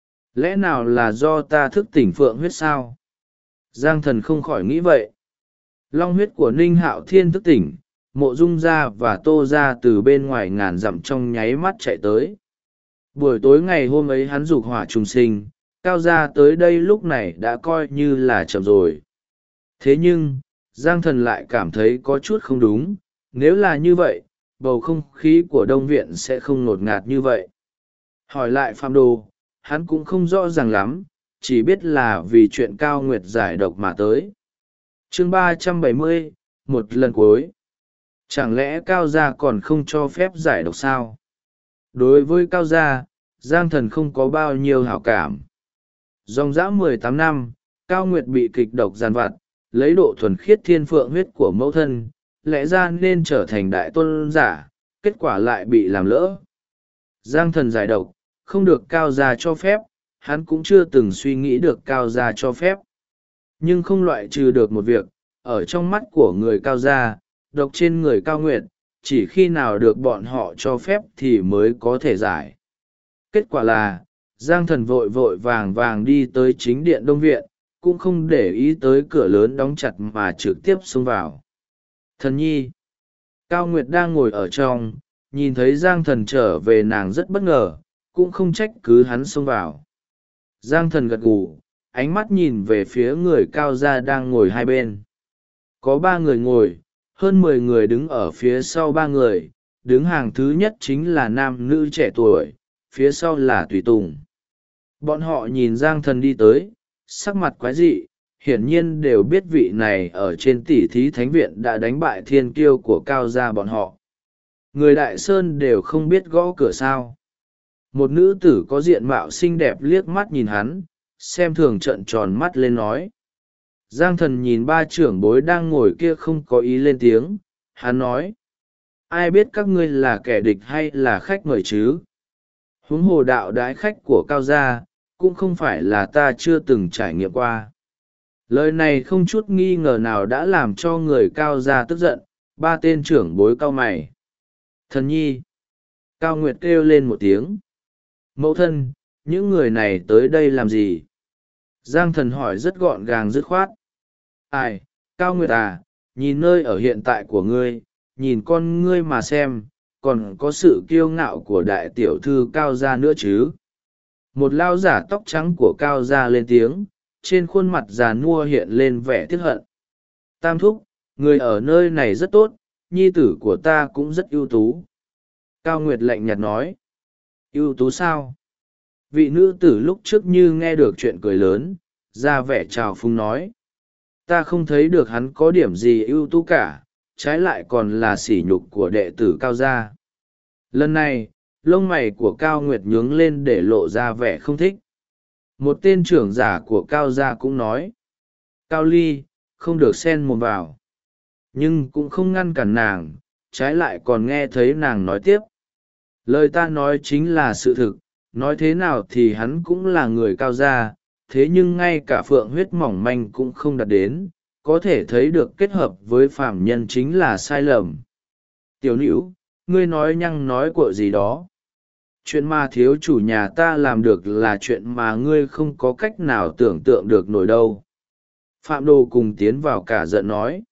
Lẽ nào là do ta thức tỉnh phượng huyết sao? Giang Thần không khỏi nghĩ vậy. Long huyết của Ninh Hạo Thiên thức tỉnh, Mộ Dung Gia và Tô Gia từ bên ngoài ngàn dặm trong nháy mắt chạy tới. Buổi tối ngày hôm ấy hắn dục hỏa trùng sinh, Cao Gia tới đây lúc này đã coi như là chậm rồi. Thế nhưng, Giang Thần lại cảm thấy có chút không đúng, nếu là như vậy, bầu không khí của Đông Viện sẽ không ngột ngạt như vậy. Hỏi lại Phạm Đồ, hắn cũng không rõ ràng lắm, chỉ biết là vì chuyện Cao Nguyệt giải độc mà tới. Chương 370, một lần cuối. Chẳng lẽ Cao Gia còn không cho phép giải độc sao? Đối với Cao Gia, Giang Thần không có bao nhiêu hảo cảm. Dòng dã 18 năm, Cao Nguyệt bị kịch độc giàn vặt, lấy độ thuần khiết thiên phượng huyết của mẫu thân, lẽ ra nên trở thành đại tôn giả, kết quả lại bị làm lỡ. Giang Thần giải độc, không được Cao gia cho phép, hắn cũng chưa từng suy nghĩ được Cao gia cho phép. Nhưng không loại trừ được một việc, ở trong mắt của người Cao gia, độc trên người Cao Nguyệt, chỉ khi nào được bọn họ cho phép thì mới có thể giải. Kết quả là, Giang Thần vội vội vàng vàng đi tới chính điện Đông Viện, cũng không để ý tới cửa lớn đóng chặt mà trực tiếp xông vào. Thần nhi! Cao Nguyệt đang ngồi ở trong, nhìn thấy Giang Thần trở về, nàng rất bất ngờ, cũng không trách cứ hắn xông vào. Giang Thần gật gù, ánh mắt nhìn về phía người Cao gia đang ngồi hai bên. Có 3 người ngồi, hơn 10 người đứng ở phía sau 3 người, đứng hàng thứ nhất chính là nam nữ trẻ tuổi, phía sau là tùy tùng. Bọn họ nhìn Giang Thần đi tới, sắc mặt quái dị, hiển nhiên đều biết vị này ở trên tỷ thí thánh viện đã đánh bại thiên kiêu của Cao gia bọn họ. Người Đại Sơn đều không biết gõ cửa sao. Một nữ tử có diện mạo xinh đẹp liếc mắt nhìn hắn, xem thường trợn tròn mắt lên nói. Giang Thần nhìn 3 trưởng bối đang ngồi kia không có ý lên tiếng, hắn nói. Ai biết các ngươi là kẻ địch hay là khách mời chứ? Huống hồ đạo đái khách của Cao gia, cũng không phải là ta chưa từng trải nghiệm qua. Lời này không chút nghi ngờ nào đã làm cho người Cao gia tức giận, 3 tên trưởng bối cau mày. Thần nhi! Cao Nguyệt kêu lên một tiếng. Mẫu thân, những người này tới đây làm gì? Giang Thần hỏi rất gọn gàng dứt khoát. Ai, Cao Nguyệt à, nhìn nơi ở hiện tại của ngươi, nhìn con ngươi mà xem, còn có sự kiêu ngạo của đại tiểu thư Cao gia nữa chứ? Một lao giả tóc trắng của Cao gia lên tiếng, trên khuôn mặt già nua hiện lên vẻ tiếc hận. Tam thúc, người ở nơi này rất tốt, nhi tử của ta cũng rất ưu tú. Cao Nguyệt lạnh nhạt nói. Ưu tú sao? Vị nữ tử lúc trước như nghe được chuyện cười lớn, ra vẻ trào phúng nói. Ta không thấy được hắn có điểm gì ưu tú cả, trái lại còn là sỉ nhục của đệ tử Cao gia. Lần này, lông mày của Cao Nguyệt nhướng lên để lộ ra vẻ không thích. Một tên trưởng giả của Cao gia cũng nói. Cao Ly, không được xen mồm vào. Nhưng cũng không ngăn cản nàng, trái lại còn nghe thấy nàng nói tiếp. Lời ta nói chính là sự thực, nói thế nào thì hắn cũng là người Cao gia, thế nhưng ngay cả phượng huyết mỏng manh cũng không đạt đến, có thể thấy được kết hợp với phàm nhân chính là sai lầm. Tiểu Nữu, ngươi nói nhăng nói của gì đó. Chuyện mà thiếu chủ nhà ta làm được là chuyện mà ngươi không có cách nào tưởng tượng được nổi đâu. Phạm Đồ cùng tiến vào cả giận nói.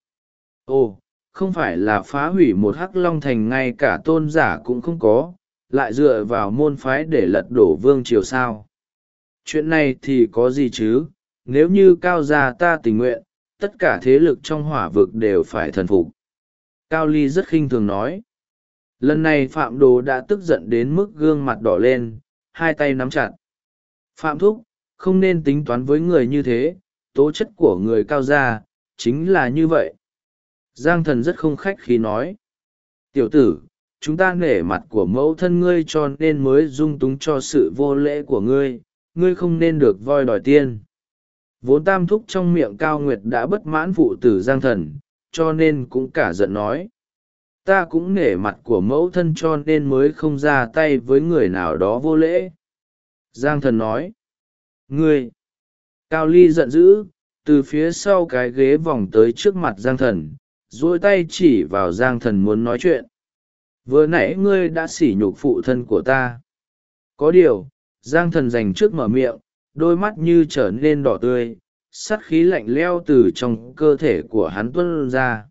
Ồ, không phải là phá hủy một hắc long thành ngay cả tôn giả cũng không có, lại dựa vào môn phái để lật đổ vương triều sao? Chuyện này thì có gì chứ, nếu như Cao gia ta tình nguyện, tất cả thế lực trong hỏa vực đều phải thần phục. Cao Ly rất khinh thường nói. Lần này Phạm Đồ đã tức giận đến mức gương mặt đỏ lên, hai tay nắm chặt. Phạm Thúc, không nên tính toán với người như thế, tố chất của người Cao gia chính là như vậy. Giang Thần rất không khách khí nói. Tiểu tử, chúng ta nể mặt của mẫu thân ngươi cho nên mới dung túng cho sự vô lễ của ngươi, ngươi không nên được voi đòi tiên. Vốn Tam Thúc trong miệng Cao Nguyệt đã bất mãn phụ tử Giang Thần, cho nên cũng cả giận nói. Ta cũng nể mặt của mẫu thân cho nên mới không ra tay với người nào đó vô lễ. Giang Thần nói. Ngươi! Cao Ly giận dữ, từ phía sau cái ghế vòng tới trước mặt Giang Thần, duỗi tay chỉ vào Giang Thần muốn nói chuyện. Vừa nãy ngươi đã sỉ nhục phụ thân của ta. Có điều, Giang Thần dành trước mở miệng, đôi mắt như trở nên đỏ tươi, sắt khí lạnh leo từ trong cơ thể của hắn tuôn ra.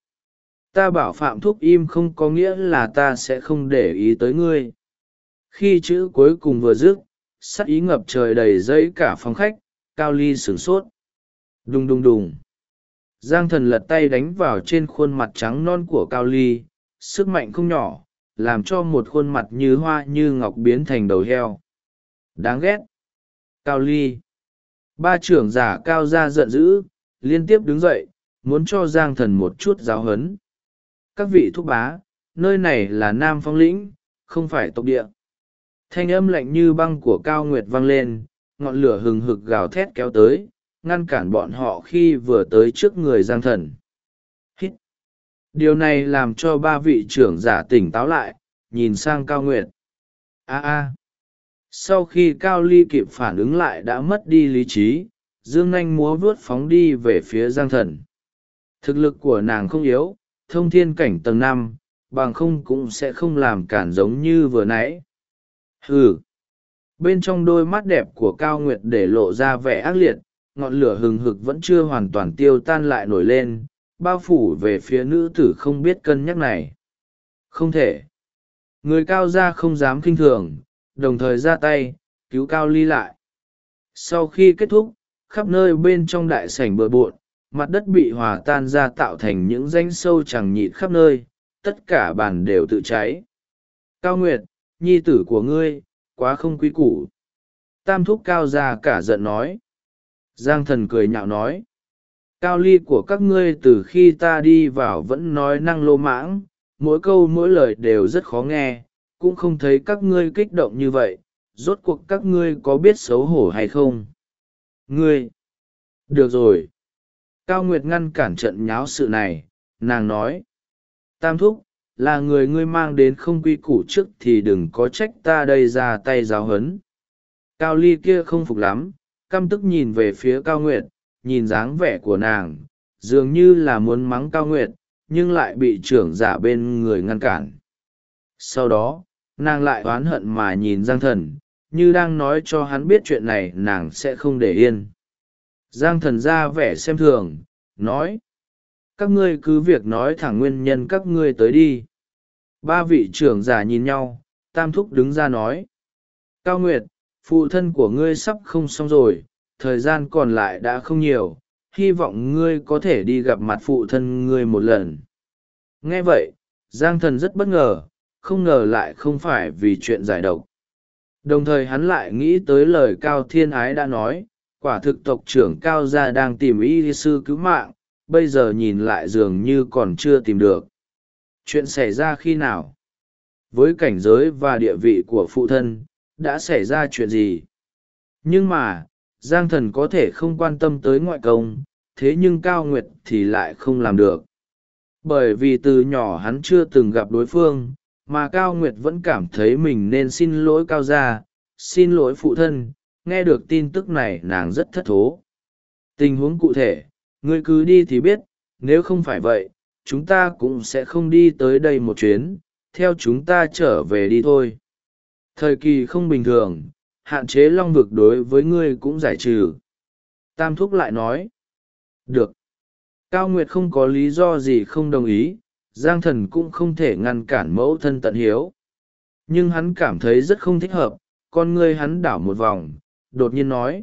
Ta bảo Phạm Thúc im không có nghĩa là ta sẽ không để ý tới ngươi. Khi chữ cuối cùng vừa dứt, sắt ý ngập trời đầy dẫy cả phòng khách. Cao Ly sửng sốt. Đùng đùng đùng. Giang Thần lật tay đánh vào trên khuôn mặt trắng non của Cao Ly, sức mạnh không nhỏ, làm cho một khuôn mặt như hoa như ngọc biến thành đầu heo. Đáng ghét. Cao Ly. 3 trưởng giả Cao gia giận dữ, liên tiếp đứng dậy, muốn cho Giang Thần một chút giáo huấn. Các vị thúc bá, nơi này là Nam Phong Lĩnh, không phải tộc địa. Thanh âm lạnh như băng của Cao Nguyệt vang lên, ngọn lửa hừng hực gào thét kéo tới, ngăn cản bọn họ khi vừa tới trước người Giang Thần. Hít! Điều này làm cho ba vị trưởng giả tỉnh táo lại, nhìn sang Cao Nguyệt. Sau khi Cao Ly kịp phản ứng lại đã mất đi lý trí, dương nanh múa vuốt phóng đi về phía Giang Thần. Thực lực của nàng không yếu, thông thiên cảnh tầng 5, bằng không cũng sẽ không làm cản giống như vừa nãy. Hừ! Bên trong đôi mắt đẹp của Cao Nguyệt để lộ ra vẻ ác liệt, ngọn lửa hừng hực vẫn chưa hoàn toàn tiêu tan lại nổi lên, bao phủ về phía nữ tử không biết cân nhắc này. Không thể! Người Cao gia không dám khinh thường, đồng thời ra tay, cứu Cao Ly lại. Sau khi kết thúc, khắp nơi bên trong đại sảnh bừa bộn, mặt đất bị hòa tan ra tạo thành những rãnh sâu chẳng nhịn khắp nơi, tất cả bàn đều tự cháy. Cao Nguyệt, nhi tử của ngươi, quá không quý củ. Tam thúc Cao gia cả giận nói. Giang Thần cười nhạo nói. Cao Ly của các ngươi từ khi ta đi vào vẫn nói năng lô mãng, mỗi câu mỗi lời đều rất khó nghe, cũng không thấy các ngươi kích động như vậy, rốt cuộc các ngươi có biết xấu hổ hay không? Ngươi! Được rồi! Cao Nguyệt ngăn cản trận nháo sự này, nàng nói. Tam thúc, là người ngươi mang đến không quy củ trước thì đừng có trách ta đây ra tay giáo huấn. Cao Ly kia không phục lắm, căm tức nhìn về phía Cao Nguyệt, nhìn dáng vẻ của nàng, dường như là muốn mắng Cao Nguyệt, nhưng lại bị trưởng giả bên người ngăn cản. Sau đó, nàng lại oán hận mà nhìn Giang Thần, như đang nói cho hắn biết chuyện này nàng sẽ không để yên. Giang Thần ra vẻ xem thường, nói. Các ngươi cứ việc nói thẳng nguyên nhân các ngươi tới đi. Ba vị trưởng giả nhìn nhau, Tam thúc đứng ra nói. Cao Nguyệt, phụ thân của ngươi sắp không xong rồi, thời gian còn lại đã không nhiều, hy vọng ngươi có thể đi gặp mặt phụ thân ngươi một lần. Nghe vậy, Giang Thần rất bất ngờ, không ngờ lại không phải vì chuyện giải độc. Đồng thời hắn lại nghĩ tới lời Cao Thiên Ái đã nói, quả thực tộc trưởng Cao gia đang tìm y sư cứu mạng, bây giờ nhìn lại dường như còn chưa tìm được. Chuyện xảy ra khi nào? Với cảnh giới và địa vị của phụ thân, đã xảy ra chuyện gì? Nhưng mà, Giang Thần có thể không quan tâm tới ngoại công, thế nhưng Cao Nguyệt thì lại không làm được. Bởi vì từ nhỏ hắn chưa từng gặp đối phương, mà Cao Nguyệt vẫn cảm thấy mình nên xin lỗi Cao gia, xin lỗi phụ thân. Nghe được tin tức này nàng rất thất thố. Tình huống cụ thể, ngươi cứ đi thì biết, nếu không phải vậy, chúng ta cũng sẽ không đi tới đây một chuyến, theo chúng ta trở về đi thôi. Thời kỳ không bình thường, hạn chế long vực đối với ngươi cũng giải trừ. Tam thúc lại nói. Được. Cao Nguyệt không có lý do gì không đồng ý, Giang Thần cũng không thể ngăn cản mẫu thân tận hiếu. Nhưng hắn cảm thấy rất không thích hợp, con ngươi hắn đảo một vòng, đột nhiên nói.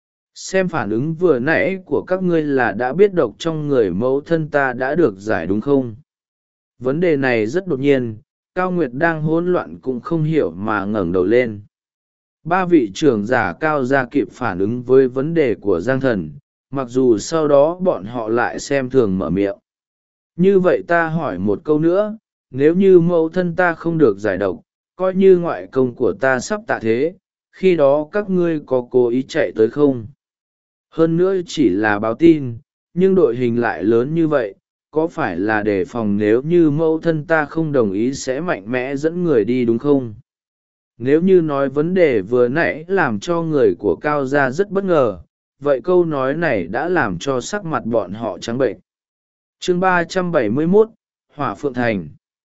Xem phản ứng vừa nãy của các ngươi là đã biết độc trong người mẫu thân ta đã được giải đúng không? Vấn đề này rất đột nhiên, Cao Nguyệt đang hỗn loạn cũng không hiểu mà ngẩng đầu lên. Ba vị trưởng giả Cao gia kịp phản ứng với vấn đề của Giang Thần, mặc dù sau đó bọn họ lại xem thường mở miệng. Như vậy ta hỏi một câu nữa, nếu như mẫu thân ta không được giải độc, coi như ngoại công của ta sắp tạ thế, khi đó các ngươi có cố ý chạy tới không? Hơn nữa chỉ là báo tin, nhưng đội hình lại lớn như vậy, có phải là đề phòng nếu như mẫu thân ta không đồng ý sẽ mạnh mẽ dẫn người đi đúng không? Nếu như nói vấn đề vừa nãy làm cho người của Cao gia rất bất ngờ, vậy câu nói này đã làm cho sắc mặt bọn họ trắng bệnh. Chương 371, Hỏa Phượng Thành.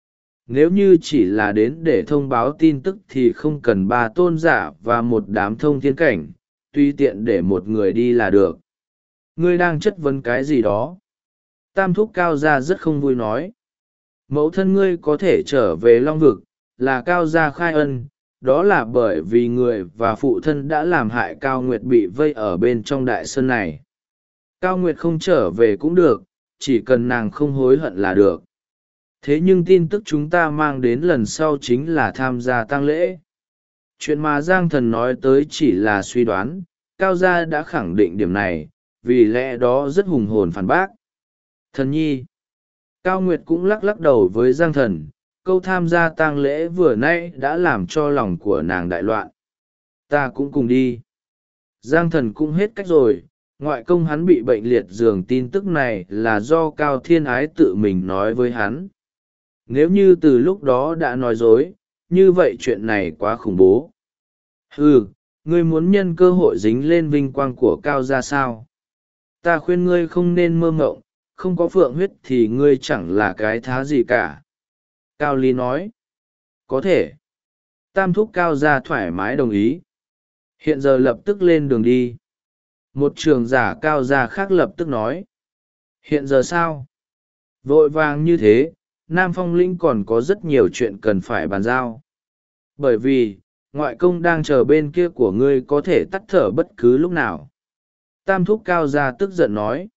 Nếu như chỉ là đến để thông báo tin tức thì không cần ba tôn giả và một đám thông thiên cảnh, tùy tiện để một người đi là được. Ngươi đang chất vấn cái gì đó? Tam thúc Cao gia rất không vui nói. Mẫu thân ngươi có thể trở về Long Vực, là Cao gia khai ân, đó là bởi vì người và phụ thân đã làm hại Cao Nguyệt bị vây ở bên trong đại sơn này. Cao Nguyệt không trở về cũng được, chỉ cần nàng không hối hận là được. Thế nhưng tin tức chúng ta mang đến lần sau chính là tham gia tang lễ. Chuyện mà Giang Thần nói tới chỉ là suy đoán, Cao gia đã khẳng định điểm này, vì lẽ đó rất hùng hồn phản bác. Thần nhi. Cao Nguyệt cũng lắc lắc đầu với Giang Thần, câu tham gia tang lễ vừa nãy đã làm cho lòng của nàng đại loạn. Ta cũng cùng đi. Giang Thần cũng hết cách rồi, ngoại công hắn bị bệnh liệt giường, tin tức này là do Cao Thiên Ái tự mình nói với hắn. Nếu như từ lúc đó đã nói dối, như vậy chuyện này quá khủng bố. Ngươi muốn nhân cơ hội dính lên vinh quang của Cao gia sao? Ta khuyên ngươi không nên mơ mộng, không có phượng huyết thì ngươi chẳng là cái thá gì cả. Cao Ly nói. Có thể. Tam thúc Cao gia thoải mái đồng ý. Hiện giờ lập tức lên đường đi. Một trường giả Cao gia khác lập tức nói. Hiện giờ sao? Vội vàng như thế, Nam Phong Lĩnh còn có rất nhiều chuyện cần phải bàn giao. Bởi vì, ngoại công đang chờ bên kia của ngươi có thể tắt thở bất cứ lúc nào. Tam thúc Cao gia tức giận nói.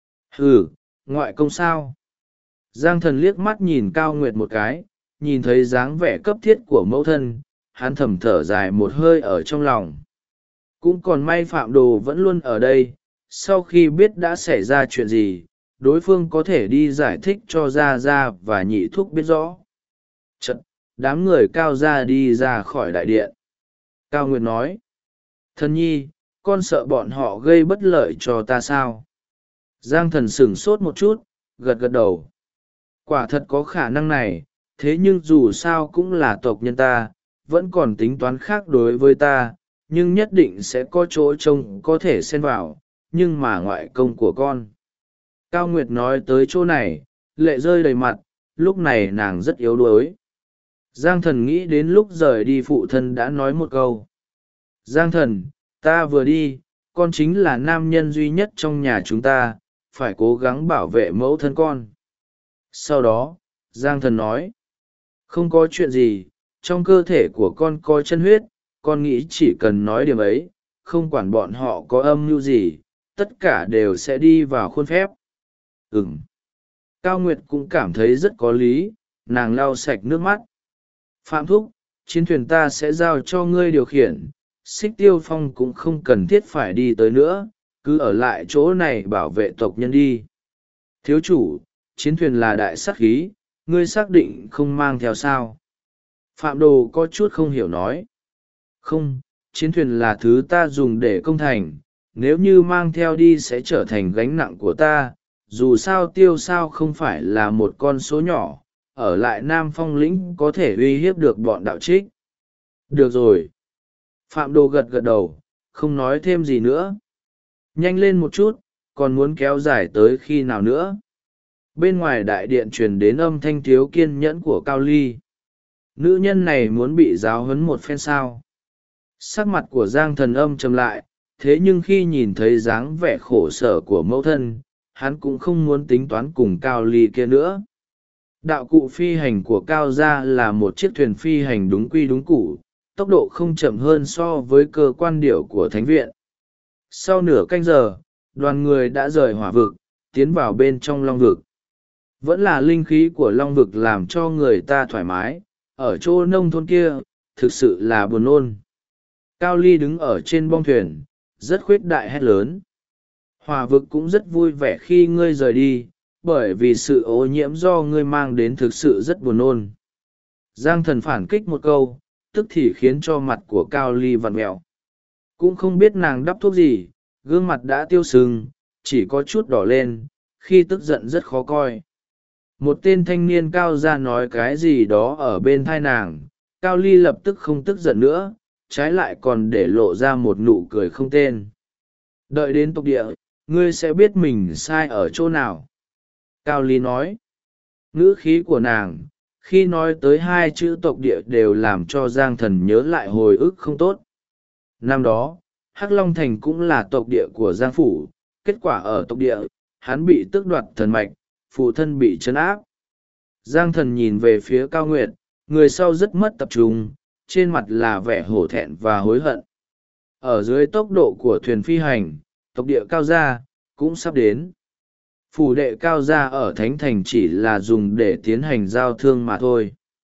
Ngoại công sao? Giang Thần liếc mắt nhìn Cao Nguyệt một cái, nhìn thấy dáng vẻ cấp thiết của mẫu thân, hắn thầm thở dài một hơi ở trong lòng. Cũng còn may Phạm Đồ vẫn luôn ở đây, sau khi biết đã xảy ra chuyện gì, đối phương có thể đi giải thích cho Gia Gia và nhị thúc biết rõ. Chật, đám người Cao gia đi ra khỏi đại điện. Cao Nguyệt nói. Thần nhi, con sợ bọn họ gây bất lợi cho ta sao? Giang Thần sửng sốt một chút, gật gật đầu. Quả thật có khả năng này, thế nhưng dù sao cũng là tộc nhân ta, vẫn còn tính toán khác đối với ta, nhưng nhất định sẽ có chỗ trông có thể xen vào, nhưng mà ngoại công của con. Cao Nguyệt nói tới chỗ này, lệ rơi đầy mặt, lúc này nàng rất yếu đuối. Giang Thần nghĩ đến lúc rời đi phụ thân đã nói một câu. Giang Thần, ta vừa đi, con chính là nam nhân duy nhất trong nhà chúng ta, phải cố gắng bảo vệ mẫu thân con. Sau đó, Giang Thần nói, không có chuyện gì, trong cơ thể của con có chân huyết, con nghĩ chỉ cần nói điểm ấy, không quản bọn họ có âm mưu gì, tất cả đều sẽ đi vào khuôn phép. Cao Nguyệt cũng cảm thấy rất có lý, nàng lau sạch nước mắt. Phạm thúc, chiến thuyền ta sẽ giao cho ngươi điều khiển, Xích Tiêu Phong cũng không cần thiết phải đi tới nữa, cứ ở lại chỗ này bảo vệ tộc nhân đi. Thiếu chủ, chiến thuyền là đại sát khí, ngươi xác định không mang theo sao? Phạm Đồ có chút không hiểu nói. Không, chiến thuyền là thứ ta dùng để công thành, nếu như mang theo đi sẽ trở thành gánh nặng của ta, dù sao Tiêu sao không phải là một con số nhỏ, ở lại Nam Phong Lĩnh có thể uy hiếp được bọn đạo trích. Được rồi. Phạm Đồ gật gật đầu, không nói thêm gì nữa. Nhanh lên một chút, còn muốn kéo dài tới khi nào nữa? Bên ngoài đại điện truyền đến âm thanh thiếu kiên nhẫn của Cao Ly. Nữ nhân này muốn bị giáo huấn một phen sao? Sắc mặt của Giang Thần âm trầm lại, thế nhưng khi nhìn thấy dáng vẻ khổ sở của mẫu thân, hắn cũng không muốn tính toán cùng Cao Ly kia nữa. Đạo cụ phi hành của Cao gia là một chiếc thuyền phi hành đúng quy đúng củ, tốc độ không chậm hơn so với cơ quan điểu của thánh viện. Sau nửa canh giờ, đoàn người đã rời hỏa vực, tiến vào bên trong long vực. Vẫn là linh khí của long vực làm cho người ta thoải mái, ở chỗ nông thôn kia, thực sự là buồn nôn. Cao Ly đứng ở trên bong thuyền, rất khuyết đại hét lớn. Hỏa vực cũng rất vui vẻ khi ngươi rời đi, bởi vì sự ô nhiễm do ngươi mang đến thực sự rất buồn nôn. Giang Thần phản kích một câu, tức thì khiến cho mặt của Cao Ly vặn mẹo. Cũng không biết nàng đắp thuốc gì, gương mặt đã tiêu sưng, chỉ có chút đỏ lên, khi tức giận rất khó coi. Một tên thanh niên cao ra nói cái gì đó ở bên thai nàng, Cao Ly lập tức không tức giận nữa, trái lại còn để lộ ra một nụ cười không tên. Đợi đến tộc địa, ngươi sẽ biết mình sai ở chỗ nào. Cao Ly nói. Ngữ khí của nàng, khi nói tới hai chữ tộc địa đều làm cho Giang Thần nhớ lại hồi ức không tốt. Năm đó, Hắc Long Thành cũng là tộc địa của Giang Phủ, kết quả ở tộc địa, hắn bị tước đoạt thần mạch, phụ thân bị trấn áp. Giang Thần nhìn về phía Cao Nguyệt, người sau rất mất tập trung, trên mặt là vẻ hổ thẹn và hối hận. Ở dưới tốc độ của thuyền phi hành, tộc địa Cao Gia cũng sắp đến. Phủ đệ Cao Gia ở Thánh Thành chỉ là dùng để tiến hành giao thương mà thôi.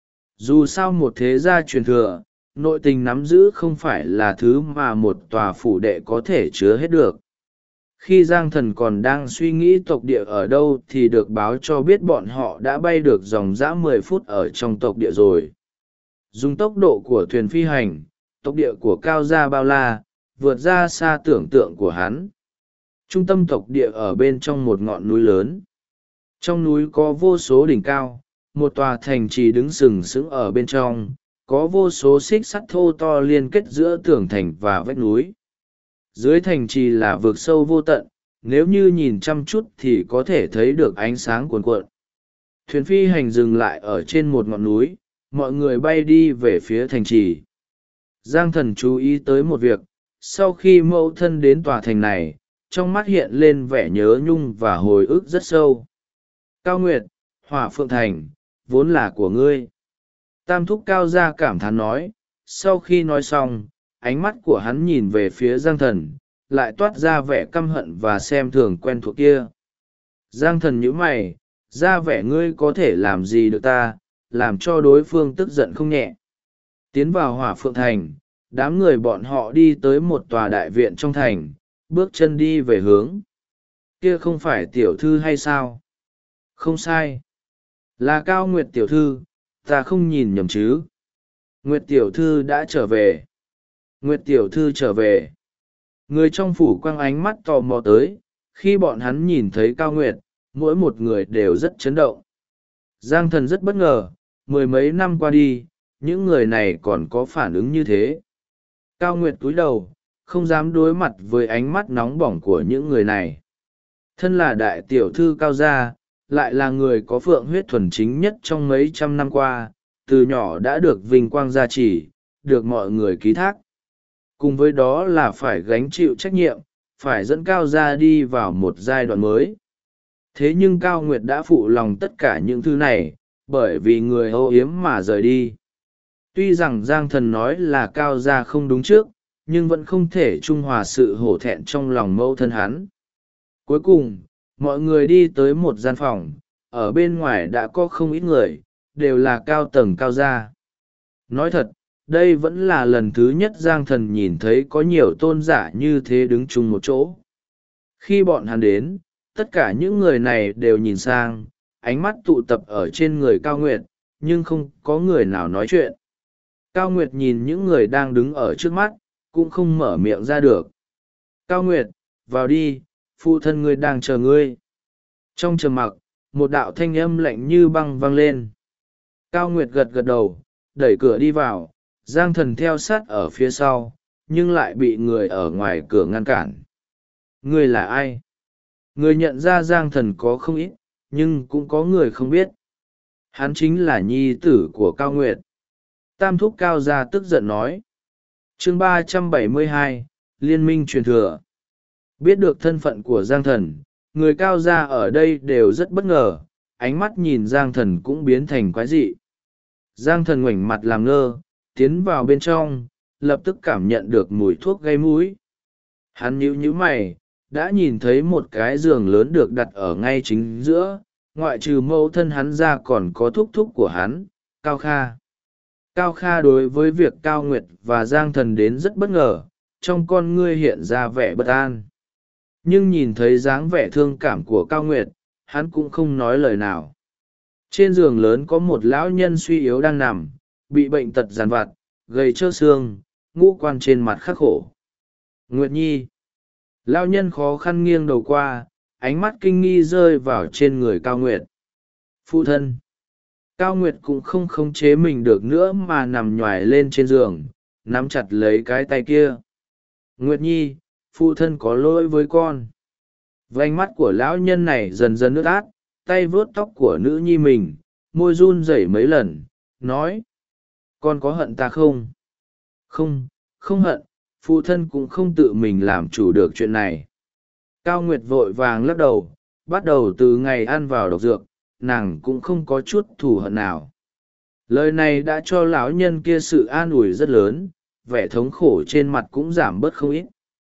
Dù sao một thế gia truyền thừa, nội tình nắm giữ không phải là thứ mà một tòa phủ đệ có thể chứa hết được. Khi Giang Thần còn đang suy nghĩ tộc địa ở đâu thì được báo cho biết bọn họ đã bay được dòng dã 10 phút ở trong tộc địa rồi. Dùng tốc độ của thuyền phi hành, tộc địa của Cao Gia bao la, vượt ra xa tưởng tượng của hắn. Trung tâm tộc địa ở bên trong một ngọn núi lớn. Trong núi có vô số đỉnh cao, một tòa thành trì đứng sừng sững ở bên trong, có vô số xích sắt thô to liên kết giữa tường thành và vách núi. Dưới thành trì là vực sâu vô tận, nếu như nhìn chăm chút thì có thể thấy được ánh sáng cuồn cuộn. Thuyền phi hành dừng lại ở trên một ngọn núi, mọi người bay đi về phía thành trì. Giang Thần chú ý tới một việc, sau khi mẫu thân đến tòa thành này, trong mắt hiện lên vẻ nhớ nhung và hồi ức rất sâu. Cao Nguyệt, Hỏa Phượng Thành, vốn là của ngươi. Tam thúc Cao Gia cảm thán nói, sau khi nói xong, ánh mắt của hắn nhìn về phía Giang Thần, lại toát ra vẻ căm hận và xem thường quen thuộc kia. Giang Thần nhíu mày, ra vẻ ngươi có thể làm gì được ta, làm cho đối phương tức giận không nhẹ. Tiến vào Hỏa Phượng Thành, đám người bọn họ đi tới một tòa đại viện trong thành, bước chân đi về hướng. Kia không phải tiểu thư hay sao? Không sai. Là Cao Nguyệt tiểu thư, ta không nhìn nhầm chứ. Nguyệt tiểu thư đã trở về. Nguyệt tiểu thư trở về. Người trong phủ quăng ánh mắt tò mò tới, khi bọn hắn nhìn thấy Cao Nguyệt, mỗi một người đều rất chấn động. Giang Thần rất bất ngờ, mười mấy năm qua đi, những người này còn có phản ứng như thế. Cao Nguyệt cúi đầu, không dám đối mặt với ánh mắt nóng bỏng của những người này. Thân là đại tiểu thư Cao Gia, lại là người có phượng huyết thuần chính nhất trong mấy trăm năm qua, từ nhỏ đã được vinh quang gia trì, được mọi người ký thác. Cùng với đó là phải gánh chịu trách nhiệm, phải dẫn Cao Gia đi vào một giai đoạn mới. Thế nhưng Cao Nguyệt đã phụ lòng tất cả những thứ này, bởi vì người âu yếm mà rời đi. Tuy rằng Giang Thần nói là Cao Gia không đúng trước, nhưng vẫn không thể trung hòa sự hổ thẹn trong lòng mẫu thân hắn. Cuối cùng, mọi người đi tới một gian phòng, ở bên ngoài đã có không ít người, đều là cao tầng Cao Gia. Nói thật, đây vẫn là lần thứ nhất Giang Thần nhìn thấy có nhiều tôn giả như thế đứng chung một chỗ. Khi bọn hắn đến, tất cả những người này đều nhìn sang, ánh mắt tụ tập ở trên người Cao Nguyệt, nhưng không có người nào nói chuyện. Cao Nguyệt nhìn những người đang đứng ở trước mắt, cũng không mở miệng ra được. Cao Nguyệt, vào đi, phụ thân ngươi đang chờ ngươi. Trong trầm mặc, một đạo thanh âm lạnh như băng vang lên. Cao Nguyệt gật gật đầu, đẩy cửa đi vào, Giang Thần theo sát ở phía sau, nhưng lại bị người ở ngoài cửa ngăn cản. Ngươi là ai? Người nhận ra Giang Thần có không ít, nhưng cũng có người không biết. Hắn chính là nhi tử của Cao Nguyệt. Tam thúc Cao Gia tức giận nói. Chương 372, Liên minh truyền thừa. Biết được thân phận của Giang Thần, người Cao Gia ở đây đều rất bất ngờ, ánh mắt nhìn Giang Thần cũng biến thành quái dị. Giang Thần ngoảnh mặt làm ngơ, tiến vào bên trong, lập tức cảm nhận được mùi thuốc gây mũi. Hắn nhíu nhíu mày, đã nhìn thấy một cái giường lớn được đặt ở ngay chính giữa, ngoại trừ mẫu thân hắn ra còn có thúc thúc của hắn, Cao Kha. Cao Kha đối với việc Cao Nguyệt và Giang Thần đến rất bất ngờ, trong con ngươi hiện ra vẻ bất an. Nhưng nhìn thấy dáng vẻ thương cảm của Cao Nguyệt, hắn cũng không nói lời nào. Trên giường lớn có một lão nhân suy yếu đang nằm, bị bệnh tật giàn vặt, gầy trơ xương, ngũ quan trên mặt khắc khổ. Nguyệt Nhi. Lão nhân khó khăn nghiêng đầu qua, ánh mắt kinh nghi rơi vào trên người Cao Nguyệt. Phụ thân. Cao Nguyệt cũng không khống chế mình được nữa mà nằm nhoài lên trên giường, nắm chặt lấy cái tay kia. Nguyệt Nhi, phụ thân có lỗi với con. Vành mắt của lão nhân này dần dần ướt át, tay vuốt tóc của nữ nhi mình, môi run rẩy mấy lần, nói. Con có hận ta không? Không, không hận, phụ thân cũng không tự mình làm chủ được chuyện này. Cao Nguyệt vội vàng lắc đầu, bắt đầu từ ngày ăn vào độc dược, nàng cũng không có chút thù hận nào. Lời này đã cho lão nhân kia sự an ủi rất lớn, vẻ thống khổ trên mặt cũng giảm bớt không ít.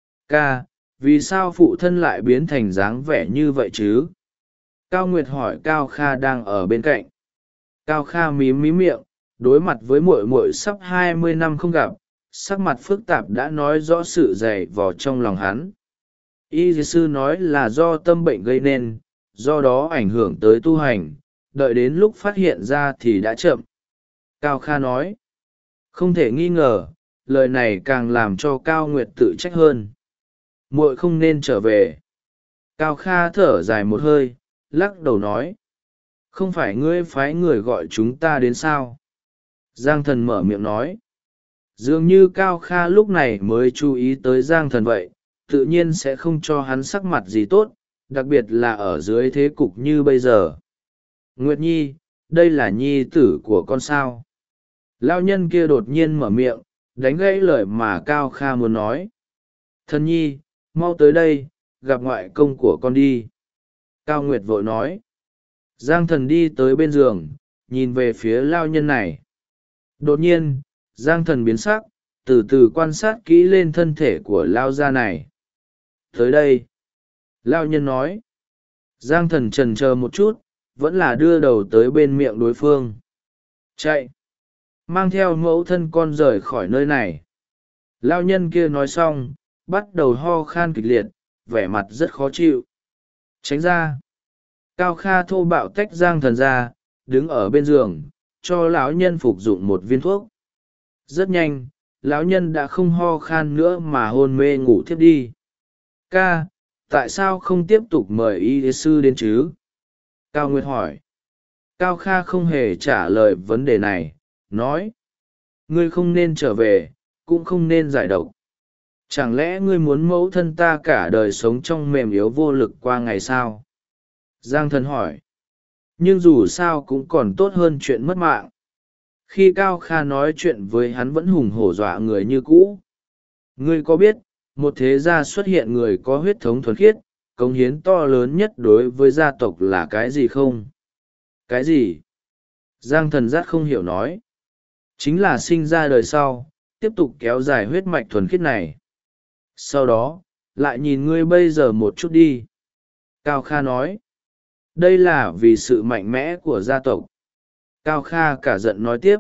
Ca, vì sao phụ thân lại biến thành dáng vẻ như vậy chứ? Cao Nguyệt hỏi Cao Kha đang ở bên cạnh. Cao Kha mím mím miệng, đối mặt với muội muội sắp 20 năm không gặp, sắc mặt phức tạp đã nói rõ sự dày vò trong lòng hắn. y sư nói là do tâm bệnh gây nên, do đó ảnh hưởng tới tu hành, đợi đến lúc phát hiện ra thì đã chậm. Cao Kha nói. Không thể nghi ngờ, lời này càng làm cho Cao Nguyệt tự trách hơn. Muội không nên trở về. Cao Kha thở dài một hơi, lắc đầu nói. Không phải ngươi phái người gọi chúng ta đến sao? Giang Thần mở miệng nói. Dường như Cao Kha lúc này mới chú ý tới Giang Thần vậy, tự nhiên sẽ không cho hắn sắc mặt gì tốt, đặc biệt là ở dưới thế cục như bây giờ. Nguyệt Nhi, đây là nhi tử của con sao? Lao nhân kia đột nhiên mở miệng, đánh gãy lời mà Cao Kha muốn nói. Thần nhi, mau tới đây, gặp ngoại công của con đi. Cao Nguyệt vội nói. Giang Thần đi tới bên giường, nhìn về phía lao nhân này. Đột nhiên, Giang Thần biến sắc, từ từ quan sát kỹ lên thân thể của lao gia này. Tới đây. Lao nhân nói. Giang Thần chần chờ một chút, vẫn là đưa đầu tới bên miệng đối phương. Chạy. Mang theo mẫu thân con rời khỏi nơi này. Lao nhân kia nói xong, bắt đầu ho khan kịch liệt, vẻ mặt rất khó chịu. Tránh ra. Cao Kha thô bạo tách Giang Thần ra, đứng ở bên giường, cho lão nhân phục dụng một viên thuốc. Rất nhanh, lão nhân đã không ho khan nữa mà hôn mê ngủ thiếp đi. Ca, tại sao không tiếp tục mời y sư đến chứ? Cao Nguyệt hỏi. Cao Kha không hề trả lời vấn đề này, nói. Ngươi không nên trở về, cũng không nên giải độc. Chẳng lẽ ngươi muốn mẫu thân ta cả đời sống trong mềm yếu vô lực qua ngày sao? Giang Thần hỏi. Nhưng dù sao cũng còn tốt hơn chuyện mất mạng. Khi Cao Kha nói chuyện với hắn vẫn hùng hổ dọa người như cũ. Ngươi có biết, một thế gia xuất hiện người có huyết thống thuần khiết, cống hiến to lớn nhất đối với gia tộc là cái gì không? Cái gì? Giang Thần giác không hiểu nói. Chính là sinh ra đời sau, tiếp tục kéo dài huyết mạch thuần khiết này. Sau đó, lại nhìn ngươi bây giờ một chút đi. Cao Kha nói. Đây là vì sự mạnh mẽ của gia tộc. Cao Kha cả giận nói tiếp.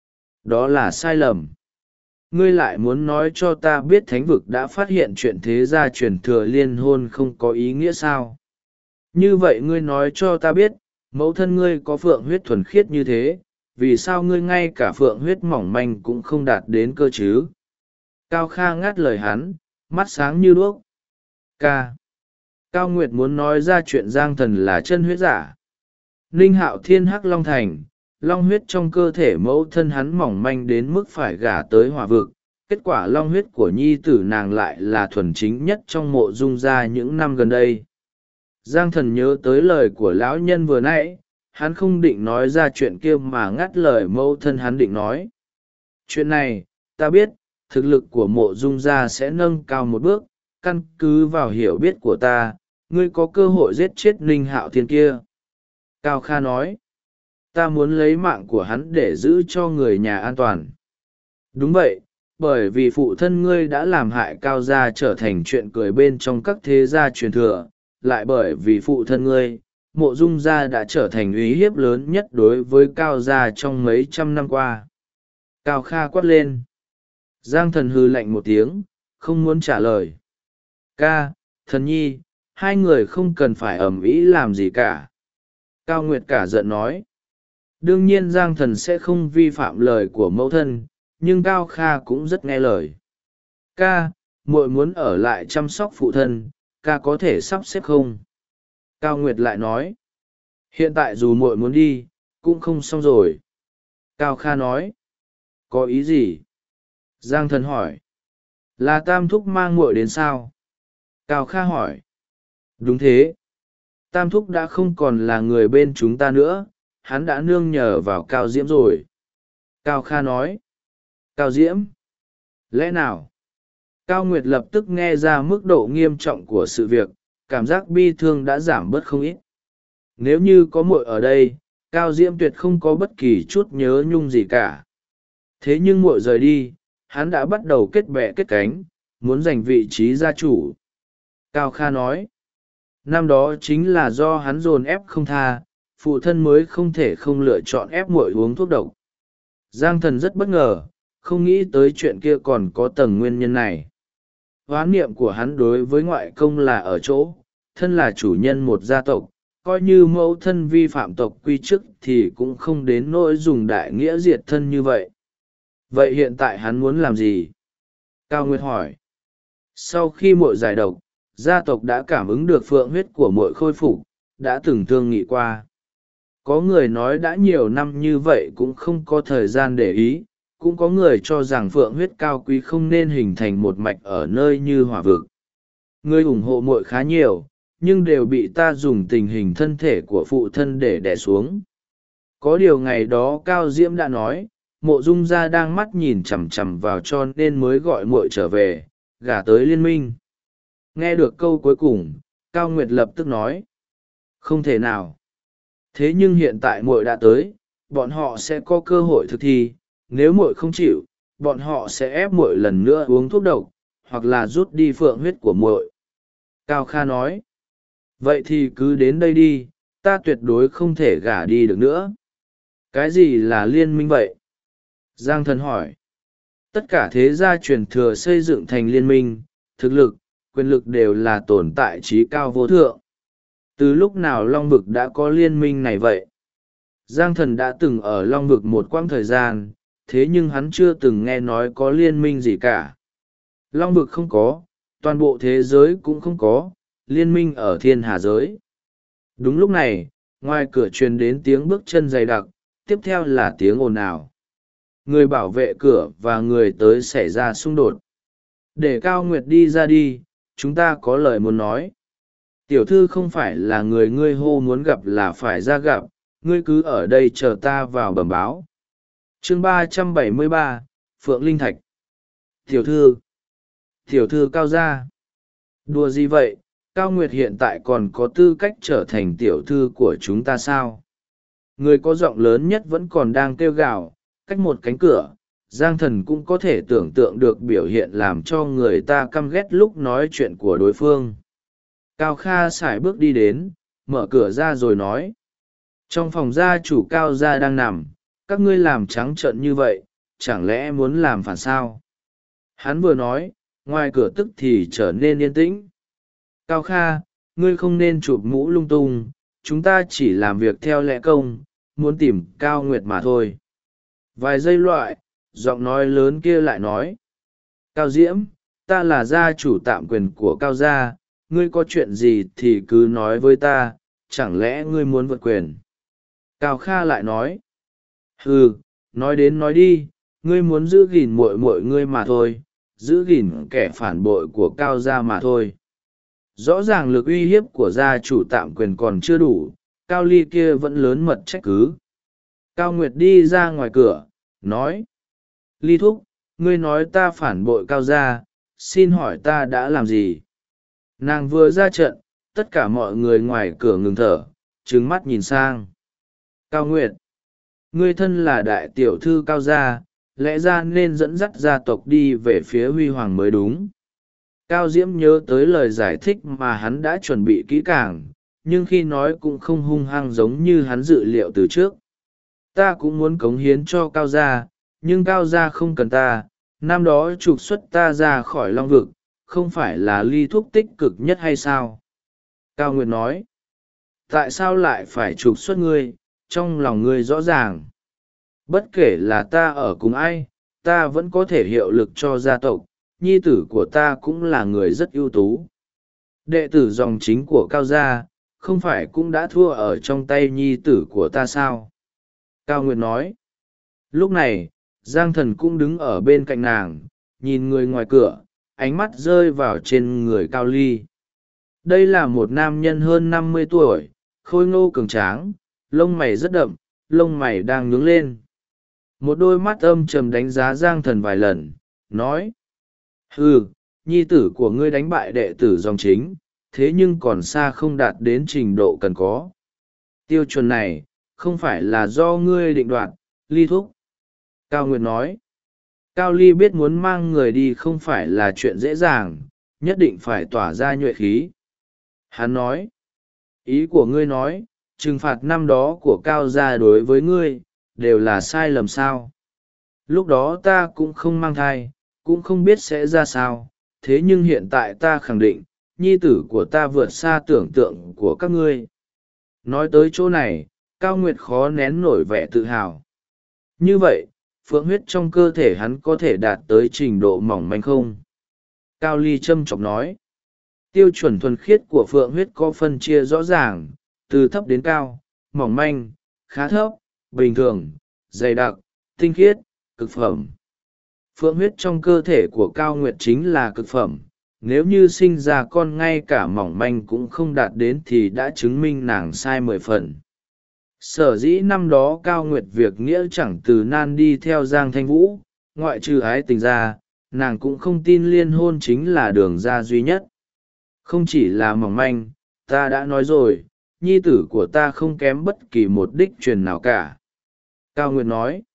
Đó là sai lầm. Ngươi lại muốn nói cho ta biết thánh vực đã phát hiện chuyện thế gia truyền thừa liên hôn không có ý nghĩa sao? Như vậy ngươi nói cho ta biết, mẫu thân ngươi có phượng huyết thuần khiết như thế, vì sao ngươi ngay cả phượng huyết mỏng manh cũng không đạt đến cơ chứ? Cao Kha ngắt lời hắn, mắt sáng như đuốc. Ca. Cao Nguyệt muốn nói ra chuyện Giang Thần là chân huyết giả. Ninh Hạo Thiên hắc long thành, long huyết trong cơ thể mẫu thân hắn mỏng manh đến mức phải gả tới hỏa vực. Kết quả long huyết của nhi tử nàng lại là thuần chính nhất trong mộ dung gia những năm gần đây. Giang Thần nhớ tới lời của lão nhân vừa nãy, hắn không định nói ra chuyện kia mà ngắt lời mẫu thân hắn định nói. Chuyện này, ta biết, thực lực của mộ dung gia sẽ nâng cao một bước, căn cứ vào hiểu biết của ta, ngươi có cơ hội giết chết Ninh Hạo Thiên kia. Cao Kha nói, ta muốn lấy mạng của hắn để giữ cho người nhà an toàn. Đúng vậy, bởi vì phụ thân ngươi đã làm hại Cao gia trở thành chuyện cười bên trong các thế gia truyền thừa, lại bởi vì phụ thân ngươi, mộ dung gia đã trở thành uy hiếp lớn nhất đối với Cao gia trong mấy trăm năm qua. Cao Kha quát lên. Giang Thần hừ lạnh một tiếng, không muốn trả lời. Ca, Thần nhi, hai người không cần phải ầm ĩ làm gì cả. Cao Nguyệt cả giận nói. Đương nhiên Giang Thần sẽ không vi phạm lời của mẫu thân, nhưng Cao Kha cũng rất nghe lời. Ca, muội muốn ở lại chăm sóc phụ thân, ca có thể sắp xếp không? Cao Nguyệt lại nói. Hiện tại dù muội muốn đi, cũng không xong rồi. Cao Kha nói. Có ý gì? Giang Thần hỏi. Là Tam Thúc mang muội đến sao? Cao Kha hỏi. Đúng thế. Tam Thúc đã không còn là người bên chúng ta nữa, hắn đã nương nhờ vào Cao Diễm rồi. Cao Kha nói. Cao Diễm? Lẽ nào? Cao Nguyệt lập tức nghe ra mức độ nghiêm trọng của sự việc, cảm giác bi thương đã giảm bớt không ít. Nếu như có muội ở đây, Cao Diễm tuyệt không có bất kỳ chút nhớ nhung gì cả. Thế nhưng muội rời đi, hắn đã bắt đầu kết bè kết cánh, muốn giành vị trí gia chủ. Cao Kha nói, năm đó chính là do hắn dồn ép không tha, phụ thân mới không thể không lựa chọn ép muội uống thuốc độc. Giang Thần rất bất ngờ, không nghĩ tới chuyện kia còn có tầng nguyên nhân này. hoán niệm của hắn đối với ngoại công là ở chỗ thân là chủ nhân một gia tộc, coi như mẫu thân vi phạm tộc quy chức thì cũng không đến nỗi dùng đại nghĩa diệt thân như vậy. Vậy hiện tại hắn muốn làm gì? Cao Nguyệt hỏi. Sau khi muội giải độc, gia tộc đã cảm ứng được phượng huyết của muội khôi phục, đã từng thương nghị qua. Có người nói đã nhiều năm như vậy cũng không có thời gian để ý, cũng có người cho rằng phượng huyết cao quý không nên hình thành một mạch ở nơi như hỏa vực. Người ủng hộ muội khá nhiều, nhưng đều bị ta dùng tình hình thân thể của phụ thân để đè xuống. Có điều ngày đó Cao Diễm đã nói, Mộ Dung gia đang mắt nhìn chằm chằm vào cho nên mới gọi muội trở về, gả tới liên minh. Nghe được câu cuối cùng, Cao Nguyệt lập tức nói. Không thể nào. Thế nhưng hiện tại muội đã tới, bọn họ sẽ có cơ hội thực thi, nếu muội không chịu, bọn họ sẽ ép muội lần nữa uống thuốc độc, hoặc là rút đi phượng huyết của muội. Cao Kha nói. Vậy thì cứ đến đây đi, ta tuyệt đối không thể gả đi được nữa. Cái gì là liên minh vậy? Giang Thần hỏi. Tất cả thế gia truyền thừa xây dựng thành liên minh, thực lực, quyền lực đều là tồn tại trí cao vô thượng. Từ lúc nào Long Vực đã có liên minh này vậy? Giang Thần đã từng ở Long Vực một quãng thời gian, thế nhưng hắn chưa từng nghe nói có liên minh gì cả. Long Vực không có, toàn bộ thế giới cũng không có, liên minh ở thiên hà giới. Đúng lúc này, ngoài cửa truyền đến tiếng bước chân dày đặc, tiếp theo là tiếng ồn ào. Người bảo vệ cửa và người tới xảy ra xung đột. Để Cao Nguyệt đi ra đi, chúng ta có lời muốn nói. Tiểu thư không phải là người ngươi hô muốn gặp là phải ra gặp, ngươi cứ ở đây chờ ta vào bẩm báo. Chương 373, Phượng Linh Thạch. Tiểu thư Cao gia. Đùa gì vậy, Cao Nguyệt hiện tại còn có tư cách trở thành tiểu thư của chúng ta sao? Người có giọng lớn nhất vẫn còn đang kêu gào, cách một cánh cửa, Giang Thần cũng có thể tưởng tượng được biểu hiện làm cho người ta căm ghét lúc nói chuyện của đối phương. Cao Kha sải bước đi đến, mở cửa ra rồi nói. Trong phòng gia chủ Cao gia đang nằm, các ngươi làm trắng trợn như vậy, chẳng lẽ muốn làm phản sao? Hắn vừa nói, ngoài cửa tức thì trở nên yên tĩnh. Cao Kha, ngươi không nên chụp mũ lung tung, chúng ta chỉ làm việc theo lẽ công, muốn tìm Cao Nguyệt mà thôi. Vài giây loại, giọng nói lớn kia lại nói. Cao Diễm, ta là gia chủ tạm quyền của Cao gia, ngươi có chuyện gì thì cứ nói với ta, chẳng lẽ ngươi muốn vượt quyền? Cao Kha lại nói. Nói đến nói đi, ngươi muốn giữ gìn muội muội ngươi mà thôi, giữ gìn kẻ phản bội của Cao gia mà thôi. Rõ ràng lực uy hiếp của gia chủ tạm quyền còn chưa đủ, Cao Ly kia vẫn lớn mật trách cứ. Cao Nguyệt đi ra ngoài cửa, nói. Ly thúc, ngươi nói ta phản bội Cao gia, xin hỏi ta đã làm gì? Nàng vừa ra trận, tất cả mọi người ngoài cửa ngừng thở, trừng mắt nhìn sang. Cao Nguyệt, ngươi thân là đại tiểu thư Cao gia, lẽ ra nên dẫn dắt gia tộc đi về phía huy hoàng mới đúng. Cao Diễm nhớ tới lời giải thích mà hắn đã chuẩn bị kỹ càng, nhưng khi nói cũng không hung hăng giống như hắn dự liệu từ trước. Ta cũng muốn cống hiến cho Cao gia, nhưng Cao gia không cần ta, năm đó trục xuất ta ra khỏi Long Vực, không phải là Ly thúc tích cực nhất hay sao? Cao Nguyệt nói. Tại sao lại phải trục xuất ngươi, trong lòng ngươi rõ ràng. Bất kể là ta ở cùng ai, ta vẫn có thể hiệu lực cho gia tộc, nhi tử của ta cũng là người rất ưu tú. Đệ tử dòng chính của Cao gia, không phải cũng đã thua ở trong tay nhi tử của ta sao? Cao Nguyệt nói. Lúc này, Giang Thần cũng đứng ở bên cạnh nàng, nhìn người ngoài cửa, ánh mắt rơi vào trên người Cao Ly. Đây là một nam nhân hơn 50 tuổi, khôi ngô cường tráng, lông mày rất đậm, lông mày đang nhướng lên. Một đôi mắt âm trầm đánh giá Giang Thần vài lần, nói. Nhi tử của ngươi đánh bại đệ tử dòng chính, thế nhưng còn xa không đạt đến trình độ cần có. Tiêu chuẩn này, không phải là do ngươi định đoạt, Ly thúc. Cao Nguyệt nói. Cao Ly biết muốn mang người đi không phải là chuyện dễ dàng, nhất định phải tỏa ra nhuệ khí. Hắn nói. Ý của ngươi nói, trừng phạt năm đó của Cao gia đối với ngươi, đều là sai lầm sao. Lúc đó ta cũng không mang thai, cũng không biết sẽ ra sao, thế nhưng hiện tại ta khẳng định nhi tử của ta vượt xa tưởng tượng của các ngươi. Nói tới chỗ này, Cao Nguyệt khó nén nổi vẻ tự hào. Như vậy, phượng huyết trong cơ thể hắn có thể đạt tới trình độ mỏng manh không? Cao Ly châm chọc nói. Tiêu chuẩn thuần khiết của phượng huyết có phân chia rõ ràng, từ thấp đến cao, mỏng manh, khá thấp, bình thường, dày đặc, tinh khiết, cực phẩm. Phượng huyết trong cơ thể của Cao Nguyệt chính là cực phẩm, nếu như sinh ra con ngay cả mỏng manh cũng không đạt đến thì đã chứng minh nàng sai 10 phần. Sở dĩ năm đó Cao Nguyệt việc nghĩa chẳng từ nan đi theo Giang Thanh Vũ, ngoại trừ ái tình ra, nàng cũng không tin liên hôn chính là đường ra duy nhất. Không chỉ là mỏng manh, ta đã nói rồi, nhi tử của ta không kém bất kỳ một đích truyền nào cả. Cao Nguyệt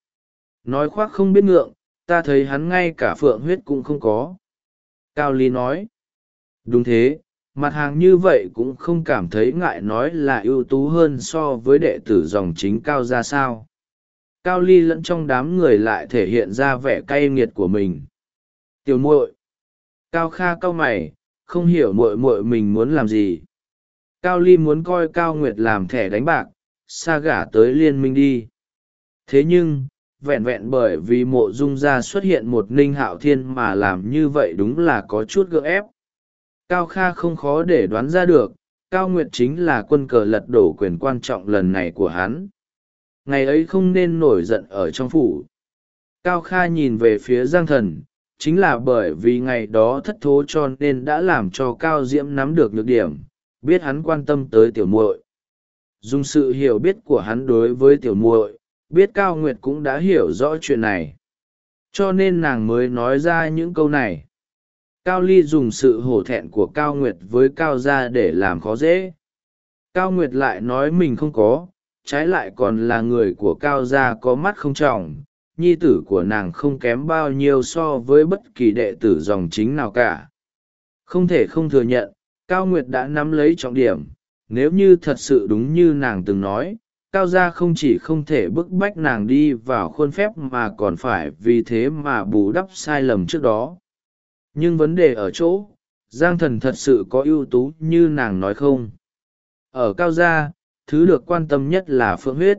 nói khoác không biết ngượng, ta thấy hắn ngay cả phượng huyết cũng không có. Cao Ly nói, đúng thế, mặt hàng như vậy cũng không cảm thấy ngại nói là ưu tú hơn so với đệ tử dòng chính Cao ra sao. Cao Ly lẫn trong đám người lại thể hiện ra vẻ cay nghiệt của mình. Tiểu muội. Cao Kha cau mày, không hiểu muội muội mình muốn làm gì. Cao Ly muốn coi Cao Nguyệt làm thẻ đánh bạc, sa gả tới liên minh đi. Thế nhưng, vẹn vẹn bởi vì mộ dung gia xuất hiện một Ninh Hạo Thiên mà làm như vậy đúng là có chút gượng ép. Cao Kha không khó để đoán ra được, Cao Nguyệt chính là quân cờ lật đổ quyền quan trọng lần này của hắn. Ngày ấy không nên nổi giận ở trong phủ. Cao Kha nhìn về phía Giang Thần, chính là bởi vì ngày đó thất thố cho nên đã làm cho Cao Diễm nắm được nhược điểm, biết hắn quan tâm tới tiểu muội. Dùng sự hiểu biết của hắn đối với tiểu muội, biết Cao Nguyệt cũng đã hiểu rõ chuyện này. Cho nên nàng mới nói ra những câu này. Cao Ly dùng sự hổ thẹn của Cao Nguyệt với Cao gia để làm khó dễ. Cao Nguyệt lại nói mình không có, trái lại còn là người của Cao gia có mắt không tròng, nhi tử của nàng không kém bao nhiêu so với bất kỳ đệ tử dòng chính nào cả. Không thể không thừa nhận, Cao Nguyệt đã nắm lấy trọng điểm, nếu như thật sự đúng như nàng từng nói, Cao gia không chỉ không thể bức bách nàng đi vào khuôn phép mà còn phải vì thế mà bù đắp sai lầm trước đó. Nhưng vấn đề ở chỗ, Giang Thần thật sự có ưu tú như nàng nói không? Ở Cao gia, thứ được quan tâm nhất là phượng huyết.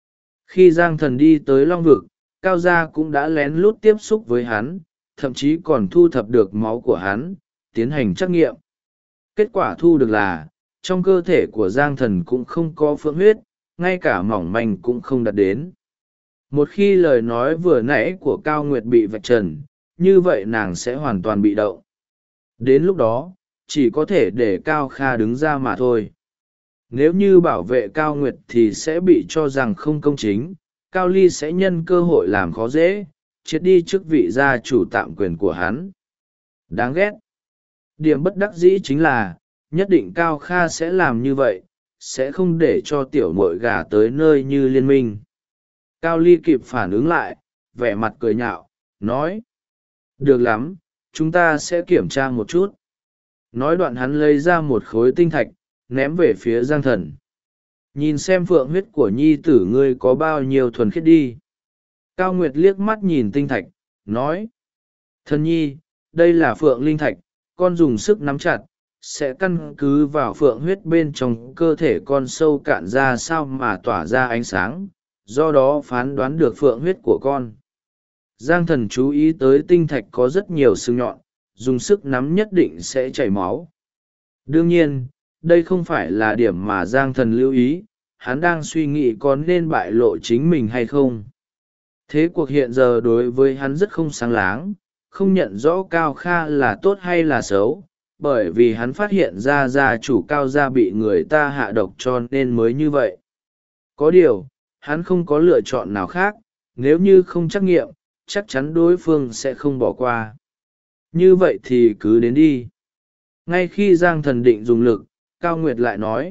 Khi Giang Thần đi tới Long Vực, Cao gia cũng đã lén lút tiếp xúc với hắn, thậm chí còn thu thập được máu của hắn, tiến hành trắc nghiệm. Kết quả thu được là, trong cơ thể của Giang Thần cũng không có phượng huyết, ngay cả mỏng manh cũng không đạt đến. Một khi lời nói vừa nãy của Cao Nguyệt bị vạch trần, như vậy nàng sẽ hoàn toàn bị động. Đến lúc đó, chỉ có thể để Cao Kha đứng ra mà thôi. Nếu như bảo vệ Cao Nguyệt thì sẽ bị cho rằng không công chính, Cao Ly sẽ nhân cơ hội làm khó dễ, triệt đi chức vị gia chủ tạm quyền của hắn. Đáng ghét. Điểm bất đắc dĩ chính là, nhất định Cao Kha sẽ làm như vậy, sẽ không để cho tiểu muội gả tới nơi như liên minh. Cao Ly kịp phản ứng lại, vẻ mặt cười nhạo, nói. Được lắm, chúng ta sẽ kiểm tra một chút. Nói đoạn hắn lấy ra một khối tinh thạch, ném về phía Giang Thần. Nhìn xem phượng huyết của nhi tử ngươi có bao nhiêu thuần khiết đi. Cao Nguyệt liếc mắt nhìn tinh thạch, nói. Thần nhi, đây là phượng linh thạch, con dùng sức nắm chặt, sẽ căn cứ vào phượng huyết bên trong cơ thể con sâu cạn ra sao mà tỏa ra ánh sáng, do đó phán đoán được phượng huyết của con. Giang Thần chú ý tới tinh thạch có rất nhiều sừng nhọn, dùng sức nắm nhất định sẽ chảy máu. Đương nhiên, đây không phải là điểm mà Giang Thần lưu ý, hắn đang suy nghĩ có nên bại lộ chính mình hay không. Thế cuộc hiện giờ đối với hắn rất không sáng láng, không nhận rõ Cao Kha là tốt hay là xấu, bởi vì hắn phát hiện ra gia chủ Cao gia bị người ta hạ độc cho nên mới như vậy. Có điều, hắn không có lựa chọn nào khác, nếu như không trắc nghiệm, chắc chắn đối phương sẽ không bỏ qua. Như vậy thì cứ đến đi. Ngay khi Giang Thần định dùng lực, Cao Nguyệt lại nói.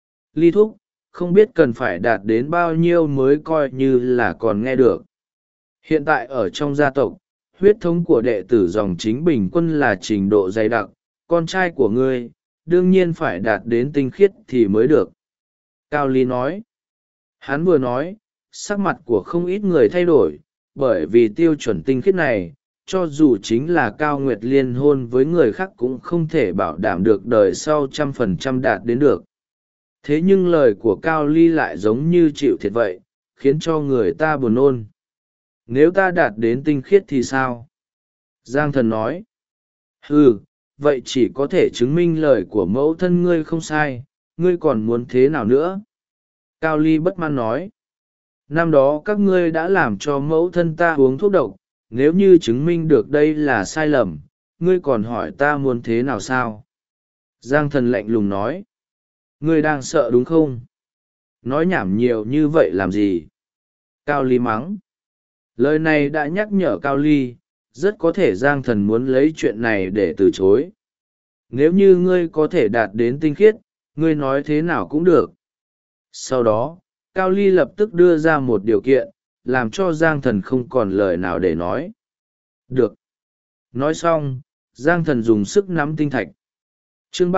Ly thúc, không biết cần phải đạt đến bao nhiêu mới coi như là còn nghe được. Hiện tại ở trong gia tộc, huyết thống của đệ tử dòng chính bình quân là trình độ dày đặc, con trai của ngươi, đương nhiên phải đạt đến tinh khiết thì mới được. Cao Ly nói. Hắn vừa nói, sắc mặt của không ít người thay đổi, bởi vì tiêu chuẩn tinh khiết này, cho dù chính là Cao Nguyệt liên hôn với người khác cũng không thể bảo đảm được đời sau 100% đạt đến được. Thế nhưng lời của Cao Ly lại giống như chịu thiệt vậy, khiến cho người ta buồn nôn. Nếu ta đạt đến tinh khiết thì sao? Giang Thần nói. Vậy chỉ có thể chứng minh lời của mẫu thân ngươi không sai, ngươi còn muốn thế nào nữa? Cao Ly bất mãn nói. Năm đó các ngươi đã làm cho mẫu thân ta uống thuốc độc, nếu như chứng minh được đây là sai lầm, ngươi còn hỏi ta muốn thế nào sao? Giang Thần lạnh lùng nói. Ngươi đang sợ đúng không? Nói nhảm nhiều như vậy làm gì? Cao Ly mắng. Lời này đã nhắc nhở Cao Ly, rất có thể Giang Thần muốn lấy chuyện này để từ chối. Nếu như ngươi có thể đạt đến tinh khiết, ngươi nói thế nào cũng được. Sau đó, Cao Ly lập tức đưa ra một điều kiện, làm cho Giang Thần không còn lời nào để nói. Được. Nói xong, Giang Thần dùng sức nắm tinh thạch. Chương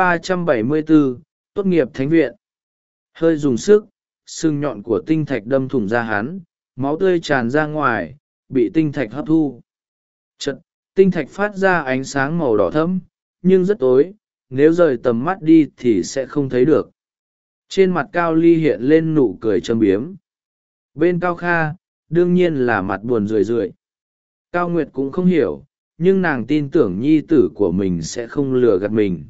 374, tốt nghiệp thánh viện. Hơi dùng sức, sừng nhọn của tinh thạch đâm thủng ra hắn, máu tươi tràn ra ngoài, bị tinh thạch hấp thu. Chật, tinh thạch phát ra ánh sáng màu đỏ thẫm, nhưng rất tối, nếu rời tầm mắt đi thì sẽ không thấy được. Trên mặt Cao Ly hiện lên nụ cười châm biếm. Bên Cao Kha, đương nhiên là mặt buồn rười rượi. Cao Nguyệt cũng không hiểu, nhưng nàng tin tưởng nhi tử của mình sẽ không lừa gạt mình.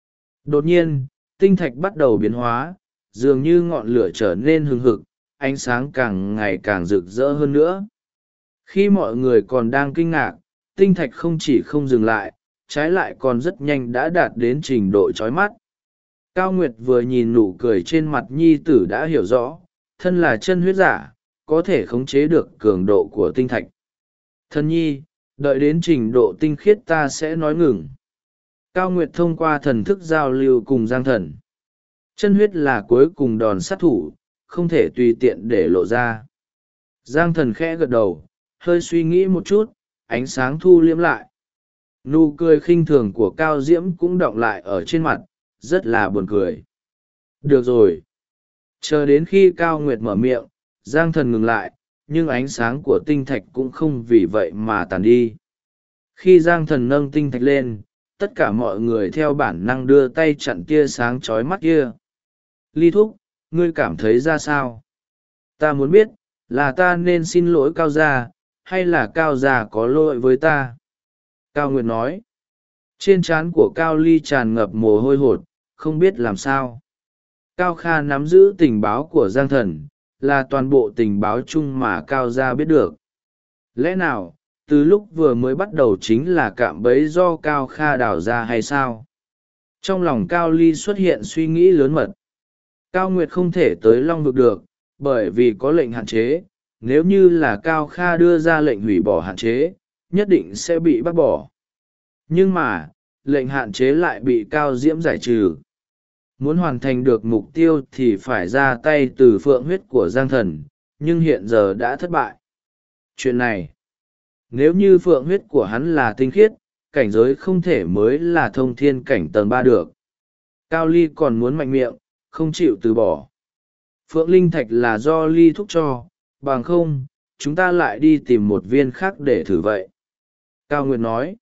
Đột nhiên, tinh thạch bắt đầu biến hóa, dường như ngọn lửa trở nên hừng hực, ánh sáng càng ngày càng rực rỡ hơn nữa. Khi mọi người còn đang kinh ngạc, tinh thạch không chỉ không dừng lại, trái lại còn rất nhanh đã đạt đến trình độ chói mắt. Cao Nguyệt vừa nhìn nụ cười trên mặt nhi tử đã hiểu rõ, thân là chân huyết giả, có thể khống chế được cường độ của tinh thạch. Thân nhi, đợi đến trình độ tinh khiết ta sẽ nói ngừng. Cao Nguyệt thông qua thần thức giao lưu cùng Giang Thần. Chân huyết là cuối cùng đòn sát thủ, không thể tùy tiện để lộ ra. Giang Thần khẽ gật đầu, hơi suy nghĩ một chút, ánh sáng thu liếm lại. Nụ cười khinh thường của Cao Diễm cũng đọng lại ở trên mặt, rất là buồn cười. Được rồi. Chờ đến khi Cao Nguyệt mở miệng, Giang Thần ngừng lại, nhưng ánh sáng của tinh thạch cũng không vì vậy mà tàn đi. Khi Giang Thần nâng tinh thạch lên, tất cả mọi người theo bản năng đưa tay chặn tia sáng chói mắt kia. Ly Thúc, ngươi cảm thấy ra sao? Ta muốn biết, là ta nên xin lỗi Cao gia, hay là Cao gia có lỗi với ta? Cao Nguyệt nói. Trên trán của Cao Ly tràn ngập mồ hôi hột, không biết làm sao. Cao Kha nắm giữ tình báo của Giang Thần, là toàn bộ tình báo chung mà Cao gia biết được. Lẽ nào, từ lúc vừa mới bắt đầu chính là cạm bẫy do Cao Kha đào ra hay sao? Trong lòng Cao Ly xuất hiện suy nghĩ lớn mật. Cao Nguyệt không thể tới Long Vực được, bởi vì có lệnh hạn chế. Nếu như là Cao Kha đưa ra lệnh hủy bỏ hạn chế, nhất định sẽ bị bác bỏ. Nhưng mà, lệnh hạn chế lại bị Cao Diễm giải trừ. Muốn hoàn thành được mục tiêu thì phải ra tay từ phượng huyết của Giang Thần, nhưng hiện giờ đã thất bại. Chuyện này, nếu như phượng huyết của hắn là tinh khiết, cảnh giới không thể mới là thông thiên cảnh tầng 3 được. Cao Ly còn muốn mạnh miệng, không chịu từ bỏ. Phượng Linh Thạch là do Ly thúc cho, bằng không, chúng ta lại đi tìm một viên khác để thử vậy. Cao Nguyệt nói,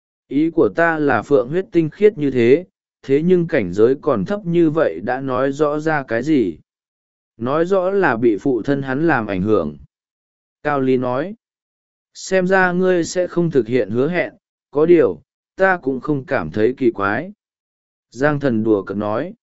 ý của ta là phượng huyết tinh khiết như thế, thế nhưng cảnh giới còn thấp như vậy đã nói rõ ra cái gì? Nói rõ là bị phụ thân hắn làm ảnh hưởng. Cao Ly nói, xem ra ngươi sẽ không thực hiện hứa hẹn, có điều, ta cũng không cảm thấy kỳ quái. Giang Thần đùa cợt nói,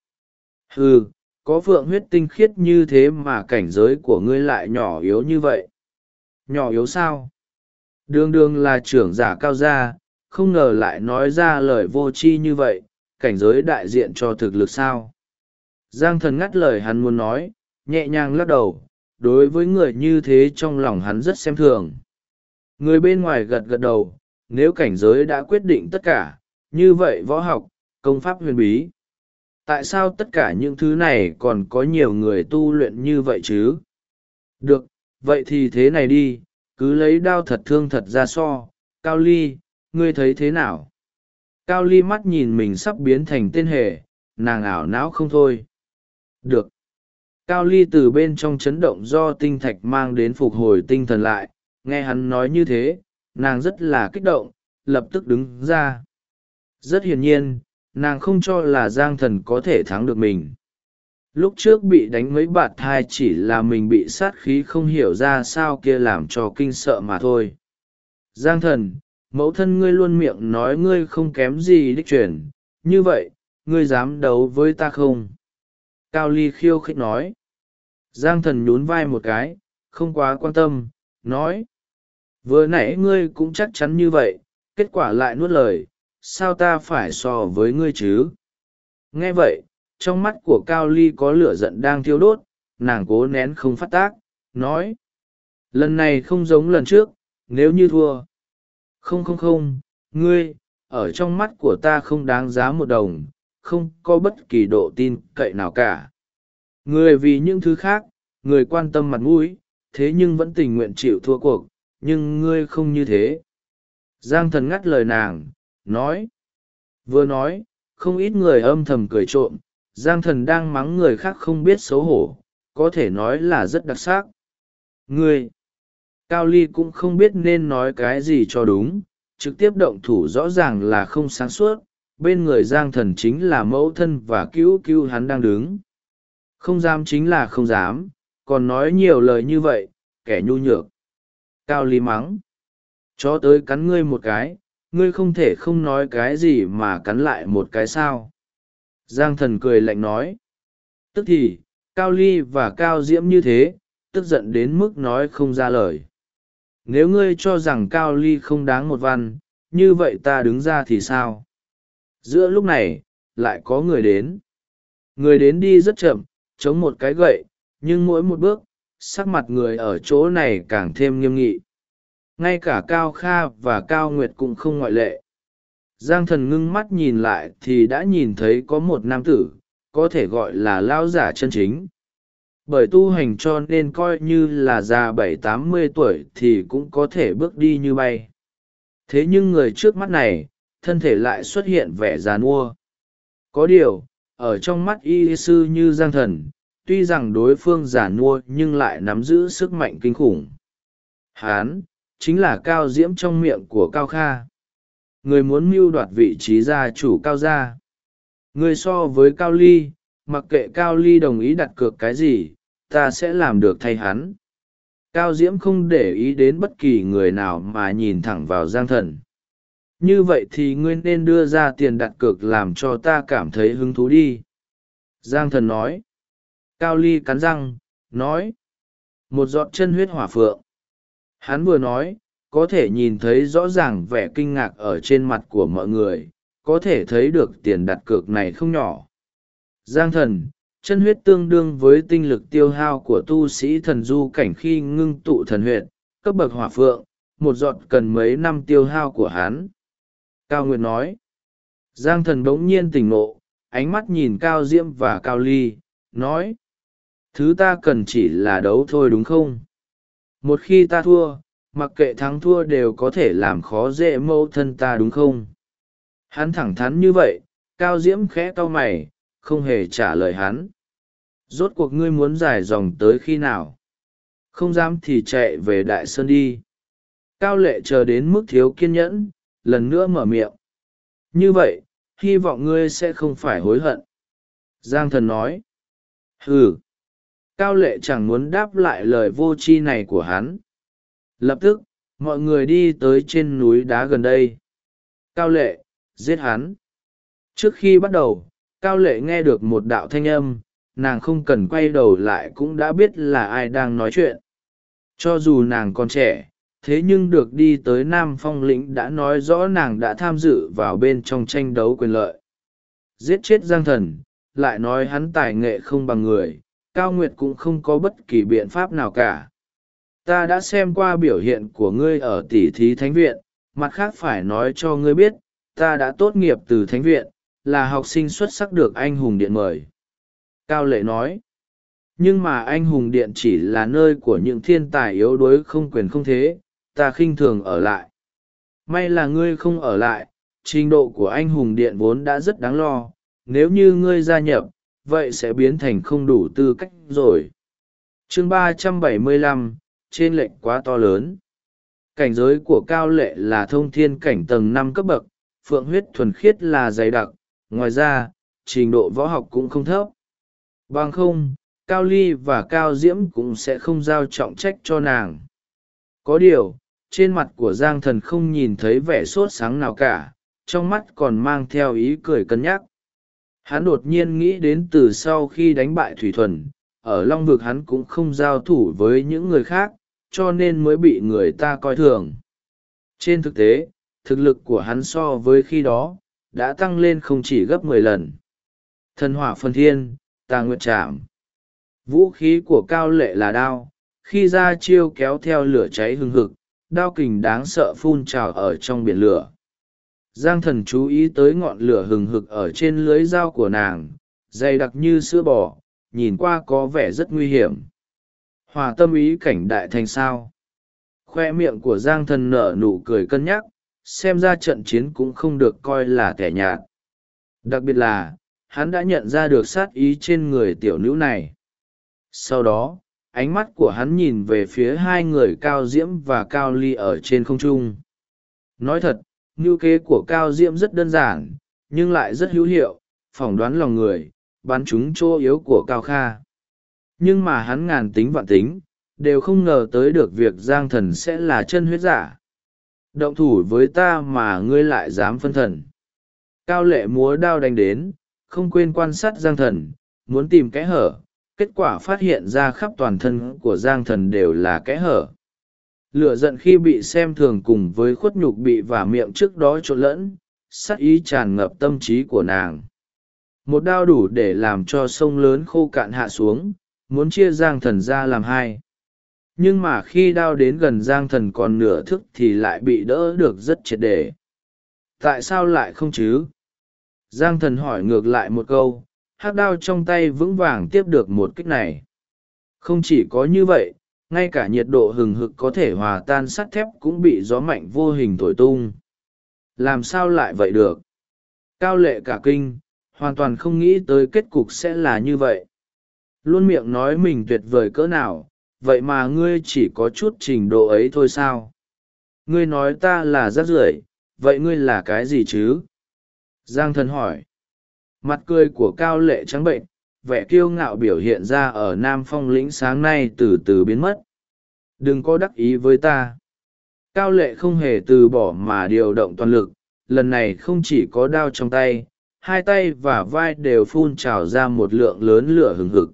có phượng huyết tinh khiết như thế mà cảnh giới của ngươi lại nhỏ yếu như vậy. Nhỏ yếu sao? Đường đường là trưởng giả Cao gia, không ngờ lại nói ra lời vô tri như vậy, cảnh giới đại diện cho thực lực sao? Giang Thần ngắt lời hắn muốn nói, nhẹ nhàng lắc đầu, đối với người như thế trong lòng hắn rất xem thường. Người bên ngoài gật gật đầu, nếu cảnh giới đã quyết định tất cả, như vậy võ học, công pháp huyền bí. Tại sao tất cả những thứ này còn có nhiều người tu luyện như vậy chứ? Được, vậy thì thế này đi, cứ lấy đao thật thương thật ra so. Cao Ly, ngươi thấy thế nào? Cao Ly mắt nhìn mình sắp biến thành tên hề, nàng ảo não không thôi. Được. Cao Ly từ bên trong chấn động do tinh thạch mang đến phục hồi tinh thần lại, nghe hắn nói như thế, nàng rất là kích động, lập tức đứng ra. Rất hiển nhiên, nàng không cho là Giang Thần có thể thắng được mình. Lúc trước bị đánh mấy bạt thai chỉ là mình bị sát khí không hiểu ra sao kia làm cho kinh sợ mà thôi. Giang Thần, mẫu thân ngươi luôn miệng nói ngươi không kém gì đích truyền, như vậy, ngươi dám đấu với ta không? Cao Ly khiêu khích nói. Giang Thần nhún vai một cái, không quá quan tâm, nói. Vừa nãy ngươi cũng chắc chắn như vậy, kết quả lại nuốt lời, sao ta phải so với ngươi chứ? Nghe vậy, trong mắt của Cao Ly có lửa giận đang thiêu đốt, nàng cố nén không phát tác, nói. Lần này không giống lần trước, nếu như thua. Không, ngươi, ở trong mắt của ta không đáng giá một đồng, không có bất kỳ độ tin cậy nào cả. Người vì những thứ khác, người quan tâm mặt mũi, thế nhưng vẫn tình nguyện chịu thua cuộc, nhưng ngươi không như thế. Giang Thần ngắt lời nàng, nói. Vừa nói, không ít người âm thầm cười trộm, Giang Thần đang mắng người khác không biết xấu hổ, có thể nói là rất đặc sắc. Ngươi, Cao Ly cũng không biết nên nói cái gì cho đúng, trực tiếp động thủ rõ ràng là không sáng suốt, bên người Giang Thần chính là mẫu thân và cứu cứu hắn đang đứng. Không dám chính là không dám, còn nói nhiều lời như vậy, kẻ nhu nhược. Cao Ly mắng. Chó tới cắn ngươi một cái, ngươi không thể không nói cái gì mà cắn lại một cái sao. Giang Thần cười lạnh nói. Tức thì, Cao Ly và Cao Diễm như thế, tức giận đến mức nói không ra lời. Nếu ngươi cho rằng Cao Ly không đáng một văn, như vậy ta đứng ra thì sao? Giữa lúc này, lại có người đến. Người đến đi rất chậm, chống một cái gậy, nhưng mỗi một bước, sắc mặt người ở chỗ này càng thêm nghiêm nghị. Ngay cả Cao Kha và Cao Nguyệt cũng không ngoại lệ. Giang Thần ngưng mắt nhìn lại thì đã nhìn thấy có một nam tử, có thể gọi là lão giả chân chính. Bởi tu hành cho nên coi như là già 70-80 tuổi thì cũng có thể bước đi như bay. Thế nhưng người trước mắt này, thân thể lại xuất hiện vẻ già nua. Có điều, ở trong mắt y sư như Giang Thần, tuy rằng đối phương già nua nhưng lại nắm giữ sức mạnh kinh khủng. Hán, chính là Cao Diễm trong miệng của Cao Kha. Người muốn mưu đoạt vị trí gia chủ Cao gia. Người so với Cao Ly, mặc kệ Cao Ly đồng ý đặt cược cái gì, ta sẽ làm được thay hắn. Cao Diễm không để ý đến bất kỳ người nào mà nhìn thẳng vào Giang Thần. Như vậy thì ngươi nên đưa ra tiền đặt cược làm cho ta cảm thấy hứng thú đi. Giang Thần nói. Cao Ly cắn răng, nói. Một giọt chân huyết hỏa phượng. Hắn vừa nói, có thể nhìn thấy rõ ràng vẻ kinh ngạc ở trên mặt của mọi người, có thể thấy được tiền đặt cược này không nhỏ. Giang Thần, chân huyết tương đương với tinh lực tiêu hao của tu sĩ thần du cảnh khi ngưng tụ thần huyệt, cấp bậc hỏa phượng, một giọt cần mấy năm tiêu hao của hắn. Cao Nguyệt nói. Giang Thần bỗng nhiên tỉnh ngộ, ánh mắt nhìn Cao Diễm và Cao Ly, nói. Thứ ta cần chỉ là đấu thôi đúng không? Một khi ta thua, mặc kệ thắng thua đều có thể làm khó dễ mẫu thân ta đúng không? Hắn thẳng thắn như vậy, Cao Diễm khẽ cau mày, không hề trả lời hắn. Rốt cuộc ngươi muốn dài dòng tới khi nào? Không dám thì chạy về Đại Sơn đi. Cao Lệ chờ đến mức thiếu kiên nhẫn, lần nữa mở miệng. Như vậy, hy vọng ngươi sẽ không phải hối hận. Giang Thần nói. Ừ. Cao Lệ chẳng muốn đáp lại lời vô tri này của hắn. Lập tức, mọi người đi tới trên núi đá gần đây. Cao Lệ, giết hắn. Trước khi bắt đầu, Cao Lệ nghe được một đạo thanh âm, nàng không cần quay đầu lại cũng đã biết là ai đang nói chuyện. Cho dù nàng còn trẻ, thế nhưng được đi tới Nam Phong lĩnh đã nói rõ nàng đã tham dự vào bên trong tranh đấu quyền lợi. Giết chết Giang Thần, lại nói hắn tài nghệ không bằng người, Cao Nguyệt cũng không có bất kỳ biện pháp nào cả. Ta đã xem qua biểu hiện của ngươi ở tỉ thí thánh viện, mặt khác phải nói cho ngươi biết, ta đã tốt nghiệp từ thánh viện, là học sinh xuất sắc được anh hùng điện mời. Cao Lệ nói. Nhưng mà anh hùng điện chỉ là nơi của những thiên tài yếu đuối không quyền không thế, ta khinh thường ở lại. May là ngươi không ở lại, trình độ của anh hùng điện vốn đã rất đáng lo, nếu như ngươi gia nhập, vậy sẽ biến thành không đủ tư cách rồi. Chương 375, trên lệnh quá to lớn. Cảnh giới của Cao Lệ là thông thiên cảnh tầng 5 cấp bậc, phượng huyết thuần khiết là dày đặc, ngoài ra, trình độ võ học cũng không thấp. Bằng không, Cao Ly và Cao Diễm cũng sẽ không giao trọng trách cho nàng. Có điều, trên mặt của Giang Thần không nhìn thấy vẻ sốt sáng nào cả, trong mắt còn mang theo ý cười cân nhắc. Hắn đột nhiên nghĩ đến từ sau khi đánh bại Thủy Thuần, ở Long Vực hắn cũng không giao thủ với những người khác, cho nên mới bị người ta coi thường. Trên thực tế, thực lực của hắn so với khi đó, đã tăng lên không chỉ gấp 10 lần. Thần hỏa phân thiên, tà nguyệt trảm. Vũ khí của Cao Lệ là đao, khi ra chiêu kéo theo lửa cháy hừng hực, đao kình đáng sợ phun trào ở trong biển lửa. Giang Thần chú ý tới ngọn lửa hừng hực ở trên lưới dao của nàng, dày đặc như sữa bò, nhìn qua có vẻ rất nguy hiểm. Hòa tâm ý cảnh đại thành sao. Khoe miệng của Giang Thần nở nụ cười cân nhắc, xem ra trận chiến cũng không được coi là kẻ nhạt. Đặc biệt là, hắn đã nhận ra được sát ý trên người tiểu nữ này. Sau đó, ánh mắt của hắn nhìn về phía hai người Cao Diễm và Cao Ly ở trên không trung. Nói thật, mưu kế của Cao Diễm rất đơn giản, nhưng lại rất hữu hiệu, phỏng đoán lòng người, bắn trúng chỗ yếu của Cao Kha. Nhưng mà hắn ngàn tính vạn tính, đều không ngờ tới được việc Giang Thần sẽ là chân huyết giả. Động thủ với ta mà ngươi lại dám phân thần. Cao Lệ múa đao đánh đến, không quên quan sát Giang Thần, muốn tìm kẽ hở, kết quả phát hiện ra khắp toàn thân của Giang Thần đều là kẽ hở. Lửa giận khi bị xem thường cùng với khuất nhục bị vả miệng trước đó trộn lẫn, sát ý tràn ngập tâm trí của nàng. Một đao đủ để làm cho sông lớn khô cạn hạ xuống, muốn chia Giang Thần ra làm hai. Nhưng mà khi đao đến gần Giang Thần còn nửa thức thì lại bị đỡ được rất triệt để. Tại sao lại không chứ? Giang Thần hỏi ngược lại một câu, hắc đao trong tay vững vàng tiếp được một kích này. Không chỉ có như vậy, ngay cả nhiệt độ hừng hực có thể hòa tan sắt thép cũng bị gió mạnh vô hình thổi tung. Làm sao lại vậy được? Cao Lệ cả kinh, hoàn toàn không nghĩ tới kết cục sẽ là như vậy. Luôn miệng nói mình tuyệt vời cỡ nào, vậy mà ngươi chỉ có chút trình độ ấy thôi sao? Ngươi nói ta là rác rưởi, vậy ngươi là cái gì chứ? Giang Thần hỏi. Mặt cười của Cao Lệ trắng bệnh, vẻ kiêu ngạo biểu hiện ra ở Nam Phong lĩnh sáng nay từ từ biến mất. Đừng có đắc ý với ta. Cao Lệ không hề từ bỏ mà điều động toàn lực, lần này không chỉ có đao trong tay, hai tay và vai đều phun trào ra một lượng lớn lửa hừng hực.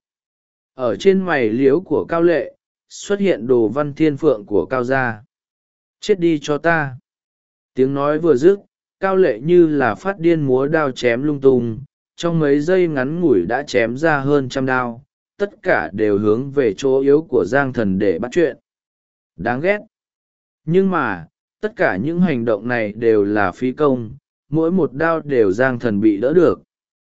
Ở trên mày liếu của Cao Lệ, xuất hiện đồ văn thiên phượng của Cao gia. Chết đi cho ta. Tiếng nói vừa dứt, Cao Lệ như là phát điên múa đao chém lung tung, trong mấy giây ngắn ngủi đã chém ra hơn 100 đao, tất cả đều hướng về chỗ yếu của Giang Thần để bắt chuyện. Đáng ghét. Nhưng mà, tất cả những hành động này đều là phí công, mỗi một đao đều Giang Thần bị đỡ được.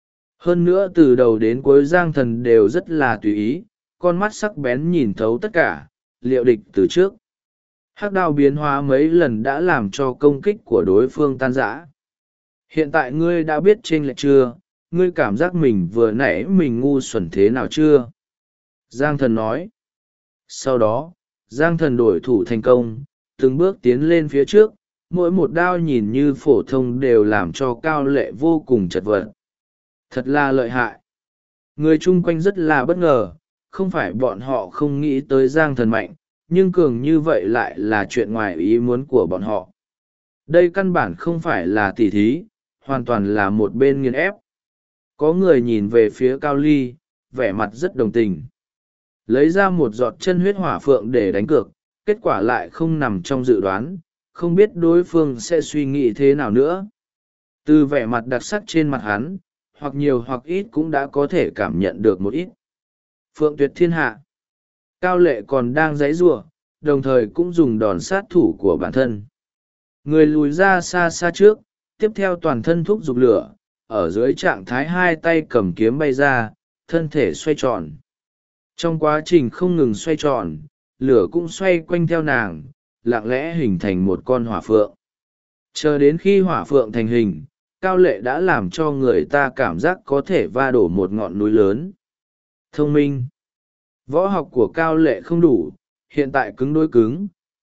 Hơn nữa từ đầu đến cuối Giang Thần đều rất là tùy ý, con mắt sắc bén nhìn thấu tất cả, liệu địch từ trước. Hắc đao biến hóa mấy lần đã làm cho công kích của đối phương tan rã. Hiện tại ngươi đã biết chênh lệch chưa, ngươi cảm giác mình vừa nãy mình ngu xuẩn thế nào chưa? Giang Thần nói. Sau đó, Giang Thần đổi thủ thành công, từng bước tiến lên phía trước, mỗi một đao nhìn như phổ thông đều làm cho Cao Lệ vô cùng chật vật. Thật là lợi hại. Người chung quanh rất là bất ngờ, không phải bọn họ không nghĩ tới Giang Thần mạnh, nhưng cường như vậy lại là chuyện ngoài ý muốn của bọn họ. Đây căn bản không phải là tỉ thí, hoàn toàn là một bên nghiền ép. Có người nhìn về phía Cao Ly, vẻ mặt rất đồng tình. Lấy ra một giọt chân huyết hỏa phượng để đánh cược, kết quả lại không nằm trong dự đoán, không biết đối phương sẽ suy nghĩ thế nào nữa. Từ vẻ mặt đặc sắc trên mặt hắn, hoặc nhiều hoặc ít cũng đã có thể cảm nhận được một ít. Phượng tuyệt thiên hạ. Cao Lệ còn đang giãy giụa, đồng thời cũng dùng đòn sát thủ của bản thân. Người lùi ra xa xa trước, tiếp theo toàn thân thúc giục lửa, ở dưới trạng thái hai tay cầm kiếm bay ra, thân thể xoay tròn. Trong quá trình không ngừng xoay tròn, lửa cũng xoay quanh theo nàng, lặng lẽ hình thành một con hỏa phượng. Chờ đến khi hỏa phượng thành hình, Cao Lệ đã làm cho người ta cảm giác có thể va đổ một ngọn núi lớn. Thông minh. Võ học của Cao Lệ không đủ, hiện tại cứng đối cứng,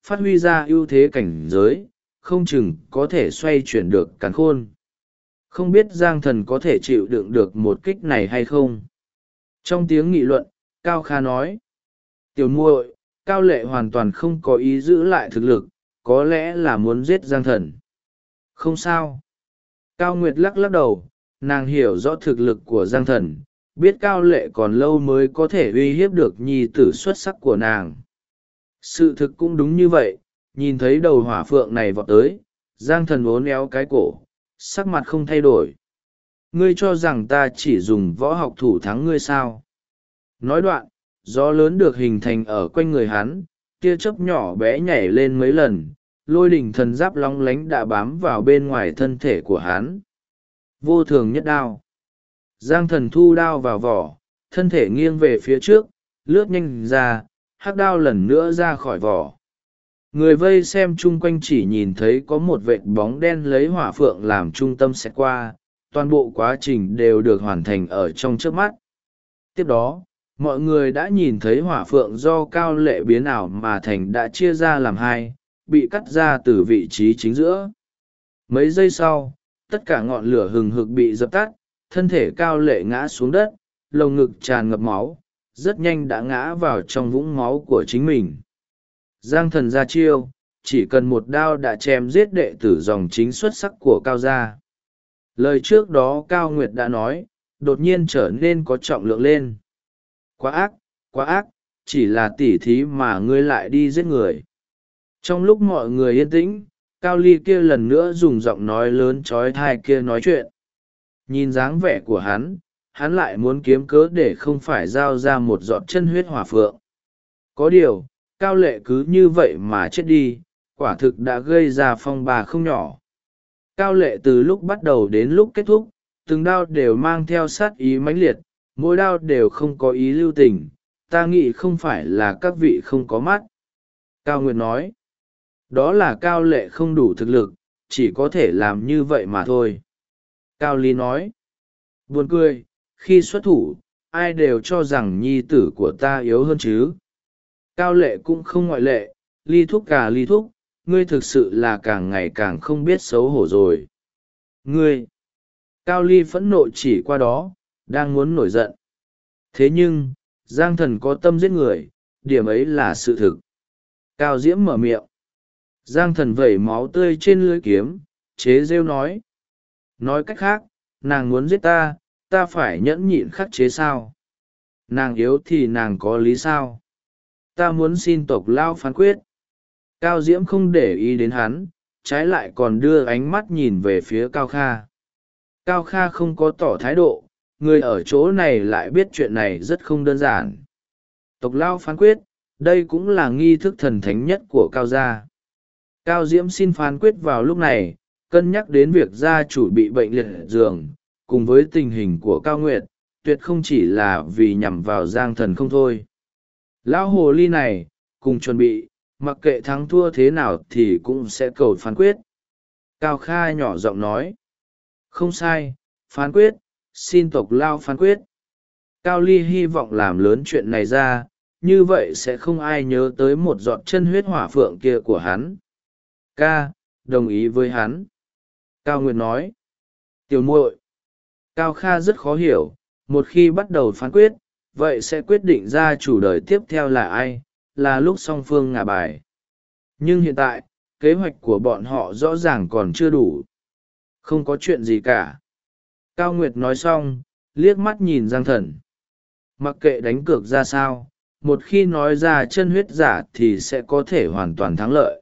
phát huy ra ưu thế cảnh giới, không chừng có thể xoay chuyển được càn khôn. Không biết Giang Thần có thể chịu đựng được một kích này hay không? Trong tiếng nghị luận, Cao Kha nói: Tiểu muội, Cao Lệ hoàn toàn không có ý giữ lại thực lực, có lẽ là muốn giết Giang Thần. Không sao. Cao Nguyệt lắc lắc đầu, nàng hiểu rõ thực lực của Giang Thần, biết Cao Lệ còn lâu mới có thể uy hiếp được nhi tử xuất sắc của nàng. Sự thực cũng đúng như vậy, nhìn thấy đầu hỏa phượng này vọt tới, Giang Thần uốn éo cái cổ, sắc mặt không thay đổi. Ngươi cho rằng ta chỉ dùng võ học thủ thắng ngươi sao? Nói đoạn, gió lớn được hình thành ở quanh người hắn, tia chớp nhỏ bé nhảy lên mấy lần, lôi đỉnh thần giáp long lánh đã bám vào bên ngoài thân thể của hắn. Vô thường nhất đao. Giang Thần thu đao vào vỏ, thân thể nghiêng về phía trước, lướt nhanh ra, hắc đao lần nữa ra khỏi vỏ. Người vây xem chung quanh chỉ nhìn thấy có một vệt bóng đen lấy hỏa phượng làm trung tâm xẹt qua, toàn bộ quá trình đều được hoàn thành ở trong chớp mắt. Tiếp đó, mọi người đã nhìn thấy hỏa phượng do Cao Lệ biến ảo mà thành đã chia ra làm hai, bị cắt ra từ vị trí chính giữa. Mấy giây sau, tất cả ngọn lửa hừng hực bị dập tắt, thân thể Cao Lệ ngã xuống đất, lồng ngực tràn ngập máu, rất nhanh đã ngã vào trong vũng máu của chính mình. Giang Thần ra chiêu, chỉ cần một đao đã chém giết đệ tử dòng chính xuất sắc của Cao gia. Lời trước đó Cao Nguyệt đã nói, đột nhiên trở nên có trọng lượng lên. Quá ác, chỉ là tỉ thí mà ngươi lại đi giết người. Trong lúc mọi người yên tĩnh, Cao Ly kia lần nữa dùng giọng nói lớn trói thai kia nói chuyện. Nhìn dáng vẻ của hắn lại muốn kiếm cớ để không phải giao ra một giọt chân huyết hỏa phượng. Có điều, Cao Lệ cứ như vậy mà chết đi, quả thực đã gây ra phong ba không nhỏ. Cao Lệ từ lúc bắt đầu đến lúc kết thúc, từng đao đều mang theo sát ý mãnh liệt, mỗi đao đều không có ý lưu tình, ta nghĩ không phải là các vị không có mắt. Cao Nguyệt nói, đó là Cao Lệ không đủ thực lực, chỉ có thể làm như vậy mà thôi. Cao Ly nói, buồn cười, khi xuất thủ, ai đều cho rằng nhi tử của ta yếu hơn chứ. Cao Lệ cũng không ngoại lệ, Ly thúc, ngươi thực sự là càng ngày càng không biết xấu hổ rồi. Ngươi! Cao Ly phẫn nộ chỉ qua đó, đang muốn nổi giận. Thế nhưng, Giang Thần có tâm giết người, điểm ấy là sự thực. Cao Diễm mở miệng. Giang Thần vẩy máu tươi trên lưỡi kiếm, chế rêu nói. Nói cách khác, nàng muốn giết ta, ta phải nhẫn nhịn khắc chế sao? Nàng yếu thì nàng có lý sao? Ta muốn xin tộc Lao phán quyết. Cao Diễm không để ý đến hắn, trái lại còn đưa ánh mắt nhìn về phía Cao Kha. Cao Kha không có tỏ thái độ, người ở chỗ này lại biết chuyện này rất không đơn giản. Tộc Lao phán quyết, đây cũng là nghi thức thần thánh nhất của Cao gia. Cao Diễm xin phán quyết vào lúc này, cân nhắc đến việc gia chủ bị bệnh liệt giường, cùng với tình hình của Cao Nguyệt, tuyệt không chỉ là vì nhằm vào Giang Thần không thôi. Lão hồ ly này, cùng chuẩn bị, mặc kệ thắng thua thế nào thì cũng sẽ cầu phán quyết. Cao Kha nhỏ giọng nói. Không sai, phán quyết, xin tộc Lao phán quyết. Cao Ly hy vọng làm lớn chuyện này ra, như vậy sẽ không ai nhớ tới một giọt chân huyết hỏa phượng kia của hắn. Ca, đồng ý với hắn. Cao Nguyệt nói. Tiểu muội. Cao Kha rất khó hiểu, một khi bắt đầu phán quyết, vậy sẽ quyết định ra chủ đời tiếp theo là ai, là lúc song phương ngả bài. Nhưng hiện tại, kế hoạch của bọn họ rõ ràng còn chưa đủ. Không có chuyện gì cả. Cao Nguyệt nói xong, liếc mắt nhìn Giang Thần. Mặc kệ đánh cược ra sao, một khi nói ra chân huyết giả thì sẽ có thể hoàn toàn thắng lợi.